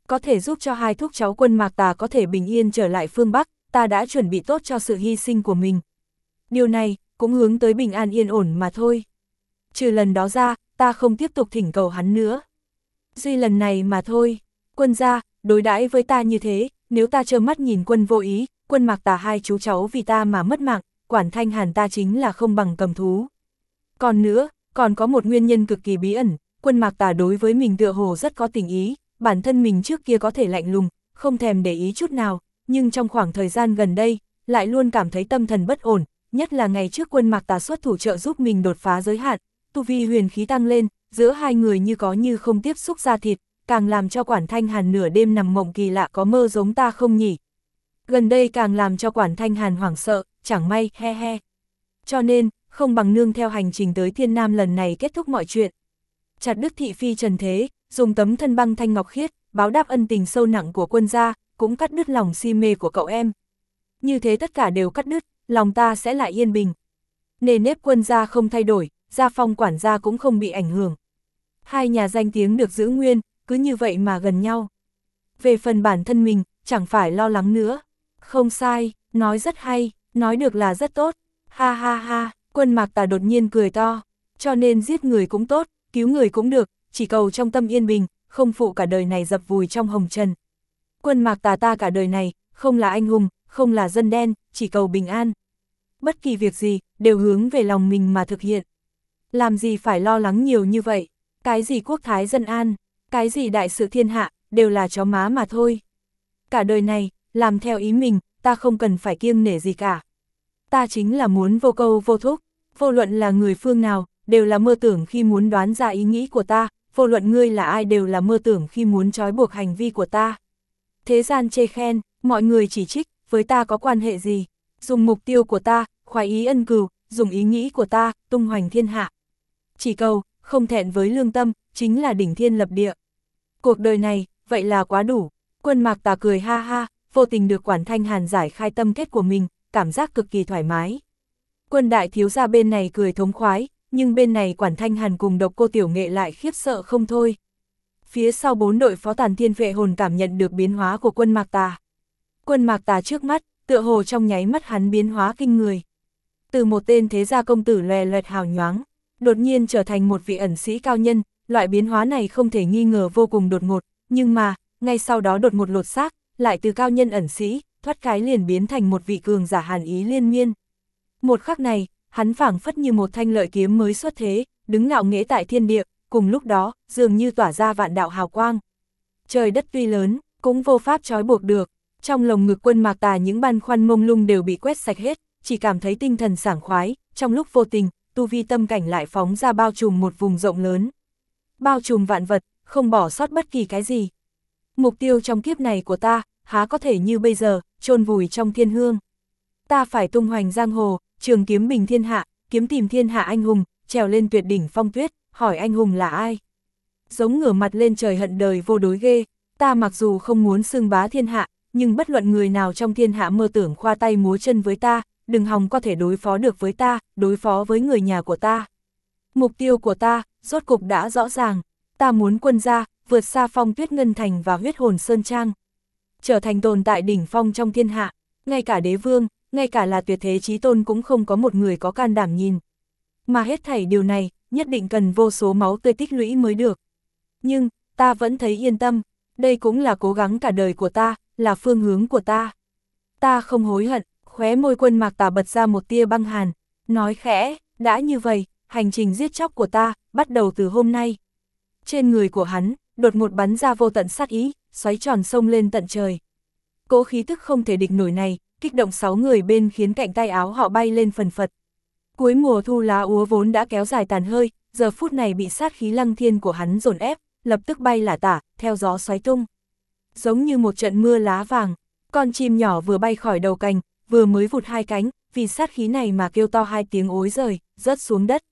có thể giúp cho hai thúc cháu Quân Mạc Tà có thể bình yên trở lại phương Bắc, ta đã chuẩn bị tốt cho sự hy sinh của mình. Điều này, cũng hướng tới bình an yên ổn mà thôi. Trừ lần đó ra, ta không tiếp tục thỉnh cầu hắn nữa. Duy lần này mà thôi. Quân gia, đối đãi với ta như thế, nếu ta trơ mắt nhìn Quân vô ý, Quân Mạc Tà hai chú cháu vì ta mà mất mạng, Quản Thanh Hàn ta chính là không bằng cầm thú. Còn nữa, còn có một nguyên nhân cực kỳ bí ẩn, Quân Mạc Tà đối với mình tựa hồ rất có tình ý, bản thân mình trước kia có thể lạnh lùng, không thèm để ý chút nào, nhưng trong khoảng thời gian gần đây, lại luôn cảm thấy tâm thần bất ổn, nhất là ngày trước Quân Mạc Tà xuất thủ trợ giúp mình đột phá giới hạn, tu vi huyền khí tăng lên, giữa hai người như có như không tiếp xúc da thịt, càng làm cho Quản Thanh Hàn nửa đêm nằm mộng kỳ lạ có mơ giống ta không nhỉ. Gần đây càng làm cho Quản Thanh Hàn hoảng sợ, chẳng may, he he. Cho nên, không bằng nương theo hành trình tới Thiên Nam lần này kết thúc mọi chuyện. Chặt đứt thị phi trần thế, dùng tấm thân băng thanh ngọc khiết, báo đáp ân tình sâu nặng của Quân gia, cũng cắt đứt lòng si mê của cậu em. Như thế tất cả đều cắt đứt, lòng ta sẽ lại yên bình. Nề nếp Quân gia không thay đổi, gia phong quản gia cũng không bị ảnh hưởng. Hai nhà danh tiếng được giữ nguyên, cứ như vậy mà gần nhau. Về phần bản thân mình, chẳng phải lo lắng nữa. Không sai, nói rất hay, nói được là rất tốt. Ha ha ha, Quân Mạc Tà đột nhiên cười to. Cho nên giết người cũng tốt, cứu người cũng được, chỉ cầu trong tâm yên bình, không phụ cả đời này dập vùi trong hồng trần. Quân Mạc Tà ta cả đời này, không là anh hùng, không là dân đen, chỉ cầu bình an. Bất kỳ việc gì, đều hướng về lòng mình mà thực hiện. Làm gì phải lo lắng nhiều như vậy, cái gì quốc thái dân an, cái gì đại sự thiên hạ, đều là chó má mà thôi. Cả đời này, làm theo ý mình, ta không cần phải kiêng nể gì cả. Ta chính là muốn vô câu vô thúc, vô luận là người phương nào, đều là mơ tưởng khi muốn đoán ra ý nghĩ của ta, vô luận ngươi là ai đều là mơ tưởng khi muốn trói buộc hành vi của ta. Thế gian chê khen, mọi người chỉ trích, với ta có quan hệ gì? Dùng mục tiêu của ta, khoái ý ân cừu, dùng ý nghĩ của ta, tung hoành thiên hạ. Chỉ cầu, không thẹn với lương tâm, chính là đỉnh thiên lập địa. Cuộc đời này, vậy là quá đủ. Quân Mạc Tà cười ha ha, vô tình được Quản Thanh Hàn giải khai tâm kết của mình, cảm giác cực kỳ thoải mái. Quân đại thiếu gia bên này cười thống khoái, nhưng bên này Quản Thanh Hàn cùng Độc Cô Tiểu Nghệ lại khiếp sợ không thôi. Phía sau 4 đội phó tàn thiên vệ hồn cảm nhận được biến hóa của Quân Mạc Tà. Quân Mạc Tà trước mắt, tựa hồ trong nháy mắt hắn biến hóa kinh người. Từ một tên thế gia công tử lòe loẹt hào nhoáng, đột nhiên trở thành một vị ẩn sĩ cao nhân, loại biến hóa này không thể nghi ngờ vô cùng đột ngột, nhưng mà, ngay sau đó đột ngột lột xác, lại từ cao nhân ẩn sĩ, thoát cái liền biến thành một vị cường giả hàn ý liên miên. Một khắc này, hắn phảng phất như một thanh lợi kiếm mới xuất thế, đứng ngạo nghễ tại thiên địa, cùng lúc đó, dường như tỏa ra vạn đạo hào quang. Trời đất tuy lớn, cũng vô pháp trói buộc được, trong lồng ngực Quân Mạc Tà những băn khoăn mông lung đều bị quét sạch hết, chỉ cảm thấy tinh thần sảng khoái, trong lúc vô tình, tu vi tâm cảnh lại phóng ra bao trùm một vùng rộng lớn. Bao trùm vạn vật, không bỏ sót bất kỳ cái gì. Mục tiêu trong kiếp này của ta, há có thể như bây giờ, chôn vùi trong thiên hương. Ta phải tung hoành giang hồ, trường kiếm bình thiên hạ, kiếm tìm thiên hạ anh hùng, trèo lên tuyệt đỉnh phong tuyết, hỏi anh hùng là ai? Giống ngửa mặt lên trời hận đời vô đối ghê, ta mặc dù không muốn xưng bá thiên hạ, nhưng bất luận người nào trong thiên hạ mơ tưởng khoa tay múa chân với ta, đừng hòng có thể đối phó được với ta, đối phó với người nhà của ta. Mục tiêu của ta, rốt cục đã rõ ràng, ta muốn Quân gia, vượt xa Phong Tuyết Ngân Thành và Huyết Hồn Sơn Trang. Trở thành tồn tại đỉnh phong trong thiên hạ, ngay cả đế vương, ngay cả là tuyệt thế chí tôn cũng không có một người có can đảm nhìn. Mà hết thảy điều này, nhất định cần vô số máu tươi tích lũy mới được. Nhưng, ta vẫn thấy yên tâm, đây cũng là cố gắng cả đời của ta, là phương hướng của ta. Ta không hối hận, khóe môi Quân Mạc Tà bật ra một tia băng hàn, nói khẽ, đã như vậy, hành trình giết chóc của ta, bắt đầu từ hôm nay. Trên người của hắn, đột ngột bắn ra vô tận sát ý, xoáy tròn sông lên tận trời. Cỗ khí tức không thể địch nổi này, kích động 6 người bên khiến cạnh tay áo họ bay lên phần phật. Cuối mùa thu lá úa vốn đã kéo dài tàn hơi, giờ phút này bị sát khí lăng thiên của hắn dồn ép, lập tức bay lả tả, theo gió xoáy tung. Giống như một trận mưa lá vàng, con chim nhỏ vừa bay khỏi đầu cành, vừa mới vụt 2 cánh, vì sát khí này mà kêu to 2 tiếng ối giời, rớt xuống đất.